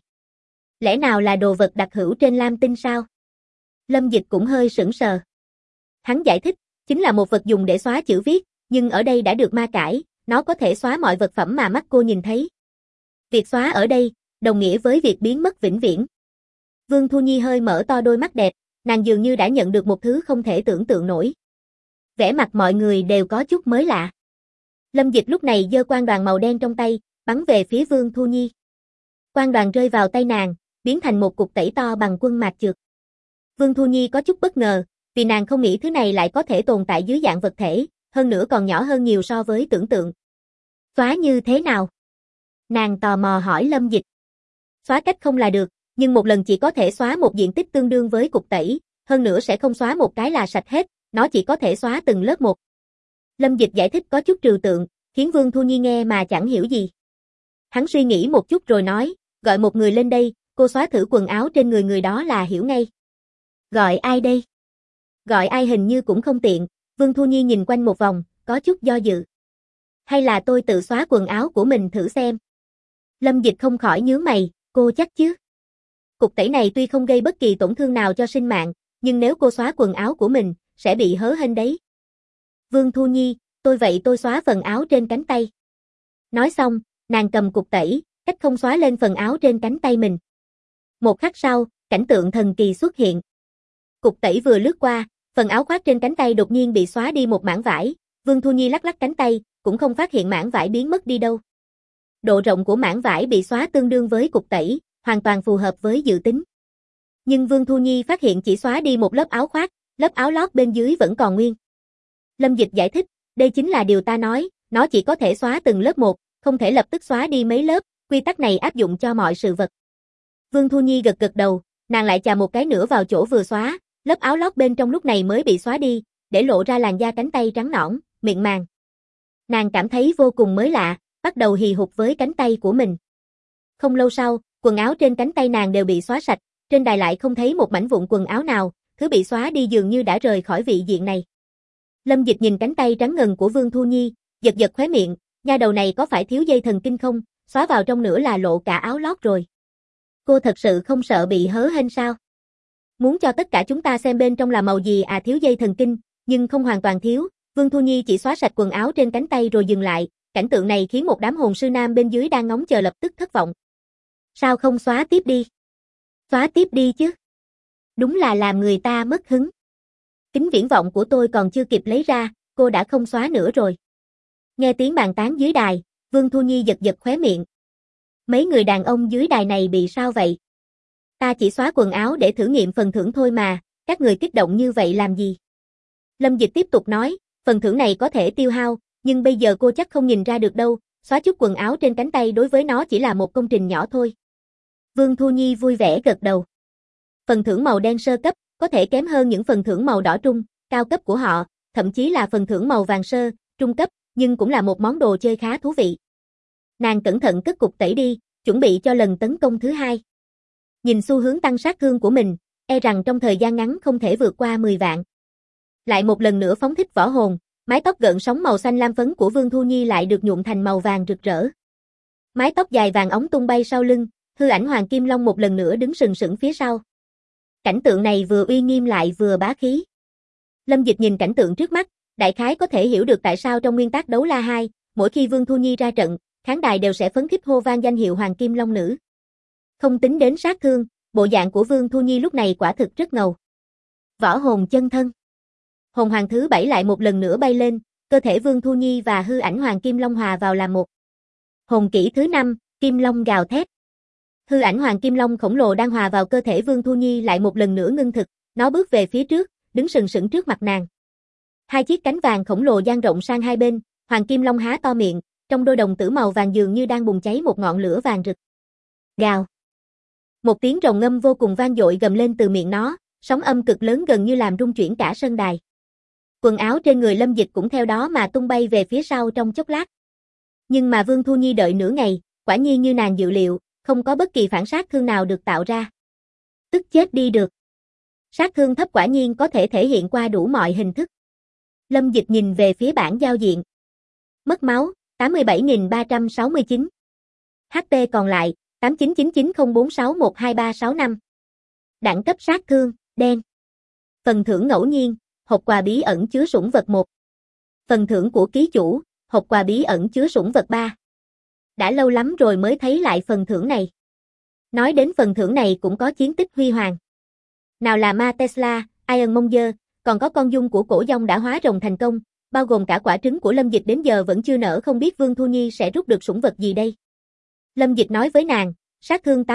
Lẽ nào là đồ vật đặc hữu trên lam tinh sao? Lâm Dịch cũng hơi sững sờ. Hắn giải thích, chính là một vật dùng để xóa chữ viết, nhưng ở đây đã được ma cải, nó có thể xóa mọi vật phẩm mà mắt cô nhìn thấy. Việc xóa ở đây, đồng nghĩa với việc biến mất vĩnh viễn. Vương Thu Nhi hơi mở to đôi mắt đẹp, nàng dường như đã nhận được một thứ không thể tưởng tượng nổi. Vẻ mặt mọi người đều có chút mới lạ. Lâm Dịch lúc này giơ quang đoàn màu đen trong tay, bắn về phía Vương Thu Nhi. Quang đoàn rơi vào tay nàng, biến thành một cục tẩy to bằng quân mạc trượt. Vương Thu Nhi có chút bất ngờ, vì nàng không nghĩ thứ này lại có thể tồn tại dưới dạng vật thể, hơn nữa còn nhỏ hơn nhiều so với tưởng tượng. Xóa như thế nào? Nàng tò mò hỏi Lâm Dịch. Xóa cách không là được, nhưng một lần chỉ có thể xóa một diện tích tương đương với cục tẩy, hơn nữa sẽ không xóa một cái là sạch hết, nó chỉ có thể xóa từng lớp một. Lâm Dịch giải thích có chút trừu tượng, khiến Vương Thu Nhi nghe mà chẳng hiểu gì. Hắn suy nghĩ một chút rồi nói, gọi một người lên đây, cô xóa thử quần áo trên người người đó là hiểu ngay. Gọi ai đây? Gọi ai hình như cũng không tiện, Vương Thu Nhi nhìn quanh một vòng, có chút do dự. Hay là tôi tự xóa quần áo của mình thử xem? Lâm Dịch không khỏi nhướng mày, cô chắc chứ? Cục tẩy này tuy không gây bất kỳ tổn thương nào cho sinh mạng, nhưng nếu cô xóa quần áo của mình, sẽ bị hớ hênh đấy. Vương Thu Nhi, tôi xóa phần áo trên cánh tay. Nói xong, nàng cầm cục tẩy, cách không xóa lên phần áo trên cánh tay mình. Một khắc sau, cảnh tượng thần kỳ xuất hiện. Cục tẩy vừa lướt qua, phần áo khoác trên cánh tay đột nhiên bị xóa đi một mảng vải, Vương Thu Nhi lắc lắc cánh tay, cũng không phát hiện mảng vải biến mất đi đâu. Độ rộng của mảng vải bị xóa tương đương với cục tẩy, hoàn toàn phù hợp với dự tính. Nhưng Vương Thu Nhi phát hiện chỉ xóa đi một lớp áo khoác, lớp áo lót bên dưới vẫn còn nguyên. Lâm Dịch giải thích, đây chính là điều ta nói, nó chỉ có thể xóa từng lớp một, không thể lập tức xóa đi mấy lớp, quy tắc này áp dụng cho mọi sự vật. Vương Thu Nhi gật gật đầu, nàng lại chà một cái nữa vào chỗ vừa xóa, lớp áo lót bên trong lúc này mới bị xóa đi, để lộ ra làn da cánh tay trắng nõn, mịn màng. Nàng cảm thấy vô cùng mới lạ, bắt đầu hì hục với cánh tay của mình. Không lâu sau, quần áo trên cánh tay nàng đều bị xóa sạch, trên đài lại không thấy một mảnh vụn quần áo nào, thứ bị xóa đi dường như đã rời khỏi vị diện này. Lâm Dịch nhìn cánh tay trắng ngần của Vương Thu Nhi, giật giật khóe miệng, nha đầu này có phải thiếu dây thần kinh không, xóa vào trong nữa là lộ cả áo lót rồi. Cô thật sự không sợ bị hớ hênh sao? Muốn cho tất cả chúng ta xem bên trong là màu gì à? Thiếu dây thần kinh, nhưng không hoàn toàn thiếu, Vương Thu Nhi chỉ xóa sạch quần áo trên cánh tay rồi dừng lại, cảnh tượng này khiến một đám hồn sư nam bên dưới đang ngóng chờ lập tức thất vọng. Sao không xóa tiếp đi? Xóa tiếp đi chứ. Đúng là làm người ta mất hứng. Kính viễn vọng của tôi còn chưa kịp lấy ra, cô đã không xóa nữa rồi. Nghe tiếng bàn tán dưới đài, Vương Thu Nhi giật giật khóe miệng. Mấy người đàn ông dưới đài này bị sao vậy? Ta chỉ xóa quần áo để thử nghiệm phần thưởng thôi mà, các người kích động như vậy làm gì? Lâm Dịch tiếp tục nói, phần thưởng này có thể tiêu hao, nhưng bây giờ cô chắc không nhìn ra được đâu, xóa chút quần áo trên cánh tay đối với nó chỉ là một công trình nhỏ thôi. Vương Thu Nhi vui vẻ gật đầu. Phần thưởng màu đen sơ cấp, có thể kém hơn những phần thưởng màu đỏ trung, cao cấp của họ, thậm chí là phần thưởng màu vàng sơ, trung cấp, nhưng cũng là một món đồ chơi khá thú vị. Nàng cẩn thận cất cục tẩy đi, chuẩn bị cho lần tấn công thứ hai. Nhìn xu hướng tăng sát thương của mình, e rằng trong thời gian ngắn không thể vượt qua 10 vạn. Lại một lần nữa phóng thích võ hồn, mái tóc gợn sóng màu xanh lam phấn của Vương Thu Nhi lại được nhuộm thành màu vàng rực rỡ. Mái tóc dài vàng óng tung bay sau lưng, hư ảnh Hoàng Kim Long một lần nữa đứng sừng sững phía sau. Cảnh tượng này vừa uy nghiêm lại vừa bá khí. Lâm Dịch nhìn cảnh tượng trước mắt, đại khái có thể hiểu được tại sao trong nguyên tắc đấu la 2, mỗi khi Vương Thu Nhi ra trận, khán đài đều sẽ phấn khích hô vang danh hiệu Hoàng Kim Long nữ. Không tính đến sát thương, bộ dạng của Vương Thu Nhi lúc này quả thực rất ngầu. Võ hồn chân thân. Hồn hoàng thứ 7 lại một lần nữa bay lên, cơ thể Vương Thu Nhi và hư ảnh Hoàng Kim Long hòa vào làm một. Hồn kỹ thứ 5, Kim Long gào thét. Hư ảnh Hoàng Kim Long khổng lồ đang hòa vào cơ thể Vương Thu Nhi lại một lần nữa ngưng thực, nó bước về phía trước, đứng sừng sững trước mặt nàng. Hai chiếc cánh vàng khổng lồ dang rộng sang hai bên, Hoàng Kim Long há to miệng, trong đôi đồng tử màu vàng dường như đang bùng cháy một ngọn lửa vàng rực. Gào. Một tiếng rồng ngâm vô cùng vang dội gầm lên từ miệng nó, sóng âm cực lớn gần như làm rung chuyển cả sân đài. Quần áo trên người Lâm Dịch cũng theo đó mà tung bay về phía sau trong chốc lát. Nhưng mà Vương Thu Nhi đợi nửa ngày, quả nhiên như nàng dự liệu, không có bất kỳ phản sát thương nào được tạo ra. Tức chết đi được. Sát thương thấp quả nhiên có thể thể hiện qua đủ mọi hình thức. Lâm Dịch nhìn về phía bảng giao diện. Mất máu, 87.369. HP còn lại, 899904612365. Đẳng cấp sát thương, đen. Phần thưởng ngẫu nhiên, hộp quà bí ẩn chứa sủng vật 1. Phần thưởng của ký chủ, hộp quà bí ẩn chứa sủng vật 3. Đã lâu lắm rồi mới thấy lại phần thưởng này. Nói đến phần thưởng này cũng có chiến tích huy hoàng. Nào là ma Tesla, Iron Monger, còn có con dung của cổ dông đã hóa rồng thành công, bao gồm cả quả trứng của Lâm Dịch đến giờ vẫn chưa nở, không biết Vương Thu Nhi sẽ rút được sủng vật gì đây. Lâm Dịch nói với nàng, sát thương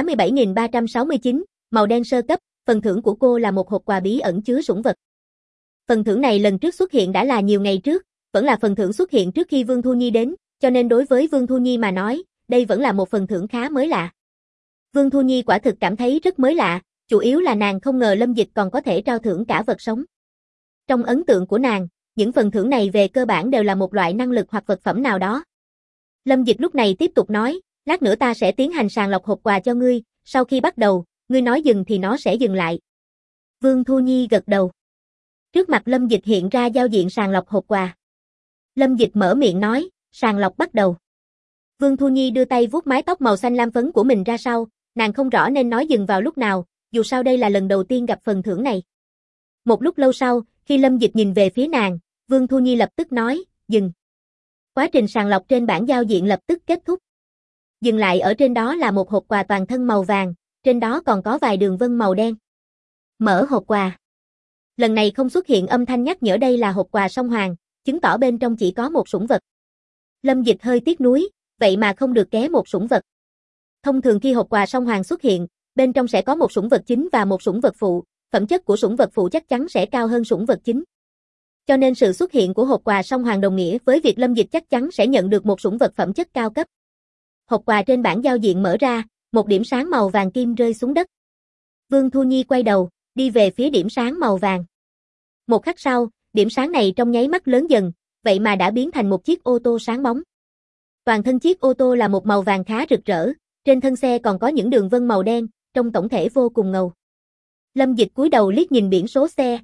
87.369, màu đen sơ cấp, phần thưởng của cô là một hộp quà bí ẩn chứa sủng vật. Phần thưởng này lần trước xuất hiện đã là nhiều ngày trước, vẫn là phần thưởng xuất hiện trước khi Vương Thu Nhi đến, cho nên đối với Vương Thu Nhi mà nói, đây vẫn là một phần thưởng khá mới lạ. Vương Thu Nhi quả thực cảm thấy rất mới lạ, chủ yếu là nàng không ngờ Lâm Dịch còn có thể trao thưởng cả vật sống. Trong ấn tượng của nàng, những phần thưởng này về cơ bản đều là một loại năng lực hoặc vật phẩm nào đó. Lâm Dịch lúc này tiếp tục nói, lát nữa ta sẽ tiến hành sàng lọc hộp quà cho ngươi, sau khi bắt đầu, ngươi nói dừng thì nó sẽ dừng lại. Vương Thu Nhi gật đầu. Trước mặt Lâm Dịch hiện ra giao diện sàng lọc hộp quà. Lâm Dịch mở miệng nói, sàng lọc bắt đầu. Vương Thu Nhi đưa tay vuốt mái tóc màu xanh lam phấn của mình ra sau, nàng không rõ nên nói dừng vào lúc nào, dù sao đây là lần đầu tiên gặp phần thưởng này. Một lúc lâu sau, khi Lâm Dịch nhìn về phía nàng, Vương Thu Nhi lập tức nói, dừng. Quá trình sàng lọc trên bảng giao diện lập tức kết thúc. Dừng lại ở trên đó là một hộp quà toàn thân màu vàng, trên đó còn có vài đường vân màu đen. Mở hộp quà. Lần này không xuất hiện âm thanh nhắc nhở đây là hộp quà song hoàng, chứng tỏ bên trong chỉ có một sủng vật. Lâm Dịch hơi tiếc nuối, vậy mà không được ké một sủng vật. Thông thường khi hộp quà song hoàng xuất hiện, bên trong sẽ có một sủng vật chính và một sủng vật phụ, phẩm chất của sủng vật phụ chắc chắn sẽ cao hơn sủng vật chính. Cho nên sự xuất hiện của hộp quà song hoàng đồng nghĩa với việc Lâm Dịch chắc chắn sẽ nhận được một sủng vật phẩm chất cao cấp. Hộp quà trên bảng giao diện mở ra, một điểm sáng màu vàng kim rơi xuống đất. Vương Thu Nhi quay đầu, đi về phía điểm sáng màu vàng. Một khắc sau, điểm sáng này trong nháy mắt lớn dần, vậy mà đã biến thành một chiếc ô tô sáng bóng. Toàn thân chiếc ô tô là một màu vàng khá rực rỡ, trên thân xe còn có những đường vân màu đen, trông tổng thể vô cùng ngầu. Lâm Dịch cúi đầu liếc nhìn biển số xe,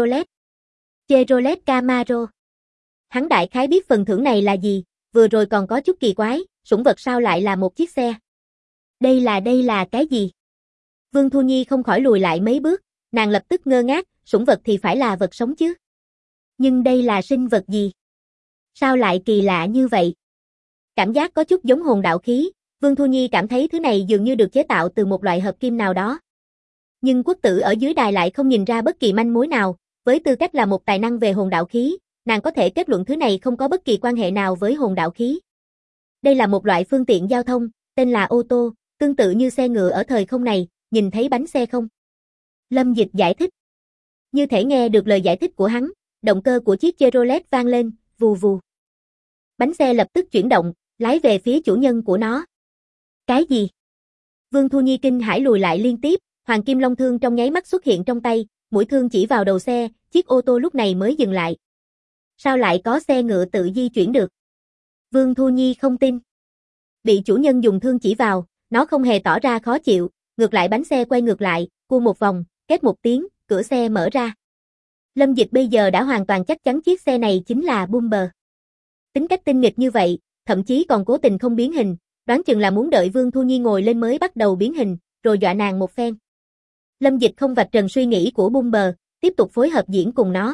Chevrolet Camaro. Hắn đại khái biết phần thưởng này là gì, vừa rồi còn có chút kỳ quái, sủng vật sao lại là một chiếc xe. Đây là cái gì? Vương Thu Nhi không khỏi lùi lại mấy bước, nàng lập tức ngơ ngác, sủng vật thì phải là vật sống chứ. Nhưng đây là sinh vật gì? Sao lại kỳ lạ như vậy? Cảm giác có chút giống hồn đạo khí, Vương Thu Nhi cảm thấy thứ này dường như được chế tạo từ một loại hợp kim nào đó. Nhưng quốc tử ở dưới đài lại không nhìn ra bất kỳ manh mối nào, với tư cách là một tài năng về hồn đạo khí, nàng có thể kết luận thứ này không có bất kỳ quan hệ nào với hồn đạo khí. Đây là một loại phương tiện giao thông, tên là ô tô, tương tự như xe ngựa ở thời không này, nhìn thấy bánh xe không? Lâm Dịch giải thích. Như thể nghe được lời giải thích của hắn, động cơ của chiếc Chevrolet vang lên, vù vù. Bánh xe lập tức chuyển động, lái về phía chủ nhân của nó. Cái gì? Vương Thu Nhi kinh hãi lùi lại liên tiếp, Hoàng Kim Long thương trong nháy mắt xuất hiện trong tay, mũi thương chỉ vào đầu xe, chiếc ô tô lúc này mới dừng lại. Sao lại có xe ngựa tự di chuyển được? Vương Thu Nhi không tin. Bị chủ nhân dùng thương chỉ vào, nó không hề tỏ ra khó chịu, ngược lại bánh xe quay ngược lại, cua một vòng, két một tiếng, cửa xe mở ra. Lâm Dịch bây giờ đã hoàn toàn chắc chắn chiếc xe này chính là Bumper. Tính cách tinh nghịch như vậy, thậm chí còn cố tình không biến hình, đoán chừng là muốn đợi Vương Thu Nhi ngồi lên mới bắt đầu biến hình, rồi dọa nàng một phen. Lâm Dịch không vạch trần suy nghĩ của Bumper, tiếp tục phối hợp diễn cùng nó.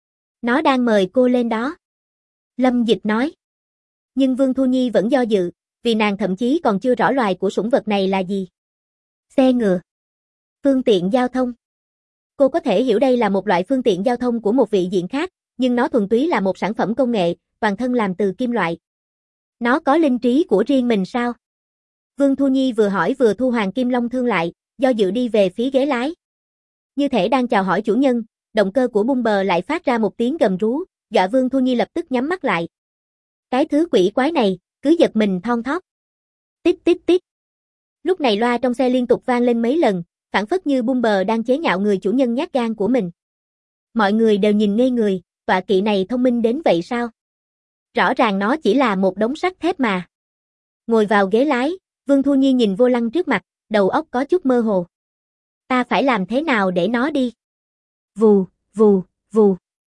Nó đang mời cô lên đó. Lâm Dịch nói. Nhưng Vương Thu Nhi vẫn do dự, vì nàng thậm chí còn chưa rõ loài của sủng vật này là gì. Xe ngựa. Phương tiện giao thông. Cô có thể hiểu đây là một loại phương tiện giao thông của một vị diện khác, nhưng nó thuần túy là một sản phẩm công nghệ, toàn thân làm từ kim loại. Nó có linh trí của riêng mình sao? Vương Thu Nhi vừa hỏi vừa thu Hoàng Kim Long thương lại, do dự đi về phía ghế lái. Như thể đang chào hỏi chủ nhân, động cơ của Bumper lại phát ra một tiếng gầm rú, dọa Vương Thu Nhi lập tức nhắm mắt lại. Cái thứ quỷ quái này, cứ giật mình thon thót. Tít tít tít. Lúc này loa trong xe liên tục vang lên mấy lần, phảng phất như Bumper đang chế nhạo người chủ nhân nhát gan của mình. Mọi người đều nhìn ngây người, tọa kỵ này thông minh đến vậy sao? Rõ ràng nó chỉ là một đống sắt thép mà. Ngồi vào ghế lái, Vương Thu Nhi nhìn vô lăng trước mặt, đầu óc có chút mơ hồ. Ta phải làm thế nào để nó đi? Vù, vù, vù.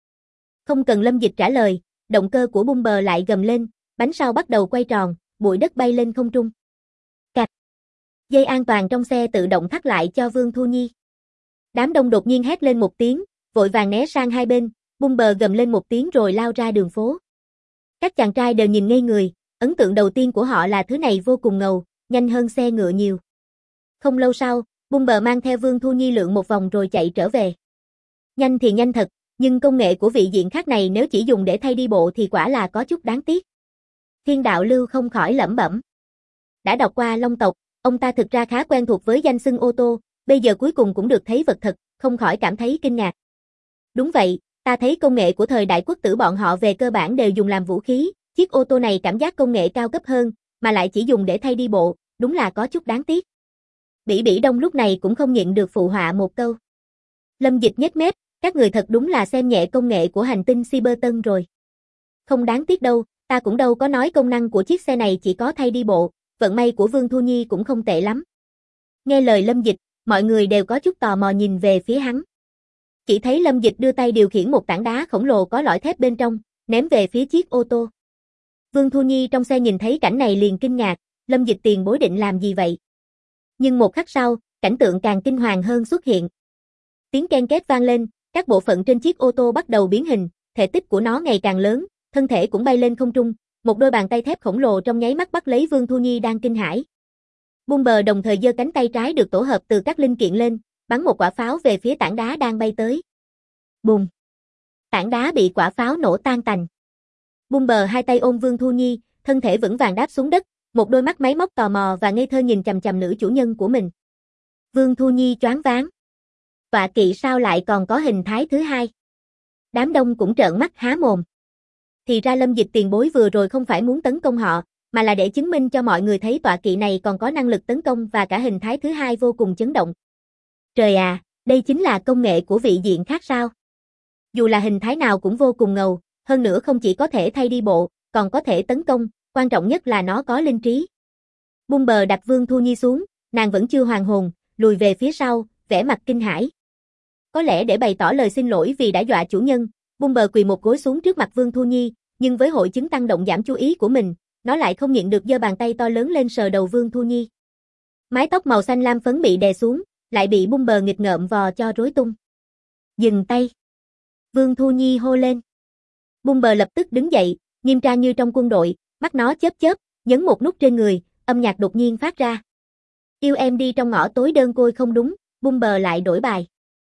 Không cần Lâm Dịch trả lời, động cơ của Bumper lại gầm lên, bánh sau bắt đầu quay tròn, bụi đất bay lên không trung. Cạch. Dây an toàn trong xe tự động thắt lại cho Vương Thu Nhi. Đám đông đột nhiên hét lên một tiếng, vội vàng né sang hai bên, Bumper gầm lên một tiếng rồi lao ra đường phố. Các chàng trai đều nhìn ngây người, ấn tượng đầu tiên của họ là thứ này vô cùng ngầu, nhanh hơn xe ngựa nhiều. Không lâu sau, Bumper mang theo Vương Thu Nhi lượn một vòng rồi chạy trở về. Nhanh thì nhanh thật, nhưng công nghệ của vị diện khác này nếu chỉ dùng để thay đi bộ thì quả là có chút đáng tiếc. Thiên Đạo Lưu không khỏi lẩm bẩm. Đã đọc qua Long tộc, ông ta thực ra khá quen thuộc với danh xưng ô tô, bây giờ cuối cùng cũng được thấy vật thật, không khỏi cảm thấy kinh ngạc. Đúng vậy, ta thấy công nghệ của thời đại quốc tử bọn họ về cơ bản đều dùng làm vũ khí, chiếc ô tô này cảm giác công nghệ cao cấp hơn, mà lại chỉ dùng để thay đi bộ, đúng là có chút đáng tiếc. Bỉ Bỉ Đông lúc này cũng không nhịn được phụ họa một câu. Lâm Dịch nhếch mép, các người thật đúng là xem nhẹ công nghệ của hành tinh Cyberton rồi. Không đáng tiếc đâu, ta cũng đâu có nói công năng của chiếc xe này chỉ có thay đi bộ, vận may của Vương Thu Nhi cũng không tệ lắm. Nghe lời Lâm Dịch, mọi người đều có chút tò mò nhìn về phía hắn. Chỉ thấy Lâm Dịch đưa tay điều khiển một tảng đá khổng lồ có lõi thép bên trong, ném về phía chiếc ô tô. Vương Thu Nhi trong xe nhìn thấy cảnh này liền kinh ngạc, Lâm Dịch tiền bối định làm gì vậy? Nhưng một khắc sau, cảnh tượng càng kinh hoàng hơn xuất hiện. Tiếng ken két vang lên, các bộ phận trên chiếc ô tô bắt đầu biến hình, thể tích của nó ngày càng lớn, thân thể cũng bay lên không trung, một đôi bàn tay thép khổng lồ trong nháy mắt bắt lấy Vương Thu Nhi đang kinh hãi. Bumper đồng thời giơ cánh tay trái được tổ hợp từ các linh kiện lên, bắn một quả pháo về phía tảng đá đang bay tới. Bùng! Tảng đá bị quả pháo nổ tan tành. Bumper hai tay ôm Vương Thu Nhi, thân thể vững vàng đáp xuống đất, một đôi mắt máy móc tò mò và ngây thơ nhìn chằm chằm nữ chủ nhân của mình. Vương Thu Nhi choáng váng. Tọa kỵ sao lại còn có hình thái thứ hai? Đám đông cũng trợn mắt há mồm. Thì ra Lâm Dịch tiền bối vừa rồi không phải muốn tấn công họ, mà là để chứng minh cho mọi người thấy tọa kỵ này còn có năng lực tấn công và cả hình thái thứ hai vô cùng chấn động. Trời à, đây chính là công nghệ của vị diện khác sao? Dù là hình thái nào cũng vô cùng ngầu, hơn nữa không chỉ có thể thay đi bộ, còn có thể tấn công, quan trọng nhất là nó có linh trí. Bumper đặt Vương Thu Nhi xuống, nàng vẫn chưa hoàn hồn, lùi về phía sau, vẻ mặt kinh hãi. Có lẽ để bày tỏ lời xin lỗi vì đã dọa chủ nhân, Bumper quỳ một gối xuống trước mặt Vương Thu Nhi, nhưng với hội chứng tăng động giảm chú ý của mình, nó lại không nhịn được giơ bàn tay to lớn lên sờ đầu Vương Thu Nhi. Mái tóc màu xanh lam phấn bị đè xuống, lại bị Bumper nghịch ngợm vò cho rối tung. Dừng tay! Vương Thu Nhi hô lên. Bumper lập tức đứng dậy, nghiêm trang như trong quân đội, mắt nó chớp chớp, nhấn một nút trên người, âm nhạc đột nhiên phát ra. Yêu em đi trong ngõ tối đơn côi không đúng, Bumper lại đổi bài.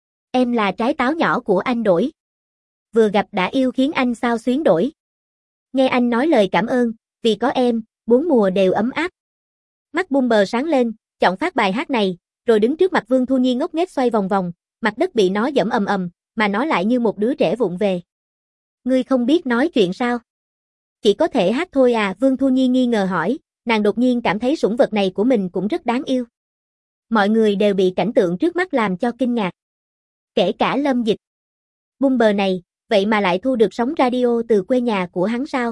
Em là trái táo nhỏ của anh đổi. Vừa gặp đã yêu khiến anh sao xuyến đổi. Nghe anh nói lời cảm ơn, vì có em, bốn mùa đều ấm áp. Mắt Bumper sáng lên, chọn phát bài hát này, rồi đứng trước mặt Vương Thu Nhi ngốc nghếch xoay vòng vòng, mặt đất bị nó dẫm ầm ầm, mà nó lại như một đứa trẻ vụng về. Ngươi không biết nói chuyện sao? Chỉ có thể hát thôi à? Vương Thu Nhi nghi ngờ hỏi, nàng đột nhiên cảm thấy sủng vật này của mình cũng rất đáng yêu. Mọi người đều bị cảnh tượng trước mắt làm cho kinh ngạc. Kể cả Lâm Dịch. Bumper này, vậy mà lại thu được sóng radio từ quê nhà của hắn sao?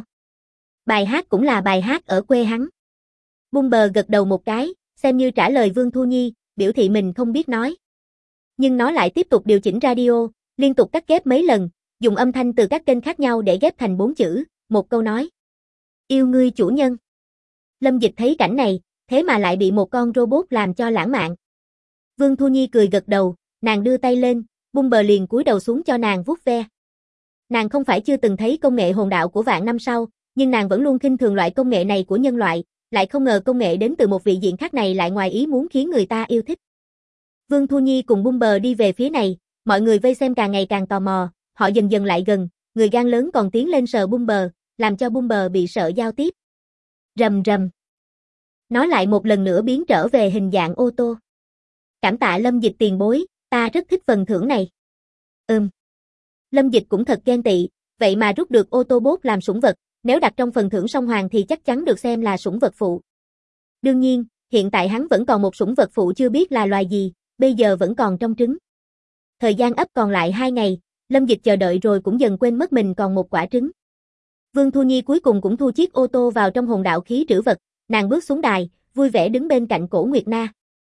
Bài hát cũng là bài hát ở quê hắn. Bumper gật đầu một cái, xem như trả lời Vương Thu Nhi, biểu thị mình không biết nói. Nhưng nó lại tiếp tục điều chỉnh radio, liên tục cắt ghép mấy lần, dùng âm thanh từ các kênh khác nhau để ghép thành 4 chữ, một câu nói. Yêu ngươi chủ nhân. Lâm Dịch thấy cảnh này, thế mà lại bị một con robot làm cho lãng mạn. Vương Thu Nhi cười gật đầu, nàng đưa tay lên, Bumber liền cúi đầu xuống cho nàng vuốt ve. Nàng không phải chưa từng thấy công nghệ hồn đạo của vạn năm sau, nhưng nàng vẫn luôn khinh thường loại công nghệ này của nhân loại, lại không ngờ công nghệ đến từ một vị diện khác này lại ngoài ý muốn khiến người ta yêu thích. Vương Thu Nhi cùng Bumber đi về phía này, mọi người vây xem càng ngày càng tò mò, họ dần dần lại gần, người gan lớn còn tiến lên sờ Bumber, làm cho Bumber bị sợ giao tiếp. Rầm rầm. Nó lại một lần nữa biến trở về hình dạng ô tô. Cảm tạ Lâm Dịch tiền bối, ta rất thích phần thưởng này. Lâm Dịch cũng thật ghen tị, vậy mà rút được ô tô bốt làm sủng vật, nếu đặt trong phần thưởng song hoàng thì chắc chắn được xem là sủng vật phụ. Đương nhiên, hiện tại hắn vẫn còn một sủng vật phụ chưa biết là loài gì, bây giờ vẫn còn trong trứng. Thời gian ấp còn lại 2 ngày, Lâm Dịch chờ đợi rồi cũng dần quên mất mình còn một quả trứng. Vương Thu Nhi cuối cùng cũng thu chiếc ô tô vào trong hồn đạo khí trữ vật, nàng bước xuống đài, vui vẻ đứng bên cạnh Cổ Nguyệt Na.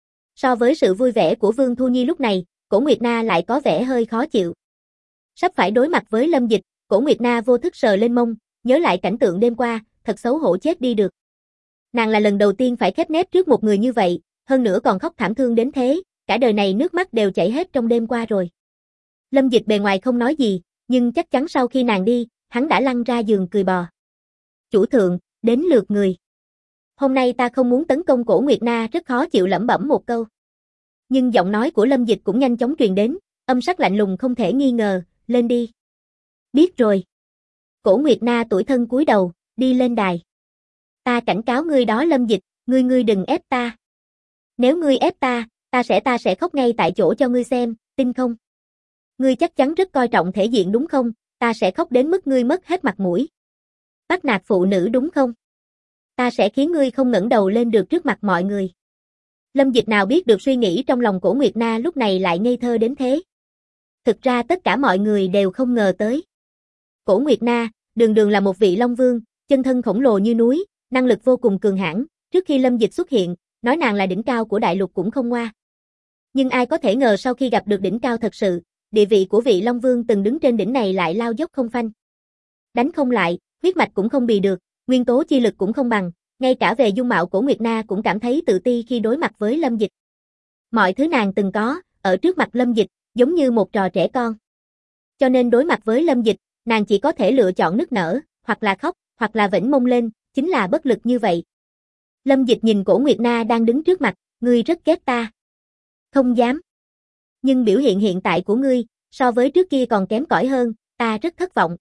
So với sự vui vẻ của Vương Thu Nhi lúc này, Cổ Nguyệt Na lại có vẻ hơi khó chịu. Sắp phải đối mặt với Lâm Dịch, Cổ Nguyệt Na vô thức sờ lên mông, nhớ lại cảnh tượng đêm qua, thật xấu hổ chết đi được. Nàng là lần đầu tiên phải khép nép trước một người như vậy, hơn nữa còn khóc thảm thương đến thế, cả đời này nước mắt đều chảy hết trong đêm qua rồi. Lâm Dịch bề ngoài không nói gì, nhưng chắc chắn sau khi nàng đi, hắn đã lăn ra giường cười bò. Chủ thượng, đến lượt người. Hôm nay ta không muốn tấn công Cổ Nguyệt Na rất khó chịu lẩm bẩm một câu. Nhưng giọng nói của Lâm Dịch cũng nhanh chóng truyền đến, âm sắc lạnh lùng không thể nghi ngờ, lên đi. Biết rồi. Cổ Nguyệt Na tủi thân cúi đầu, đi lên đài. Ta cảnh cáo ngươi đó Lâm Dịch, ngươi đừng ép ta. Nếu ngươi ép ta sẽ khóc ngay tại chỗ cho ngươi xem, tin không? Ngươi chắc chắn rất coi trọng thể diện đúng không? Ta sẽ khóc đến mức ngươi mất hết mặt mũi. Bắt nạt phụ nữ đúng không? Ta sẽ khiến ngươi không ngẩng đầu lên được trước mặt mọi người. Lâm Dịch nào biết được suy nghĩ trong lòng Cổ Nguyệt Na lúc này lại ngây thơ đến thế. Thực ra tất cả mọi người đều không ngờ tới. Cổ Nguyệt Na, đường là một vị Long Vương, chân thân khổng lồ như núi, năng lực vô cùng cường hãn, trước khi Lâm Dịch xuất hiện, nói nàng là đỉnh cao của đại lục cũng không ngoa. Nhưng ai có thể ngờ sau khi gặp được đỉnh cao thật sự, địa vị của vị Long Vương từng đứng trên đỉnh này lại lao dốc không phanh. Đánh không lại, huyết mạch cũng không bì được, nguyên tố chi lực cũng không bằng, ngay cả về dung mạo của Nguyệt Na cũng cảm thấy tự ti khi đối mặt với Lâm Dịch. Mọi thứ nàng từng có, ở trước mặt Lâm Dịch, giống như một trò trẻ con. Cho nên đối mặt với Lâm Dịch, nàng chỉ có thể lựa chọn nức nở, hoặc là khóc, hoặc là vểnh mông lên, chính là bất lực như vậy. Lâm Dịch nhìn Cổ Nguyệt Na đang đứng trước mặt, ngươi rất ghét ta. Không dám. Nhưng biểu hiện hiện tại của ngươi, so với trước kia còn kém cỏi hơn, ta rất thất vọng.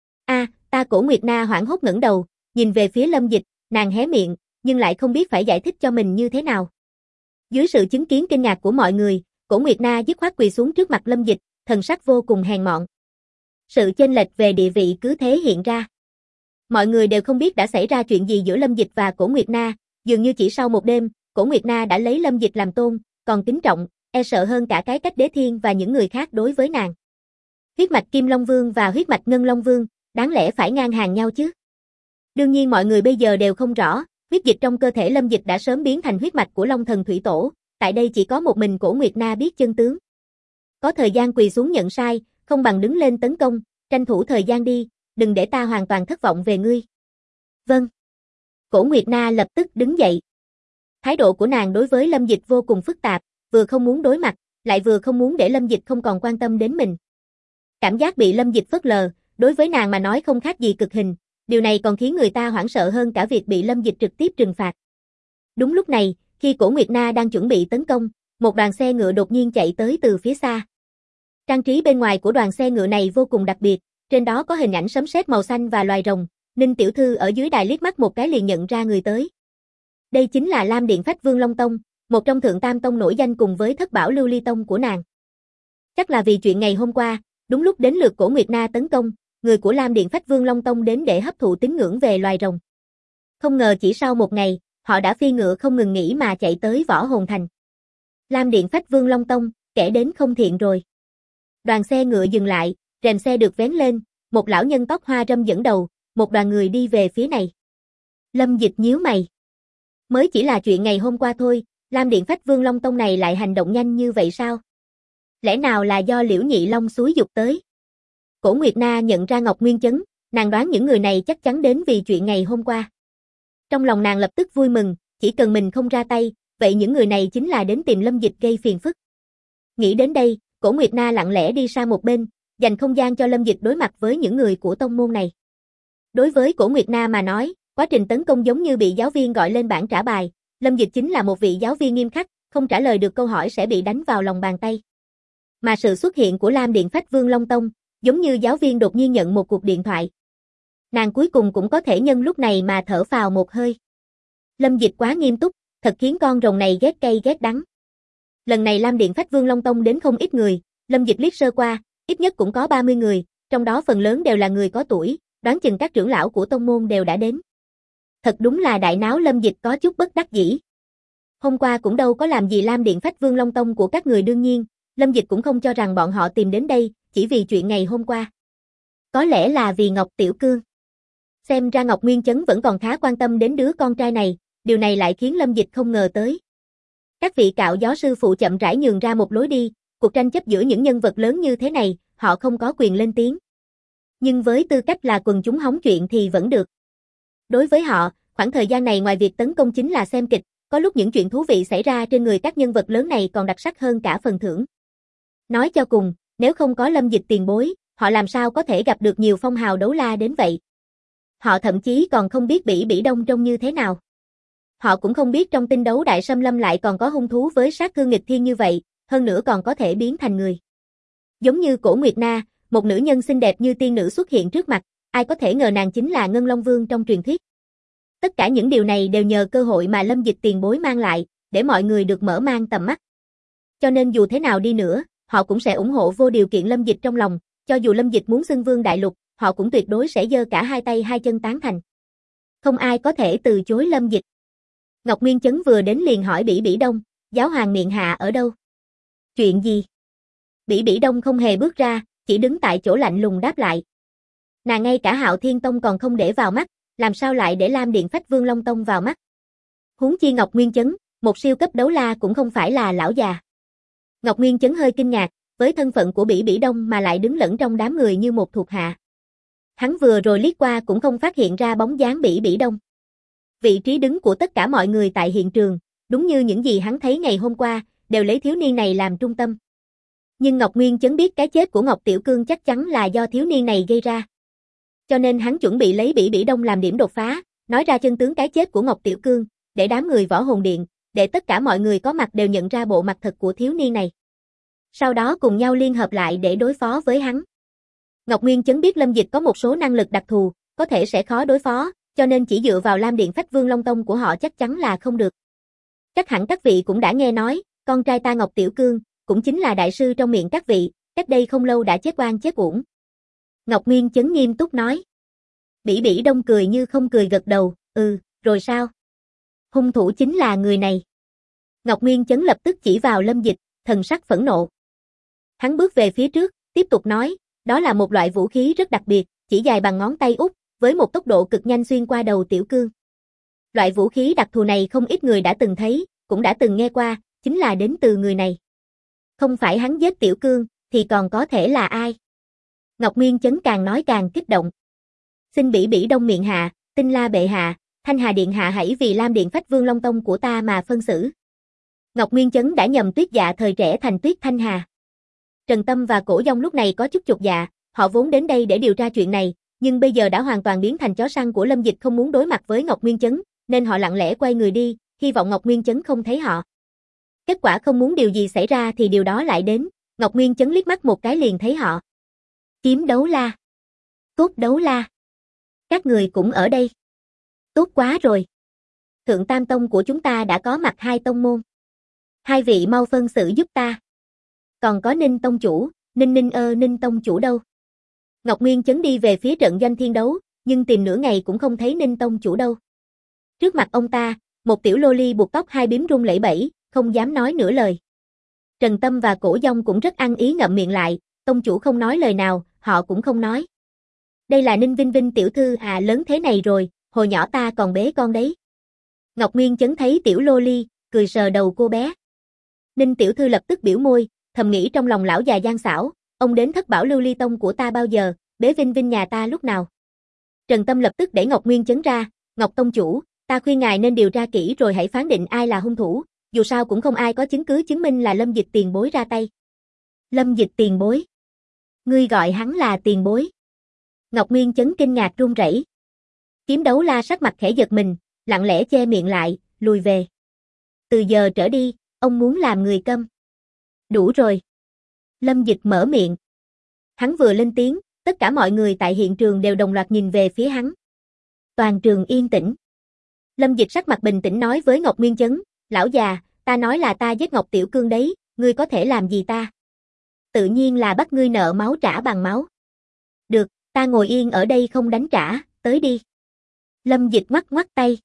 Ta Cổ Nguyệt Na hoảng hốt ngẩng đầu, nhìn về phía Lâm Dịch, nàng hé miệng, nhưng lại không biết phải giải thích cho mình như thế nào. Dưới sự chứng kiến kinh ngạc của mọi người, Cổ Nguyệt Na dứt khoát quỳ xuống trước mặt Lâm Dịch, thần sắc vô cùng hèn mọn. Sự chênh lệch về địa vị cứ thế hiện ra. Mọi người đều không biết đã xảy ra chuyện gì giữa Lâm Dịch và Cổ Nguyệt Na, dường như chỉ sau một đêm, Cổ Nguyệt Na đã lấy Lâm Dịch làm tôn, còn kính trọng, e sợ hơn cả cái cách Đế Thiên và những người khác đối với nàng. Huyết mạch Kim Long Vương và huyết mạch Ngân Long Vương, đáng lẽ phải ngang hàng nhau chứ. Đương nhiên mọi người bây giờ đều không rõ, huyết dịch trong cơ thể Lâm Dịch đã sớm biến thành huyết mạch của Long Thần Thủy Tổ, tại đây chỉ có một mình Cổ Nguyệt Na biết chân tướng. Có thời gian quỳ xuống nhận sai, không bằng đứng lên tấn công, tranh thủ thời gian đi, đừng để ta hoàn toàn thất vọng về ngươi. Vâng. Cổ Nguyệt Na lập tức đứng dậy. Thái độ của nàng đối với Lâm Dịch vô cùng phức tạp, vừa không muốn đối mặt, lại vừa không muốn để Lâm Dịch không còn quan tâm đến mình. Cảm giác bị Lâm Dịch phớt lờ, đối với nàng mà nói không khác gì cực hình, điều này còn khiến người ta hoảng sợ hơn cả việc bị Lâm Dịch trực tiếp trừng phạt. Đúng lúc này, khi Cổ Nguyệt Na đang chuẩn bị tấn công, một đoàn xe ngựa đột nhiên chạy tới từ phía xa. Trang trí bên ngoài của đoàn xe ngựa này vô cùng đặc biệt, trên đó có hình ảnh sấm sét màu xanh và loài rồng, Ninh tiểu thư ở dưới đài liếc mắt một cái liền nhận ra người tới. Đây chính là Lam Điện Phách Vương Long Tông, một trong thượng tam tông nổi danh cùng với thất bảo lưu ly tông của nàng. Chắc là vì chuyện ngày hôm qua, đúng lúc đến lượt Cổ Nguyệt Na tấn công, người của Lam Điện Phách Vương Long Tông đến để hấp thụ tín ngưỡng về loài rồng. Không ngờ chỉ sau một ngày, họ đã phi ngựa không ngừng nghỉ mà chạy tới Võ Hồn Thành. Lam Điện Phách Vương Long Tông, kẻ đến không thiện rồi. Đoàn xe ngựa dừng lại, rèm xe được vén lên, một lão nhân tóc hoa râm dẫn đầu, một đoàn người đi về phía này. Lâm Dịch nhíu mày. Mới chỉ là chuyện ngày hôm qua thôi, Lam Điện Phách Vương Long Tông này lại hành động nhanh như vậy sao? Lẽ nào là do Liễu Nhị Long xúi giục tới? Cổ Nguyệt Na nhận ra Ngọc Nguyên Chấn, nàng đoán những người này chắc chắn đến vì chuyện ngày hôm qua. Trong lòng nàng lập tức vui mừng, chỉ cần mình không ra tay, vậy những người này chính là đến tìm Lâm Dịch gây phiền phức. Nghĩ đến đây, Cổ Nguyệt Na lặng lẽ đi sang một bên, dành không gian cho Lâm Dịch đối mặt với những người của tông môn này. Đối với Cổ Nguyệt Na mà nói, quá trình tấn công giống như bị giáo viên gọi lên bảng trả bài, Lâm Dịch chính là một vị giáo viên nghiêm khắc, không trả lời được câu hỏi sẽ bị đánh vào lòng bàn tay. Mà sự xuất hiện của Lam Điện Phách Vương Long Tông, giống như giáo viên đột nhiên nhận một cuộc điện thoại. Nàng cuối cùng cũng có thể nhân lúc này mà thở phào một hơi. Lâm Dịch quá nghiêm túc, thật khiến con rồng này ghét cay ghét đắng. Lần này Lam Điện Phách Vương Long Tông đến không ít người, Lâm Dịch liếc sơ qua, ít nhất cũng có 30 người, trong đó phần lớn đều là người có tuổi, đoán chừng các trưởng lão của tông môn đều đã đến. Thật đúng là đại náo. Lâm Dịch có chút bất đắc dĩ. Hôm qua cũng đâu có làm gì Lam Điện Phách Vương Long Tông của các người, đương nhiên, Lâm Dịch cũng không cho rằng bọn họ tìm đến đây chỉ vì chuyện ngày hôm qua. Có lẽ là vì Ngọc Tiểu Cương. Xem ra Ngọc Nguyên Chấn vẫn còn khá quan tâm đến đứa con trai này, điều này lại khiến Lâm Dịch không ngờ tới. Các vị cạo gió sư phụ chậm rãi nhường ra một lối đi, cuộc tranh chấp giữa những nhân vật lớn như thế này, họ không có quyền lên tiếng. Nhưng với tư cách là quần chúng hóng chuyện thì vẫn được. Đối với họ, khoảng thời gian này ngoài việc tấn công chính là xem kịch, có lúc những chuyện thú vị xảy ra trên người các nhân vật lớn này còn đặc sắc hơn cả phần thưởng. Nói cho cùng, nếu không có Lâm Dịch tiền bối, họ làm sao có thể gặp được nhiều phong hào đấu la đến vậy. Họ thậm chí còn không biết Bỉ Bỉ Đông trông như thế nào. Họ cũng không biết trong tinh đấu đại xâm lâm lại còn có hung thú với sát cương nghịch thiên như vậy, hơn nữa còn có thể biến thành người. Giống như Cổ Nguyệt Na, một nữ nhân xinh đẹp như tiên nữ xuất hiện trước mặt, ai có thể ngờ nàng chính là Ngân Long Vương trong truyền thuyết. Tất cả những điều này đều nhờ cơ hội mà Lâm Dịch tiền bối mang lại, để mọi người được mở mang tầm mắt. Cho nên dù thế nào đi nữa, họ cũng sẽ ủng hộ vô điều kiện Lâm Dịch trong lòng, cho dù Lâm Dịch muốn xưng vương đại lục, họ cũng tuyệt đối sẽ giơ cả hai tay hai chân tán thành. Không ai có thể từ chối Lâm Dịch. Ngọc Nguyên Chấn vừa đến liền hỏi Bỉ Bỉ Đông, giáo hoàng miệng hạ ở đâu? Chuyện gì? Bỉ Bỉ Đông không hề bước ra, chỉ đứng tại chỗ lạnh lùng đáp lại. Nàng ngay cả Hạo Thiên Tông còn không để vào mắt, làm sao lại để Lam Điện Phách Vương Long Tông vào mắt? Huống chi Ngọc Nguyên Chấn, một siêu cấp đấu la cũng không phải là lão già. Ngọc Nguyên Chấn hơi kinh ngạc, với thân phận của Bỉ Bỉ Đông mà lại đứng lẫn trong đám người như một thuộc hạ. Hắn vừa rồi liếc qua cũng không phát hiện ra bóng dáng Bỉ Bỉ Đông. Vị trí đứng của tất cả mọi người tại hiện trường, đúng như những gì hắn thấy ngày hôm qua, đều lấy thiếu niên này làm trung tâm. Nhưng Ngọc Nguyên Chấn biết cái chết của Ngọc Tiểu Cương chắc chắn là do thiếu niên này gây ra. Cho nên hắn chuẩn bị lấy Bỉ Bỉ Đông làm điểm đột phá, nói ra chân tướng cái chết của Ngọc Tiểu Cương, để đám người Võ Hồn Điện, để tất cả mọi người có mặt đều nhận ra bộ mặt thật của thiếu niên này. Sau đó cùng nhau liên hợp lại để đối phó với hắn. Ngọc Nguyên Chấn biết Lâm Dịch có một số năng lực đặc thù, có thể sẽ khó đối phó, cho nên chỉ dựa vào Lam Điện Phách Vương Long Tông của họ chắc chắn là không được. Chắc hẳn các vị cũng đã nghe nói, con trai ta Ngọc Tiểu Cương, cũng chính là đại sư trong miệng các vị, cách đây không lâu đã chết oan chết uổng. Ngọc Nguyên Chấn nghiêm túc nói. Bỉ Bỉ Đông cười như không cười gật đầu, rồi sao? Hung thủ chính là người này. Ngọc Nguyên Chấn lập tức chỉ vào Lâm Dịch, thần sắc phẫn nộ. Hắn bước về phía trước, tiếp tục nói, đó là một loại vũ khí rất đặc biệt, chỉ dài bằng ngón tay út, với một tốc độ cực nhanh xuyên qua đầu Tiểu Cương. Loại vũ khí đặc thù này không ít người đã từng thấy, cũng đã từng nghe qua, chính là đến từ người này. Không phải hắn giết Tiểu Cương, thì còn có thể là ai? Ngọc Nguyên Chấn càng nói càng kích động. Xin Bỉ Bỉ Đông miệng hạ, Tinh La bệ hạ, Thanh Hà điện hạ hãy vì Lam Điện Phách Vương Long Tông của ta mà phân xử. Ngọc Nguyên Chấn đã nhầm Tuyết Dạ thời trẻ thành Tuyết Thanh Hà. Trần Tâm và Cổ Dông lúc này có chút chột dạ, họ vốn đến đây để điều tra chuyện này, nhưng bây giờ đã hoàn toàn biến thành chó săn của Lâm Dịch không muốn đối mặt với Ngọc Nguyên Chấn, nên họ lặng lẽ quay người đi, hy vọng Ngọc Nguyên Chấn không thấy họ. Kết quả không muốn điều gì xảy ra thì điều đó lại đến, Ngọc Nguyên Chấn liếc mắt một cái liền thấy họ. Kiếm đấu la. Cốt đấu la. Các người cũng ở đây. Tốt quá rồi. Thượng Tam Tông của chúng ta đã có mặt hai tông môn. Hai vị mau phân xử giúp ta. Còn có Ninh Tông chủ, Ninh Tông chủ đâu? Ngọc Nguyên Chấn đi về phía trận doanh thiên đấu, nhưng tìm nửa ngày cũng không thấy Ninh Tông chủ đâu. Trước mặt ông ta, một tiểu lô ly buộc tóc hai bím rung lẩy bẩy, không dám nói nửa lời. Trần Tâm và Cổ Dông cũng rất ăn ý ngậm miệng lại, tông chủ không nói lời nào, họ cũng không nói. Đây là Ninh Vinh Vinh tiểu thư à, lớn thế này rồi, hồi nhỏ ta còn bế con đấy. Ngọc Nguyên Chấn thấy tiểu lô ly, cười sờ đầu cô bé. Ninh tiểu thư lập tức biểu môi, thầm nghĩ trong lòng lão già gian xảo, ông đến thất bảo lưu ly tông của ta bao giờ, bế vinh vinh nhà ta lúc nào. Trần Tâm lập tức đẩy Ngọc Nguyên Chấn ra, Ngọc tông chủ, ta khuyên ngài nên điều tra kỹ rồi hãy phán định ai là hung thủ, dù sao cũng không ai có chứng cứ chứng minh là Lâm Dịch tiền bối ra tay. Lâm Dịch tiền bối? Ngươi gọi hắn là tiền bối? Ngọc Nguyên Chấn kinh ngạc run rẩy. Kiếm Đấu La sắc mặt khẽ giật mình, lặng lẽ che miệng lại, lùi về. Từ giờ trở đi, ông muốn làm người câm. Đủ rồi. Lâm Dịch mở miệng. Hắn vừa lên tiếng, tất cả mọi người tại hiện trường đều đồng loạt nhìn về phía hắn. Toàn trường yên tĩnh. Lâm Dịch sắc mặt bình tĩnh nói với Ngọc Nguyên Chấn, lão già, ta nói là ta giết Ngọc Tiểu Cương đấy, ngươi có thể làm gì ta? Tự nhiên là bắt ngươi nợ máu trả bằng máu. Được, ta ngồi yên ở đây không đánh trả, tới đi. Lâm Dịch ngoắc ngoắc tay.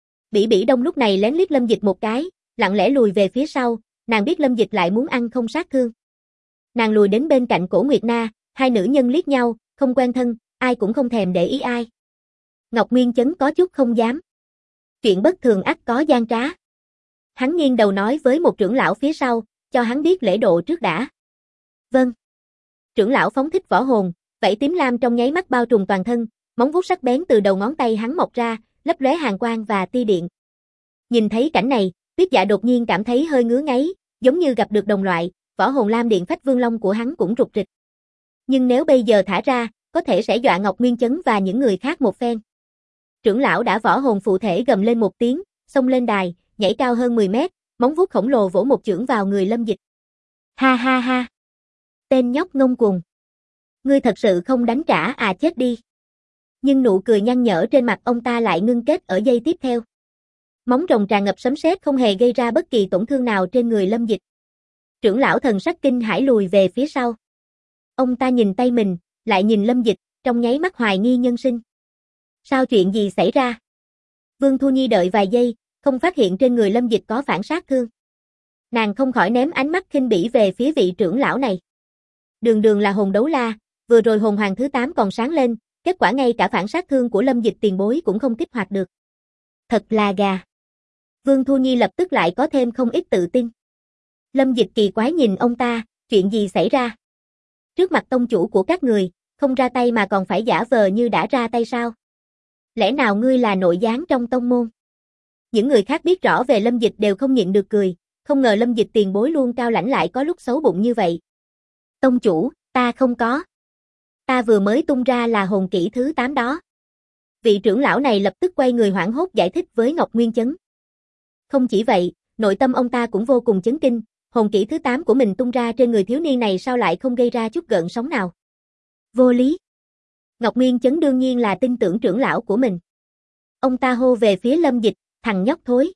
Bỉ Bỉ Đông lúc này lén liếc Lâm Dịch một cái, lặng lẽ lùi về phía sau, nàng biết Lâm Dịch lại muốn ăn không sát thương. Nàng lùi đến bên cạnh Cổ Nguyệt Na, hai nữ nhân liếc nhau, không quen thân, ai cũng không thèm để ý ai. Ngọc Nguyên Chấn có chút không dám. Chuyện bất thường ắt có gian trá. Hắn nghiêng đầu nói với một trưởng lão phía sau, cho hắn biết lễ độ trước đã. Vâng. Trưởng lão phóng thích võ hồn, vảy tím lam trong nháy mắt bao trùm toàn thân, móng vuốt sắc bén từ đầu ngón tay hắn mọc ra, lấp lóe hàn quang và tia điện. Nhìn thấy cảnh này, Tuyết Dạ đột nhiên cảm thấy hơi ngứa ngáy, giống như gặp được đồng loại, võ hồn lam điện phách vương long của hắn cũng rục rịch. Nhưng nếu bây giờ thả ra, có thể sẽ dọa Ngọc Nguyên Chấn và những người khác một phen. Trưởng lão đã võ hồn phụ thể gầm lên một tiếng, xông lên đài, nhảy cao hơn 10 mét, móng vuốt khổng lồ vỗ một chưởng vào người Lâm Dịch. Ha ha ha. Tên nhóc ngông cuồng. Ngươi thật sự không đánh trả à, chết đi. Nhưng nụ cười nhăn nhở trên mặt ông ta lại ngưng kết ở giây tiếp theo. Móng rồng tràn ngập sấm sét không hề gây ra bất kỳ tổn thương nào trên người Lâm Dịch. Trưởng lão thần sắc kinh hãi lùi về phía sau. Ông ta nhìn tay mình, lại nhìn Lâm Dịch, trong nháy mắt hoài nghi nhân sinh. Sao chuyện gì xảy ra? Vương Thu Nhi đợi vài giây, không phát hiện trên người Lâm Dịch có phản sát thương. Nàng không khỏi ném ánh mắt khinh bỉ về phía vị trưởng lão này. Đường đường là hồn đấu la, vừa rồi hồn hoàng thứ 8 còn sáng lên, kết quả ngay cả phản sát thương của Lâm Dịch tiền bối cũng không kích hoạt được. Thật là gà. Vương Thu Nhi lập tức lại có thêm không ít tự tin. Lâm Dịch kỳ quái nhìn ông ta, chuyện gì xảy ra? Trước mặt tông chủ của các người, không ra tay mà còn phải giả vờ như đã ra tay sao? Lẽ nào ngươi là nội gián trong tông môn? Những người khác biết rõ về Lâm Dịch đều không nhịn được cười, không ngờ Lâm Dịch tiền bối luôn cao lãnh lại có lúc xấu bụng như vậy. Tông chủ, ta không có. Ta vừa mới tung ra là hồn kỹ thứ 8 đó. Vị trưởng lão này lập tức quay người hoảng hốt giải thích với Ngọc Nguyên Chấn. Không chỉ vậy, nội tâm ông ta cũng vô cùng chấn kinh, hồn kỹ thứ 8 của mình tung ra trên người thiếu niên này sao lại không gây ra chút gợn sóng nào. Vô lý. Ngọc Nguyên Chấn đương nhiên là tin tưởng trưởng lão của mình. Ông ta hô về phía Lâm Dịch, thằng nhóc thối.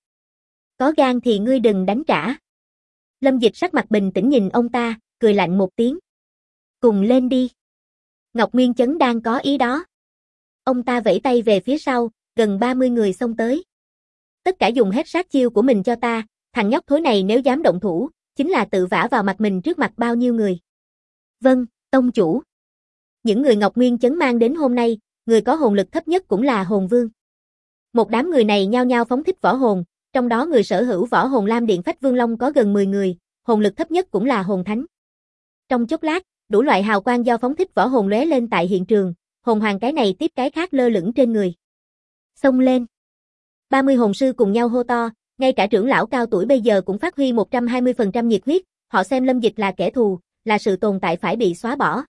Có gan thì ngươi đừng đánh trả. Lâm Dịch sắc mặt bình tĩnh nhìn ông ta, cười lạnh một tiếng. Cùng lên đi. Ngọc Nguyên Chấn đang có ý đó. Ông ta vẫy tay về phía sau, gần 30 người xông tới. Tất cả dùng hết sát chiêu của mình cho ta, thằng nhóc thối này nếu dám động thủ, chính là tự vả vào mặt mình trước mặt bao nhiêu người. Vâng, tông chủ. Những người Ngọc Nguyên Chấn mang đến hôm nay, người có hồn lực thấp nhất cũng là hồn vương. Một đám người này nhao nhao phóng thích võ hồn, trong đó người sở hữu võ hồn lam điện phách vương long có gần 10 người, hồn lực thấp nhất cũng là hồn thánh. Trong chốc lát, đủ loại hào quang do phóng thích võ hồn lóe lên tại hiện trường, hồn hoàng cái này tiếp cái khác lơ lửng trên người. Xông lên. 30 hồn sư cùng nhau hô to, ngay cả trưởng lão cao tuổi bây giờ cũng phát huy 120% nhiệt huyết, họ xem Lâm Dịch là kẻ thù, là sự tồn tại phải bị xóa bỏ.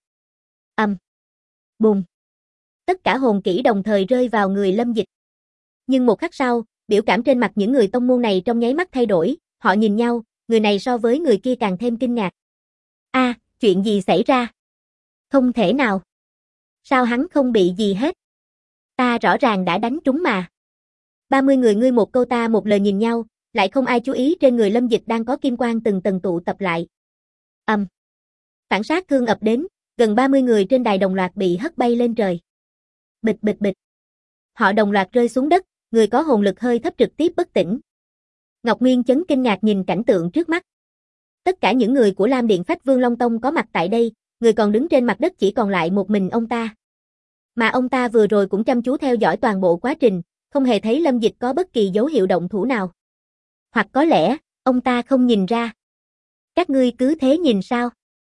Bùng. Tất cả hồn kỹ đồng thời rơi vào người Lâm Dịch. Nhưng một khắc sau, biểu cảm trên mặt những người tông môn này trong nháy mắt thay đổi, họ nhìn nhau, người này so với người kia càng thêm kinh ngạc. Chuyện gì xảy ra? Không thể nào. Sao hắn không bị gì hết? Ta rõ ràng đã đánh trúng mà. 30 người ngươi một câu ta một lời nhìn nhau, lại không ai chú ý trên người Lâm Dịch đang có kim quang từng tầng tụ tập lại. Phản sát thương ập đến, gần 30 người trên đài đồng loạt bị hất bay lên trời. Bịch bịch bịch. Họ đồng loạt rơi xuống đất, người có hồn lực hơi thấp trực tiếp bất tỉnh. Ngọc Nguyên Chấn kinh ngạc nhìn cảnh tượng trước mắt. Tất cả những người của Lam Điện Phách Vương Long Tông có mặt tại đây, người còn đứng trên mặt đất chỉ còn lại một mình ông ta. Mà ông ta vừa rồi cũng chăm chú theo dõi toàn bộ quá trình, không hề thấy Lâm Dịch có bất kỳ dấu hiệu động thủ nào. Hoặc có lẽ, ông ta không nhìn ra. Các ngươi cứ thế nhìn sao?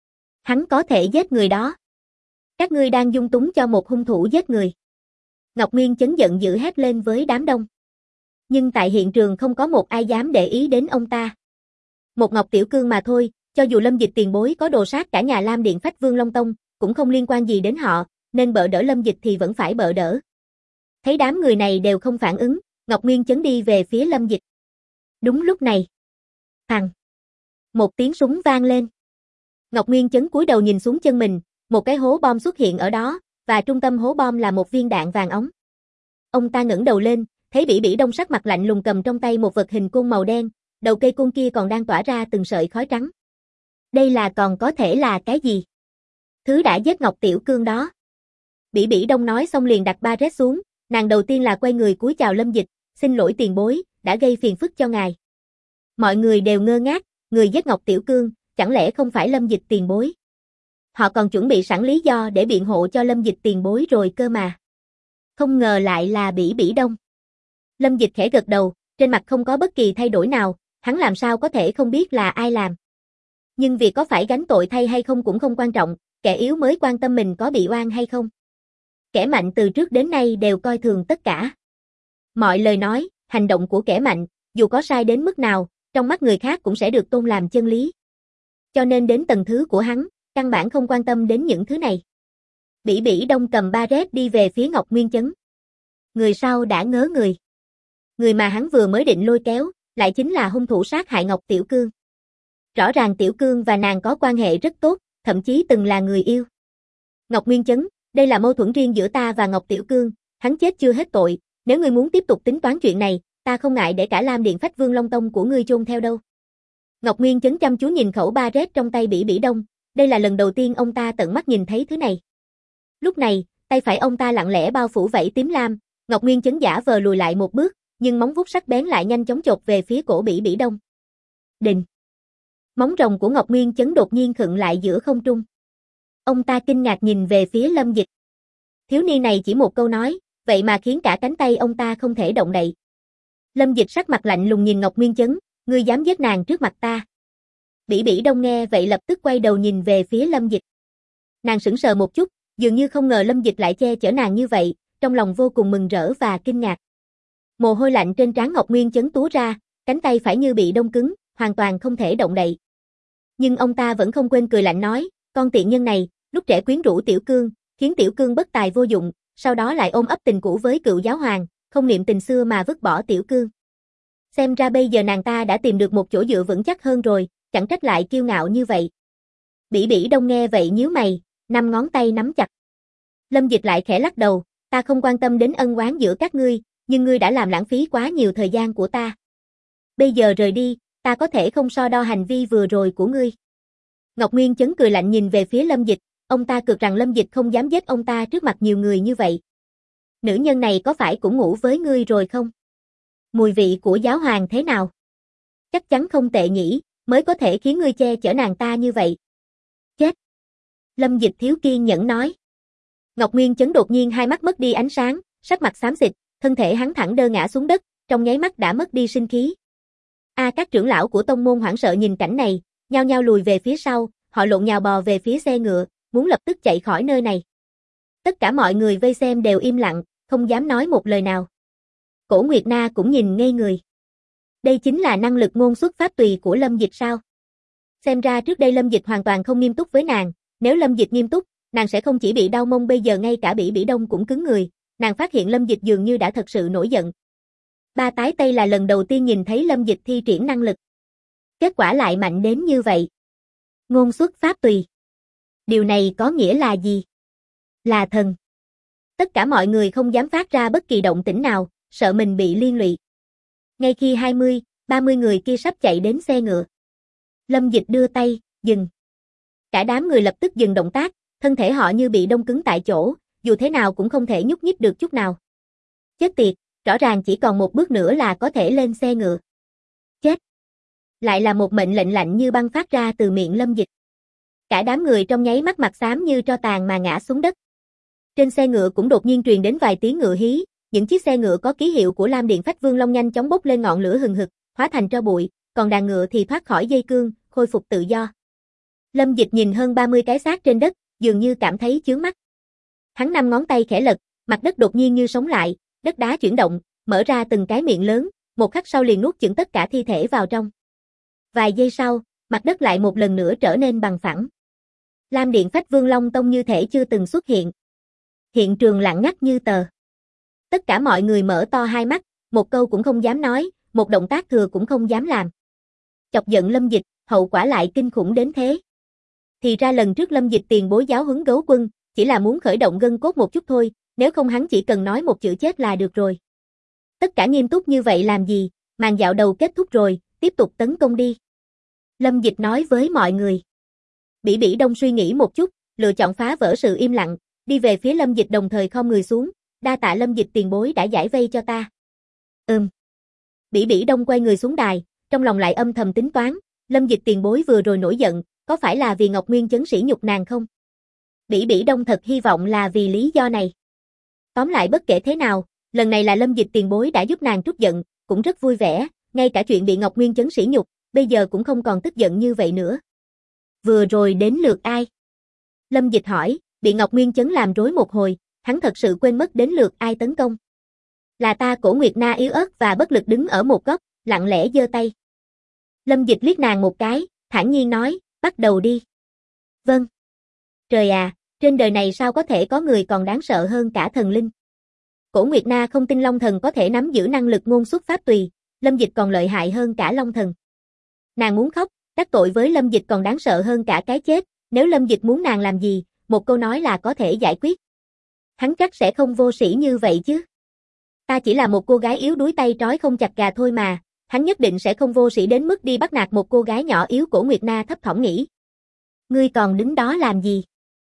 Hắn có thể giết người đó. Các ngươi đang dung túng cho một hung thủ giết người. Ngọc Nguyên Chấn giận dữ hét lên với đám đông. Nhưng tại hiện trường không có một ai dám để ý đến ông ta. Một Ngọc Tiểu Cương mà thôi, cho dù Lâm Dịch tiền bối có đồ sát cả nhà Lam Điện Phách Vương Long Tông, cũng không liên quan gì đến họ, nên bợ đỡ Lâm Dịch thì vẫn phải bợ đỡ. Thấy đám người này đều không phản ứng, Ngọc Nguyên Chấn đi về phía Lâm Dịch. Đúng lúc này. Thằng. Một tiếng súng vang lên. Ngọc Nguyên Chấn cúi đầu nhìn xuống chân mình, một cái hố bom xuất hiện ở đó, và trung tâm hố bom là một viên đạn vàng óng. Ông ta ngẩng đầu lên, thấy Bỉ Bỉ Đông sắc mặt lạnh lùng cầm trong tay một vật hình côn màu đen, đầu cây côn kia còn đang tỏa ra từng sợi khói trắng. Đây là còn có thể là cái gì? Thứ đã giết Ngọc Tiểu Cương đó. Bỉ Bỉ Đông nói xong liền đặt ba rét xuống, nàng đầu tiên là quay người cúi chào Lâm Dịch, xin lỗi tiền bối, đã gây phiền phức cho ngài. Mọi người đều ngơ ngác, người giết Ngọc Tiểu Cương, chẳng lẽ không phải Lâm Dịch tiền bối? Họ còn chuẩn bị sẵn lý do để biện hộ cho Lâm Dịch tiền bối rồi cơ mà. Không ngờ lại là Bỉ Bỉ Đông. Lâm Dịch khẽ gật đầu, trên mặt không có bất kỳ thay đổi nào, hắn làm sao có thể không biết là ai làm. Nhưng việc có phải gánh tội thay hay không cũng không quan trọng, kẻ yếu mới quan tâm mình có bị oan hay không. Kẻ mạnh từ trước đến nay đều coi thường tất cả. Mọi lời nói, hành động của kẻ mạnh, dù có sai đến mức nào, trong mắt người khác cũng sẽ được tôn làm chân lý. Cho nên đến tầng thứ của hắn, căn bản không quan tâm đến những thứ này. Bỉ Bỉ Đông cầm ba rét đi về phía Ngọc Nguyên Chấn. Người sau đã ngớ người. Người mà hắn vừa mới định lôi kéo, lại chính là hung thủ sát hại Ngọc Tiểu Cương. Rõ ràng Tiểu Cương và nàng có quan hệ rất tốt, thậm chí từng là người yêu. Ngọc Nguyên Chấn, đây là mâu thuẫn riêng giữa ta và Ngọc Tiểu Cương, hắn chết chưa hết tội, nếu ngươi muốn tiếp tục tính toán chuyện này, ta không ngại để cả Lam Điện Phách Vương Long Tông của ngươi chôn theo đâu. Ngọc Nguyên Chấn chăm chú nhìn khẩu ba rét trong tay Bỉ Bỉ Đông, đây là lần đầu tiên ông ta tận mắt nhìn thấy thứ này. Lúc này, tay phải ông ta lặng lẽ bao phủ vảy tím lam, Ngọc Nguyên Chấn giả vờ lùi lại một bước, nhưng móng vuốt sắc bén lại nhanh chóng chộp về phía cổ Bỉ Bỉ Đông. Đình. Móng rồng của Ngọc Nguyên Chấn đột nhiên khựng lại giữa không trung. Ông ta kinh ngạc nhìn về phía Lâm Dịch. Thiếu niên này chỉ một câu nói, vậy mà khiến cả cánh tay ông ta không thể động đậy. Lâm Dịch sắc mặt lạnh lùng nhìn Ngọc Nguyên Chấn, ngươi dám giết nàng trước mặt ta. Bỉ Bỉ Đông nghe vậy lập tức quay đầu nhìn về phía Lâm Dịch. Nàng sững sờ một chút, dường như không ngờ Lâm Dịch lại che chở nàng như vậy, trong lòng vô cùng mừng rỡ và kinh ngạc. Mồ hôi lạnh trên trán Ngọc Nguyên Chấn túa ra, cánh tay phải như bị đông cứng, hoàn toàn không thể động đậy. Nhưng ông ta vẫn không quên cười lạnh nói, con tiện nhân này, lúc trẻ quyến rũ Tiểu Cương, khiến Tiểu Cương bất tài vô dụng, sau đó lại ôm ấp tình cũ với cựu giáo hoàng, không niệm tình xưa mà vứt bỏ Tiểu Cương. Xem ra bây giờ nàng ta đã tìm được một chỗ dựa vững chắc hơn rồi, chẳng trách lại kiêu ngạo như vậy. Bỉ Bỉ Đông nghe vậy nhíu mày, năm ngón tay nắm chặt. Lâm Dịch lại khẽ lắc đầu, ta không quan tâm đến ân oán giữa các ngươi, nhưng ngươi đã làm lãng phí quá nhiều thời gian của ta. Bây giờ rời đi, ta có thể không so đo hành vi vừa rồi của ngươi. Ngọc Nguyên Chấn cười lạnh nhìn về phía Lâm Dịch, ông ta cược rằng Lâm Dịch không dám giết ông ta trước mặt nhiều người như vậy. Nữ nhân này có phải cũng ngủ với ngươi rồi không? Mùi vị của giáo hoàng thế nào? Chắc chắn không tệ nhỉ, mới có thể khiến ngươi che chở nàng ta như vậy. Chết! Lâm Dịch thiếu kiên nhẫn nói. Ngọc Nguyên Chấn đột nhiên hai mắt mất đi ánh sáng, sắc mặt xám xịt, thân thể hắn thẳng đơ ngã xuống đất, trong nháy mắt đã mất đi sinh khí. Các trưởng lão của tông môn hoảng sợ nhìn cảnh này, nhao nhao lùi về phía sau, họ lộn nhào bò về phía xe ngựa, muốn lập tức chạy khỏi nơi này. Tất cả mọi người vây xem đều im lặng, không dám nói một lời nào. Cổ Nguyệt Na cũng nhìn ngây người. Đây chính là năng lực ngôn xuất pháp tùy của Lâm Dịch sao? Xem ra trước đây Lâm Dịch hoàn toàn không nghiêm túc với nàng, nếu Lâm Dịch nghiêm túc, nàng sẽ không chỉ bị đau mông, bây giờ ngay cả Bỉ Bỉ Đông cũng cứng người, nàng phát hiện Lâm Dịch dường như đã thật sự nổi giận. Ba tái Tây là lần đầu tiên nhìn thấy Lâm Dịch thi triển năng lực. Kết quả lại mạnh đến như vậy. Ngôn xuất pháp tùy. Điều này có nghĩa là gì? Là thần. Tất cả mọi người không dám phát ra bất kỳ động tĩnh nào, sợ mình bị liên lụy. Ngay khi 20, 30 người kia sắp chạy đến xe ngựa, Lâm Dịch đưa tay, dừng. Cả đám người lập tức dừng động tác, thân thể họ như bị đông cứng tại chỗ, dù thế nào cũng không thể nhúc nhích được chút nào. Chết tiệt, rõ ràng chỉ còn một bước nữa là có thể lên xe ngựa. Chết! Lại là một mệnh lệnh lạnh như băng phát ra từ miệng Lâm Dịch. Cả đám người trong nháy mắt mặt xám như tro tàn mà ngã xuống đất. Trên xe ngựa cũng đột nhiên truyền đến vài tiếng ngựa hí, những chiếc xe ngựa có ký hiệu của Lam Điện Phách Vương Long nhanh chóng bốc lên ngọn lửa hừng hực, hóa thành tro bụi, còn đàn ngựa thì thoát khỏi dây cương, khôi phục tự do. Lâm Dịch nhìn hơn 30 cái xác trên đất, dường như cảm thấy chướng mắt. Hắn 5 ngón tay khẽ lật, mặt đất đột nhiên như sống lại, đất đá chuyển động, mở ra từng cái miệng lớn, một khắc sau liền nuốt chửng tất cả thi thể vào trong. Vài giây sau, mặt đất lại một lần nữa trở nên bằng phẳng. Lam Điện Phách Vương Long Tông như thể chưa từng xuất hiện. Hiện trường lặng ngắt như tờ. Tất cả mọi người mở to hai mắt, một câu cũng không dám nói, một động tác thừa cũng không dám làm. Chọc giận Lâm Dịch, hậu quả lại kinh khủng đến thế. Thì ra lần trước Lâm Dịch tiền bối giáo huấn Gấu Quân, chỉ là muốn khởi động gân cốt một chút thôi, nếu không hắn chỉ cần nói một chữ chết là được rồi. Tất cả nghiêm túc như vậy làm gì, màn dạo đầu kết thúc rồi, tiếp tục tấn công đi. Lâm Dịch nói với mọi người. Bỉ Bỉ Đông suy nghĩ một chút, lựa chọn phá vỡ sự im lặng, đi về phía Lâm Dịch đồng thời khom người xuống, đa tạ Lâm Dịch tiền bối đã giải vây cho ta. Bỉ Bỉ Đông quay người xuống đài, trong lòng lại âm thầm tính toán, Lâm Dịch tiền bối vừa rồi nổi giận, có phải là vì Ngọc Nguyên chấn sỉ nhục nàng không? Bỉ Bỉ Đông thật hy vọng là vì lý do này. Tóm lại bất kể thế nào, lần này là Lâm Dịch tiền bối đã giúp nàng trút giận, cũng rất vui vẻ, ngay cả chuyện bị Ngọc Nguyên chấn sỉ nhục, bây giờ cũng không còn tức giận như vậy nữa. Vừa rồi đến lượt ai? Lâm Dịch hỏi, bị Ngọc Nguyên chấn làm rối một hồi, hắn thật sự quên mất đến lượt ai tấn công. Là ta. Cổ Nguyệt Na yếu ớt và bất lực đứng ở một góc, lặng lẽ giơ tay. Lâm Dịch liếc nàng một cái, thản nhiên nói, bắt đầu đi. Vâng. Trời à, trên đời này sao có thể có người còn đáng sợ hơn cả thần linh. Cổ Nguyệt Na không tin Long Thần có thể nắm giữ năng lực ngôn xuất pháp tùy, Lâm Dịch còn lợi hại hơn cả Long Thần. Nàng muốn khóc, đắc tội với Lâm Dịch còn đáng sợ hơn cả cái chết, nếu Lâm Dịch muốn nàng làm gì, một câu nói là có thể giải quyết. Hắn chắc sẽ không vô sĩ như vậy chứ. Ta chỉ là một cô gái yếu đuối tay trói không chặt gà thôi mà, hắn nhất định sẽ không vô sĩ đến mức đi bắt nạt một cô gái nhỏ yếu. Cổ Nguyệt Na thấp thỏm nghĩ. Ngươi còn đứng đó làm gì?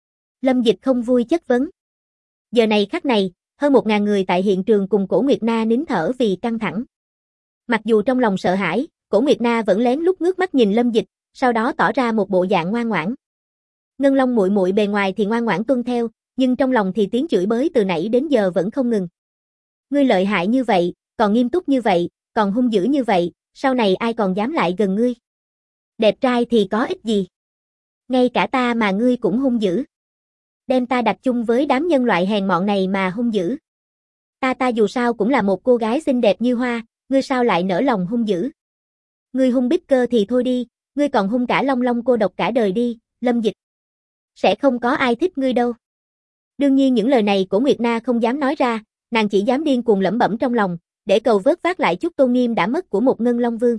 Lâm Dịch không vui chất vấn. Giờ này khắc này, hơn 1000 người tại hiện trường cùng Cổ Nguyệt Na nín thở vì căng thẳng. Mặc dù trong lòng sợ hãi, Cổ Nguyệt Na vẫn lén lút ngước mắt nhìn Lâm Dịch, sau đó tỏ ra một bộ dạng ngoan ngoãn. Ngân Long muội muội bề ngoài thì ngoan ngoãn tuân theo, nhưng trong lòng thì tiếng chửi bới từ nãy đến giờ vẫn không ngừng. Ngươi lợi hại như vậy, còn nghiêm túc như vậy, còn hung dữ như vậy, sau này ai còn dám lại gần ngươi? Đẹp trai thì có ích gì? Ngay cả ta mà ngươi cũng hung dữ. Đem ta đặt chung với đám nhân loại hèn mọn này mà hung dữ. Ta dù sao cũng là một cô gái xinh đẹp như hoa, ngươi sao lại nỡ lòng hung dữ? Ngươi hung bích cơ thì thôi đi, ngươi còn hung cả Long Long cô độc cả đời đi, Lâm Dịch. Sẽ không có ai thích ngươi đâu. Đương nhiên những lời này Cổ Nguyệt Na không dám nói ra, nàng chỉ dám điên cuồng lẩm bẩm trong lòng, để cầu vớt vát lại chút tôn nghiêm đã mất của một Ngân Long Vương.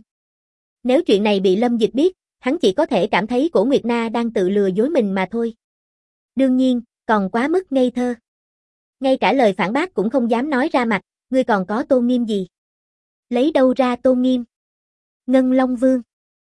Nếu chuyện này bị Lâm Dịch biết, hắn chỉ có thể cảm thấy Cổ Nguyệt Na đang tự lừa dối mình mà thôi. Đương nhiên, còn quá mức ngây thơ. Ngay cả lời phản bác cũng không dám nói ra mặt, ngươi còn có tôn nghiêm gì? Lấy đâu ra tôn nghiêm? Ngân Long Vương.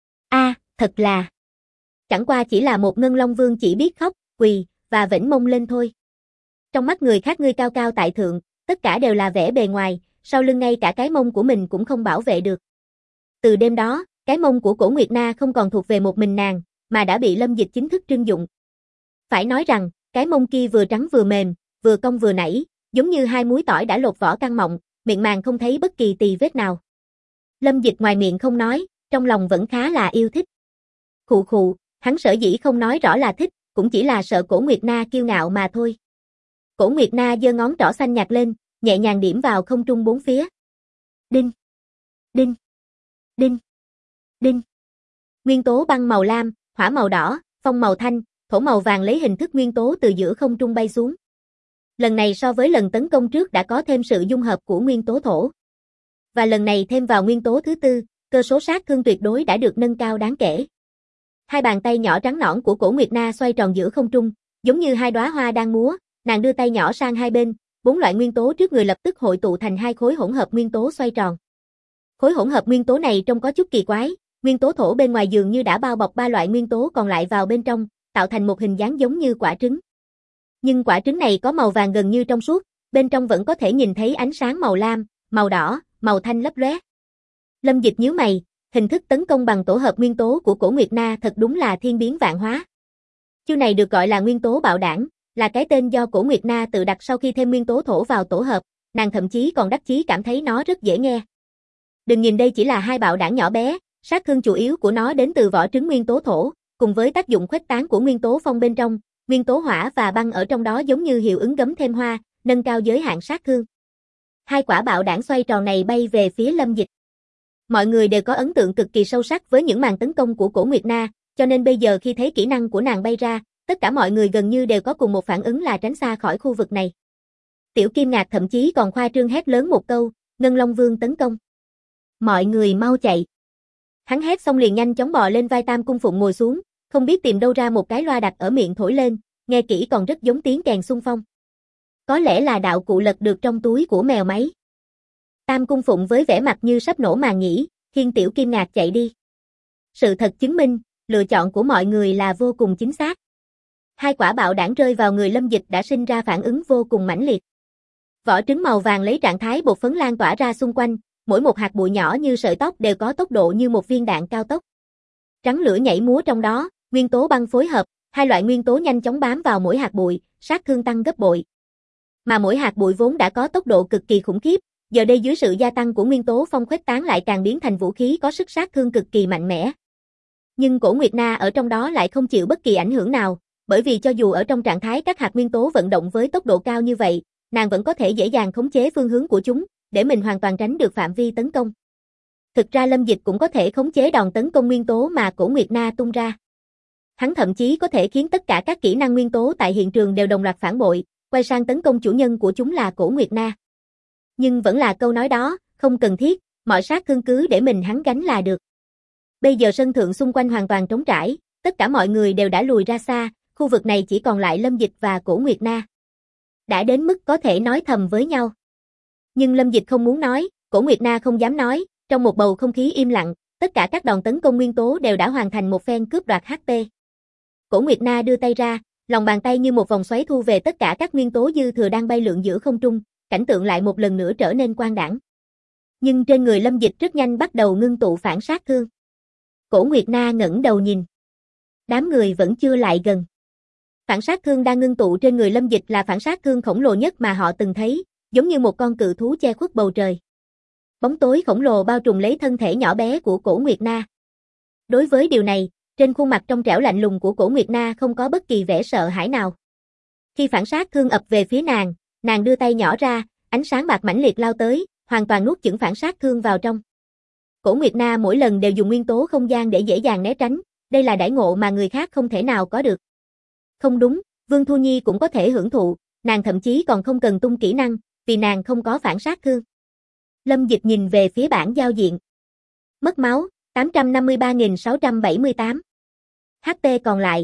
Thật là. Chẳng qua chỉ là một Ngân Long Vương chỉ biết khóc, quỳ, và vểnh mông lên thôi. Trong mắt người khác ngươi cao cao tại thượng, tất cả đều là vẻ bề ngoài, sau lưng ngay cả cái mông của mình cũng không bảo vệ được. Từ đêm đó, cái mông của Cổ Nguyệt Na không còn thuộc về một mình nàng, mà đã bị Lâm Dịch chính thức trưng dụng. Phải nói rằng, cái mông kia vừa trắng vừa mềm, vừa cong vừa nảy, giống như hai múi tỏi đã lột vỏ căng mọng, miệng màng không thấy bất kỳ tì vết nào. Lâm Dịch ngoài miệng không nói, trong lòng vẫn khá là yêu thích. Khụ khụ, hắn sở dĩ không nói rõ là thích, cũng chỉ là sợ Cổ Nguyệt Na kiêu ngạo mà thôi. Cổ Nguyệt Na giơ ngón trỏ xanh nhạt lên, nhẹ nhàng điểm vào không trung bốn phía. Đinh, đinh, đinh, đinh. Nguyên tố băng màu lam, hỏa màu đỏ, phong màu thanh, thổ màu vàng lấy hình thức nguyên tố từ giữa không trung bay xuống. Lần này so với lần tấn công trước đã có thêm sự dung hợp của nguyên tố thổ. Và lần này thêm vào nguyên tố thứ tư, cơ số sát thương tuyệt đối đã được nâng cao đáng kể. Hai bàn tay nhỏ trắng nõn của Cổ Nguyệt Na xoay tròn giữa không trung, giống như hai đóa hoa đang múa, nàng đưa tay nhỏ sang hai bên, 4 loại nguyên tố trước người lập tức hội tụ thành hai khối hỗn hợp nguyên tố xoay tròn. Khối hỗn hợp nguyên tố này trông có chút kỳ quái, nguyên tố thổ bên ngoài dường như đã bao bọc 3 loại nguyên tố còn lại vào bên trong, tạo thành một hình dáng giống như quả trứng. Nhưng quả trứng này có màu vàng gần như trong suốt, bên trong vẫn có thể nhìn thấy ánh sáng màu lam, màu đỏ, màu thanh lấp lóe. Lâm Dịch nhíu mày, hình thức tấn công bằng tổ hợp nguyên tố của Cổ Nguyệt Na thật đúng là thiên biến vạn hóa. Chiêu này được gọi là nguyên tố bạo đảng, là cái tên do Cổ Nguyệt Na tự đặt sau khi thêm nguyên tố thổ vào tổ hợp, nàng thậm chí còn đắc chí cảm thấy nó rất dễ nghe. Đừng nhìn đây chỉ là hai bạo đảng nhỏ bé, sát thương chủ yếu của nó đến từ vỏ trứng nguyên tố thổ, cùng với tác dụng khuếch tán của nguyên tố phong bên trong, nguyên tố hỏa và băng ở trong đó giống như hiệu ứng gấm thêm hoa, nâng cao giới hạn sát thương. Hai quả bạo đảng xoay tròn này bay về phía Lâm Dịch. Mọi người đều có ấn tượng cực kỳ sâu sắc với những màn tấn công của Cổ Nguyệt Na, cho nên bây giờ khi thấy kỹ năng của nàng bay ra, tất cả mọi người gần như đều có cùng một phản ứng là tránh xa khỏi khu vực này. Tiểu Kim Ngạc thậm chí còn khoa trương hét lớn một câu, Ngân Long Vương tấn công. Mọi người mau chạy. Hắn hét xong liền nhanh chóng bò lên vai Tam Cung Phụng ngồi xuống, không biết tìm đâu ra một cái loa đặt ở miệng thổi lên, nghe kỹ còn rất giống tiếng kèn xung phong. Có lẽ là đạo cụ lật được trong túi của mèo máy. Tam Cung Phụng với vẻ mặt như sắp nổ màng nhĩ, khiêng Tiểu Kim Ngạc chạy đi. Sự thật chứng minh, lựa chọn của mọi người là vô cùng chính xác. Hai quả bạo đảng rơi vào người Lâm Dịch đã sinh ra phản ứng vô cùng mãnh liệt. Vỏ trứng màu vàng lấy trạng thái bột phấn lan tỏa ra xung quanh, mỗi một hạt bụi nhỏ như sợi tóc đều có tốc độ như một viên đạn cao tốc. Trắng lửa nhảy múa trong đó, nguyên tố băng phối hợp, hai loại nguyên tố nhanh chóng bám vào mỗi hạt bụi, sát thương tăng gấp bội. Mà mỗi hạt bụi vốn đã có tốc độ cực kỳ khủng khiếp, giờ đây dưới sự gia tăng của nguyên tố phong khuếch tán lại càng biến thành vũ khí có sức sát thương cực kỳ mạnh mẽ. Nhưng Cổ Nguyệt Na ở trong đó lại không chịu bất kỳ ảnh hưởng nào, bởi vì cho dù ở trong trạng thái các hạt nguyên tố vận động với tốc độ cao như vậy, nàng vẫn có thể dễ dàng khống chế phương hướng của chúng, để mình hoàn toàn tránh được phạm vi tấn công. Thực ra Lâm Dịch cũng có thể khống chế đòn tấn công nguyên tố mà Cổ Nguyệt Na tung ra. Hắn thậm chí có thể khiến tất cả các kỹ năng nguyên tố tại hiện trường đều đồng loạt phản bội, quay sang tấn công chủ nhân của chúng là Cổ Nguyệt Na. Nhưng vẫn là câu nói đó, không cần thiết, mọi sát thương cứ để mình hắn gánh là được. Bây giờ sân thượng xung quanh hoàn toàn trống trải, tất cả mọi người đều đã lùi ra xa, khu vực này chỉ còn lại Lâm Dịch và Cổ Nguyệt Na. Đã đến mức có thể nói thầm với nhau. Nhưng Lâm Dịch không muốn nói, Cổ Nguyệt Na không dám nói, trong một bầu không khí im lặng, tất cả các đòn tấn công nguyên tố đều đã hoàn thành một phen cướp đoạt HP. Cổ Nguyệt Na đưa tay ra, lòng bàn tay như một vòng xoáy thu về tất cả các nguyên tố dư thừa đang bay lượn giữa không trung, cảnh tượng lại một lần nữa trở nên quang đãng. Nhưng trên người Lâm Dịch rất nhanh bắt đầu ngưng tụ phản sát thương. Cổ Nguyệt Na ngẩng đầu nhìn. Đám người vẫn chưa lại gần. Phản sát thương đang ngưng tụ trên người Lâm Dịch là phản sát thương khổng lồ nhất mà họ từng thấy, giống như một con cự thú che khuất bầu trời. Bóng tối khổng lồ bao trùm lấy thân thể nhỏ bé của Cổ Nguyệt Na. Đối với điều này, trên khuôn mặt trong trẻo lạnh lùng của Cổ Nguyệt Na không có bất kỳ vẻ sợ hãi nào. Khi phản sát thương ập về phía nàng đưa tay nhỏ ra, ánh sáng bạc mãnh liệt lao tới, hoàn toàn nuốt chửng phản sát thương vào trong. Cổ Nguyệt Na mỗi lần đều dùng nguyên tố không gian để dễ dàng né tránh, đây là đãi ngộ mà người khác không thể nào có được. Không đúng, Vương Thu Nhi cũng có thể hưởng thụ, nàng thậm chí còn không cần tung kỹ năng, vì nàng không có phản sát thương. Lâm Dịch nhìn về phía bảng giao diện. Mất máu, 853.678. HP còn lại,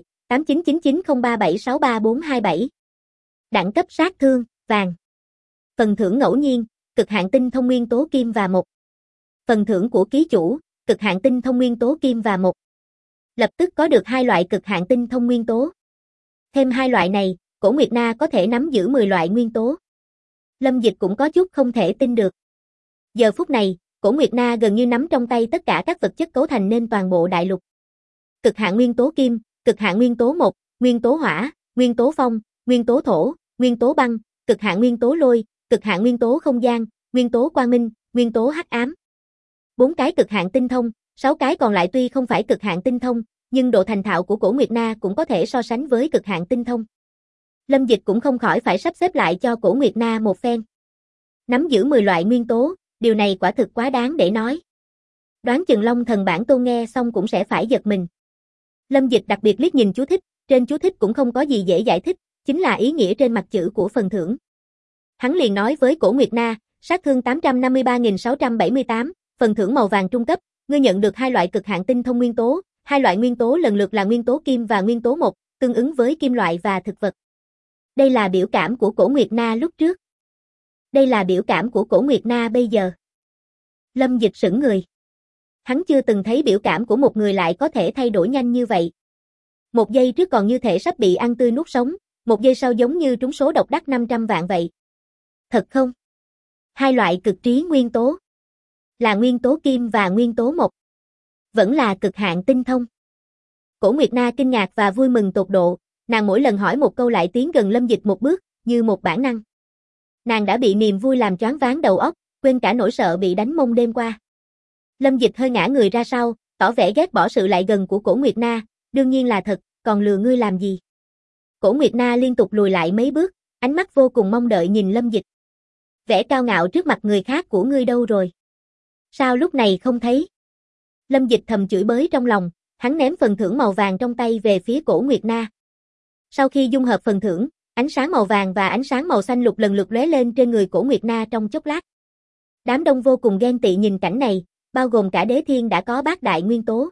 899903763427. Đẳng cấp sát thương, vàng. Phần thưởng ngẫu nhiên, cực hạn tinh thông nguyên tố kim và mộc. Phần thưởng của ký chủ, cực hạn tinh thông nguyên tố kim và mộc. Lập tức có được hai loại cực hạn tinh thông nguyên tố. Thêm hai loại này, Cổ Nguyệt Na có thể nắm giữ 10 loại nguyên tố. Lâm Dịch cũng có chút không thể tin được. Giờ phút này, Cổ Nguyệt Na gần như nắm trong tay tất cả các vật chất cấu thành nên toàn bộ đại lục. Cực hạn nguyên tố kim, cực hạn nguyên tố mộc, nguyên tố hỏa, nguyên tố phong, nguyên tố thổ, nguyên tố băng, cực hạn nguyên tố lôi, cực hạn nguyên tố không gian, nguyên tố quang minh, nguyên tố hắc ám. 4 cái cực hạn tinh thông, 6 cái còn lại tuy không phải cực hạn tinh thông, nhưng độ thành thạo của Cổ Nguyệt Na cũng có thể so sánh với cực hạn tinh thông. Lâm Dịch cũng không khỏi phải sắp xếp lại cho Cổ Nguyệt Na một phen. Nắm giữ 10 loại nguyên tố, điều này quả thực quá đáng để nói. Đoán chừng Long Thần Bản Tôn nghe xong cũng sẽ phải giật mình. Lâm Dịch đặc biệt liếc nhìn chú thích, trên chú thích cũng không có gì dễ giải thích, chính là ý nghĩa trên mặt chữ của phần thưởng. Hắn liền nói với Cổ Nguyệt Na, sát thương 853.678, phần thưởng màu vàng trung cấp, ngươi nhận được hai loại cực hạn tinh thông nguyên tố, hai loại nguyên tố lần lượt là nguyên tố kim và nguyên tố mộc, tương ứng với kim loại và thực vật. Đây là biểu cảm của Cổ Nguyệt Na lúc trước. Đây là biểu cảm của Cổ Nguyệt Na bây giờ. Lâm Dịch sững người. Hắn chưa từng thấy biểu cảm của một người lại có thể thay đổi nhanh như vậy. Một giây trước còn như thể sắp bị ăn tươi nuốt sống, một giây sau giống như trúng số độc đắc 500 vạn vậy. Thật không? Hai loại cực trí nguyên tố. Là nguyên tố kim và nguyên tố mộc. Vẫn là cực hạn tinh thông. Cổ Nguyệt Na kinh ngạc và vui mừng tột độ, nàng mỗi lần hỏi một câu lại tiến gần Lâm Dịch một bước, như một bản năng. Nàng đã bị niềm vui làm choáng váng đầu óc, quên cả nỗi sợ bị đánh mông đêm qua. Lâm Dịch hơi ngã người ra sau, tỏ vẻ ghét bỏ sự lại gần của Cổ Nguyệt Na, đương nhiên là thật, còn lừa ngươi làm gì? Cổ Nguyệt Na liên tục lùi lại mấy bước, ánh mắt vô cùng mong đợi nhìn Lâm Dịch. Vẻ cao ngạo trước mặt người khác của ngươi đâu rồi? Sao lúc này không thấy? Lâm Dịch thầm chửi bới trong lòng, hắn ném phần thưởng màu vàng trong tay về phía Cổ Nguyệt Na. Sau khi dung hợp phần thưởng, ánh sáng màu vàng và ánh sáng màu xanh lục lần lượt lóe lên trên người Cổ Nguyệt Na trong chốc lát. Đám đông vô cùng ghen tị nhìn cảnh này, bao gồm cả Đế Thiên đã có bát đại nguyên tố.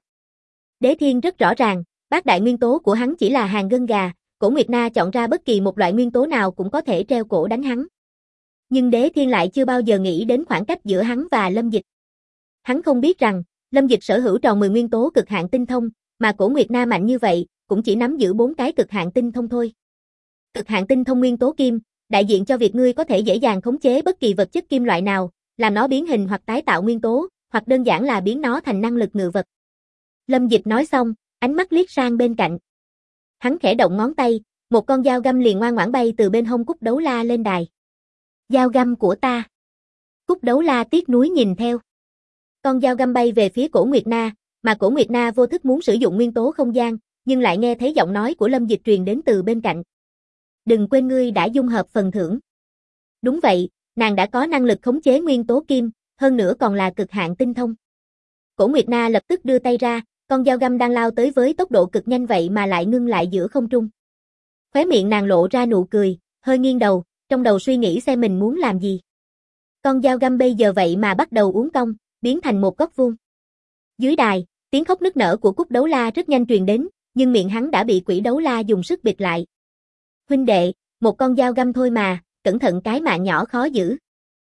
Đế Thiên rất rõ ràng, bát đại nguyên tố của hắn chỉ là hàng gân gà, Cổ Nguyệt Na chọn ra bất kỳ một loại nguyên tố nào cũng có thể treo cổ đánh hắn. Nhưng Đế Thiên lại chưa bao giờ nghĩ đến khoảng cách giữa hắn và Lâm Dịch. Hắn không biết rằng, Lâm Dịch sở hữu tròn 10 nguyên tố cực hạn tinh thông, mà Cổ Nguyệt Na mạnh như vậy, cũng chỉ nắm giữ 4 cái cực hạn tinh thông thôi. Cực hạn tinh thông nguyên tố kim, đại diện cho việc ngươi có thể dễ dàng khống chế bất kỳ vật chất kim loại nào, làm nó biến hình hoặc tái tạo nguyên tố, hoặc đơn giản là biến nó thành năng lực ngự vật. Lâm Dịch nói xong, ánh mắt liếc sang bên cạnh. Hắn khẽ động ngón tay, một con dao găm liền ngoan ngoãn bay từ bên hông Cúc Đấu La lên đài. Dao găm của ta. Cúc Đấu La tiếc nuối nhìn theo. Con dao găm bay về phía Cổ Nguyệt Na, mà Cổ Nguyệt Na vô thức muốn sử dụng nguyên tố không gian, nhưng lại nghe thấy giọng nói của Lâm Dịch truyền đến từ bên cạnh. Đừng quên ngươi đã dung hợp phần thưởng. Đúng vậy, nàng đã có năng lực khống chế nguyên tố kim, hơn nữa còn là cực hạn tinh thông. Cổ Nguyệt Na lập tức đưa tay ra, con dao găm đang lao tới với tốc độ cực nhanh vậy mà lại ngưng lại giữa không trung. Khóe miệng nàng lộ ra nụ cười, hơi nghiêng đầu, trong đầu suy nghĩ xem mình muốn làm gì. Con dao găm bây giờ vậy mà bắt đầu uốn cong, biến thành một góc vuông. Dưới đài, tiếng khóc nức nở của Cúc Đấu La rất nhanh truyền đến, nhưng miệng hắn đã bị Quỷ Đấu La dùng sức bịt lại. Huynh đệ, một con dao găm thôi mà, cẩn thận cái mạng nhỏ khó giữ.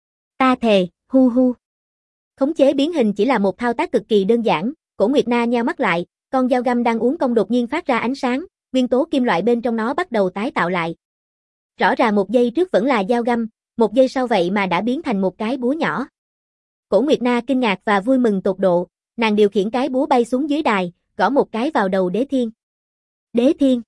Ta thề, hu hu. Khống chế biến hình chỉ là một thao tác cực kỳ đơn giản, Cổ Nguyệt Na nheo mắt lại, con dao găm đang uốn cong đột nhiên phát ra ánh sáng, nguyên tố kim loại bên trong nó bắt đầu tái tạo lại. Rõ ràng một giây trước vẫn là dao găm, một giây sau vậy mà đã biến thành một cái búa nhỏ. Cổ Nguyệt Na kinh ngạc và vui mừng tột độ, nàng điều khiển cái búa bay xuống dưới đài, gõ một cái vào đầu Đế Thiên. Đế Thiên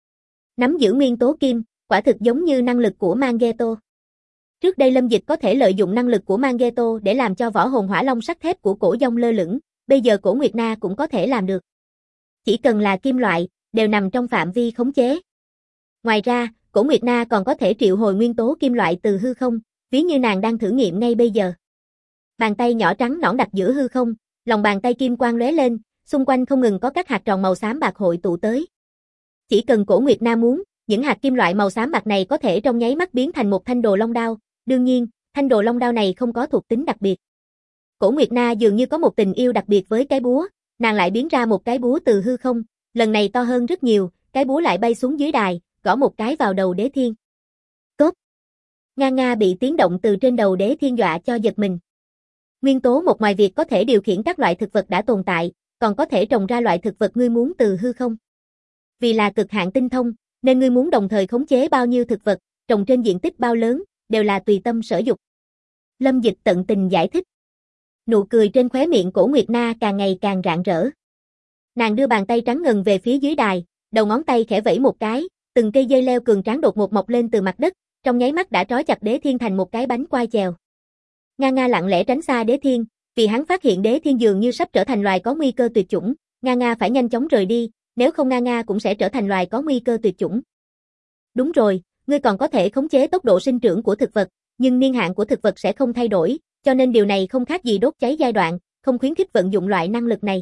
nắm giữ nguyên tố kim, quả thực giống như năng lực của Mangeto. Trước đây Lâm Dịch có thể lợi dụng năng lực của Mangeto để làm cho võ hồn hỏa long sắt thép của Cổ Dông lơ lửng, bây giờ Cổ Nguyệt Na cũng có thể làm được. Chỉ cần là kim loại, đều nằm trong phạm vi khống chế. Ngoài ra, Cổ Nguyệt Na còn có thể triệu hồi nguyên tố kim loại từ hư không, ví như nàng đang thử nghiệm ngay bây giờ. Bàn tay nhỏ trắng nõn đặt giữa hư không, lòng bàn tay kim quang lóe lên, xung quanh không ngừng có các hạt tròn màu xám bạc hội tụ tới. Chỉ cần Cổ Nguyệt Na muốn, những hạt kim loại màu xám bạc này có thể trong nháy mắt biến thành một thanh đồ long đao, đương nhiên, thanh đồ long đao này không có thuộc tính đặc biệt. Cổ Nguyệt Na dường như có một tình yêu đặc biệt với cái búa, nàng lại biến ra một cái búa từ hư không, lần này to hơn rất nhiều, cái búa lại bay xuống dưới đài, gõ một cái vào đầu Đế Thiên. Cốt! Nga Nga bị tiếng động từ trên đầu Đế Thiên dọa cho giật mình. Nguyên tố một ngoài việc có thể điều khiển các loại thực vật đã tồn tại, còn có thể trồng ra loại thực vật ngươi muốn từ hư không. Vì là cực hạn tinh thông, nên ngươi muốn đồng thời khống chế bao nhiêu thực vật, trồng trên diện tích bao lớn, đều là tùy tâm sở dục. Lâm Dịch tận tình giải thích. Nụ cười trên khóe miệng Cổ Nguyệt Na càng ngày càng rạng rỡ. Nàng đưa bàn tay trắng ngần về phía dưới đài, đầu ngón tay khẽ vẫy một cái, từng cây dây leo cường tráng đột ngột mọc lên từ mặt đất, trong nháy mắt đã trói chặt Đế Thiên thành một cái bánh quai chèo. Nga Nga lặng lẽ tránh xa Đế Thiên, vì hắn phát hiện Đế Thiên dường như sắp trở thành loài có nguy cơ tuyệt chủng, Nga Nga phải nhanh chóng rời đi, nếu không Nga Nga cũng sẽ trở thành loài có nguy cơ tuyệt chủng. Đúng rồi, ngươi còn có thể khống chế tốc độ sinh trưởng của thực vật, nhưng niên hạn của thực vật sẽ không thay đổi, cho nên điều này không khác gì đốt cháy giai đoạn, không khuyến khích vận dụng loại năng lực này.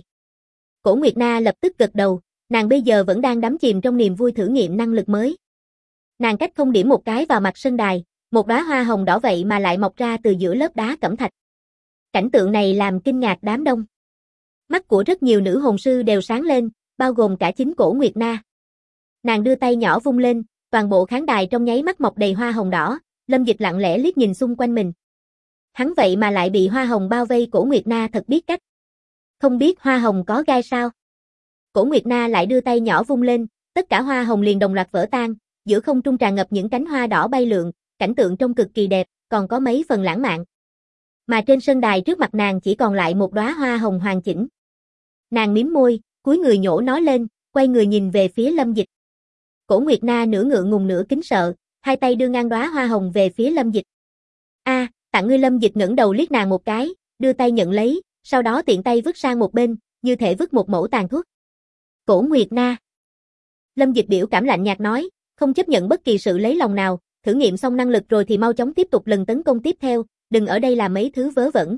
Cổ Nguyệt Na lập tức gật đầu, nàng bây giờ vẫn đang đắm chìm trong niềm vui thử nghiệm năng lực mới. Nàng cách không điểm một cái vào mặt sân đài, một đóa hoa hồng đỏ vậy mà lại mọc ra từ giữa lớp đá cẩm thạch. Cảnh tượng này làm kinh ngạc đám đông. Mắt của rất nhiều nữ hồn sư đều sáng lên, bao gồm cả chính Cổ Nguyệt Na. Nàng đưa tay nhỏ vung lên, toàn bộ khán đài trong nháy mắt mọc đầy hoa hồng đỏ, Lâm Dịch lặng lẽ liếc nhìn xung quanh mình. Hắn vậy mà lại bị hoa hồng bao vây, Cổ Nguyệt Na thật biết cách. Không biết hoa hồng có gai sao? Cổ Nguyệt Na lại đưa tay nhỏ vung lên, tất cả hoa hồng liền đồng loạt vỡ tan, giữa không trung tràn ngập những cánh hoa đỏ bay lượn, cảnh tượng trông cực kỳ đẹp, còn có mấy phần lãng mạn. Mà trên sân đài trước mặt nàng chỉ còn lại một đóa hoa hồng hoàn chỉnh. Nàng mím môi, cúi người nhổ nó lên, quay người nhìn về phía Lâm Dịch. Cổ Nguyệt Na nửa ngượng ngùng nửa kính sợ, hai tay đưa ngang đóa hoa hồng về phía Lâm Dịch. A, tặng ngươi. Lâm Dịch ngẩng đầu liếc nàng một cái, đưa tay nhận lấy, Sau đó tiện tay vứt sang một bên, như thể vứt một mẩu tàn thuốc. Cổ Nguyệt Na. Lâm Dịch biểu cảm lạnh nhạt nói, không chấp nhận bất kỳ sự lấy lòng nào, thử nghiệm xong năng lực rồi thì mau chóng tiếp tục lần tấn công tiếp theo, đừng ở đây làm mấy thứ vớ vẩn.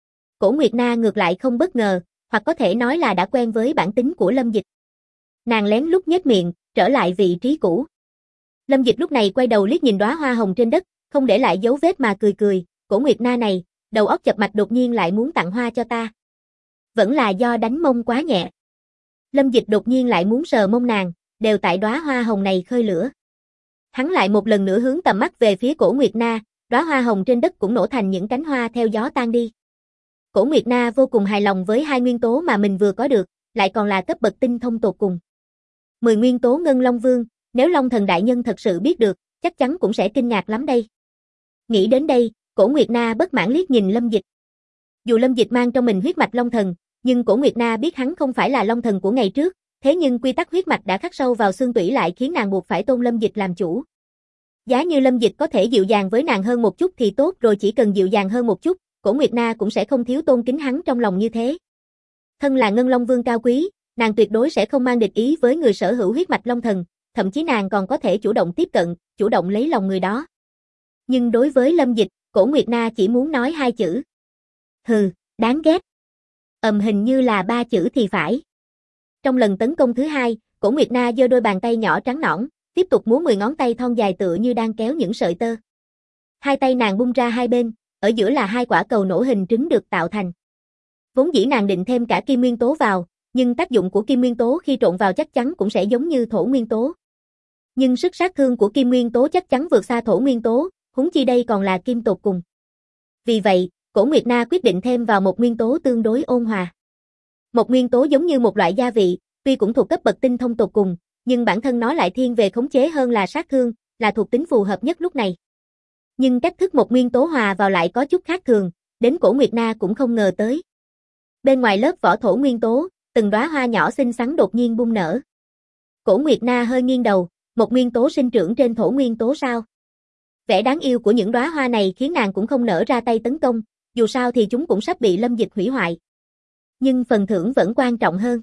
Cổ Nguyệt Na ngược lại không bất ngờ, hoặc có thể nói là đã quen với bản tính của Lâm Dịch. Nàng lén lút nhếch miệng, trở lại vị trí cũ. Lâm Dịch lúc này quay đầu liếc nhìn đóa hoa hồng trên đất, không để lại dấu vết mà cười cười, Cổ Nguyệt Na này, đầu óc chập mạch đột nhiên lại muốn tặng hoa cho ta. Vẫn là do đánh mông quá nhẹ. Lâm Dịch đột nhiên lại muốn sờ mông nàng, đều tại đóa hoa hồng này khơi lửa. Hắn lại một lần nữa hướng tầm mắt về phía Cổ Nguyệt Na, đóa hoa hồng trên đất cũng nổ thành những cánh hoa theo gió tan đi. Cổ Nguyệt Na vô cùng hài lòng với hai nguyên tố mà mình vừa có được, lại còn là cấp bậc tinh thông tột cùng. 10 nguyên tố Ngân Long Vương, nếu Long Thần đại nhân thật sự biết được, chắc chắn cũng sẽ kinh ngạc lắm đây. Nghĩ đến đây, Cổ Nguyệt Na bất mãn liếc nhìn Lâm Dịch. Dù Lâm Dịch mang trong mình huyết mạch Long Thần, nhưng Cổ Nguyệt Na biết hắn không phải là Long Thần của ngày trước, thế nhưng quy tắc huyết mạch đã khắc sâu vào xương tủy lại khiến nàng buộc phải tôn Lâm Dịch làm chủ. Giá như Lâm Dịch có thể dịu dàng với nàng hơn một chút thì tốt, rồi chỉ cần dịu dàng hơn một chút, Cổ Nguyệt Na cũng sẽ không thiếu tôn kính hắn trong lòng như thế. Thân là Ngân Long Vương cao quý, nàng tuyệt đối sẽ không mang địch ý với người sở hữu huyết mạch Long Thần, thậm chí nàng còn có thể chủ động tiếp cận, chủ động lấy lòng người đó. Nhưng đối với Lâm Dịch, Cổ Nguyệt Na chỉ muốn nói hai chữ. Hừ, đáng ghét. Hình như là 3 chữ thì phải. Trong lần tấn công thứ hai, Cổ Nguyệt Na giơ đôi bàn tay nhỏ trắng nõn, tiếp tục múa 10 ngón tay thon dài tựa như đang kéo những sợi tơ. Hai tay nàng bung ra hai bên, ở giữa là hai quả cầu nổ hình trứng được tạo thành. Vốn dĩ nàng định thêm cả kim nguyên tố vào, nhưng tác dụng của kim nguyên tố khi trộn vào chắc chắn cũng sẽ giống như thổ nguyên tố. Nhưng sức sát thương của kim nguyên tố chắc chắn vượt xa thổ nguyên tố, huống chi đây còn là kim tột cùng. Vì vậy, Cổ Nguyệt Na quyết định thêm vào một nguyên tố tương đối ôn hòa. Một nguyên tố giống như một loại gia vị, tuy cũng thuộc cấp bậc tinh thông tột cùng, nhưng bản thân nó lại thiên về khống chế hơn là sát thương, là thuộc tính phù hợp nhất lúc này. Nhưng cách thức một nguyên tố hòa vào lại có chút khác thường, đến Cổ Nguyệt Na cũng không ngờ tới. Bên ngoài lớp vỏ thổ nguyên tố, từng đóa hoa nhỏ xinh xắn đột nhiên bung nở. Cổ Nguyệt Na hơi nghiêng đầu, một nguyên tố sinh trưởng trên thổ nguyên tố sao? Vẻ đáng yêu của những đóa hoa này khiến nàng cũng không nỡ ra tay tấn công, dù sao thì chúng cũng sắp bị Lâm Dịch hủy hoại. Nhưng phần thưởng vẫn quan trọng hơn.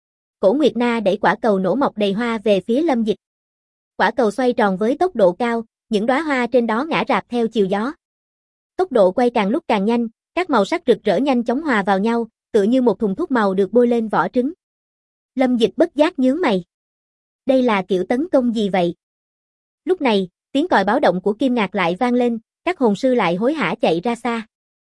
Cổ Nguyệt Na đẩy quả cầu nổ mọc đầy hoa về phía Lâm Dịch. Quả cầu xoay tròn với tốc độ cao, những đóa hoa trên đó ngã rạp theo chiều gió. Tốc độ quay càng lúc càng nhanh, các màu sắc rực rỡ nhanh chóng hòa vào nhau, tựa như một thùng thuốc màu được bôi lên vỏ trứng. Lâm Dịch bất giác nhướng mày. Đây là kiểu tấn công gì vậy? Lúc này, tiếng còi báo động của Kim Ngạc lại vang lên, các hồn sư lại hối hả chạy ra xa.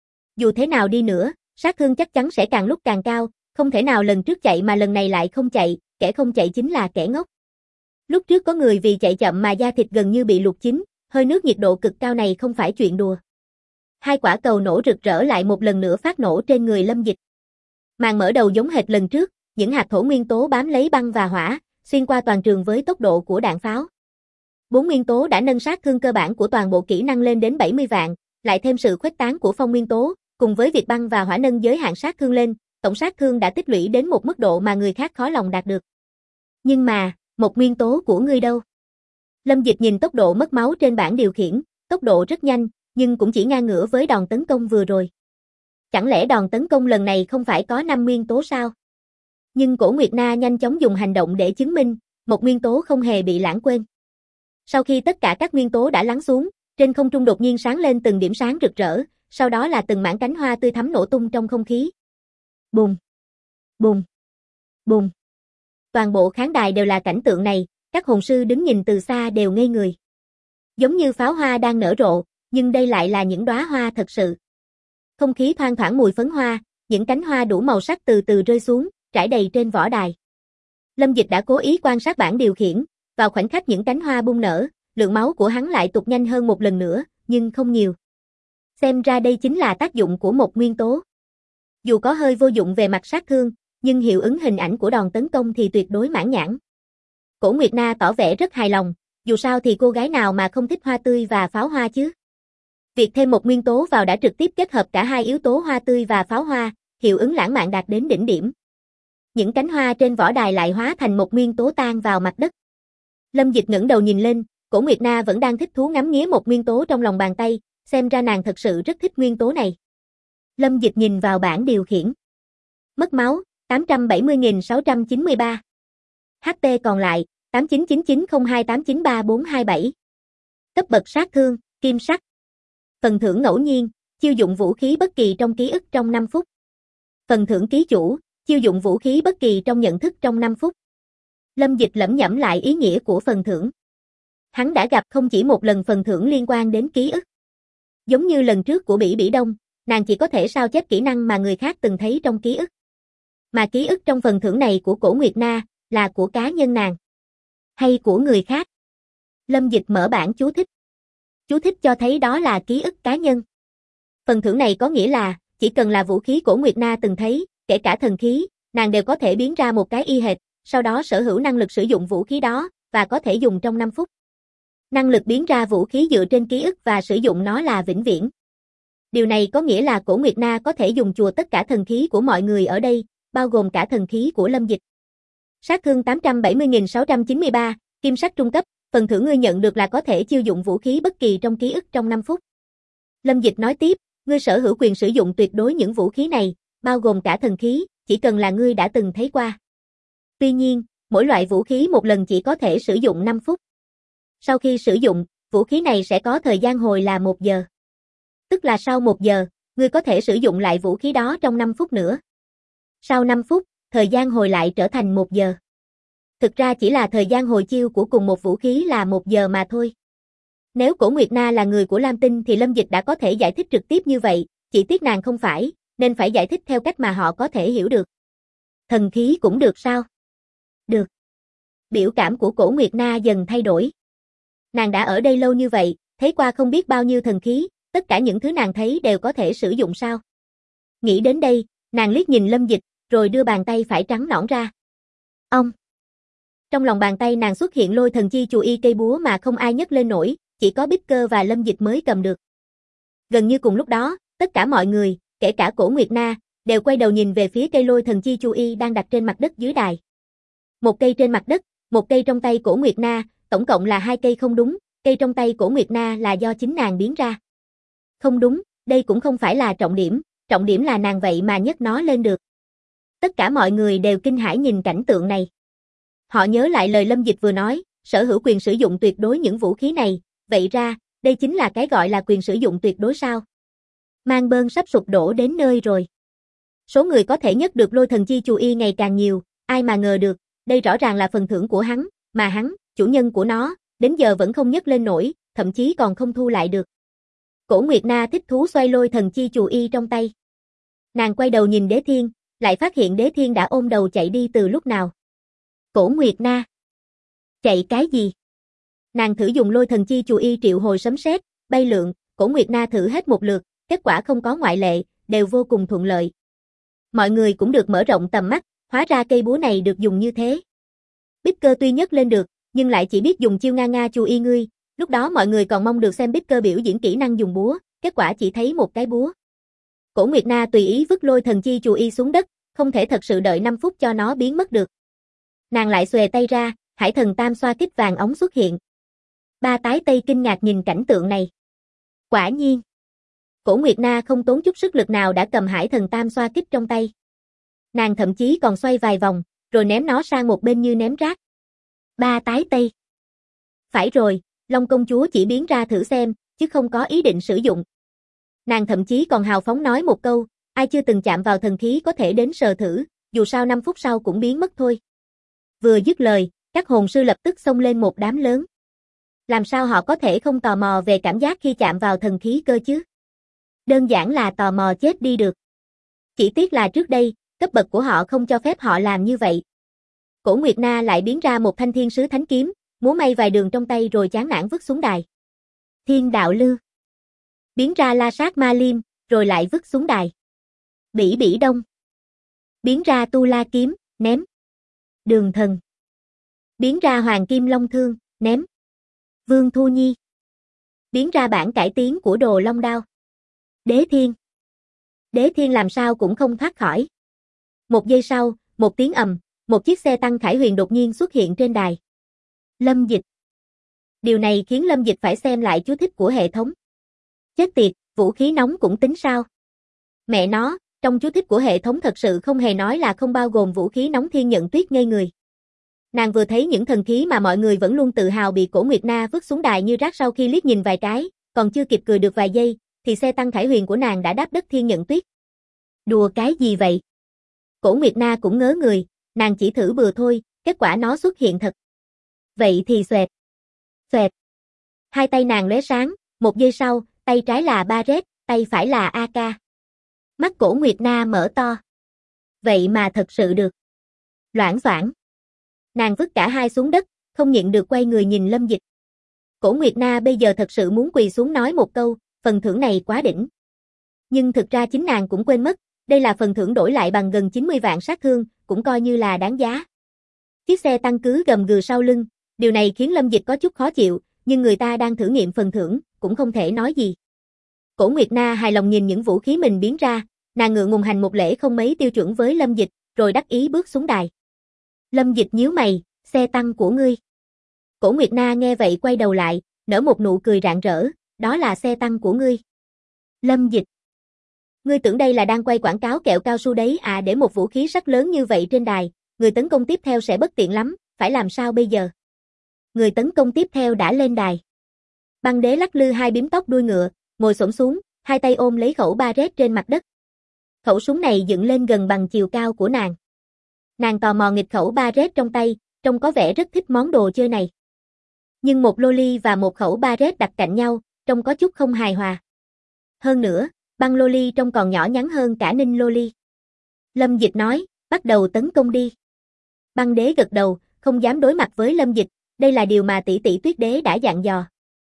Dù thế nào đi nữa, sát thương chắc chắn sẽ càng lúc càng cao, không thể nào lần trước chạy mà lần này lại không chạy, kẻ không chạy chính là kẻ ngốc. Lúc trước có người vì chạy chậm mà da thịt gần như bị luộc chín, hơi nước nhiệt độ cực cao này không phải chuyện đùa. Hai quả cầu nổ rực rỡ lại một lần nữa phát nổ trên người Lâm Dịch. Màn mở đầu giống hệt lần trước, những hạt thổ nguyên tố bám lấy băng và hỏa, xuyên qua toàn trường với tốc độ của đạn pháo. 4 nguyên tố đã nâng sát thương cơ bản của toàn bộ kỹ năng lên đến 70 vạn, lại thêm sự khuếch tán của phong nguyên tố, cùng với việc băng và hỏa nâng giới hạn sát thương lên, tổng sát thương đã tích lũy đến một mức độ mà người khác khó lòng đạt được. Nhưng mà, một nguyên tố của ngươi đâu? Lâm Dịch nhìn tốc độ mất máu trên bảng điều khiển, tốc độ rất nhanh, nhưng cũng chỉ ngang ngửa với đòn tấn công vừa rồi. Chẳng lẽ đòn tấn công lần này không phải có 5 nguyên tố sao? Nhưng Cổ Nguyệt Na nhanh chóng dùng hành động để chứng minh, một nguyên tố không hề bị lãng quên. Sau khi tất cả các nguyên tố đã lắng xuống, trên không trung đột nhiên sáng lên từng điểm sáng rực rỡ, sau đó là từng mảng cánh hoa tươi thắm nổ tung trong không khí. Bùng, bùng, bùng. Toàn bộ khán đài đều là cảnh tượng này, các hồn sư đứng nhìn từ xa đều ngây người. Giống như pháo hoa đang nở rộ, nhưng đây lại là những đóa hoa thật sự. Không khí thoang thoảng mùi phấn hoa, những cánh hoa đủ màu sắc từ từ rơi xuống, trải đầy trên võ đài. Lâm Dịch đã cố ý quan sát bảng điều khiển, vào khoảnh khắc những cánh hoa bung nở, lượng máu của hắn lại tụt nhanh hơn một lần nữa, nhưng không nhiều. Xem ra đây chính là tác dụng của một nguyên tố. Dù có hơi vô dụng về mặt sát thương, nhưng hiệu ứng hình ảnh của đòn tấn công thì tuyệt đối mãn nhãn. Cổ Nguyệt Na tỏ vẻ rất hài lòng, dù sao thì cô gái nào mà không thích hoa tươi và pháo hoa chứ. Việc thêm một nguyên tố vào đã trực tiếp kết hợp cả hai yếu tố hoa tươi và pháo hoa, hiệu ứng lãng mạn đạt đến đỉnh điểm. Những cánh hoa trên võ đài lại hóa thành một nguyên tố tan vào mặt đất. Lâm Dịch ngẩng đầu nhìn lên, Cổ Nguyệt Na vẫn đang thích thú ngắm nghía một nguyên tố trong lòng bàn tay, xem ra nàng thật sự rất thích nguyên tố này. Lâm Dịch nhìn vào bảng điều khiển. Mất máu, 870.693. HP còn lại, 899902893427. Cấp bậc sát thương, kim sắc. Phần thưởng ngẫu nhiên, chiêu dụng vũ khí bất kỳ trong ký ức trong 5 phút. Phần thưởng ký chủ, chiêu dụng vũ khí bất kỳ trong nhận thức trong 5 phút. Lâm Dịch lẩm nhẩm lại ý nghĩa của phần thưởng. Hắn đã gặp không chỉ một lần phần thưởng liên quan đến ký ức. Giống như lần trước của Bỉ Bỉ Đông, nàng chỉ có thể sao chép kỹ năng mà người khác từng thấy trong ký ức. Mà ký ức trong phần thưởng này của Cổ Nguyệt Na, là của cá nhân nàng. Hay của người khác. Lâm Dịch mở bảng chú thích. Chú thích cho thấy đó là ký ức cá nhân. Phần thưởng này có nghĩa là, chỉ cần là vũ khí Cổ Nguyệt Na từng thấy, kể cả thần khí, nàng đều có thể biến ra một cái y hệt, sau đó sở hữu năng lực sử dụng vũ khí đó, và có thể dùng trong 5 phút. Năng lực biến ra vũ khí dựa trên ký ức và sử dụng nó là vĩnh viễn. Điều này có nghĩa là Cổ Nguyệt Na có thể dùng chùa tất cả thần khí của mọi người ở đây, bao gồm cả thần khí của Lâm Dịch. Sát thương 870.693, kim sắc trung cấp, phần thưởng ngươi nhận được là có thể chiêu dụng vũ khí bất kỳ trong ký ức trong 5 phút. Lâm Dịch nói tiếp, ngươi sở hữu quyền sử dụng tuyệt đối những vũ khí này, bao gồm cả thần khí, chỉ cần là ngươi đã từng thấy qua. Tuy nhiên, mỗi loại vũ khí một lần chỉ có thể sử dụng 5 phút. Sau khi sử dụng, vũ khí này sẽ có thời gian hồi là 1 giờ. Tức là sau 1 giờ, ngươi có thể sử dụng lại vũ khí đó trong 5 phút nữa. Sau 5 phút, thời gian hồi lại trở thành 1 giờ. Thực ra chỉ là thời gian hồi chiêu của cùng một vũ khí là 1 giờ mà thôi. Nếu Cổ Nguyệt Na là người của Lam Tinh thì Lâm Dịch đã có thể giải thích trực tiếp như vậy, chỉ tiếc nàng không phải, nên phải giải thích theo cách mà họ có thể hiểu được. Thần khí cũng được sao? Được. Biểu cảm của Cổ Nguyệt Na dần thay đổi. Nàng đã ở đây lâu như vậy, thấy qua không biết bao nhiêu thần khí, tất cả những thứ nàng thấy đều có thể sử dụng sao? Nghĩ đến đây, nàng liếc nhìn Lâm Dịch, rồi đưa bàn tay phải trắng nõn ra. Ông! Trong lòng bàn tay nàng xuất hiện lôi thần chi chù y cây búa mà không ai nhấc lên nổi, chỉ có Bích Cơ và Lâm Dịch mới cầm được. Gần như cùng lúc đó, tất cả mọi người, kể cả Cổ Nguyệt Na, đều quay đầu nhìn về phía cây lôi thần chi chù y đang đặt trên mặt đất dưới đài. Một cây trên mặt đất, một cây trong tay Cổ Nguyệt Na, tổng cộng là 2 cây không đúng, cây trong tay Cổ Nguyệt Na là do chính nàng biến ra. Không đúng, đây cũng không phải là trọng điểm là nàng vậy mà nhấc nó lên được. Tất cả mọi người đều kinh hãi nhìn cảnh tượng này. Họ nhớ lại lời Lâm Dịch vừa nói, sở hữu quyền sử dụng tuyệt đối những vũ khí này, vậy ra, đây chính là cái gọi là quyền sử dụng tuyệt đối sao? Mang bơn sắp sụp đổ đến nơi rồi. Số người có thể nhấc được lôi thần chi chù y ngày càng nhiều, ai mà ngờ được, đây rõ ràng là phần thưởng của hắn, mà hắn, chủ nhân của nó, đến giờ vẫn không nhấc lên nổi, thậm chí còn không thu lại được. Cổ Nguyệt Na thích thú xoay lôi thần chi chù y trong tay. Nàng quay đầu nhìn Đế Thiên, lại phát hiện Đế Thiên đã ôm đầu chạy đi từ lúc nào. Cổ Nguyệt Na. Chạy cái gì? Nàng thử dùng lôi thần chi chù y triệu hồi sấm sét, bay lượn, Cổ Nguyệt Na thử hết một lượt, kết quả không có ngoại lệ, đều vô cùng thuận lợi. Mọi người cũng được mở rộng tầm mắt, hóa ra cây búa này được dùng như thế. Bích Cơ tuy nhấc lên được, nhưng lại chỉ biết dùng chiêu nga nga chù y ngươi, lúc đó mọi người còn mong được xem Bích Cơ biểu diễn kỹ năng dùng búa, kết quả chỉ thấy một cái búa. Cổ Nguyệt Na tùy ý vứt lôi thần chi chù y xuống đất, không thể thật sự đợi 5 phút cho nó biến mất được. Nàng lại xuề tay ra, Hải Thần Tam xoa kích vàng ống xuất hiện. Ba tái tây kinh ngạc nhìn cảnh tượng này. Quả nhiên, Cổ Nguyệt Na không tốn chút sức lực nào đã cầm Hải Thần Tam xoa kích trong tay. Nàng thậm chí còn xoay vài vòng, rồi ném nó sang một bên như ném rác. Ba tái tây. Phải rồi, Long công chúa chỉ biến ra thử xem, chứ không có ý định sử dụng. Nàng thậm chí còn hào phóng nói một câu, ai chưa từng chạm vào thần khí có thể đến sờ thử, dù sao 5 phút sau cũng biến mất thôi. Vừa dứt lời, các hồn sư lập tức xông lên một đám lớn. Làm sao họ có thể không tò mò về cảm giác khi chạm vào thần khí cơ chứ? Đơn giản là tò mò chết đi được. Chỉ tiếc là trước đây, cấp bậc của họ không cho phép họ làm như vậy. Cổ Nguyệt Na lại biến ra một thanh thiên sứ thánh kiếm, múa may vài đường trong tay rồi chán nản vứt xuống đài. Thiên đạo lư. Biến ra la sát ma liêm, rồi lại vứt xuống đài. Bỉ Bỉ Đông. Biến ra tu la kiếm, ném. Đường thần. Biến ra hoàng kim long thương, ném. Vương Thu Nhi. Biến ra bản cải tiến của đồ long đao. Đế Thiên. Đế Thiên làm sao cũng không thoát khỏi. Một giây sau, một tiếng ầm, một chiếc xe tăng Khải Huyền đột nhiên xuất hiện trên đài. Lâm Dịch. Điều này khiến Lâm Dịch phải xem lại chú thích của hệ thống. Chết tiệt, vũ khí nóng cũng tính sao? Mẹ nó, trong chú thích của hệ thống thật sự không hề nói là không bao gồm vũ khí nóng thiên nhận tuyết ngây người. Nàng vừa thấy những thần khí mà mọi người vẫn luôn tự hào bị Cổ Nguyệt Na vứt xuống đài như rác sau khi liếc nhìn vài cái, còn chưa kịp cười được vài giây, thì xe tăng Khải Huyền của nàng đã đáp đất thiên nhận tuyết. Đùa cái gì vậy? Cổ Nguyệt Na cũng ngớ người, nàng chỉ thử bừa thôi, kết quả nó xuất hiện thật. Vậy thì xoẹt. Xoẹt. Hai tay nàng lóe sáng, một giây sau, tay trái là Barret, tay phải là AK. Mắt Cổ Nguyệt Na mở to. Vậy mà thật sự được. Loảng xoảng. Nàng vứt cả hai xuống đất, không nhịn được quay người nhìn Lâm Dịch. Cổ Nguyệt Na bây giờ thật sự muốn quỳ xuống nói một câu, phần thưởng này quá đỉnh. Nhưng thực ra chính nàng cũng quên mất, đây là phần thưởng đổi lại bằng gần 90 vạn sát thương, cũng coi như là đáng giá. Chiếc xe tăng cứ gầm gừ sau lưng, điều này khiến Lâm Dịch có chút khó chịu, nhưng người ta đang thử nghiệm phần thưởng, cũng không thể nói gì. Cổ Nguyệt Na hài lòng nhìn những vũ khí mình biến ra, nàng ngượng ngùng hành một lễ không mấy tiêu chuẩn với Lâm Dịch, rồi đắc ý bước xuống đài. Lâm Dịch nhíu mày, xe tăng của ngươi. Cổ Nguyệt Na nghe vậy quay đầu lại, nở một nụ cười rạng rỡ, đó là xe tăng của ngươi. Lâm Dịch. Ngươi tưởng đây là đang quay quảng cáo kẹo cao su đấy à, để một vũ khí sắc lớn như vậy trên đài, người tấn công tiếp theo sẽ bất tiện lắm, phải làm sao bây giờ? Người tấn công tiếp theo đã lên đài. Băng Đế lắc lư hai bím tóc đuôi ngựa, ngồi xổm xuống, hai tay ôm lấy khẩu Barret trên mặt đất. Khẩu súng này dựng lên gần bằng chiều cao của nàng. Nàng tò mò nghịch khẩu Barret trong tay, trông có vẻ rất thích món đồ chơi này. Nhưng một loli và một khẩu Barret đặt cạnh nhau, trông có chút không hài hòa. Hơn nữa, băng loli trông còn nhỏ nhắn hơn cả ninh loli. Lâm Dịch nói, bắt đầu tấn công đi. Băng Đế gật đầu, không dám đối mặt với Lâm Dịch, đây là điều mà tỷ tỷ Tuyết Đế đã dặn dò.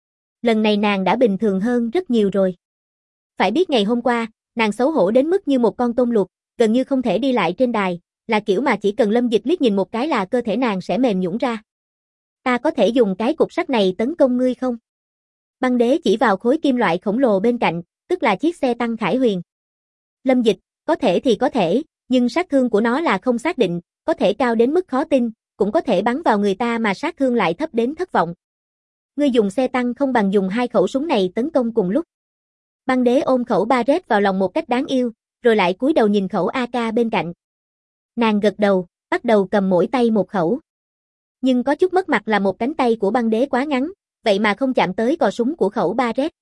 Lần này nàng đã bình thường hơn rất nhiều rồi. Phải biết ngày hôm qua, nàng xấu hổ đến mức như một con tôm luộc, gần như không thể đi lại trên đài, là kiểu mà chỉ cần Lâm Dịch liếc nhìn một cái là cơ thể nàng sẽ mềm nhũn ra. Ta có thể dùng cái cục sắt này tấn công ngươi không? Băng Đế chỉ vào khối kim loại khổng lồ bên cạnh, tức là chiếc xe tăng Khải Huyền. Lâm Dịch, có thể thì có thể, nhưng sát thương của nó là không xác định, có thể cao đến mức khó tin, cũng có thể bắn vào người ta mà sát thương lại thấp đến thất vọng. Ngươi dùng xe tăng không bằng dùng hai khẩu súng này tấn công cùng lúc. Băng Đế ôm khẩu Barret vào lòng một cách đáng yêu, rồi lại cúi đầu nhìn khẩu AK bên cạnh. Nàng gật đầu, bắt đầu cầm mỗi tay một khẩu. Nhưng có chút mất mặt là một cánh tay của Băng Đế quá ngắn, vậy mà không chạm tới cò súng của khẩu Barret.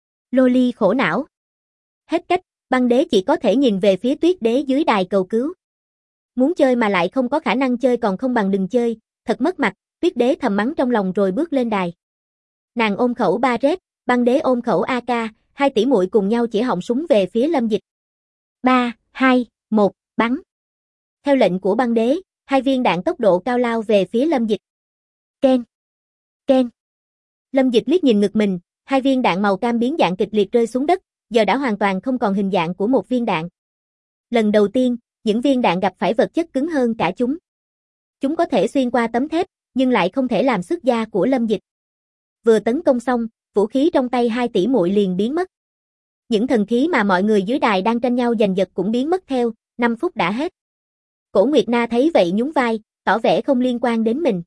Loli khổ não. Hết cách, Băng Đế chỉ có thể nhìn về phía Tuyết Đế dưới đài cầu cứu. Muốn chơi mà lại không có khả năng chơi còn không bằng đừng chơi, thật mất mặt, Tuyết Đế thầm mắng trong lòng rồi bước lên đài. Nàng ôm khẩu Barret, Băng Đế ôm khẩu AK, hai tỷ muội cùng nhau chỉ họng súng về phía Lâm Dịch. 3, 2, 1, bắn. Theo lệnh của Băng Đế, hai viên đạn tốc độ cao lao về phía Lâm Dịch. Ken. Ken. Lâm Dịch liếc nhìn ngực mình, hai viên đạn màu cam biến dạng kịch liệt rơi xuống đất, giờ đã hoàn toàn không còn hình dạng của một viên đạn. Lần đầu tiên, những viên đạn gặp phải vật chất cứng hơn cả chúng. Chúng có thể xuyên qua tấm thép, nhưng lại không thể làm xước da của Lâm Dịch. Vừa tấn công xong, vũ khí trong tay hai tỷ muội liền biến mất. Những thần khí mà mọi người dưới đài đang tranh nhau giành giật cũng biến mất theo, 5 phút đã hết. Cổ Nguyệt Na thấy vậy nhún vai, tỏ vẻ không liên quan đến mình.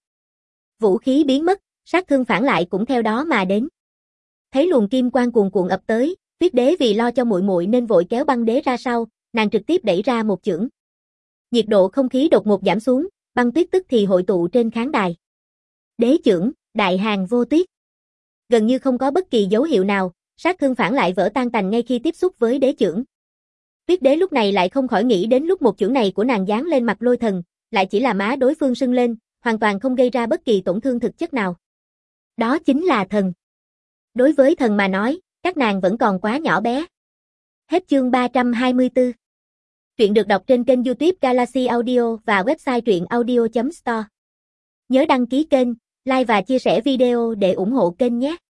Vũ khí biến mất, sát thương phản lại cũng theo đó mà đến. Thấy luồng kim quang cuồn cuộn ập tới, Tuyết Đế vì lo cho muội muội nên vội kéo Băng Đế ra sau, nàng trực tiếp đẩy ra một chưởng. Nhiệt độ không khí đột ngột giảm xuống, băng tuyết tức thì hội tụ trên khán đài. Đế chưởng, đại hàng vô tuyết. Gần như không có bất kỳ dấu hiệu nào, sát thương phản lại vỡ tan tành ngay khi tiếp xúc với đế chưởng. Tuyết Đế lúc này lại không khỏi nghĩ đến lúc một chưởng này của nàng giáng lên mặt Lôi Thần, lại chỉ là má đối phương sưng lên, hoàn toàn không gây ra bất kỳ tổn thương thực chất nào. Đó chính là thần. Đối với thần mà nói, các nàng vẫn còn quá nhỏ bé. Hết chương 324. Truyện được đọc trên kênh YouTube Galaxy Audio và website truyệnaudio.store. Nhớ đăng ký kênh, like và chia sẻ video để ủng hộ kênh nhé.